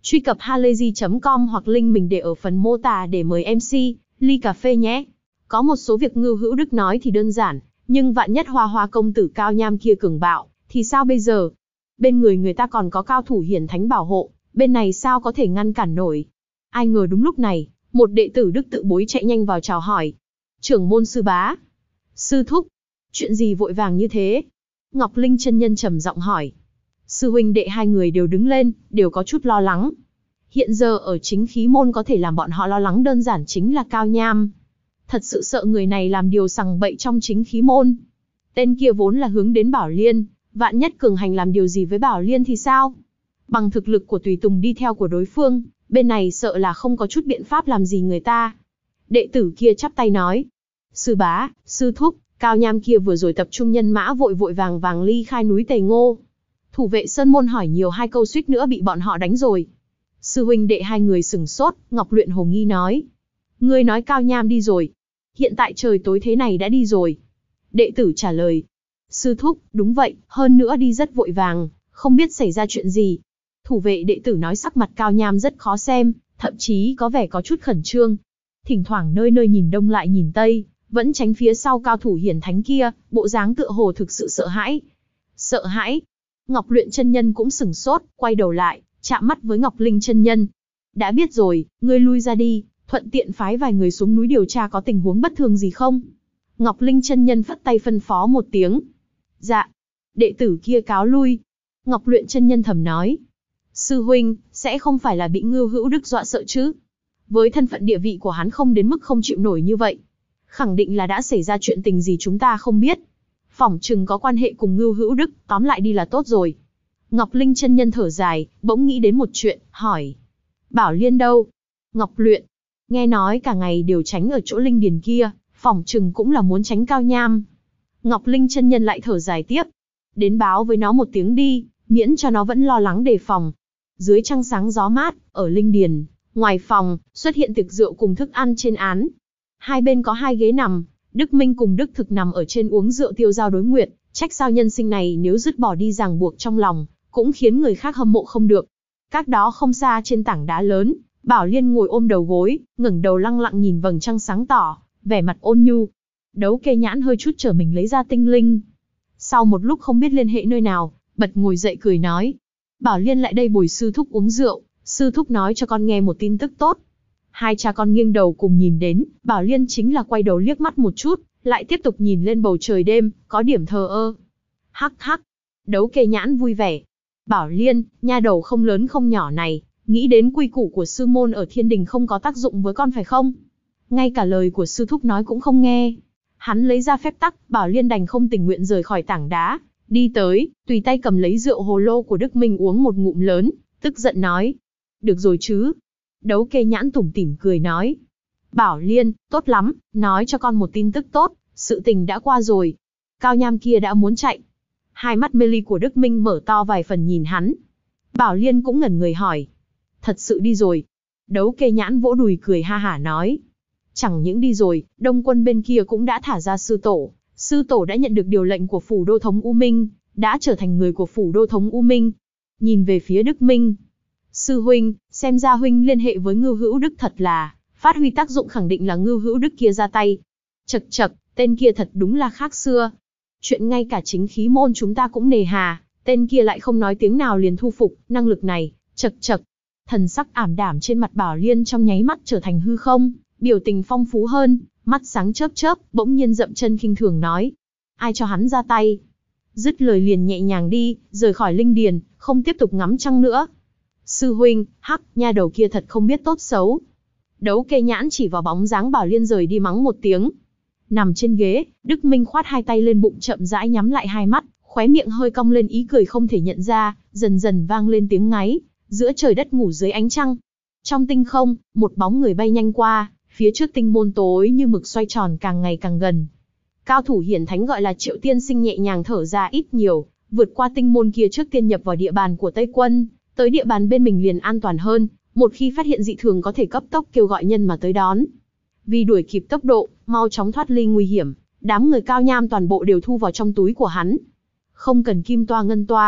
Truy cập halayzi.com hoặc link mình để ở phần mô tả để mời MC, ly cà phê nhé. Có một số việc Ngưu Hữu Đức nói thì đơn giản, nhưng vạn nhất Hoa Hoa công tử Cao Nham kia cường bạo, thì sao bây giờ? Bên người người ta còn có cao thủ hiển thánh bảo hộ, bên này sao có thể ngăn cản nổi? Ai ngờ đúng lúc này, một đệ tử Đức Tự Bối chạy nhanh vào chào hỏi. Trưởng môn sư bá. Sư thúc. Chuyện gì vội vàng như thế? Ngọc Linh chân nhân trầm giọng hỏi. Sư huynh đệ hai người đều đứng lên, đều có chút lo lắng. Hiện giờ ở chính khí môn có thể làm bọn họ lo lắng đơn giản chính là Cao Nham. Thật sự sợ người này làm điều sằng bậy trong chính khí môn. Tên kia vốn là hướng đến Bảo Liên, vạn nhất cường hành làm điều gì với Bảo Liên thì sao? Bằng thực lực của tùy tùng đi theo của đối phương, bên này sợ là không có chút biện pháp làm gì người ta. Đệ tử kia chắp tay nói. Sư bá, sư thúc, Cao Nham kia vừa rồi tập trung nhân mã vội vội vàng vàng ly khai núi Tề Ngô. Thủ vệ Sơn Môn hỏi nhiều hai câu suýt nữa bị bọn họ đánh rồi. Sư huynh đệ hai người sừng sốt, Ngọc Luyện hồ nghi nói. Ngươi nói Cao Nham đi rồi. Hiện tại trời tối thế này đã đi rồi. Đệ tử trả lời. Sư thúc, đúng vậy, hơn nữa đi rất vội vàng, không biết xảy ra chuyện gì. Thủ vệ đệ tử nói sắc mặt Cao Nham rất khó xem, thậm chí có vẻ có chút khẩn trương. Thỉnh thoảng nơi nơi nhìn đông lại nhìn tây, vẫn tránh phía sau cao thủ hiển thánh kia, bộ dáng tựa hồ thực sự sợ hãi. Sợ hãi. Ngọc Luyện chân nhân cũng sửng sốt, quay đầu lại, chạm mắt với Ngọc Linh chân nhân. Đã biết rồi, ngươi lui ra đi, thuận tiện phái vài người xuống núi điều tra có tình huống bất thường gì không? Ngọc Linh chân nhân phất tay phân phó một tiếng. Dạ. Đệ tử kia cáo lui. Ngọc Luyện chân nhân thầm nói. Sư huynh, sẽ không phải là bị Ngưu Hữu Đức dọa sợ chứ? Với thân phận địa vị của hắn không đến mức không chịu nổi như vậy. Khẳng định là đã xảy ra chuyện tình gì chúng ta không biết. Phỏng chừng có quan hệ cùng Ngưu Hữu Đức, tóm lại đi là tốt rồi. Ngọc Linh chân nhân thở dài, bỗng nghĩ đến một chuyện, hỏi. Bảo Liên đâu? Ngọc Luyện. Nghe nói cả ngày đều tránh ở chỗ linh điền kia, phỏng chừng cũng là muốn tránh Cao Nham. Ngọc Linh chân nhân lại thở dài tiếp. Đến báo với nó một tiếng đi, miễn cho nó vẫn lo lắng đề phòng. Dưới trăng sáng gió mát, ở linh điền, ngoài phòng, xuất hiện tiệc rượu cùng thức ăn trên án. Hai bên có hai ghế nằm, Đức Minh cùng Đức Thực nằm ở trên uống rượu tiêu dao đối nguyện, trách sao nhân sinh này nếu dứt bỏ đi ràng buộc trong lòng, cũng khiến người khác hâm mộ không được. Cách đó không xa trên tảng đá lớn, Bảo Liên ngồi ôm đầu gối, ngẩng đầu lăng lặng nhìn vầng trăng sáng tỏ, vẻ mặt ôn nhu. Đấu Kê Nhãn hơi chút trở mình lấy ra tinh linh. Sau một lúc không biết liên hệ nơi nào, bật ngồi dậy cười nói. Bảo Liên lại đây bồi sư thúc uống rượu, sư thúc nói cho con nghe một tin tức tốt. Hai cha con nghiêng đầu cùng nhìn đến, Bảo Liên chính là quay đầu liếc mắt một chút, lại tiếp tục nhìn lên bầu trời đêm, có điểm thờ ơ. Hắc hắc. Đấu Kê Nhãn vui vẻ. Bảo Liên, nha đầu không lớn không nhỏ này, nghĩ đến quy củ của sư môn ở thiên đình không có tác dụng với con phải không? Ngay cả lời của sư thúc nói cũng không nghe. Hắn lấy ra phép tắc, Bảo Liên đành không tình nguyện rời khỏi tảng đá, đi tới, tùy tay cầm lấy rượu hồ lô của Đức Minh uống một ngụm lớn, tức giận nói. Được rồi chứ. Đấu Kê Nhãn tủm tỉm cười nói. Bảo Liên, tốt lắm, nói cho con một tin tức tốt, sự tình đã qua rồi. Cao Nham kia đã muốn chạy. Hai mắt mê ly của Đức Minh mở to vài phần nhìn hắn. Bảo Liên cũng ngẩn người hỏi. Thật sự đi rồi. Đấu Kê Nhãn vỗ đùi cười ha hả nói. Chẳng những đi rồi, Đông quân bên kia cũng đã thả ra sư tổ. Sư tổ đã nhận được điều lệnh của phủ đô thống U Minh, đã trở thành người của phủ đô thống U Minh. Nhìn về phía Đức Minh. Sư huynh, xem ra huynh liên hệ với Ngưu Hữu Đức thật là, phát huy tác dụng khẳng định là Ngưu Hữu Đức kia ra tay. Chậc chậc, tên kia thật đúng là khác xưa. Chuyện ngay cả chính khí môn chúng ta cũng nề hà, tên kia lại không nói tiếng nào liền thu phục, năng lực này, chậc chậc. Thần sắc ảm đạm trên mặt Bảo Liên trong nháy mắt trở thành hư không, biểu tình phong phú hơn, mắt sáng chớp chớp, bỗng nhiên dậm chân khinh thường nói. Ai cho hắn ra tay? Dứt lời liền nhẹ nhàng đi, rời khỏi linh điền, không tiếp tục ngắm trăng nữa. Sư huynh, hắc, nha đầu kia thật không biết tốt xấu. Đấu Kê Nhãn chỉ vào bóng dáng Bảo Liên rời đi mắng một tiếng. Nằm trên ghế, Đức Minh khoát hai tay lên bụng chậm rãi nhắm lại hai mắt, khóe miệng hơi cong lên ý cười không thể nhận ra, dần dần vang lên tiếng ngáy, giữa trời đất ngủ dưới ánh trăng. Trong tinh không, một bóng người bay nhanh qua, phía trước tinh môn tối như mực xoay tròn càng ngày càng gần. Cao thủ hiển thánh gọi là Triệu Tiên Sinh nhẹ nhàng thở ra ít nhiều, vượt qua tinh môn kia trước tiên nhập vào địa bàn của Tây Quân, tới địa bàn bên mình liền an toàn hơn, một khi phát hiện dị thường có thể cấp tốc kêu gọi nhân mà tới đón. Vì đuổi kịp tốc độ, mau chóng thoát ly nguy hiểm, đám người Cao Nham toàn bộ đều thu vào trong túi của hắn. Không cần kim toa ngân toa,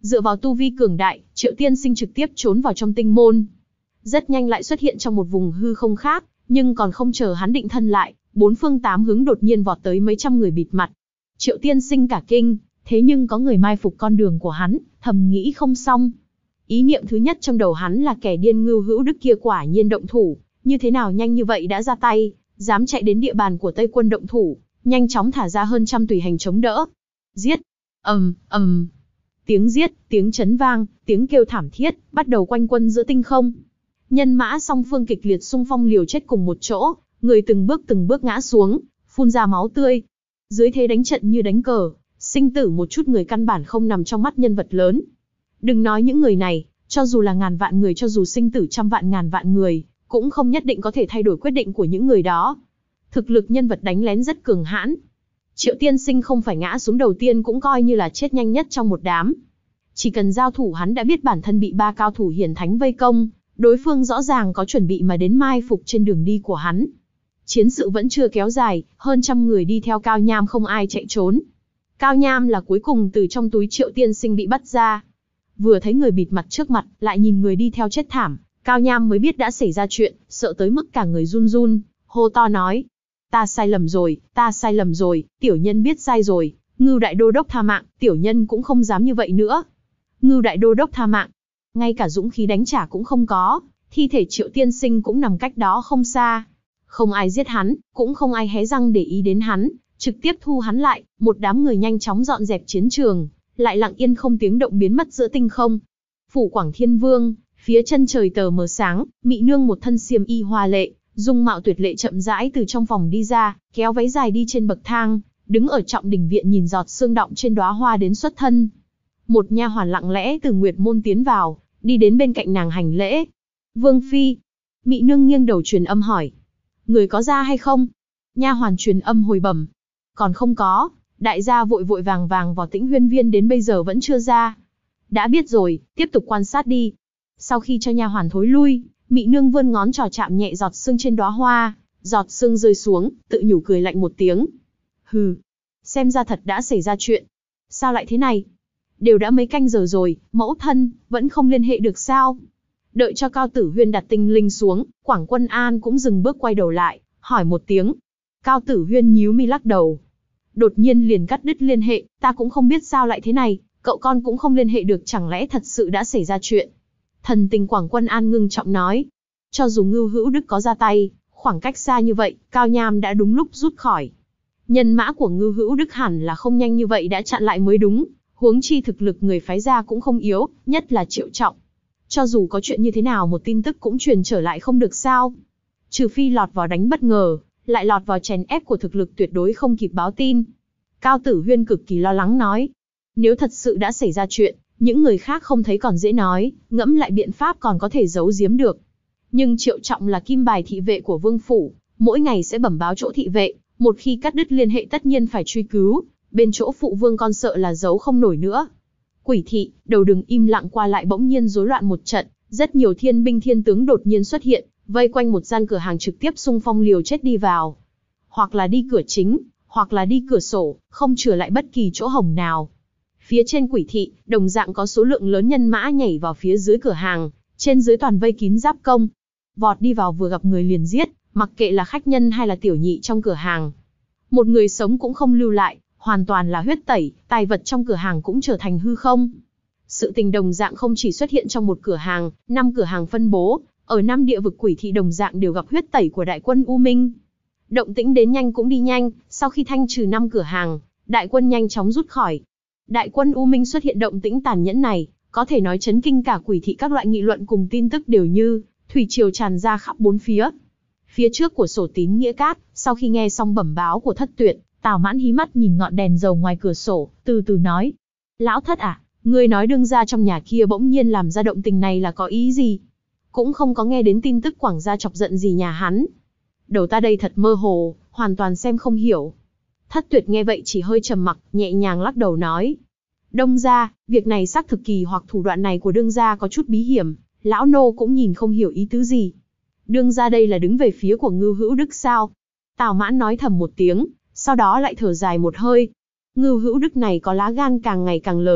Dựa vào tu vi cường đại, Triệu Tiên Sinh trực tiếp trốn vào trong tinh môn. Rất nhanh lại xuất hiện trong một vùng hư không khác, nhưng còn không chờ hắn định thân lại, bốn phương tám hướng đột nhiên vọt tới mấy trăm người bịt mặt. Triệu Tiên Sinh cả kinh, thế nhưng có người mai phục con đường của hắn, thầm nghĩ không xong. Ý niệm thứ nhất trong đầu hắn là kẻ điên Ngưu Hữu Đức kia quả nhiên động thủ, như thế nào nhanh như vậy đã ra tay, dám chạy đến địa bàn của Tây quân động thủ, nhanh chóng thả ra hơn trăm tùy hành chống đỡ. Giết! Tiếng giết, tiếng chấn vang, tiếng kêu thảm thiết, bắt đầu quanh quân giữa tinh không. Nhân mã song phương kịch liệt xung phong liều chết cùng một chỗ, người từng bước ngã xuống, phun ra máu tươi. Dưới thế đánh trận như đánh cờ, sinh tử một chút người căn bản không nằm trong mắt nhân vật lớn. Đừng nói những người này, cho dù là ngàn vạn người, cho dù sinh tử trăm vạn ngàn vạn người, cũng không nhất định có thể thay đổi quyết định của những người đó. Thực lực nhân vật đánh lén rất cường hãn. Triệu Tiên Sinh không phải ngã xuống đầu tiên cũng coi như là chết nhanh nhất trong một đám. Chỉ cần giao thủ hắn đã biết bản thân bị ba cao thủ hiển thánh vây công, đối phương rõ ràng có chuẩn bị mà đến mai phục trên đường đi của hắn. Chiến sự vẫn chưa kéo dài, hơn trăm người đi theo Cao Nham không ai chạy trốn. Cao Nham là cuối cùng từ trong túi Triệu Tiên Sinh bị bắt ra. Vừa thấy người bịt mặt trước mặt, lại nhìn người đi theo chết thảm, Cao Nham mới biết đã xảy ra chuyện, sợ tới mức cả người run run, hô to nói. Ta sai lầm rồi, tiểu nhân biết sai rồi, Ngưu đại đô đốc tha mạng, tiểu nhân cũng không dám như vậy nữa. Ngưu đại đô đốc tha mạng, ngay cả dũng khí đánh trả cũng không có, thi thể Triệu Tiên Sinh cũng nằm cách đó không xa. Không ai giết hắn, cũng không ai hé răng để ý đến hắn, trực tiếp thu hắn lại, một đám người nhanh chóng dọn dẹp chiến trường, lại lặng yên không tiếng động biến mất giữa tinh không. Phủ Quảng Thiên Vương, phía chân trời tờ mờ sáng, Mị Nương một thân xiêm y hoa lệ, dung mạo tuyệt lệ chậm rãi từ trong phòng đi ra, kéo váy dài đi trên bậc thang, đứng ở trọng đình viện nhìn giọt sương đọng trên đóa hoa đến xuất thân. Một nha hoàn lặng lẽ từ Nguyệt môn tiến vào, đi đến bên cạnh nàng hành lễ. Vương phi. Mị Nương nghiêng đầu truyền âm hỏi. Người có ra hay không? Nha hoàn truyền âm hồi bẩm. Còn không có, đại gia vội vội vàng vàng vào Tĩnh Huyên Viên đến bây giờ vẫn chưa ra. Đã biết rồi, tiếp tục quan sát đi. Sau khi cho nha hoàn thối lui, Mị Nương vươn ngón trỏ chạm nhẹ giọt sương trên đóa hoa, giọt sương rơi xuống, tự nhủ cười lạnh một tiếng. Hừ, xem ra thật đã xảy ra chuyện. Sao lại thế này? Đều đã mấy canh giờ rồi, mẫu thân, vẫn không liên hệ được sao? Đợi cho Cao Tử Huyên đặt tinh linh xuống, Quảng Quân An cũng dừng bước quay đầu lại, hỏi một tiếng. Cao Tử Huyên nhíu mi lắc đầu. Đột nhiên liền cắt đứt liên hệ, ta cũng không biết sao lại thế này, cậu con cũng không liên hệ được, chẳng lẽ thật sự đã xảy ra chuyện? Thần tình Quảng Quân An ngưng trọng nói. Cho dù Ngưu Hữu Đức có ra tay, khoảng cách xa như vậy, Cao Nham đã đúng lúc rút khỏi. Nhân mã của Ngưu Hữu Đức hẳn là không nhanh như vậy đã chặn lại mới đúng, huống chi thực lực người phái ra cũng không yếu, nhất là Triệu Trọng. Cho dù có chuyện như thế nào một tin tức cũng truyền trở lại không được sao? Trừ phi lọt vào đánh bất ngờ, lại lọt vào chèn ép của thực lực tuyệt đối không kịp báo tin. Cao Tử Huyên cực kỳ lo lắng nói. Nếu thật sự đã xảy ra chuyện, những người khác không thấy còn dễ nói, ngẫm lại biện pháp còn có thể giấu giếm được. Nhưng Triệu Trọng là kim bài thị vệ của vương phủ, mỗi ngày sẽ bẩm báo chỗ thị vệ, một khi cắt đứt liên hệ tất nhiên phải truy cứu, bên chỗ phụ vương con sợ là giấu không nổi nữa. Quỷ thị, đầu đường im lặng qua lại bỗng nhiên rối loạn một trận, rất nhiều thiên binh thiên tướng đột nhiên xuất hiện, vây quanh một gian cửa hàng trực tiếp xung phong liều chết đi vào. Hoặc là đi cửa chính, hoặc là đi cửa sổ, không chừa lại bất kỳ chỗ hổng nào. Phía trên Quỷ thị, đồng dạng có số lượng lớn nhân mã nhảy vào phía dưới cửa hàng, trên dưới toàn vây kín giáp công. Vọt đi vào vừa gặp người liền giết, mặc kệ là khách nhân hay là tiểu nhị trong cửa hàng. Một người sống cũng không lưu lại, hoàn toàn là huyết tẩy, tài vật trong cửa hàng cũng trở thành hư không. Sự tình đồng dạng không chỉ xuất hiện trong một cửa hàng, 5 cửa hàng phân bố, ở 5 địa vực Quỷ thị đồng dạng đều gặp huyết tẩy của đại quân U Minh. Động tĩnh đến nhanh cũng đi nhanh, sau khi thanh trừ 5 cửa hàng, đại quân nhanh chóng rút khỏi. Đại quân U Minh xuất hiện động tĩnh tàn nhẫn này, có thể nói chấn kinh cả Quỷ thị, các loại nghị luận cùng tin tức đều như thủy triều tràn ra khắp bốn phía. Phía trước của sổ tín Nghĩa Cát, sau khi nghe xong bẩm báo của Thất Tuyệt, Tào Mãn hí mắt nhìn ngọn đèn dầu ngoài cửa sổ, từ từ nói. Lão Thất à, ngươi nói đương gia trong nhà kia bỗng nhiên làm ra động tình này là có ý gì? Cũng không có nghe đến tin tức Quảng gia chọc giận gì nhà hắn. Đầu ta đây thật mơ hồ, hoàn toàn xem không hiểu. Thất Tuyệt nghe vậy chỉ hơi trầm mặc, nhẹ nhàng lắc đầu nói. Đông gia, việc này xác thực kỳ hoặc thủ đoạn này của đương gia có chút bí hiểm, lão nô cũng nhìn không hiểu ý tứ gì. Đương gia đây là đứng về phía của Ngưu Hữu Đức sao? Tào Mãn nói thầm một tiếng, sau đó lại thở dài một hơi. Ngưu Hữu Đức này có lá gan càng ngày càng lớn,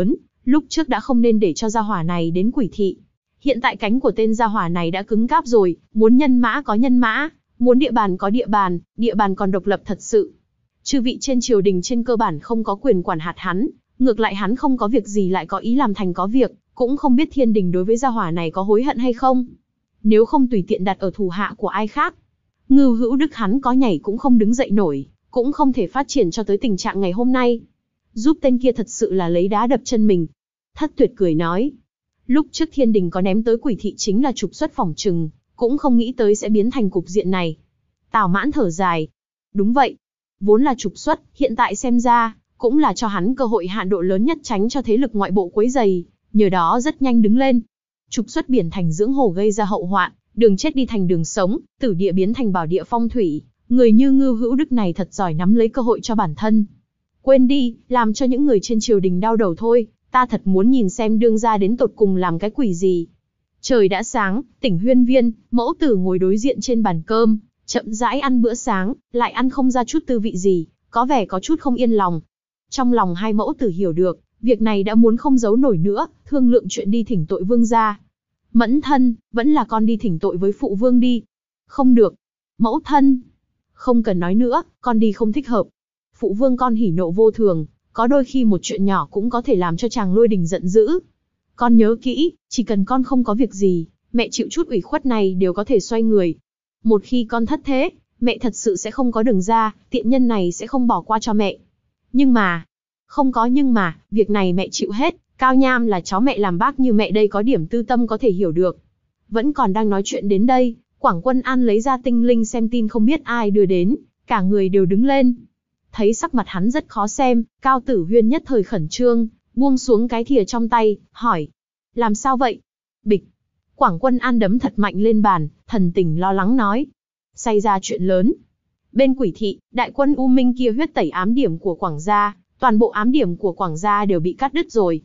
Lúc trước đã không nên để cho gia hỏa này đến Quỷ thị. Hiện tại cánh của tên gia hỏa này đã cứng cáp rồi, muốn nhân mã có nhân mã, muốn địa bàn có địa bàn còn độc lập thật sự. Chư vị trên triều đình trên cơ bản không có quyền quản hạt hắn, ngược lại hắn không có việc gì lại có ý làm thành có việc, cũng không biết thiên đình đối với gia hỏa này có hối hận hay không. Nếu không tùy tiện đặt ở thủ hạ của ai khác, Ngưu Hữu Đức hắn có nhảy cũng không đứng dậy nổi, cũng không thể phát triển cho tới tình trạng ngày hôm nay. Giúp tên kia thật sự là lấy đá đập chân mình. Thất Tuyệt cười nói, lúc trước thiên đình có ném tới Quỷ thị chính là trục xuất phỏng trừng, cũng không nghĩ tới sẽ biến thành cục diện này. Tào Mãn thở dài, đúng vậy, vốn là trục xuất, hiện tại xem ra, cũng là cho hắn cơ hội hạn độ lớn nhất tránh cho thế lực ngoại bộ quấy rầy, nhờ đó rất nhanh đứng lên. Trục xuất biển thành dưỡng hồ gây ra hậu hoạn, đường chết đi thành đường sống, tử địa biến thành bảo địa phong thủy, người như Ngưu Hữu Đức này thật giỏi nắm lấy cơ hội cho bản thân. Quên đi, làm cho những người trên triều đình đau đầu thôi, ta thật muốn nhìn xem đương gia đến tột cùng làm cái quỷ gì. Trời đã sáng, Tỉnh Huyên Viên, mẫu tử ngồi đối diện trên bàn cơm, chậm rãi ăn bữa sáng, lại ăn không ra chút tư vị gì, có vẻ có chút không yên lòng. Trong lòng hai mẫu tử hiểu được, việc này đã muốn không giấu nổi nữa, thương lượng chuyện đi thỉnh tội vương gia. Mẫn thân, vẫn là con đi thỉnh tội với phụ vương đi. Không được. Mẫu thân. Không cần nói nữa, con đi không thích hợp. Phụ vương con hỉ nộ vô thường, có đôi khi một chuyện nhỏ cũng có thể làm cho chàng Lôi Đình giận dữ. Con nhớ kỹ, chỉ cần con không có việc gì, mẹ chịu chút ủy khuất này đều có thể xoay người. Một khi con thất thế, mẹ thật sự sẽ không có đường ra, tiện nhân này sẽ không bỏ qua cho mẹ. Nhưng mà, không có nhưng mà, việc này mẹ chịu hết, Cao Nham là cháu mẹ làm bác như mẹ đây có điểm tư tâm có thể hiểu được. Vẫn còn đang nói chuyện đến đây, Quảng Quân An lấy ra tinh linh xem tin không biết ai đưa đến, cả người đều đứng lên. Thấy sắc mặt hắn rất khó xem, Cao Tử Huyên nhất thời khẩn trương, buông xuống cái thìa trong tay, hỏi. Làm sao vậy? Bịch. Quảng Quân An đấm thật mạnh lên bàn, thần tình lo lắng nói. Xảy ra chuyện lớn. Bên Quỷ thị, đại quân U Minh kia huyết tẩy ám điểm của Quảng gia, toàn bộ ám điểm của Quảng gia đều bị cắt đứt rồi.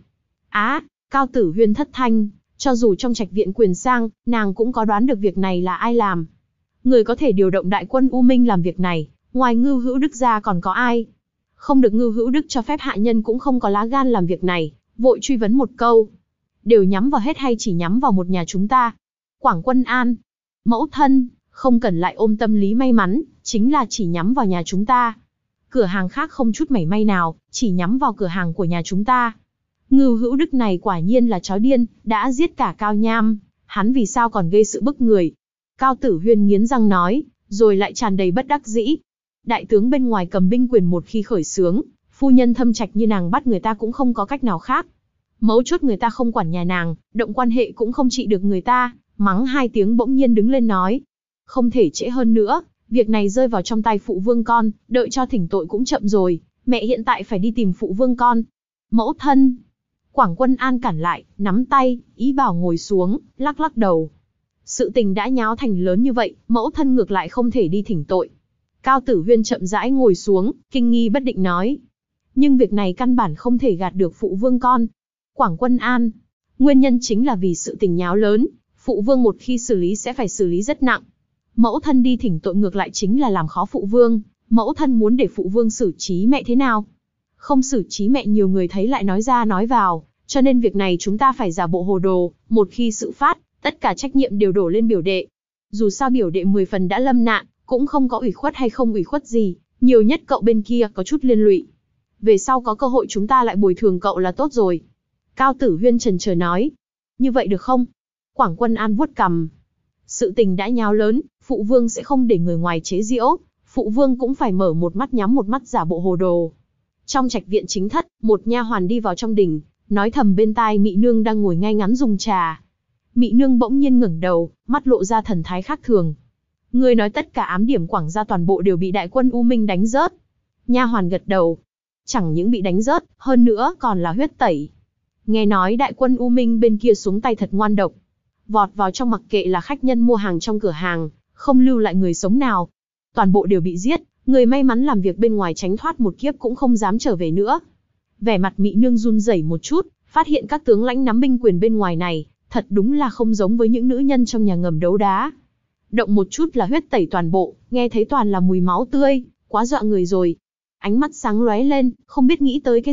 Cao Tử Huyên thất thanh, cho dù trong trạch viện quyền sang, nàng cũng có đoán được việc này là ai làm. Người có thể điều động đại quân U Minh làm việc này, ngoài Ngưu Hữu Đức ra còn có ai? Không được Ngưu Hữu Đức cho phép hạ nhân cũng không có lá gan làm việc này, vội truy vấn một câu. Đều nhắm vào hết hay chỉ nhắm vào một nhà chúng ta? Quảng Quân An. Mẫu thân, không cần lại ôm tâm lý may mắn, chính là chỉ nhắm vào nhà chúng ta. Cửa hàng khác không chút mảy may nào, chỉ nhắm vào cửa hàng của nhà chúng ta. Ngưu Hữu Đức này quả nhiên là chó điên, đã giết cả Cao Nham, hắn vì sao còn gây sự bức người? Cao Tử Huyên nghiến răng nói, rồi lại tràn đầy bất đắc dĩ. Đại tướng bên ngoài cầm binh quyền một khi khởi xướng, phu nhân thâm trạch như nàng bắt người ta cũng không có cách nào khác. Mấu chốt người ta không quản nhà nàng, động quan hệ cũng không trị được người ta, mắng hai tiếng bỗng nhiên đứng lên nói. Không thể trễ hơn nữa, việc này rơi vào trong tay phụ vương con, đợi cho thỉnh tội cũng chậm rồi, mẹ hiện tại phải đi tìm phụ vương con. Mẫu thân. Quảng Quân An cản lại, nắm tay, ý bảo ngồi xuống, lắc lắc đầu. Sự tình đã nháo thành lớn như vậy, mẫu thân ngược lại không thể đi thỉnh tội. Cao Tử Huyên chậm rãi ngồi xuống, kinh nghi bất định nói. Nhưng việc này căn bản không thể gạt được phụ vương con. Quảng Quân An. Nguyên nhân chính là vì sự tình nháo lớn, phụ vương một khi xử lý sẽ phải xử lý rất nặng. Mẫu thân đi thỉnh tội ngược lại chính là làm khó phụ vương, mẫu thân muốn để phụ vương xử trí mẹ thế nào? Không xử trí mẹ nhiều người thấy lại nói ra nói vào, cho nên việc này chúng ta phải giả bộ hồ đồ, một khi sự phát, tất cả trách nhiệm đều đổ lên biểu đệ. Dù sao biểu đệ 10 phần đã lâm nạn, cũng không có ủy khuất hay không ủy khuất gì, nhiều nhất cậu bên kia có chút liên lụy. Về sau có cơ hội chúng ta lại bồi thường cậu là tốt rồi. Cao Tử Huyên chần chờ nói. Như vậy được không? Quảng Quân An vuốt cằm. Sự tình đã nháo lớn, phụ vương sẽ không để người ngoài chế giễu, phụ vương cũng phải mở một mắt nhắm một mắt giả bộ hồ đồ. Trong trạch viện chính thất, một nha hoàn đi vào trong đình, nói thầm bên tai Mị Nương đang ngồi ngay ngắn dùng trà. Mị Nương bỗng nhiên ngẩng đầu, mắt lộ ra thần thái khác thường. Ngươi nói tất cả ám điểm Quảng gia toàn bộ đều bị đại quân U Minh đánh rớt. Nha hoàn gật đầu. Chẳng những bị đánh rớt, hơn nữa còn là huyết tẩy. Nghe nói đại quân U Minh bên kia xuống tay thật ngoan độc. Vọt vào trong mặc kệ là khách nhân mua hàng trong cửa hàng, không lưu lại người sống nào. Toàn bộ đều bị giết, người may mắn làm việc bên ngoài tránh thoát một kiếp cũng không dám trở về nữa. Vẻ mặt Mị Nương run rẩy một chút, phát hiện các tướng lãnh nắm binh quyền bên ngoài này, thật đúng là không giống với những nữ nhân trong nhà ngầm đấu đá. Động một chút là huyết tẩy toàn bộ, nghe thấy toàn là mùi máu tươi, quá dọa người rồi. Ánh mắt sáng lóe lên, không biết nghĩ tới cái gì,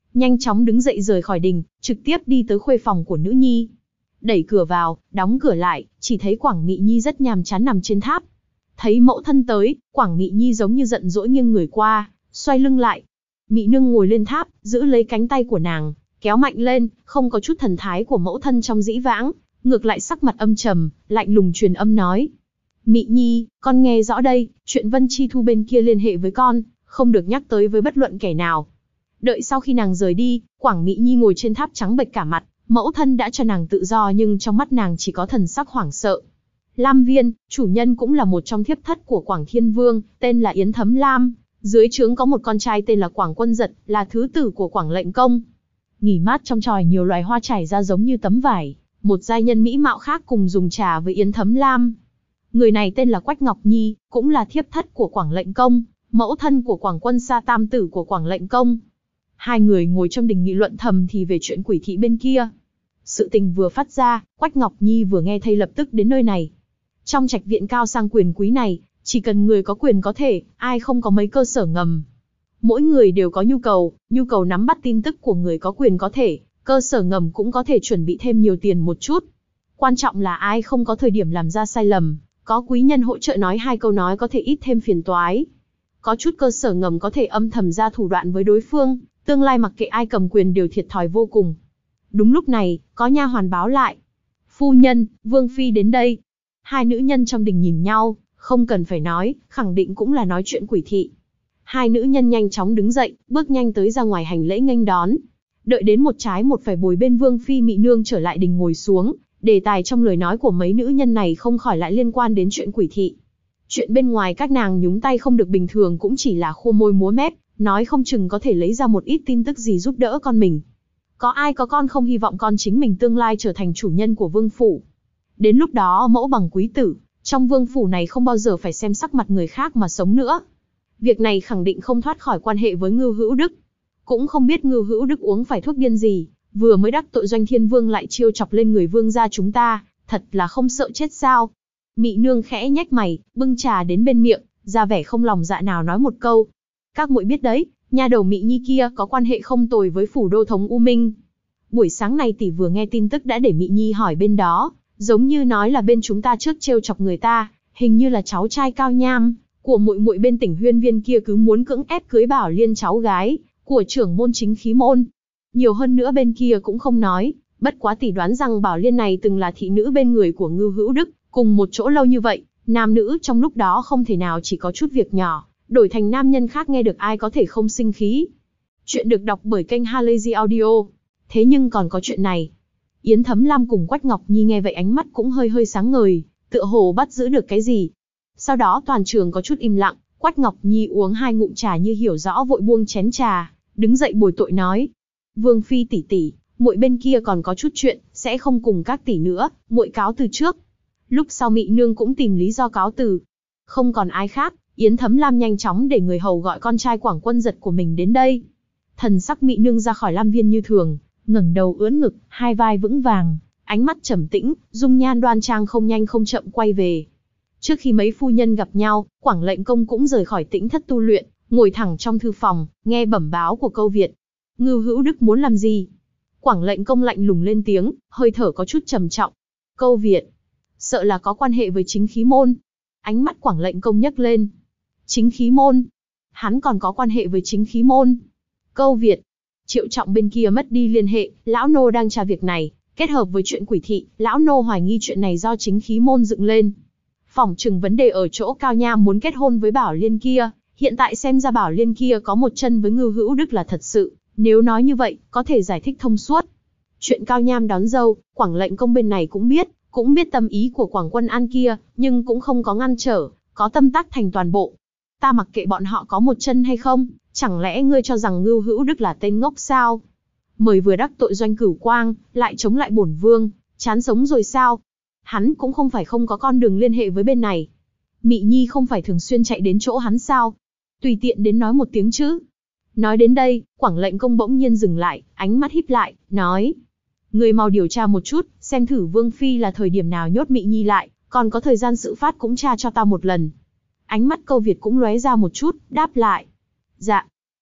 nhanh chóng đứng dậy rời khỏi đình, trực tiếp đi tới khuê phòng của nữ nhi. Đẩy cửa vào, đóng cửa lại, chỉ thấy Quảng Mị Nhi rất nhàm chán nằm trên tháp. Thấy mẫu thân tới, Quảng Mị Nhi giống như giận dỗi nghiêng người qua, xoay lưng lại. Mị nương ngồi lên tháp, giữ lấy cánh tay của nàng, kéo mạnh lên, không có chút thần thái của mẫu thân trong dĩ vãng, ngược lại sắc mặt âm trầm, lạnh lùng truyền âm nói. Mị Nhi, con nghe rõ đây, chuyện Vân Chi Thu bên kia liên hệ với con, không được nhắc tới với bất luận kẻ nào. Đợi sau khi nàng rời đi, Quảng Mị Nhi ngồi trên tháp trắng bệch cả mặt, mẫu thân đã cho nàng tự do nhưng trong mắt nàng chỉ có thần sắc hoảng sợ. Lam Viên, chủ nhân cũng là một trong thiếp thất của Quảng Thiên Vương, tên là Yến Thấm Lam, dưới trướng có một con trai tên là Quảng Quân Giật, là thứ tử của Quảng Lệnh Công. Nghỉ mát trong tròi nhiều loài hoa trải ra giống như tấm vải, một giai nhân mỹ mạo khác cùng dùng trà với Yến Thấm Lam. Người này tên là Quách Ngọc Nhi, cũng là thiếp thất của Quảng Lệnh Công, mẫu thân của Quảng Quân Sa tam tử của Quảng Lệnh Công. Hai người ngồi trong đình nghị luận thầm thì về chuyện quỷ thị bên kia. Sự tình vừa phát ra, Quách Ngọc Nhi vừa nghe thấy lập tức đến nơi này. Trong trạch viện cao sang quyền quý này, chỉ cần người có quyền có thể, ai không có mấy cơ sở ngầm. Mỗi người đều có nhu cầu nắm bắt tin tức của người có quyền có thể, cơ sở ngầm cũng có thể chuẩn bị thêm nhiều tiền một chút. Quan trọng là ai không có thời điểm làm ra sai lầm, có quý nhân hỗ trợ nói hai câu nói có thể ít thêm phiền toái. Có chút cơ sở ngầm có thể âm thầm ra thủ đoạn với đối phương, tương lai mặc kệ ai cầm quyền đều thiệt thòi vô cùng. Đúng lúc này, có nha hoàn báo lại. Phu nhân, Vương Phi đến đây. Hai nữ nhân trong đình nhìn nhau, không cần phải nói, khẳng định cũng là nói chuyện quỷ thị. Hai nữ nhân nhanh chóng đứng dậy, bước nhanh tới ra ngoài hành lễ nghênh đón. Đợi đến một trái một phải bồi bên Vương Phi Mị Nương trở lại đình ngồi xuống, đề tài trong lời nói của mấy nữ nhân này không khỏi lại liên quan đến chuyện quỷ thị. Chuyện bên ngoài các nàng nhúng tay không được bình thường cũng chỉ là khô môi múa mép, nói không chừng có thể lấy ra một ít tin tức gì giúp đỡ con mình. Có ai có con không hy vọng con chính mình tương lai trở thành chủ nhân của vương phủ. Đến lúc đó mẫu bằng quý tử, trong vương phủ này không bao giờ phải xem sắc mặt người khác mà sống nữa. Việc này khẳng định không thoát khỏi quan hệ với Ngưu Hữu Đức. Cũng không biết Ngưu Hữu Đức uống phải thuốc điên gì, vừa mới đắc tội Doanh Thiên Vương lại chiêu chọc lên người vương gia chúng ta, thật là không sợ chết sao. Mị Nương khẽ nhếch mày, bưng trà đến bên miệng, ra vẻ không lòng dạ nào nói một câu. Các muội biết đấy, nha đầu Mị Nhi kia có quan hệ không tồi với phủ đô thống U Minh. Buổi sáng này tỷ vừa nghe tin tức đã để Mị Nhi hỏi bên đó, giống như nói là bên chúng ta trước trêu chọc người ta, hình như là cháu trai Cao Nham của muội muội bên tỉnh Huyên Viên kia cứ muốn cưỡng ép cưới Bảo Liên cháu gái của trưởng môn Chính Khí môn. Nhiều hơn nữa bên kia cũng không nói, bất quá tỷ đoán rằng Bảo Liên này từng là thị nữ bên người của Ngưu Hữu Đức, cùng một chỗ lâu như vậy, nam nữ trong lúc đó không thể nào chỉ có chút việc nhỏ, đổi thành nam nhân khác nghe được ai có thể không sinh khí. Chuyện được đọc bởi kênh Halazy Audio. Thế nhưng còn có chuyện này. Yến Thấm Lam cùng Quách Ngọc Nhi nghe vậy ánh mắt cũng hơi hơi sáng ngời, tựa hồ bắt giữ được cái gì. Sau đó toàn trường có chút im lặng, Quách Ngọc Nhi uống hai ngụm trà như hiểu rõ vội buông chén trà, đứng dậy bồi tội nói: Vương Phi tỷ tỷ, muội bên kia còn có chút chuyện, sẽ không cùng các tỷ nữa, muội cáo từ trước. Lúc sau Mị Nương cũng tìm lý do cáo từ. Không còn ai khác, Yến Thấm Lam nhanh chóng để người hầu gọi con trai Quảng Quân Giật của mình đến đây. Thần sắc Mị Nương ra khỏi Lam Viên như thường, ngẩng đầu ưỡn ngực, hai vai vững vàng, ánh mắt trầm tĩnh, dung nhan đoan trang không nhanh không chậm quay về. Trước khi mấy phu nhân gặp nhau, Quảng Lệnh Công cũng rời khỏi tĩnh thất tu luyện, ngồi thẳng trong thư phòng, nghe bẩm báo của Câu Việt. Ngưu Hữu Đức muốn làm gì? Quảng Lệnh Công lạnh lùng lên tiếng, hơi thở có chút trầm trọng. Câu Việt, sợ là có quan hệ với Chính Khí môn. Ánh mắt Quảng Lệnh Công nhấc lên. Chính Khí môn? Hắn còn có quan hệ với Chính Khí môn? Câu Việt, Triệu Trọng bên kia mất đi liên hệ, lão nô đang tra việc này, kết hợp với chuyện quỷ thị, lão nô hoài nghi chuyện này do Chính Khí môn dựng lên. Phỏng chừng vấn đề ở chỗ Cao Nham muốn kết hôn với Bảo Liên kia, hiện tại xem ra Bảo Liên kia có một chân với Ngưu Hữu Đức là thật sự, nếu nói như vậy, có thể giải thích thông suốt. Chuyện Cao Nham đón dâu, Quảng Lệnh Công bên này cũng biết tâm ý của Quảng Quân An kia, nhưng cũng không có ngăn trở, có tâm tác thành toàn bộ. Ta mặc kệ bọn họ có một chân hay không, chẳng lẽ ngươi cho rằng Ngưu Hữu Đức là tên ngốc sao? Mời vừa đắc tội Doanh Cửu Quang, lại chống lại bổn vương, chán sống rồi sao? Hắn cũng không phải không có con đường liên hệ với bên này. Mị Nhi không phải thường xuyên chạy đến chỗ hắn sao? Tùy tiện đến nói một tiếng chứ. Nói đến đây, Quảng Lệnh Công bỗng nhiên dừng lại, ánh mắt híp lại, nói: Người mau điều tra một chút, xem thử Vương Phi là thời điểm nào nhốt Mị Nhi lại, còn có thời gian sự phát cũng tra cho ta một lần. Ánh mắt Câu Việt cũng lóe ra một chút, đáp lại: Dạ.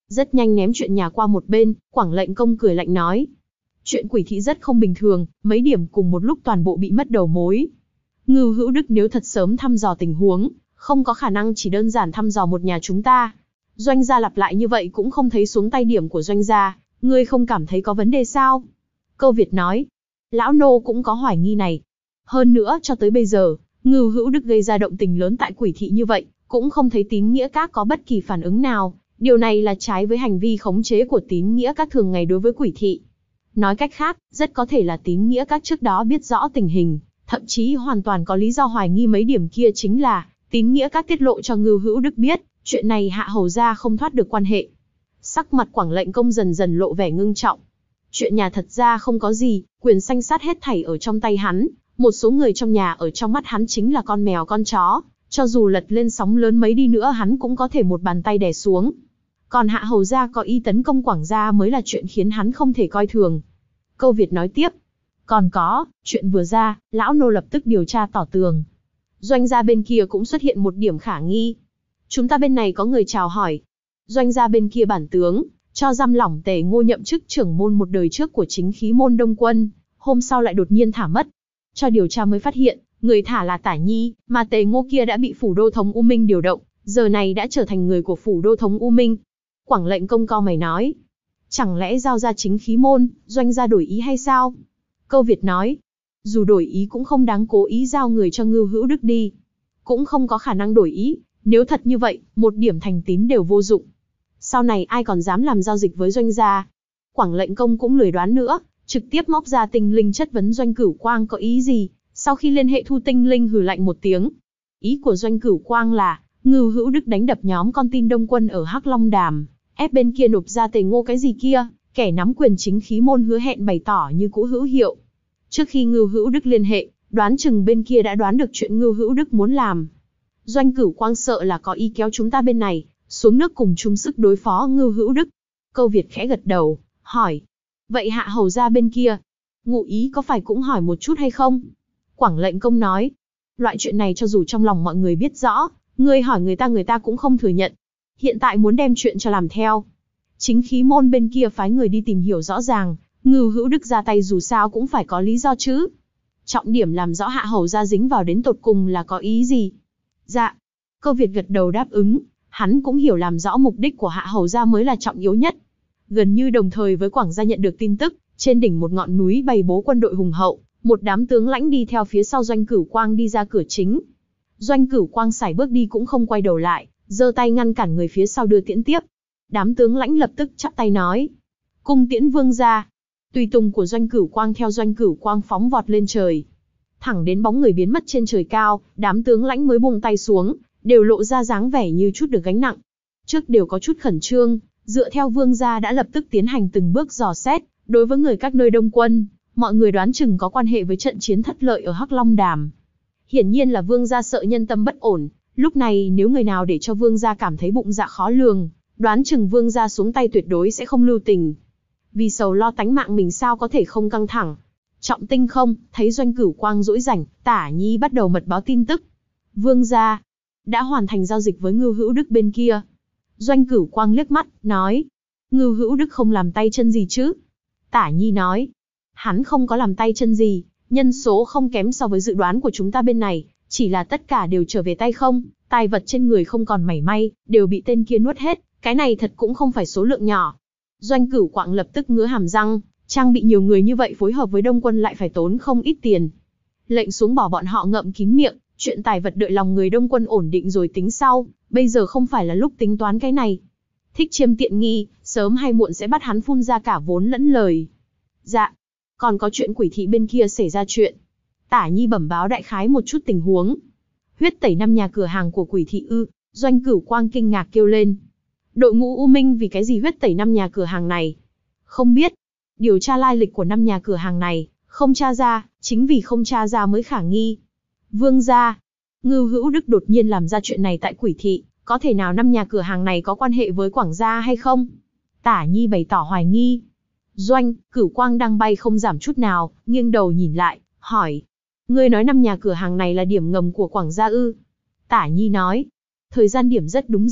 Rất nhanh ném chuyện nhà qua một bên, Quảng lệnh công cười lạnh nói. Chuyện quỷ thị rất không bình thường, mấy điểm cùng một lúc toàn bộ bị mất đầu mối. Ngưu Hữu Đức nếu thật sớm thăm dò tình huống, không có khả năng chỉ đơn giản thăm dò một nhà chúng ta. Doanh gia lặp lại như vậy cũng không thấy xuống tay điểm của Doanh gia, ngươi không cảm thấy có vấn đề sao? Câu Việt nói. Lão nô cũng có hoài nghi này. Hơn nữa cho tới bây giờ, Ngưu Hữu Đức gây ra động tình lớn tại quỷ thị như vậy, cũng không thấy Tín Nghĩa Các có bất kỳ phản ứng nào. Điều này là trái với hành vi khống chế của Tín Nghĩa Các thường ngày đối với quỷ thị. Nói cách khác, rất có thể là Tín Nghĩa Các trước đó biết rõ tình hình, thậm chí hoàn toàn có lý do hoài nghi mấy điểm kia chính là Tín Nghĩa Các tiết lộ cho Ngưu Hữu Đức biết, chuyện này Hạ hầu gia không thoát được quan hệ. Sắc mặt Quảng lệnh công dần dần lộ vẻ ngưng trọng. Chuyện nhà thật ra không có gì, quyền sanh sát hết thảy ở trong tay hắn, một số người trong nhà ở trong mắt hắn chính là con mèo con chó, cho dù lật lên sóng lớn mấy đi nữa hắn cũng có thể một bàn tay đè xuống. Còn Hạ hầu gia có ý tấn công Quảng gia mới là chuyện khiến hắn không thể coi thường. Câu Việt nói tiếp. Còn có, chuyện vừa ra, lão nô lập tức điều tra tỏ tường. Doanh gia bên kia cũng xuất hiện một điểm khả nghi. Chúng ta bên này có người chào hỏi. Doanh gia bên kia bản tướng, cho giam lỏng Tề Ngô nhậm chức trưởng môn một đời trước của chính khí môn Đông Quân, hôm sau lại đột nhiên thả mất. Cho điều tra mới phát hiện, người thả là Tả Nhi, mà Tề Ngô kia đã bị phủ đô thống U Minh điều động, giờ này đã trở thành người của phủ đô thống U Minh. Quảng lệnh công cau mày nói. Chẳng lẽ giao ra chính khí môn, Doanh gia đổi ý hay sao? Câu Việt nói. Dù đổi ý cũng không đáng cố ý giao người cho Ngưu Hữu Đức đi. Cũng không có khả năng đổi ý, nếu thật như vậy, một điểm thành tín đều vô dụng. Sau này ai còn dám làm giao dịch với Doanh gia? Quảng lệnh công cũng lười đoán nữa, trực tiếp móc ra tinh linh chất vấn Doanh Cửu Quang có ý gì. Sau khi liên hệ thu tinh linh hừ lạnh một tiếng. Ý của Doanh Cửu Quang là, Ngưu Hữu Đức đánh đập nhóm con tin Đông Quân ở Hắc Long Đàm, ép bên kia nộp ra Tề Ngô cái gì kia, kẻ nắm quyền chính khí môn hứa hẹn bày tỏ như cũ hữu hiệu. Trước khi Ngưu Hữu Đức liên hệ, đoán chừng bên kia đã đoán được chuyện Ngưu Hữu Đức muốn làm. Doanh Cửu Quang sợ là có ý kéo chúng ta bên này, xuống nước cùng chung sức đối phó Ngưu Hữu Đức. Câu Việt khẽ gật đầu, hỏi. Vậy Hạ hầu gia bên kia, ngụ ý có phải cũng hỏi một chút hay không? Quảng lệnh công nói. Loại chuyện này cho dù trong lòng mọi người biết rõ, ngươi hỏi người ta cũng không thừa nhận. Hiện tại muốn đem chuyện cho làm theo. Chính khí môn bên kia phái người đi tìm hiểu rõ ràng, Ngưu Hữu Đức ra tay dù sao cũng phải có lý do chứ. Trọng điểm làm rõ Hạ hầu gia dính vào đến tột cùng là có ý gì. Dạ. Câu Việt gật đầu đáp ứng, hắn cũng hiểu làm rõ mục đích của Hạ hầu gia mới là trọng yếu nhất. Gần như đồng thời với Quảng gia nhận được tin tức, trên đỉnh một ngọn núi bày bố quân đội hùng hậu, một đám tướng lãnh đi theo phía sau Doanh Cửu Quang đi ra cửa chính. Doanh Cửu Quang sải bước đi cũng không quay đầu lại, giơ tay ngăn cản người phía sau đưa tiễn tiếp. Đám tướng lãnh lập tức chắp tay nói. Cung tiễn vương gia. Tùy tùng của Doanh Cửu Quang theo Doanh Cửu Quang phóng vọt lên trời. Thẳng đến bóng người biến mất trên trời cao, đám tướng lãnh mới buông tay xuống, đều lộ ra dáng vẻ như chút được gánh nặng. Trước đều có chút khẩn trương, dựa theo vương gia đã lập tức tiến hành từng bước dò xét, đối với người các nơi Đông Quân, mọi người đoán chừng có quan hệ với trận chiến thất lợi ở Hắc Long Đàm. Hiển nhiên là vương gia sợ nhân tâm bất ổn, lúc này nếu người nào để cho vương gia cảm thấy bụng dạ khó lường, đoán chừng vương gia xuống tay tuyệt đối sẽ không lưu tình. Vì sầu lo tánh mạng mình sao có thể không căng thẳng. Trọng Tinh không, thấy Doanh Cửu Quang rỗi rảnh, Tả Nhi bắt đầu mật báo tin tức. Vương gia đã hoàn thành giao dịch với Ngưu Hữu Đức bên kia. Doanh Cửu Quang liếc mắt, nói. Ngưu Hữu Đức không làm tay chân gì chứ? Tả Nhi nói. Hắn không có làm tay chân gì, nhân số không kém so với dự đoán của chúng ta bên này, chỉ là tất cả đều trở về tay không, tài vật trên người không còn mảy may, đều bị tên kia nuốt hết, cái này thật cũng không phải số lượng nhỏ. Doanh Cửu Quang lập tức ngứa hàm răng, trang bị nhiều người như vậy phối hợp với Đông Quân lại phải tốn không ít tiền. Lệnh xuống bỏ bọn họ ngậm kín miệng, chuyện tài vật đợi lòng người Đông Quân ổn định rồi tính sau, bây giờ không phải là lúc tính toán cái này. Thích chiêm tiện nghi, sớm hay muộn sẽ bắt hắn phun ra cả vốn lẫn lời. Dạ, còn có chuyện quỷ thị bên kia xảy ra chuyện. Tả Nhi bẩm báo đại khái một chút tình huống. Huyết tẩy 5 nhà cửa hàng của quỷ thị ư? Doanh Cửu Quang kinh ngạc kêu lên. Đội ngũ U Minh vì cái gì huyết tẩy 5 nhà cửa hàng này? Không biết. Điều tra lai lịch của 5 nhà cửa hàng này, không tra ra, chính vì không tra ra mới khả nghi. Vương gia, Ngưu Hữu Đức đột nhiên làm ra chuyện này tại quỷ thị, có thể nào 5 nhà cửa hàng này có quan hệ với Quảng gia hay không? Tả Nhi bày tỏ hoài nghi. Doanh Cửu Quang đang bay không giảm chút nào, nghiêng đầu nhìn lại, hỏi. Ngươi nói 5 nhà cửa hàng này là điểm ngầm của Quảng gia ư? Tả Nhi nói. Thời gian điểm rất đúng dịp,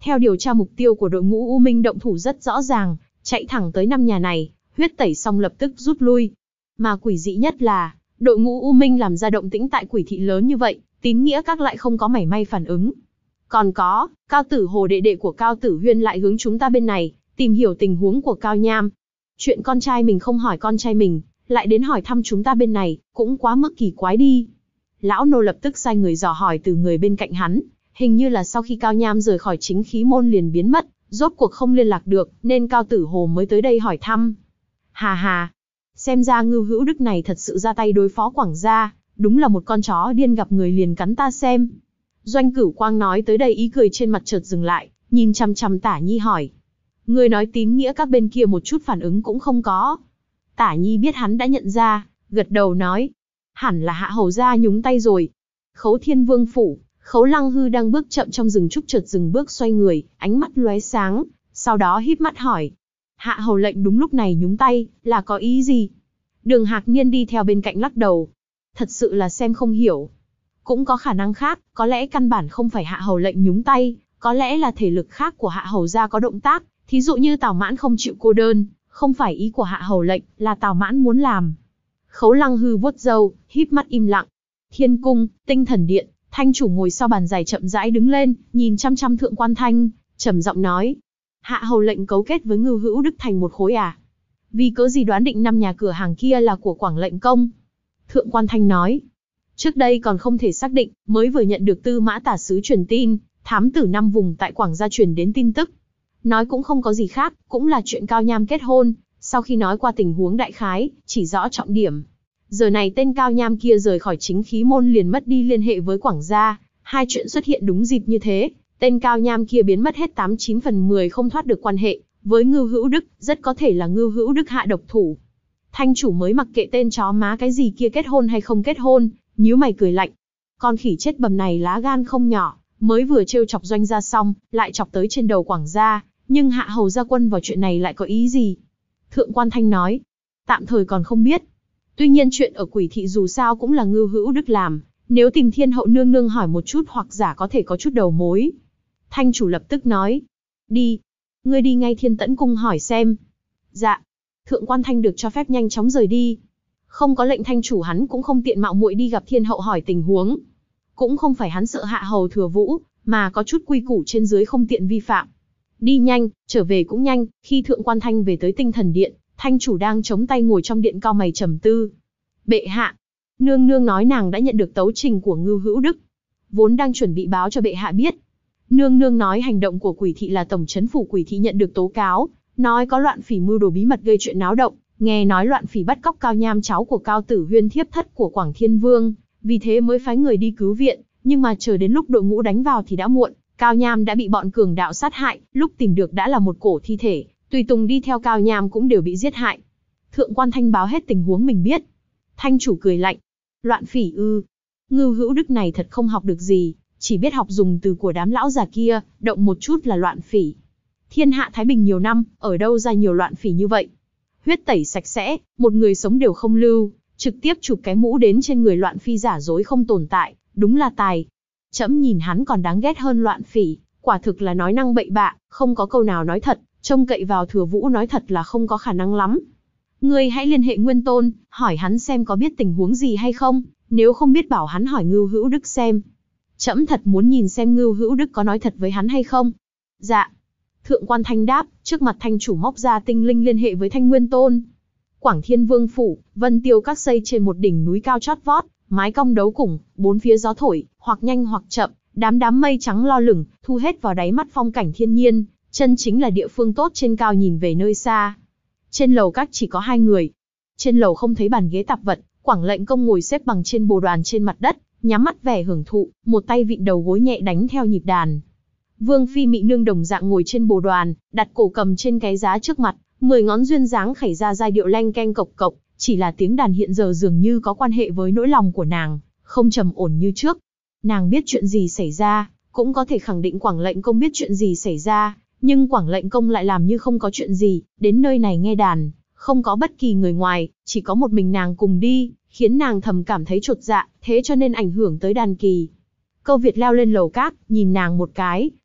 Theo điều tra mục tiêu của đội ngũ U Minh động thủ rất rõ ràng, chạy thẳng tới 5 nhà này, huyết tẩy xong lập tức rút lui. Mà quỷ dị nhất là, đội ngũ U Minh làm ra động tĩnh tại quỷ thị lớn như vậy, tín nghĩa các lại không có mảy may phản ứng. Còn có, Cao Tử Hồ đệ đệ của Cao Tử Huyên lại hướng chúng ta bên này, tìm hiểu tình huống của Cao Nham. Chuyện con trai mình không hỏi con trai mình, lại đến hỏi thăm chúng ta bên này, cũng quá mức kỳ quái đi. Lão nô lập tức sai người dò hỏi từ người bên cạnh hắn, hình như là sau khi Cao Nham rời khỏi chính khí môn liền biến mất, rốt cuộc không liên lạc được, nên Cao Tử Hồ mới tới đây hỏi thăm. Hà hà, xem ra Ngưu Hữu Đức này thật sự ra tay đối phó Quảng gia, đúng là một con chó điên gặp người liền cắn ta xem. Doanh Cửu Quang nói tới đây ý cười trên mặt chợt dừng lại, nhìn chằm chằm Tả Nhi hỏi. Người nói tín nghĩa các bên kia một chút phản ứng cũng không có. Tả Nhi biết hắn đã nhận ra, gật đầu nói. Hẳn là Hạ Hầu gia nhúng tay rồi. Khấu Thiên Vương phủ, Khấu Lăng Hư đang bước chậm trong rừng trúc chợt dừng bước xoay người, ánh mắt lóe sáng, sau đó híp mắt hỏi. Hạ Hầu lệnh đúng lúc này nhúng tay, là có ý gì? Đường Hạc Niên đi theo bên cạnh lắc đầu. Thật sự là xem không hiểu. Cũng có khả năng khác, có lẽ căn bản không phải Hạ Hầu lệnh nhúng tay, có lẽ là thể lực khác của Hạ Hầu gia có động tác, thí dụ như Tào Mãn không chịu cô đơn, không phải ý của Hạ Hầu lệnh, là Tào Mãn muốn làm. Khấu Lăng Hư vuốt râu, híp mắt im lặng. Thiên cung, Tinh Thần Điện, Thanh chủ ngồi sau bàn dài chậm rãi đứng lên, nhìn chăm chăm Thượng Quan Thanh, trầm giọng nói: Hạ Hầu lệnh cấu kết với Ngưu Hữu Đức thành một khối à? Vì cớ gì đoán định 5 nhà cửa hàng kia là của Quảng lệnh công? Thượng Quan Thanh nói: Trước đây còn không thể xác định, mới vừa nhận được Tư Mã Tả sứ truyền tin, thám tử 5 vùng tại Quảng gia truyền đến tin tức. Nói cũng không có gì khác, cũng là chuyện Cao Nham kết hôn. Sau khi nói qua tình huống đại khái, chỉ rõ trọng điểm. Giờ này tên Cao Nham kia rời khỏi chính khí môn liền mất đi liên hệ với Quảng gia, hai chuyện xuất hiện đúng dịp như thế, tên Cao Nham kia biến mất hết 89 phần 10 không thoát được quan hệ với Ngưu Hữu Đức, rất có thể là Ngưu Hữu Đức hạ độc thủ. Thanh chủ mới mặc kệ tên chó má cái gì kia kết hôn hay không kết hôn, nhíu mày cười lạnh. Con khỉ chết bầm này lá gan không nhỏ, mới vừa trêu chọc Doanh gia xong, lại chọc tới trên đầu Quảng gia, nhưng Hạ Hầu gia quân vào chuyện này lại có ý gì? Thượng Quan Thanh nói, tạm thời còn không biết. Tuy nhiên chuyện ở Quỷ thị dù sao cũng là Ngưu Hữu Đức làm, nếu tìm Thiên hậu nương nương hỏi một chút hoặc giả có thể có chút đầu mối. Thanh chủ lập tức nói, đi, ngươi đi ngay Thiên Tẫn cung hỏi xem. Dạ. Thượng Quan Thanh được cho phép nhanh chóng rời đi. Không có lệnh thanh chủ hắn cũng không tiện mạo muội đi gặp Thiên hậu hỏi tình huống. Cũng không phải hắn sợ Hạ Hầu thừa vũ, mà có chút quy củ trên dưới không tiện vi phạm. Đi nhanh, trở về cũng nhanh. Khi Thượng Quan Thanh về tới Tinh Thần Điện, thanh chủ đang chống tay ngồi trong điện cao mày trầm tư. Bệ hạ, nương nương nói nàng đã nhận được tấu trình của Ngưu Hữu Đức, vốn đang chuẩn bị báo cho bệ hạ biết. Nương nương nói hành động của Quỷ thị là tổng trấn phủ Quỷ thị nhận được tố cáo, nói có loạn phỉ mưu đồ bí mật gây chuyện náo động, nghe nói loạn phỉ bắt cóc Cao Nham cháu của Cao Tử Huyên thiếp thất của Quảng Thiên Vương, vì thế mới phái người đi cứu viện, nhưng mà chờ đến lúc đội ngũ đánh vào thì đã muộn, Cao Nham đã bị bọn cường đạo sát hại, lúc tìm được đã là một cổ thi thể, tùy tùng đi theo Cao Nham cũng đều bị giết hại. Thượng Quan Thanh báo hết tình huống mình biết. Thanh chủ cười lạnh, loạn phỉ ư? Ngưu Hữu Đức này thật không học được gì, chỉ biết học dùng từ của đám lão già kia, động một chút là loạn phỉ. Thiên hạ Thái Bình nhiều năm, ở đâu ra nhiều loạn phỉ như vậy? Huyết tẩy sạch sẽ, một người sống đều không lưu, trực tiếp chụp cái mũ đến trên người loạn phi giả dối không tồn tại, đúng là tài. Trẫm nhìn hắn còn đáng ghét hơn loạn phỉ, quả thực là nói năng bậy bạ, không có câu nào nói thật, trông cậy vào Thừa Vũ nói thật là không có khả năng lắm. Ngươi hãy liên hệ Nguyên Tôn, hỏi hắn xem có biết tình huống gì hay không, nếu không biết bảo hắn hỏi Ngưu Hữu Đức xem. Trẫm thật muốn nhìn xem Ngưu Hữu Đức có nói thật với hắn hay không. Dạ. Thượng Quan Thanh đáp, trước mặt thanh chủ móc ra tinh linh liên hệ với Thanh Nguyên Tôn. Quảng Thiên Vương phủ, Vân Tiêu các xây trên một đỉnh núi cao chót vót, mái cong đấu củng, bốn phía gió thổi, hoặc nhanh hoặc chậm, đám mây trắng lo lửng, thu hết vào đáy mắt phong cảnh thiên nhiên, chân chính là địa phương tốt trên cao nhìn về nơi xa. Trên lầu các chỉ có 2 người. Trên lầu không thấy bàn ghế tạp vật, Quảng lệnh công ngồi xếp bằng trên bồ đoàn trên mặt đất, nhắm mắt vẻ hưởng thụ, một tay vịn đầu gối nhẹ đánh theo nhịp đàn. Vương phi Mị Nương đồng dạng ngồi trên bồ đoàn, đặt cổ cầm trên cái giá trước mặt, 10 ngón duyên dáng khẩy ra giai điệu leng keng cộc cộc, chỉ là tiếng đàn hiện giờ dường như có quan hệ với nỗi lòng của nàng, không trầm ổn như trước. Nàng biết chuyện gì xảy ra, cũng có thể khẳng định Quảng lệnh công biết chuyện gì xảy ra, nhưng Quảng lệnh công lại làm như không có chuyện gì, đến nơi này nghe đàn, không có bất kỳ người ngoài, chỉ có một mình nàng cùng đi, khiến nàng thầm cảm thấy chột dạ, thế cho nên ảnh hưởng tới đàn kỳ. Câu Việt leo lên lầu các, nhìn nàng một cái,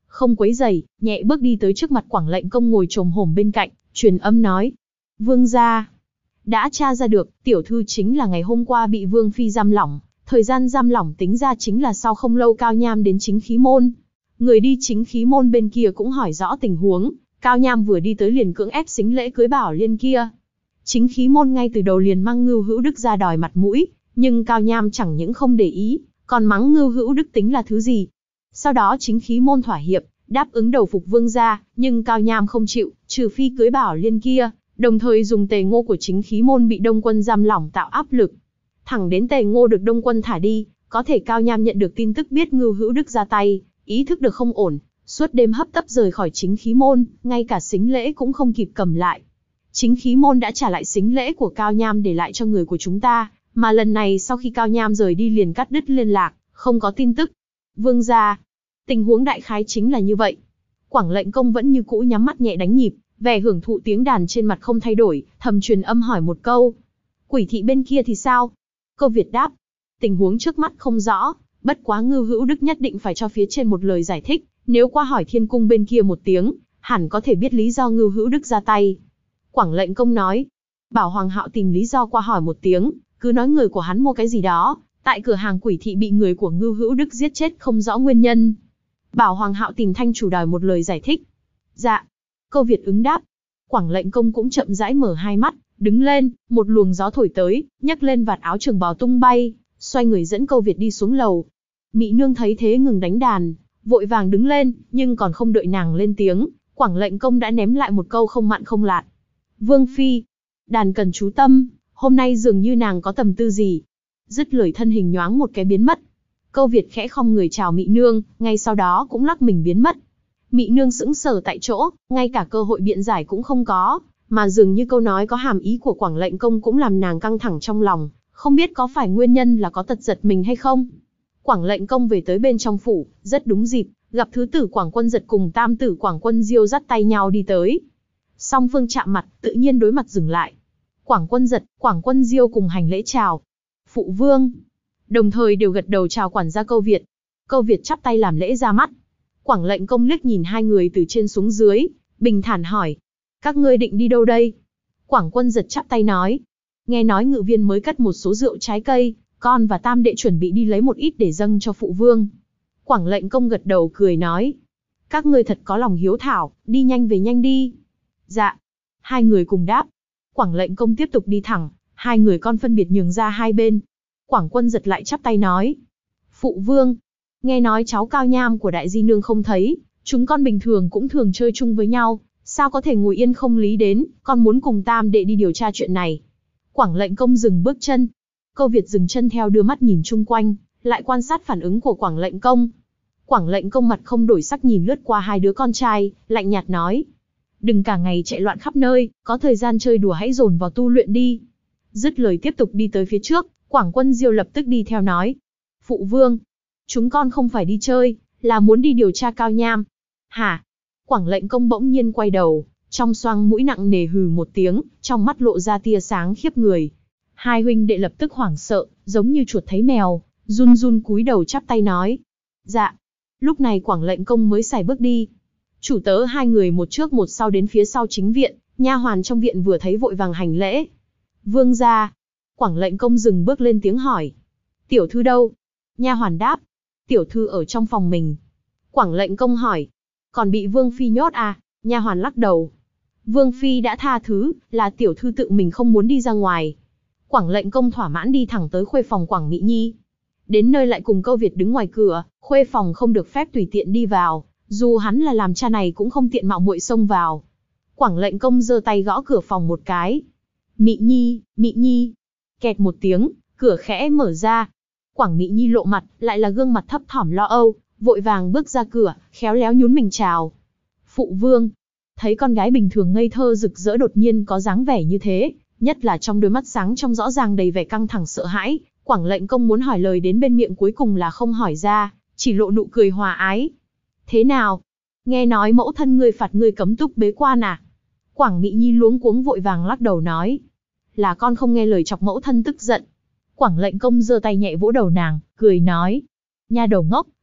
không quấy rầy, nhẹ bước đi tới trước mặt Quảng lệnh công ngồi chồm hổm bên cạnh, truyền âm nói. Vương gia, đã tra ra được, tiểu thư chính là ngày hôm qua bị Vương Phi giam lỏng, thời gian giam lỏng tính ra chính là sau không lâu Cao Nham đến chính khí môn. Người đi chính khí môn bên kia cũng hỏi rõ tình huống, Cao Nham vừa đi tới liền cưỡng ép xính lễ cưới Bảo Liên kia. Chính khí môn ngay từ đầu liền mang Ngưu Hữu Đức ra đòi mặt mũi, nhưng Cao Nham chẳng những không để ý, còn mắng Ngưu Hữu Đức tính là thứ gì. Sau đó chính khí môn thỏa hiệp, đáp ứng đầu phục Vương gia, nhưng Cao Nham không chịu, trừ phi cưới Bảo Liên kia, đồng thời dùng Tề Ngô của chính khí môn bị Đông Quân giam lỏng tạo áp lực. Thẳng đến Tề Ngô được Đông Quân thả đi, có thể Cao Nham nhận được tin tức biết Ngưu Hữu Đức ra tay, ý thức được không ổn, suốt đêm hấp tấp rời khỏi chính khí môn, ngay cả sính lễ cũng không kịp cầm lại. Chính khí môn đã trả lại sính lễ của Cao Nham để lại cho người của chúng ta, mà lần này sau khi Cao Nham rời đi liền cắt đứt liên lạc, không có tin tức. Vương gia, tình huống đại khái chính là như vậy. Quảng lệnh công vẫn như cũ nhắm mắt nhẹ đánh nhịp, vẻ hưởng thụ tiếng đàn trên mặt không thay đổi, thầm truyền âm hỏi một câu. Quỷ thị bên kia thì sao? Câu Việt đáp. Tình huống trước mắt không rõ, bất quá Ngưu Hữu Đức nhất định phải cho phía trên một lời giải thích, nếu qua hỏi Thiên Cung bên kia một tiếng, hẳn có thể biết lý do Ngưu Hữu Đức ra tay. Quảng lệnh công nói. Bảo Hoàng hạo tìm lý do qua hỏi một tiếng, cứ nói người của hắn mua cái gì đó, tại cửa hàng quỷ thị bị người của Ngưu Hữu Đức giết chết không rõ nguyên nhân. Bảo Hoàng hạo tìm thanh chủ đòi một lời giải thích. Dạ. Câu Việt ứng đáp. Quảng lệnh công cũng chậm rãi mở hai mắt, đứng lên, một luồng gió thổi tới, nhấc lên vạt áo trường bào tung bay, xoay người dẫn Câu Việt đi xuống lầu. Mị nương thấy thế ngừng đánh đàn, vội vàng đứng lên, nhưng còn không đợi nàng lên tiếng, Quảng lệnh công đã ném lại một câu không mặn không lạt. Vương Phi, đàn cần chú tâm, hôm nay dường như nàng có tầm tư gì. Dứt lời thân hình nhoáng một cái biến mất. Câu Việt khẽ khom người chào Mị nương, ngay sau đó cũng lắc mình biến mất. Mị nương sững sờ tại chỗ, ngay cả cơ hội biện giải cũng không có, mà dường như câu nói có hàm ý của Quảng lệnh công cũng làm nàng căng thẳng trong lòng, không biết có phải nguyên nhân là có tật giật mình hay không. Quảng lệnh công về tới bên trong phủ, rất đúng dịp, gặp thứ tử Quảng Quân Giật cùng tam tử Quảng Quân Diêu dắt tay nhau đi tới. Song phương chạm mặt, tự nhiên đối mặt dừng lại. Quảng Quân Giật, Quảng Quân Diêu cùng hành lễ chào. Phụ vương. Đồng thời đều gật đầu chào quản gia Câu Việt. Câu Việt chắp tay làm lễ ra mắt. Quảng lệnh công liếc nhìn hai người từ trên xuống dưới, bình thản hỏi. Các ngươi định đi đâu đây? Quảng Quân Giật chắp tay nói. Nghe nói ngự viên mới cất một số rượu trái cây, con và tam đệ chuẩn bị đi lấy một ít để dâng cho phụ vương. Quảng lệnh công gật đầu cười nói. Các ngươi thật có lòng hiếu thảo, đi nhanh về nhanh đi. Dạ. Hai người cùng đáp. Quảng lệnh công tiếp tục đi thẳng, hai người con phân biệt nhường ra hai bên. Quảng Quân Giật lại chắp tay nói. Phụ vương, nghe nói cháu Cao Nham của đại di nương không thấy, chúng con bình thường cũng thường chơi chung với nhau, sao có thể ngồi yên không lý đến, con muốn cùng tam đệ đi điều tra chuyện này. Quảng lệnh công dừng bước chân. Câu Việt dừng chân theo đưa mắt nhìn chung quanh, lại quan sát phản ứng của Quảng lệnh công. Quảng lệnh công mặt không đổi sắc nhìn lướt qua hai đứa con trai, lạnh nhạt nói. Đừng cả ngày chạy loạn khắp nơi, có thời gian chơi đùa hãy dồn vào tu luyện đi. Dứt lời tiếp tục đi tới phía trước, Quảng Quân Diêu lập tức đi theo nói. Phụ vương, chúng con không phải đi chơi, là muốn đi điều tra Cao Nham. Hả? Quảng lệnh công bỗng nhiên quay đầu, trong xoang mũi nặng nề hừ một tiếng, trong mắt lộ ra tia sáng khiếp người. Hai huynh đệ lập tức hoảng sợ, giống như chuột thấy mèo, run run cúi đầu chắp tay nói. Dạ. Lúc này Quảng lệnh công mới xài bước đi. Chủ tớ hai người một trước một sau đến phía sau chính viện, nha hoàn trong viện vừa thấy vội vàng hành lễ. Vương gia. Quảng lệnh công dừng bước lên tiếng hỏi. Tiểu thư đâu? Nha hoàn đáp. Tiểu thư ở trong phòng mình. Quảng lệnh công hỏi. Còn bị Vương Phi nhốt à? Nha hoàn lắc đầu. Vương Phi đã tha thứ, là tiểu thư tự mình không muốn đi ra ngoài. Quảng lệnh công thỏa mãn đi thẳng tới khuê phòng Quảng Mỹ Nhi. Đến nơi lại cùng Câu Việt đứng ngoài cửa, khuê phòng không được phép tùy tiện đi vào, dù hắn là làm cha này cũng không tiện mạo muội xông vào. Quảng lệnh công giơ tay gõ cửa phòng một cái. Mỹ Nhi, Mỹ Nhi. Kẹt một tiếng, cửa khẽ mở ra. Quảng Mỹ Nhi lộ mặt, lại là gương mặt thấp thỏm lo âu, vội vàng bước ra cửa, khéo léo nhún mình chào. Phụ vương. Thấy con gái bình thường ngây thơ rực rỡ đột nhiên có dáng vẻ như thế, nhất là trong đôi mắt sáng trong rõ ràng đầy vẻ căng thẳng sợ hãi, Quảng lệnh công muốn hỏi lời đến bên miệng cuối cùng là không hỏi ra, chỉ lộ nụ cười hòa ái. Thế nào? Nghe nói mẫu thân ngươi phạt ngươi cấm túc bế quan à? Quảng Mỹ Nhi luống cuống vội vàng lắc đầu nói. Là con không nghe lời chọc mẫu thân tức giận. Quảng lệnh công giơ tay nhẹ vỗ đầu nàng, cười nói. Nha đầu ngốc,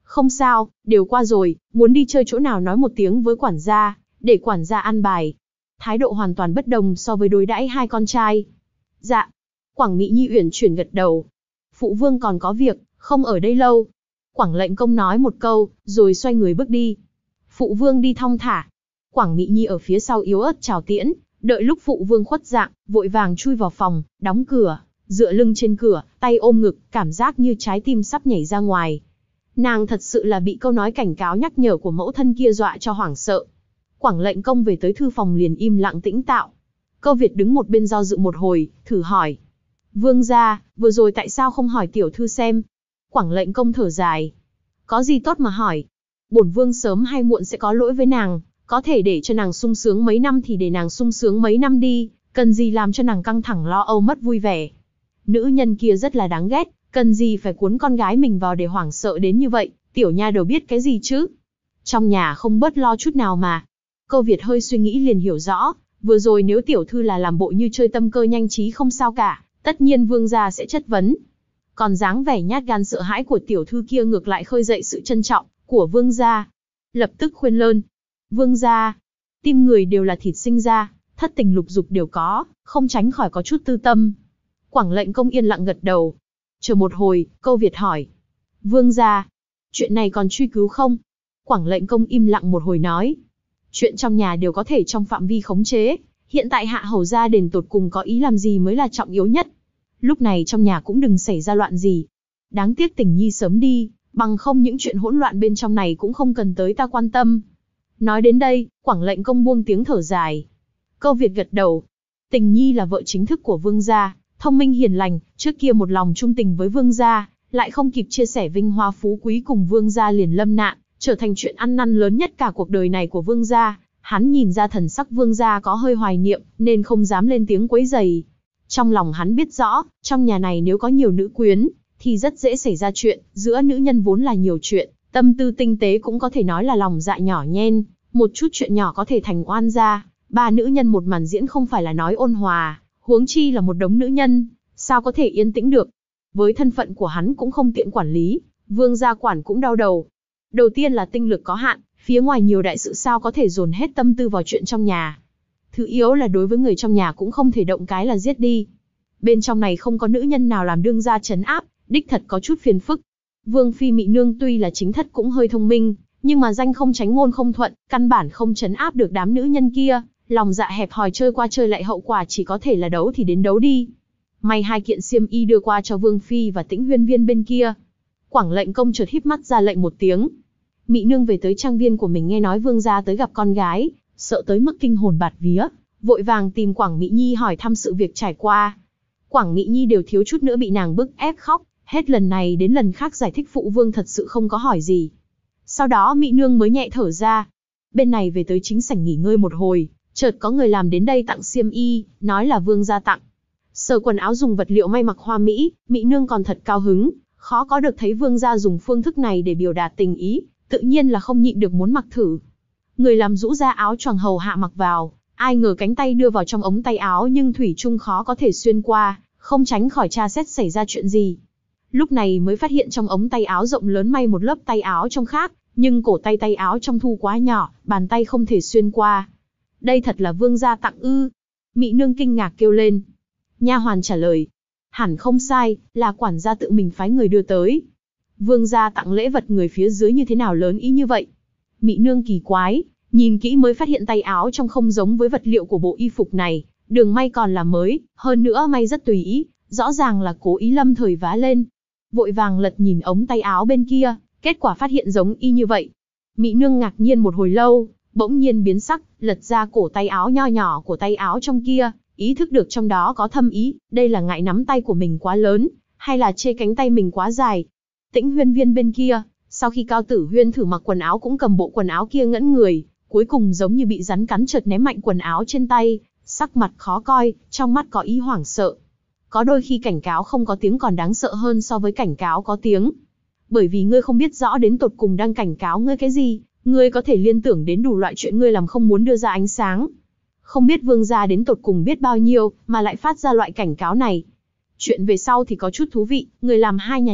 Không sao, đều qua rồi, muốn đi chơi chỗ nào nói một tiếng với quản gia, để quản gia an bài. Thái độ hoàn toàn bất đồng so với đối đãi hai con trai. Dạ. Quảng Mỹ Nhi uyển chuyển gật đầu. Phụ vương còn có việc, không ở đây lâu. Quảng lệnh công nói một câu, rồi xoay người bước đi. Phụ vương đi thong thả. Quảng Mỹ Nhi ở phía sau yếu ớt chào tiễn, đợi lúc phụ vương khuất dạng, vội vàng chui vào phòng, đóng cửa, dựa lưng trên cửa, tay ôm ngực, cảm giác như trái tim sắp nhảy ra ngoài. Nàng thật sự là bị câu nói cảnh cáo nhắc nhở của mẫu thân kia dọa cho hoảng sợ. Quảng lệnh công về tới thư phòng liền im lặng tĩnh tạo. Câu Việt đứng một bên do dự một hồi, thử hỏi. Vương gia, vừa rồi tại sao không hỏi tiểu thư xem? Quảng lệnh công thở dài. Có gì tốt mà hỏi? Bổn vương sớm hay muộn sẽ có lỗi với nàng, có thể để cho nàng sung sướng mấy năm thì để nàng sung sướng mấy năm đi, cần gì làm cho nàng căng thẳng lo âu mất vui vẻ. Nữ nhân kia rất là đáng ghét, cần gì phải cuốn con gái mình vào để hoảng sợ đến như vậy, tiểu nha đầu biết cái gì chứ? Trong nhà không bớt lo chút nào mà. Câu Việt hơi suy nghĩ liền hiểu rõ, vừa rồi nếu tiểu thư là làm bộ như chơi tâm cơ nhanh trí không sao cả, tất nhiên vương gia sẽ chất vấn. Còn dáng vẻ nhát gan sợ hãi của tiểu thư kia ngược lại khơi dậy sự trân trọng của vương gia. Lập tức khuyên lơn. Vương gia, tim người đều là thịt sinh ra, thất tình lục dục đều có, không tránh khỏi có chút tư tâm. Quảng lệnh công yên lặng gật đầu. Chờ một hồi, Câu Việt hỏi. Vương gia, chuyện này còn truy cứu không? Quảng lệnh công im lặng một hồi nói. Chuyện trong nhà đều có thể trong phạm vi khống chế. Hiện tại hạ hầu gia đến tột cùng có ý làm gì mới là trọng yếu nhất. Lúc này trong nhà cũng đừng xảy ra loạn gì. Đáng tiếc Tình Nhi sớm đi, bằng không những chuyện hỗn loạn bên trong này cũng không cần tới ta quan tâm. Nói đến đây, Quảng lệnh công buông tiếng thở dài. Câu Việt gật đầu. Tình Nhi là vợ chính thức của vương gia, thông minh hiền lành, trước kia một lòng trung tình với vương gia, lại không kịp chia sẻ vinh hoa phú quý cùng vương gia liền lâm nạn, trở thành chuyện ăn năn lớn nhất cả cuộc đời này của vương gia. Hắn nhìn ra thần sắc vương gia có hơi hoài niệm, nên không dám lên tiếng quấy rầy. Trong lòng hắn biết rõ, trong nhà này nếu có nhiều nữ quyến, thì rất dễ xảy ra chuyện, giữa nữ nhân vốn là nhiều chuyện, tâm tư tinh tế cũng có thể nói là lòng dạ nhỏ nhen, một chút chuyện nhỏ có thể thành oan gia. Ba nữ nhân một màn diễn không phải là nói ôn hòa, huống chi là một đống nữ nhân, sao có thể yên tĩnh được. Với thân phận của hắn cũng không tiện quản lý, vương gia quản cũng đau đầu. Đầu tiên là tinh lực có hạn, phía ngoài nhiều đại sự sao có thể dồn hết tâm tư vào chuyện trong nhà. Thứ yếu là đối với người trong nhà cũng không thể động cái là giết đi. Bên trong này không có nữ nhân nào làm đương gia trấn áp, đích thật có chút phiền phức. Vương phi Mị Nương tuy là chính thất cũng hơi thông minh, nhưng mà danh không tránh ngôn không thuận, căn bản không trấn áp được đám nữ nhân kia, lòng dạ hẹp hòi chơi qua chơi lại hậu quả chỉ có thể là đấu thì đến đấu đi. May hai kiện xiêm y đưa qua cho Vương phi và Tĩnh Huyên Viên bên kia. Quảng lệnh công chợt híp mắt ra lệnh một tiếng. Mị Nương về tới trang viên của mình nghe nói vương gia tới gặp con gái, sợ tới mức kinh hồn bạt vía, vội vàng tìm Quảng Mỹ Nhi hỏi thăm sự việc trải qua. Quảng Mỹ Nhi đều thiếu chút nữa bị nàng bức ép khóc, hết lần này đến lần khác giải thích phụ vương thật sự không có hỏi gì. Sau đó Mị Nương mới nhẹ thở ra. Bên này về tới chính sảnh nghỉ ngơi một hồi, chợt có người làm đến đây tặng xiêm y, nói là vương gia tặng. Sờ quần áo dùng vật liệu may mặc hoa mỹ, Mị Nương còn thật cao hứng, khó có được thấy vương gia dùng phương thức này để biểu đạt tình ý, tự nhiên là không nhịn được muốn mặc thử. Người làm rũ ra áo choàng hầu hạ mặc vào, ai ngờ cánh tay đưa vào trong ống tay áo nhưng thủy chung khó có thể xuyên qua, không tránh khỏi tra xét xảy ra chuyện gì. Lúc này mới phát hiện trong ống tay áo rộng lớn may một lớp tay áo trong khác, nhưng cổ tay áo trong thu quá nhỏ, bàn tay không thể xuyên qua. Đây thật là vương gia tặng ư? Mị Nương kinh ngạc kêu lên. Nha hoàn trả lời, hẳn không sai, là quản gia tự mình phái người đưa tới. Vương gia tặng lễ vật người phía dưới như thế nào lớn ý như vậy? Mị Nương kỳ quái, nhìn kỹ mới phát hiện tay áo trong không giống với vật liệu của bộ y phục này, đường may còn là mới, hơn nữa may rất tùy ý, rõ ràng là cố ý lâm thời vá lên. Vội vàng lật nhìn ống tay áo bên kia, kết quả phát hiện giống y như vậy. Mị Nương ngạc nhiên một hồi lâu, bỗng nhiên biến sắc, lật ra cổ tay áo nho nhỏ của tay áo trong kia, ý thức được trong đó có thâm ý, đây là ngại nắm tay của mình quá lớn, hay là chê cánh tay mình quá dài. Tĩnh Huyên Viên bên kia, sau khi Cao Tử Huyên thử mặc quần áo cũng cầm bộ quần áo kia ngẫn người, cuối cùng giống như bị rắn cắn chợt ném mạnh quần áo trên tay, sắc mặt khó coi, trong mắt có ý hoảng sợ. Có đôi khi cảnh cáo không có tiếng còn đáng sợ hơn so với cảnh cáo có tiếng. Bởi vì ngươi không biết rõ đến tột cùng đang cảnh cáo ngươi cái gì, ngươi có thể liên tưởng đến đủ loại chuyện ngươi làm không muốn đưa ra ánh sáng. Không biết vương gia đến tột cùng biết bao nhiêu, mà lại phát ra loại cảnh cáo này. Chuyện về sau thì có chút thú vị, người làm hai nhà nhận,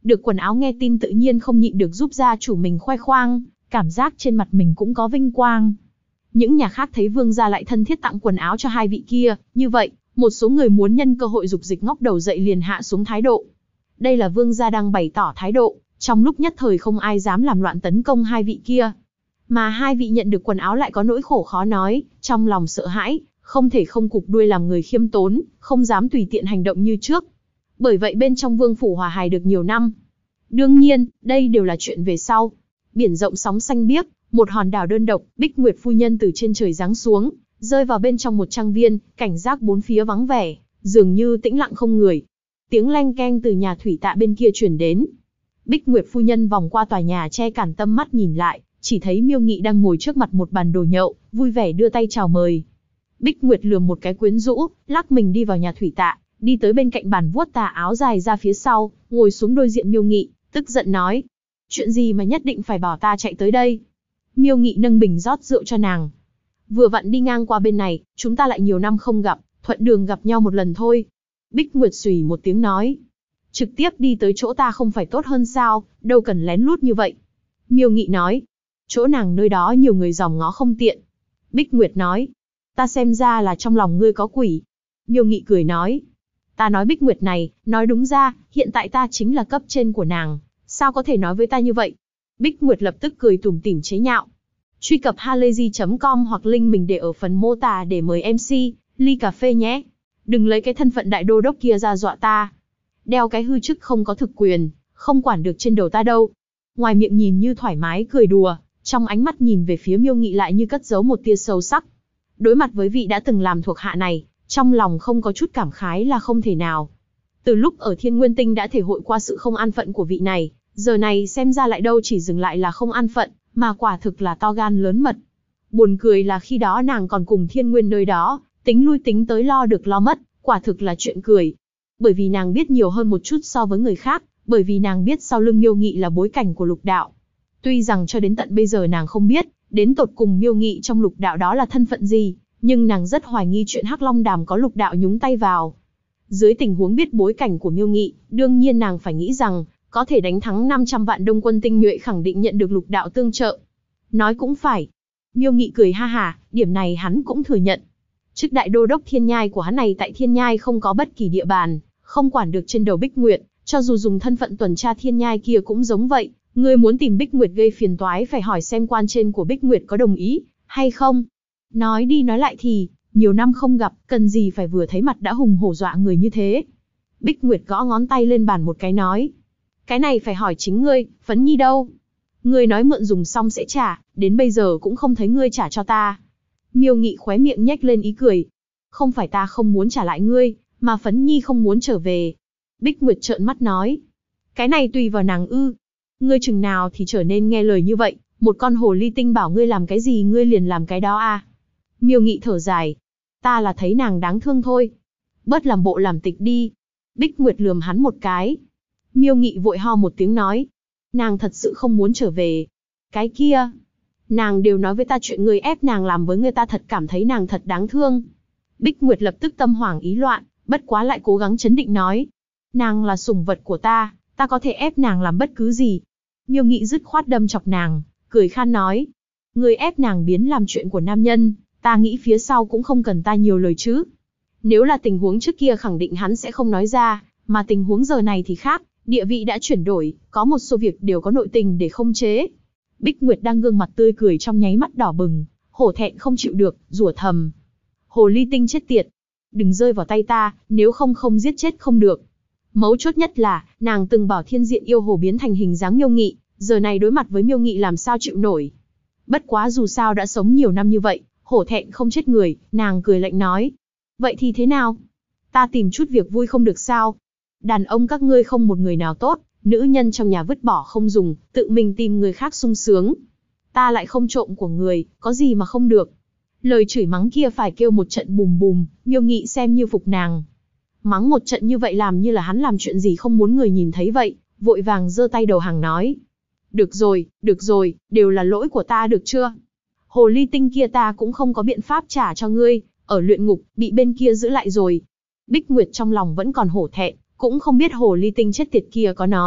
Được quần áo nghe tin tự nhiên không nhịn được giúp gia chủ mình khoe khoang, cảm giác trên mặt mình cũng có vinh quang. Những nhà khác thấy vương gia lại thân thiết tặng quần áo cho hai vị kia, như vậy, một số người muốn nhân cơ hội dục dịch ngóc đầu dậy liền hạ xuống thái độ. Đây là vương gia đang bày tỏ thái độ, trong lúc nhất thời không ai dám làm loạn tấn công hai vị kia. Mà hai vị nhận được quần áo lại có nỗi khổ khó nói, trong lòng sợ hãi, không thể không cụp đuôi làm người khiêm tốn, không dám tùy tiện hành động như trước. Bởi vậy bên trong vương phủ hòa hài được nhiều năm. Đương nhiên, đây đều là chuyện về sau. Biển rộng sóng xanh biếc, một hòn đảo đơn độc, Bích Nguyệt phu nhân từ trên trời giáng xuống, rơi vào bên trong một trang viên, cảnh giác bốn phía vắng vẻ, dường như tĩnh lặng không người. Tiếng leng keng từ nhà thủy tạ bên kia truyền đến. Bích Nguyệt phu nhân vòng qua tòa nhà che cản tâm mắt nhìn lại, chỉ thấy Miêu Nghị đang ngồi trước mặt một bàn đồ nhậu, vui vẻ đưa tay chào mời. Bích Nguyệt lườm một cái quyến rũ, lắc mình đi vào nhà thủy tạ, đi tới bên cạnh bàn vuốt tà áo dài ra phía sau, ngồi xuống đối diện Miêu Nghị, tức giận nói: chuyện gì mà nhất định phải bảo ta chạy tới đây? Miêu Nghị nâng bình rót rượu cho nàng. Vừa vặn đi ngang qua bên này, chúng ta lại nhiều năm không gặp, thuận đường gặp nhau một lần thôi. Bích Nguyệt xùy một tiếng nói: trực tiếp đi tới chỗ ta không phải tốt hơn sao, đâu cần lén lút như vậy. Miêu Nghị nói: chỗ nàng nơi đó nhiều người dòm ngó không tiện. Bích Nguyệt nói: ta xem ra là trong lòng ngươi có quỷ. Miêu Nghị cười nói: ta nói Bích Nguyệt này, nói đúng ra, hiện tại ta chính là cấp trên của nàng, sao có thể nói với ta như vậy? Bích Nguyệt lập tức cười tủm tỉm chế nhạo. Truy cập halayzi.com hoặc link mình để ở phần mô tả để mời MC, ly cà phê nhé. Đừng lấy cái thân phận đại đô đốc kia ra dọa ta. Đeo cái hư chức không có thực quyền, không quản được trên đầu ta đâu. Ngoài miệng nhìn như thoải mái cười đùa, trong ánh mắt nhìn về phía Miêu Nghị lại như cất giấu một tia sâu sắc. Đối mặt với vị đã từng làm thuộc hạ này, trong lòng không có chút cảm khái là không thể nào. Từ lúc ở Thiên Nguyên Tinh đã thể hội qua sự không an phận của vị này, giờ này xem ra lại đâu chỉ dừng lại là không an phận, mà quả thực là to gan lớn mật. Buồn cười là khi đó nàng còn cùng Thiên Nguyên nơi đó, tính lui tính tới lo được lo mất, quả thực là chuyện cười. Bởi vì nàng biết nhiều hơn một chút so với người khác, bởi vì nàng biết sau lưng Miêu Nghị là bối cảnh của lục đạo. Tuy rằng cho đến tận bây giờ nàng không biết, đến tột cùng Miêu Nghị trong lục đạo đó là thân phận gì, nhưng nàng rất hoài nghi chuyện Hắc Long Đàm có lục đạo nhúng tay vào. Dưới tình huống biết bối cảnh của Miêu Nghị, đương nhiên nàng phải nghĩ rằng, có thể đánh thắng 500 vạn đông quân tinh nhuệ khẳng định nhận được lục đạo tương trợ. Nói cũng phải. Miêu Nghị cười ha hả, điểm này hắn cũng thừa nhận. Chức đại đô đốc Thiên Nhai của hắn này tại Thiên Nhai không có bất kỳ địa bàn, không quản được trên đầu Bích Nguyệt, cho dù dùng thân phận tuần tra Thiên Nhai kia cũng giống vậy. Ngươi muốn tìm Bích Nguyệt gây phiền toái phải hỏi xem quan trên của Bích Nguyệt có đồng ý, hay không. Nói đi nói lại thì, nhiều năm không gặp, cần gì phải vừa thấy mặt đã hùng hổ dọa người như thế. Bích Nguyệt gõ ngón tay lên bàn một cái nói. Cái này phải hỏi chính ngươi, Phấn Nhi đâu? Ngươi nói mượn dùng xong sẽ trả, đến bây giờ cũng không thấy ngươi trả cho ta. Miêu Nghị khóe miệng nhếch lên ý cười. Không phải ta không muốn trả lại ngươi, mà Phấn Nhi không muốn trở về. Bích Nguyệt trợn mắt nói. Cái này tùy vào nàng ư. Ngươi chừng nào thì trở nên nghe lời như vậy, một con hồ ly tinh bảo ngươi làm cái gì ngươi liền làm cái đó à. Miêu Nghị thở dài. Ta là thấy nàng đáng thương thôi. Bớt làm bộ làm tịch đi. Bích Nguyệt lườm hắn một cái. Miêu Nghị vội ho một tiếng nói. Nàng thật sự không muốn trở về. Cái kia. Nàng đều nói với ta chuyện ngươi ép nàng làm với người ta thật cảm thấy nàng thật đáng thương. Bích Nguyệt lập tức tâm hoảng ý loạn, bất quá lại cố gắng trấn định nói. Nàng là sủng vật của ta có thể ép nàng làm bất cứ gì. Miêu Nghị dứt khoát đâm chọc nàng, cười khan nói. Ngươi ép nàng biến làm chuyện của nam nhân, ta nghĩ phía sau cũng không cần ta nhiều lời chứ. Nếu là tình huống trước kia khẳng định hắn sẽ không nói ra, mà tình huống giờ này thì khác, địa vị đã chuyển đổi, có một số việc đều có nội tình để không chế. Bích Nguyệt đang gương mặt tươi cười trong nháy mắt đỏ bừng, hổ thẹn không chịu được, rủa thầm. Hồ ly tinh chết tiệt, đừng rơi vào tay ta, nếu không giết chết không được. Mấu chốt nhất là, nàng từng bảo Thiên Diện yêu hồ biến thành hình dáng Miêu Nghị, giờ này đối mặt với Miêu Nghị làm sao chịu nổi. Bất quá dù sao đã sống nhiều năm như vậy, hổ thẹn không chết người, nàng cười lạnh nói. Vậy thì thế nào? Ta tìm chút việc vui không được sao? Đàn ông các ngươi không một người nào tốt, nữ nhân trong nhà vứt bỏ không dùng, tự mình tìm người khác sung sướng. Ta lại không trộm của người, có gì mà không được. Lời chửi mắng kia phải kêu một trận bùm bùm, Miêu Nghị xem như phục nàng. Mắng một trận như vậy làm như là hắn làm chuyện gì không muốn người nhìn thấy vậy, vội vàng giơ tay đầu hàng nói. Được rồi, đều là lỗi của ta được chưa? Hồ ly tinh kia ta cũng không có biện pháp trả cho ngươi, ở luyện ngục, bị bên kia giữ lại rồi. Bích Nguyệt trong lòng vẫn còn hổ thẹn, cũng không biết hồ ly tinh chết tiệt kia có nói,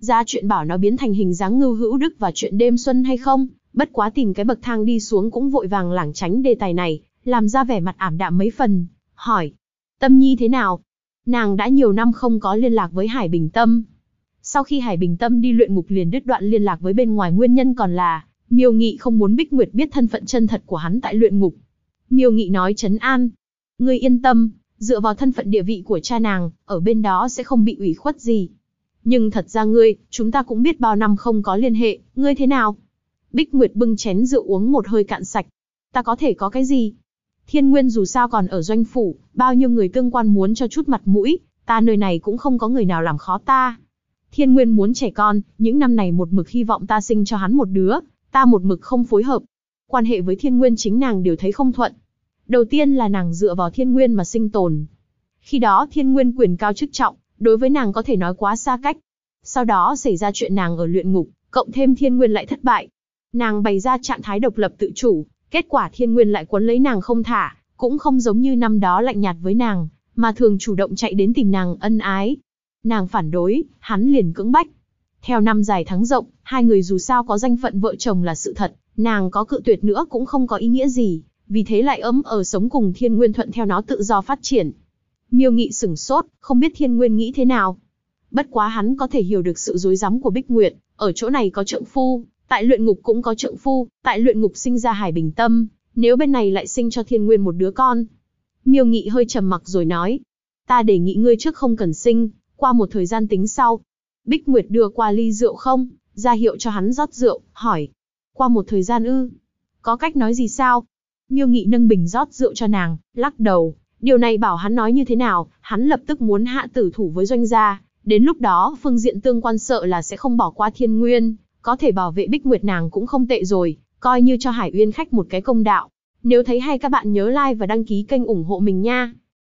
ra chuyện bảo nó biến thành hình dáng Ngưu Hữu Đức và chuyện đêm xuân hay không, bất quá tìm cái bậc thang đi xuống cũng vội vàng lảng tránh đề tài này, làm ra vẻ mặt ảm đạm mấy phần, hỏi, Tâm Nhi thế nào? Nàng đã nhiều năm không có liên lạc với Hải Bình Tâm. Sau khi Hải Bình Tâm đi luyện ngục liền đứt đoạn liên lạc với bên ngoài, nguyên nhân còn là Miêu Nghị không muốn Bích Nguyệt biết thân phận chân thật của hắn tại luyện ngục. Miêu Nghị nói trấn an, ngươi yên tâm, dựa vào thân phận địa vị của cha nàng, ở bên đó sẽ không bị ủy khuất gì. Nhưng thật ra ngươi, chúng ta cũng biết bao năm không có liên hệ, ngươi thế nào? Bích Nguyệt bưng chén rượu uống một hơi cạn sạch. Ta có thể có cái gì? Thiên Nguyên dù sao còn ở doanh phủ, bao nhiêu người tương quan muốn cho chút mặt mũi, ta nơi này cũng không có người nào làm khó ta. Thiên Nguyên muốn trẻ con, những năm này một mực hy vọng ta sinh cho hắn một đứa, ta một mực không phối hợp. Quan hệ với Thiên Nguyên chính nàng đều thấy không thuận. Đầu tiên là nàng dựa vào Thiên Nguyên mà sinh tồn. Khi đó Thiên Nguyên quyền cao chức trọng, đối với nàng có thể nói quá xa cách. Sau đó xảy ra chuyện nàng ở luyện ngục, cộng thêm Thiên Nguyên lại thất bại. Nàng bày ra trạng thái độc lập tự chủ, kết quả Thiên Nguyên lại quấn lấy nàng không thả, cũng không giống như năm đó lạnh nhạt với nàng, mà thường chủ động chạy đến tìm nàng ân ái. Nàng phản đối, hắn liền cưỡng bách. Theo năm dài tháng rộng, hai người dù sao có danh phận vợ chồng là sự thật, nàng có cự tuyệt nữa cũng không có ý nghĩa gì, vì thế lại ở sống cùng Thiên Nguyên thuận theo nó tự do phát triển. Miêu Nghị sửng sốt, không biết Thiên Nguyên nghĩ thế nào. Bất quá hắn có thể hiểu được sự rối rắm của Bích Nguyệt, ở chỗ này có trượng phu, tại luyện ngục cũng có trượng phu, tại luyện ngục sinh ra Hải Bình Tâm, nếu bên này lại sinh cho Thiên Nguyên một đứa con. Miêu Nghị hơi trầm mặc rồi nói, ta đề nghị ngươi trước không cần sinh, qua một thời gian tính sau. Bích Nguyệt đưa qua ly rượu không, ra hiệu cho hắn rót rượu, hỏi, qua một thời gian ư? Có cách nói gì sao? Miêu Nghị nâng bình rót rượu cho nàng, lắc đầu, điều này bảo hắn nói như thế nào, hắn lập tức muốn hạ tử thủ với Doanh gia, đến lúc đó phương diện tương quan sợ là sẽ không bỏ qua Thiên Nguyên, có thể bảo vệ Bích Nguyệt nàng cũng không tệ rồi, coi như cho Hải Uyên khách một cái công đạo. Nếu thấy hay các bạn nhớ like và đăng ký kênh ủng hộ mình nha.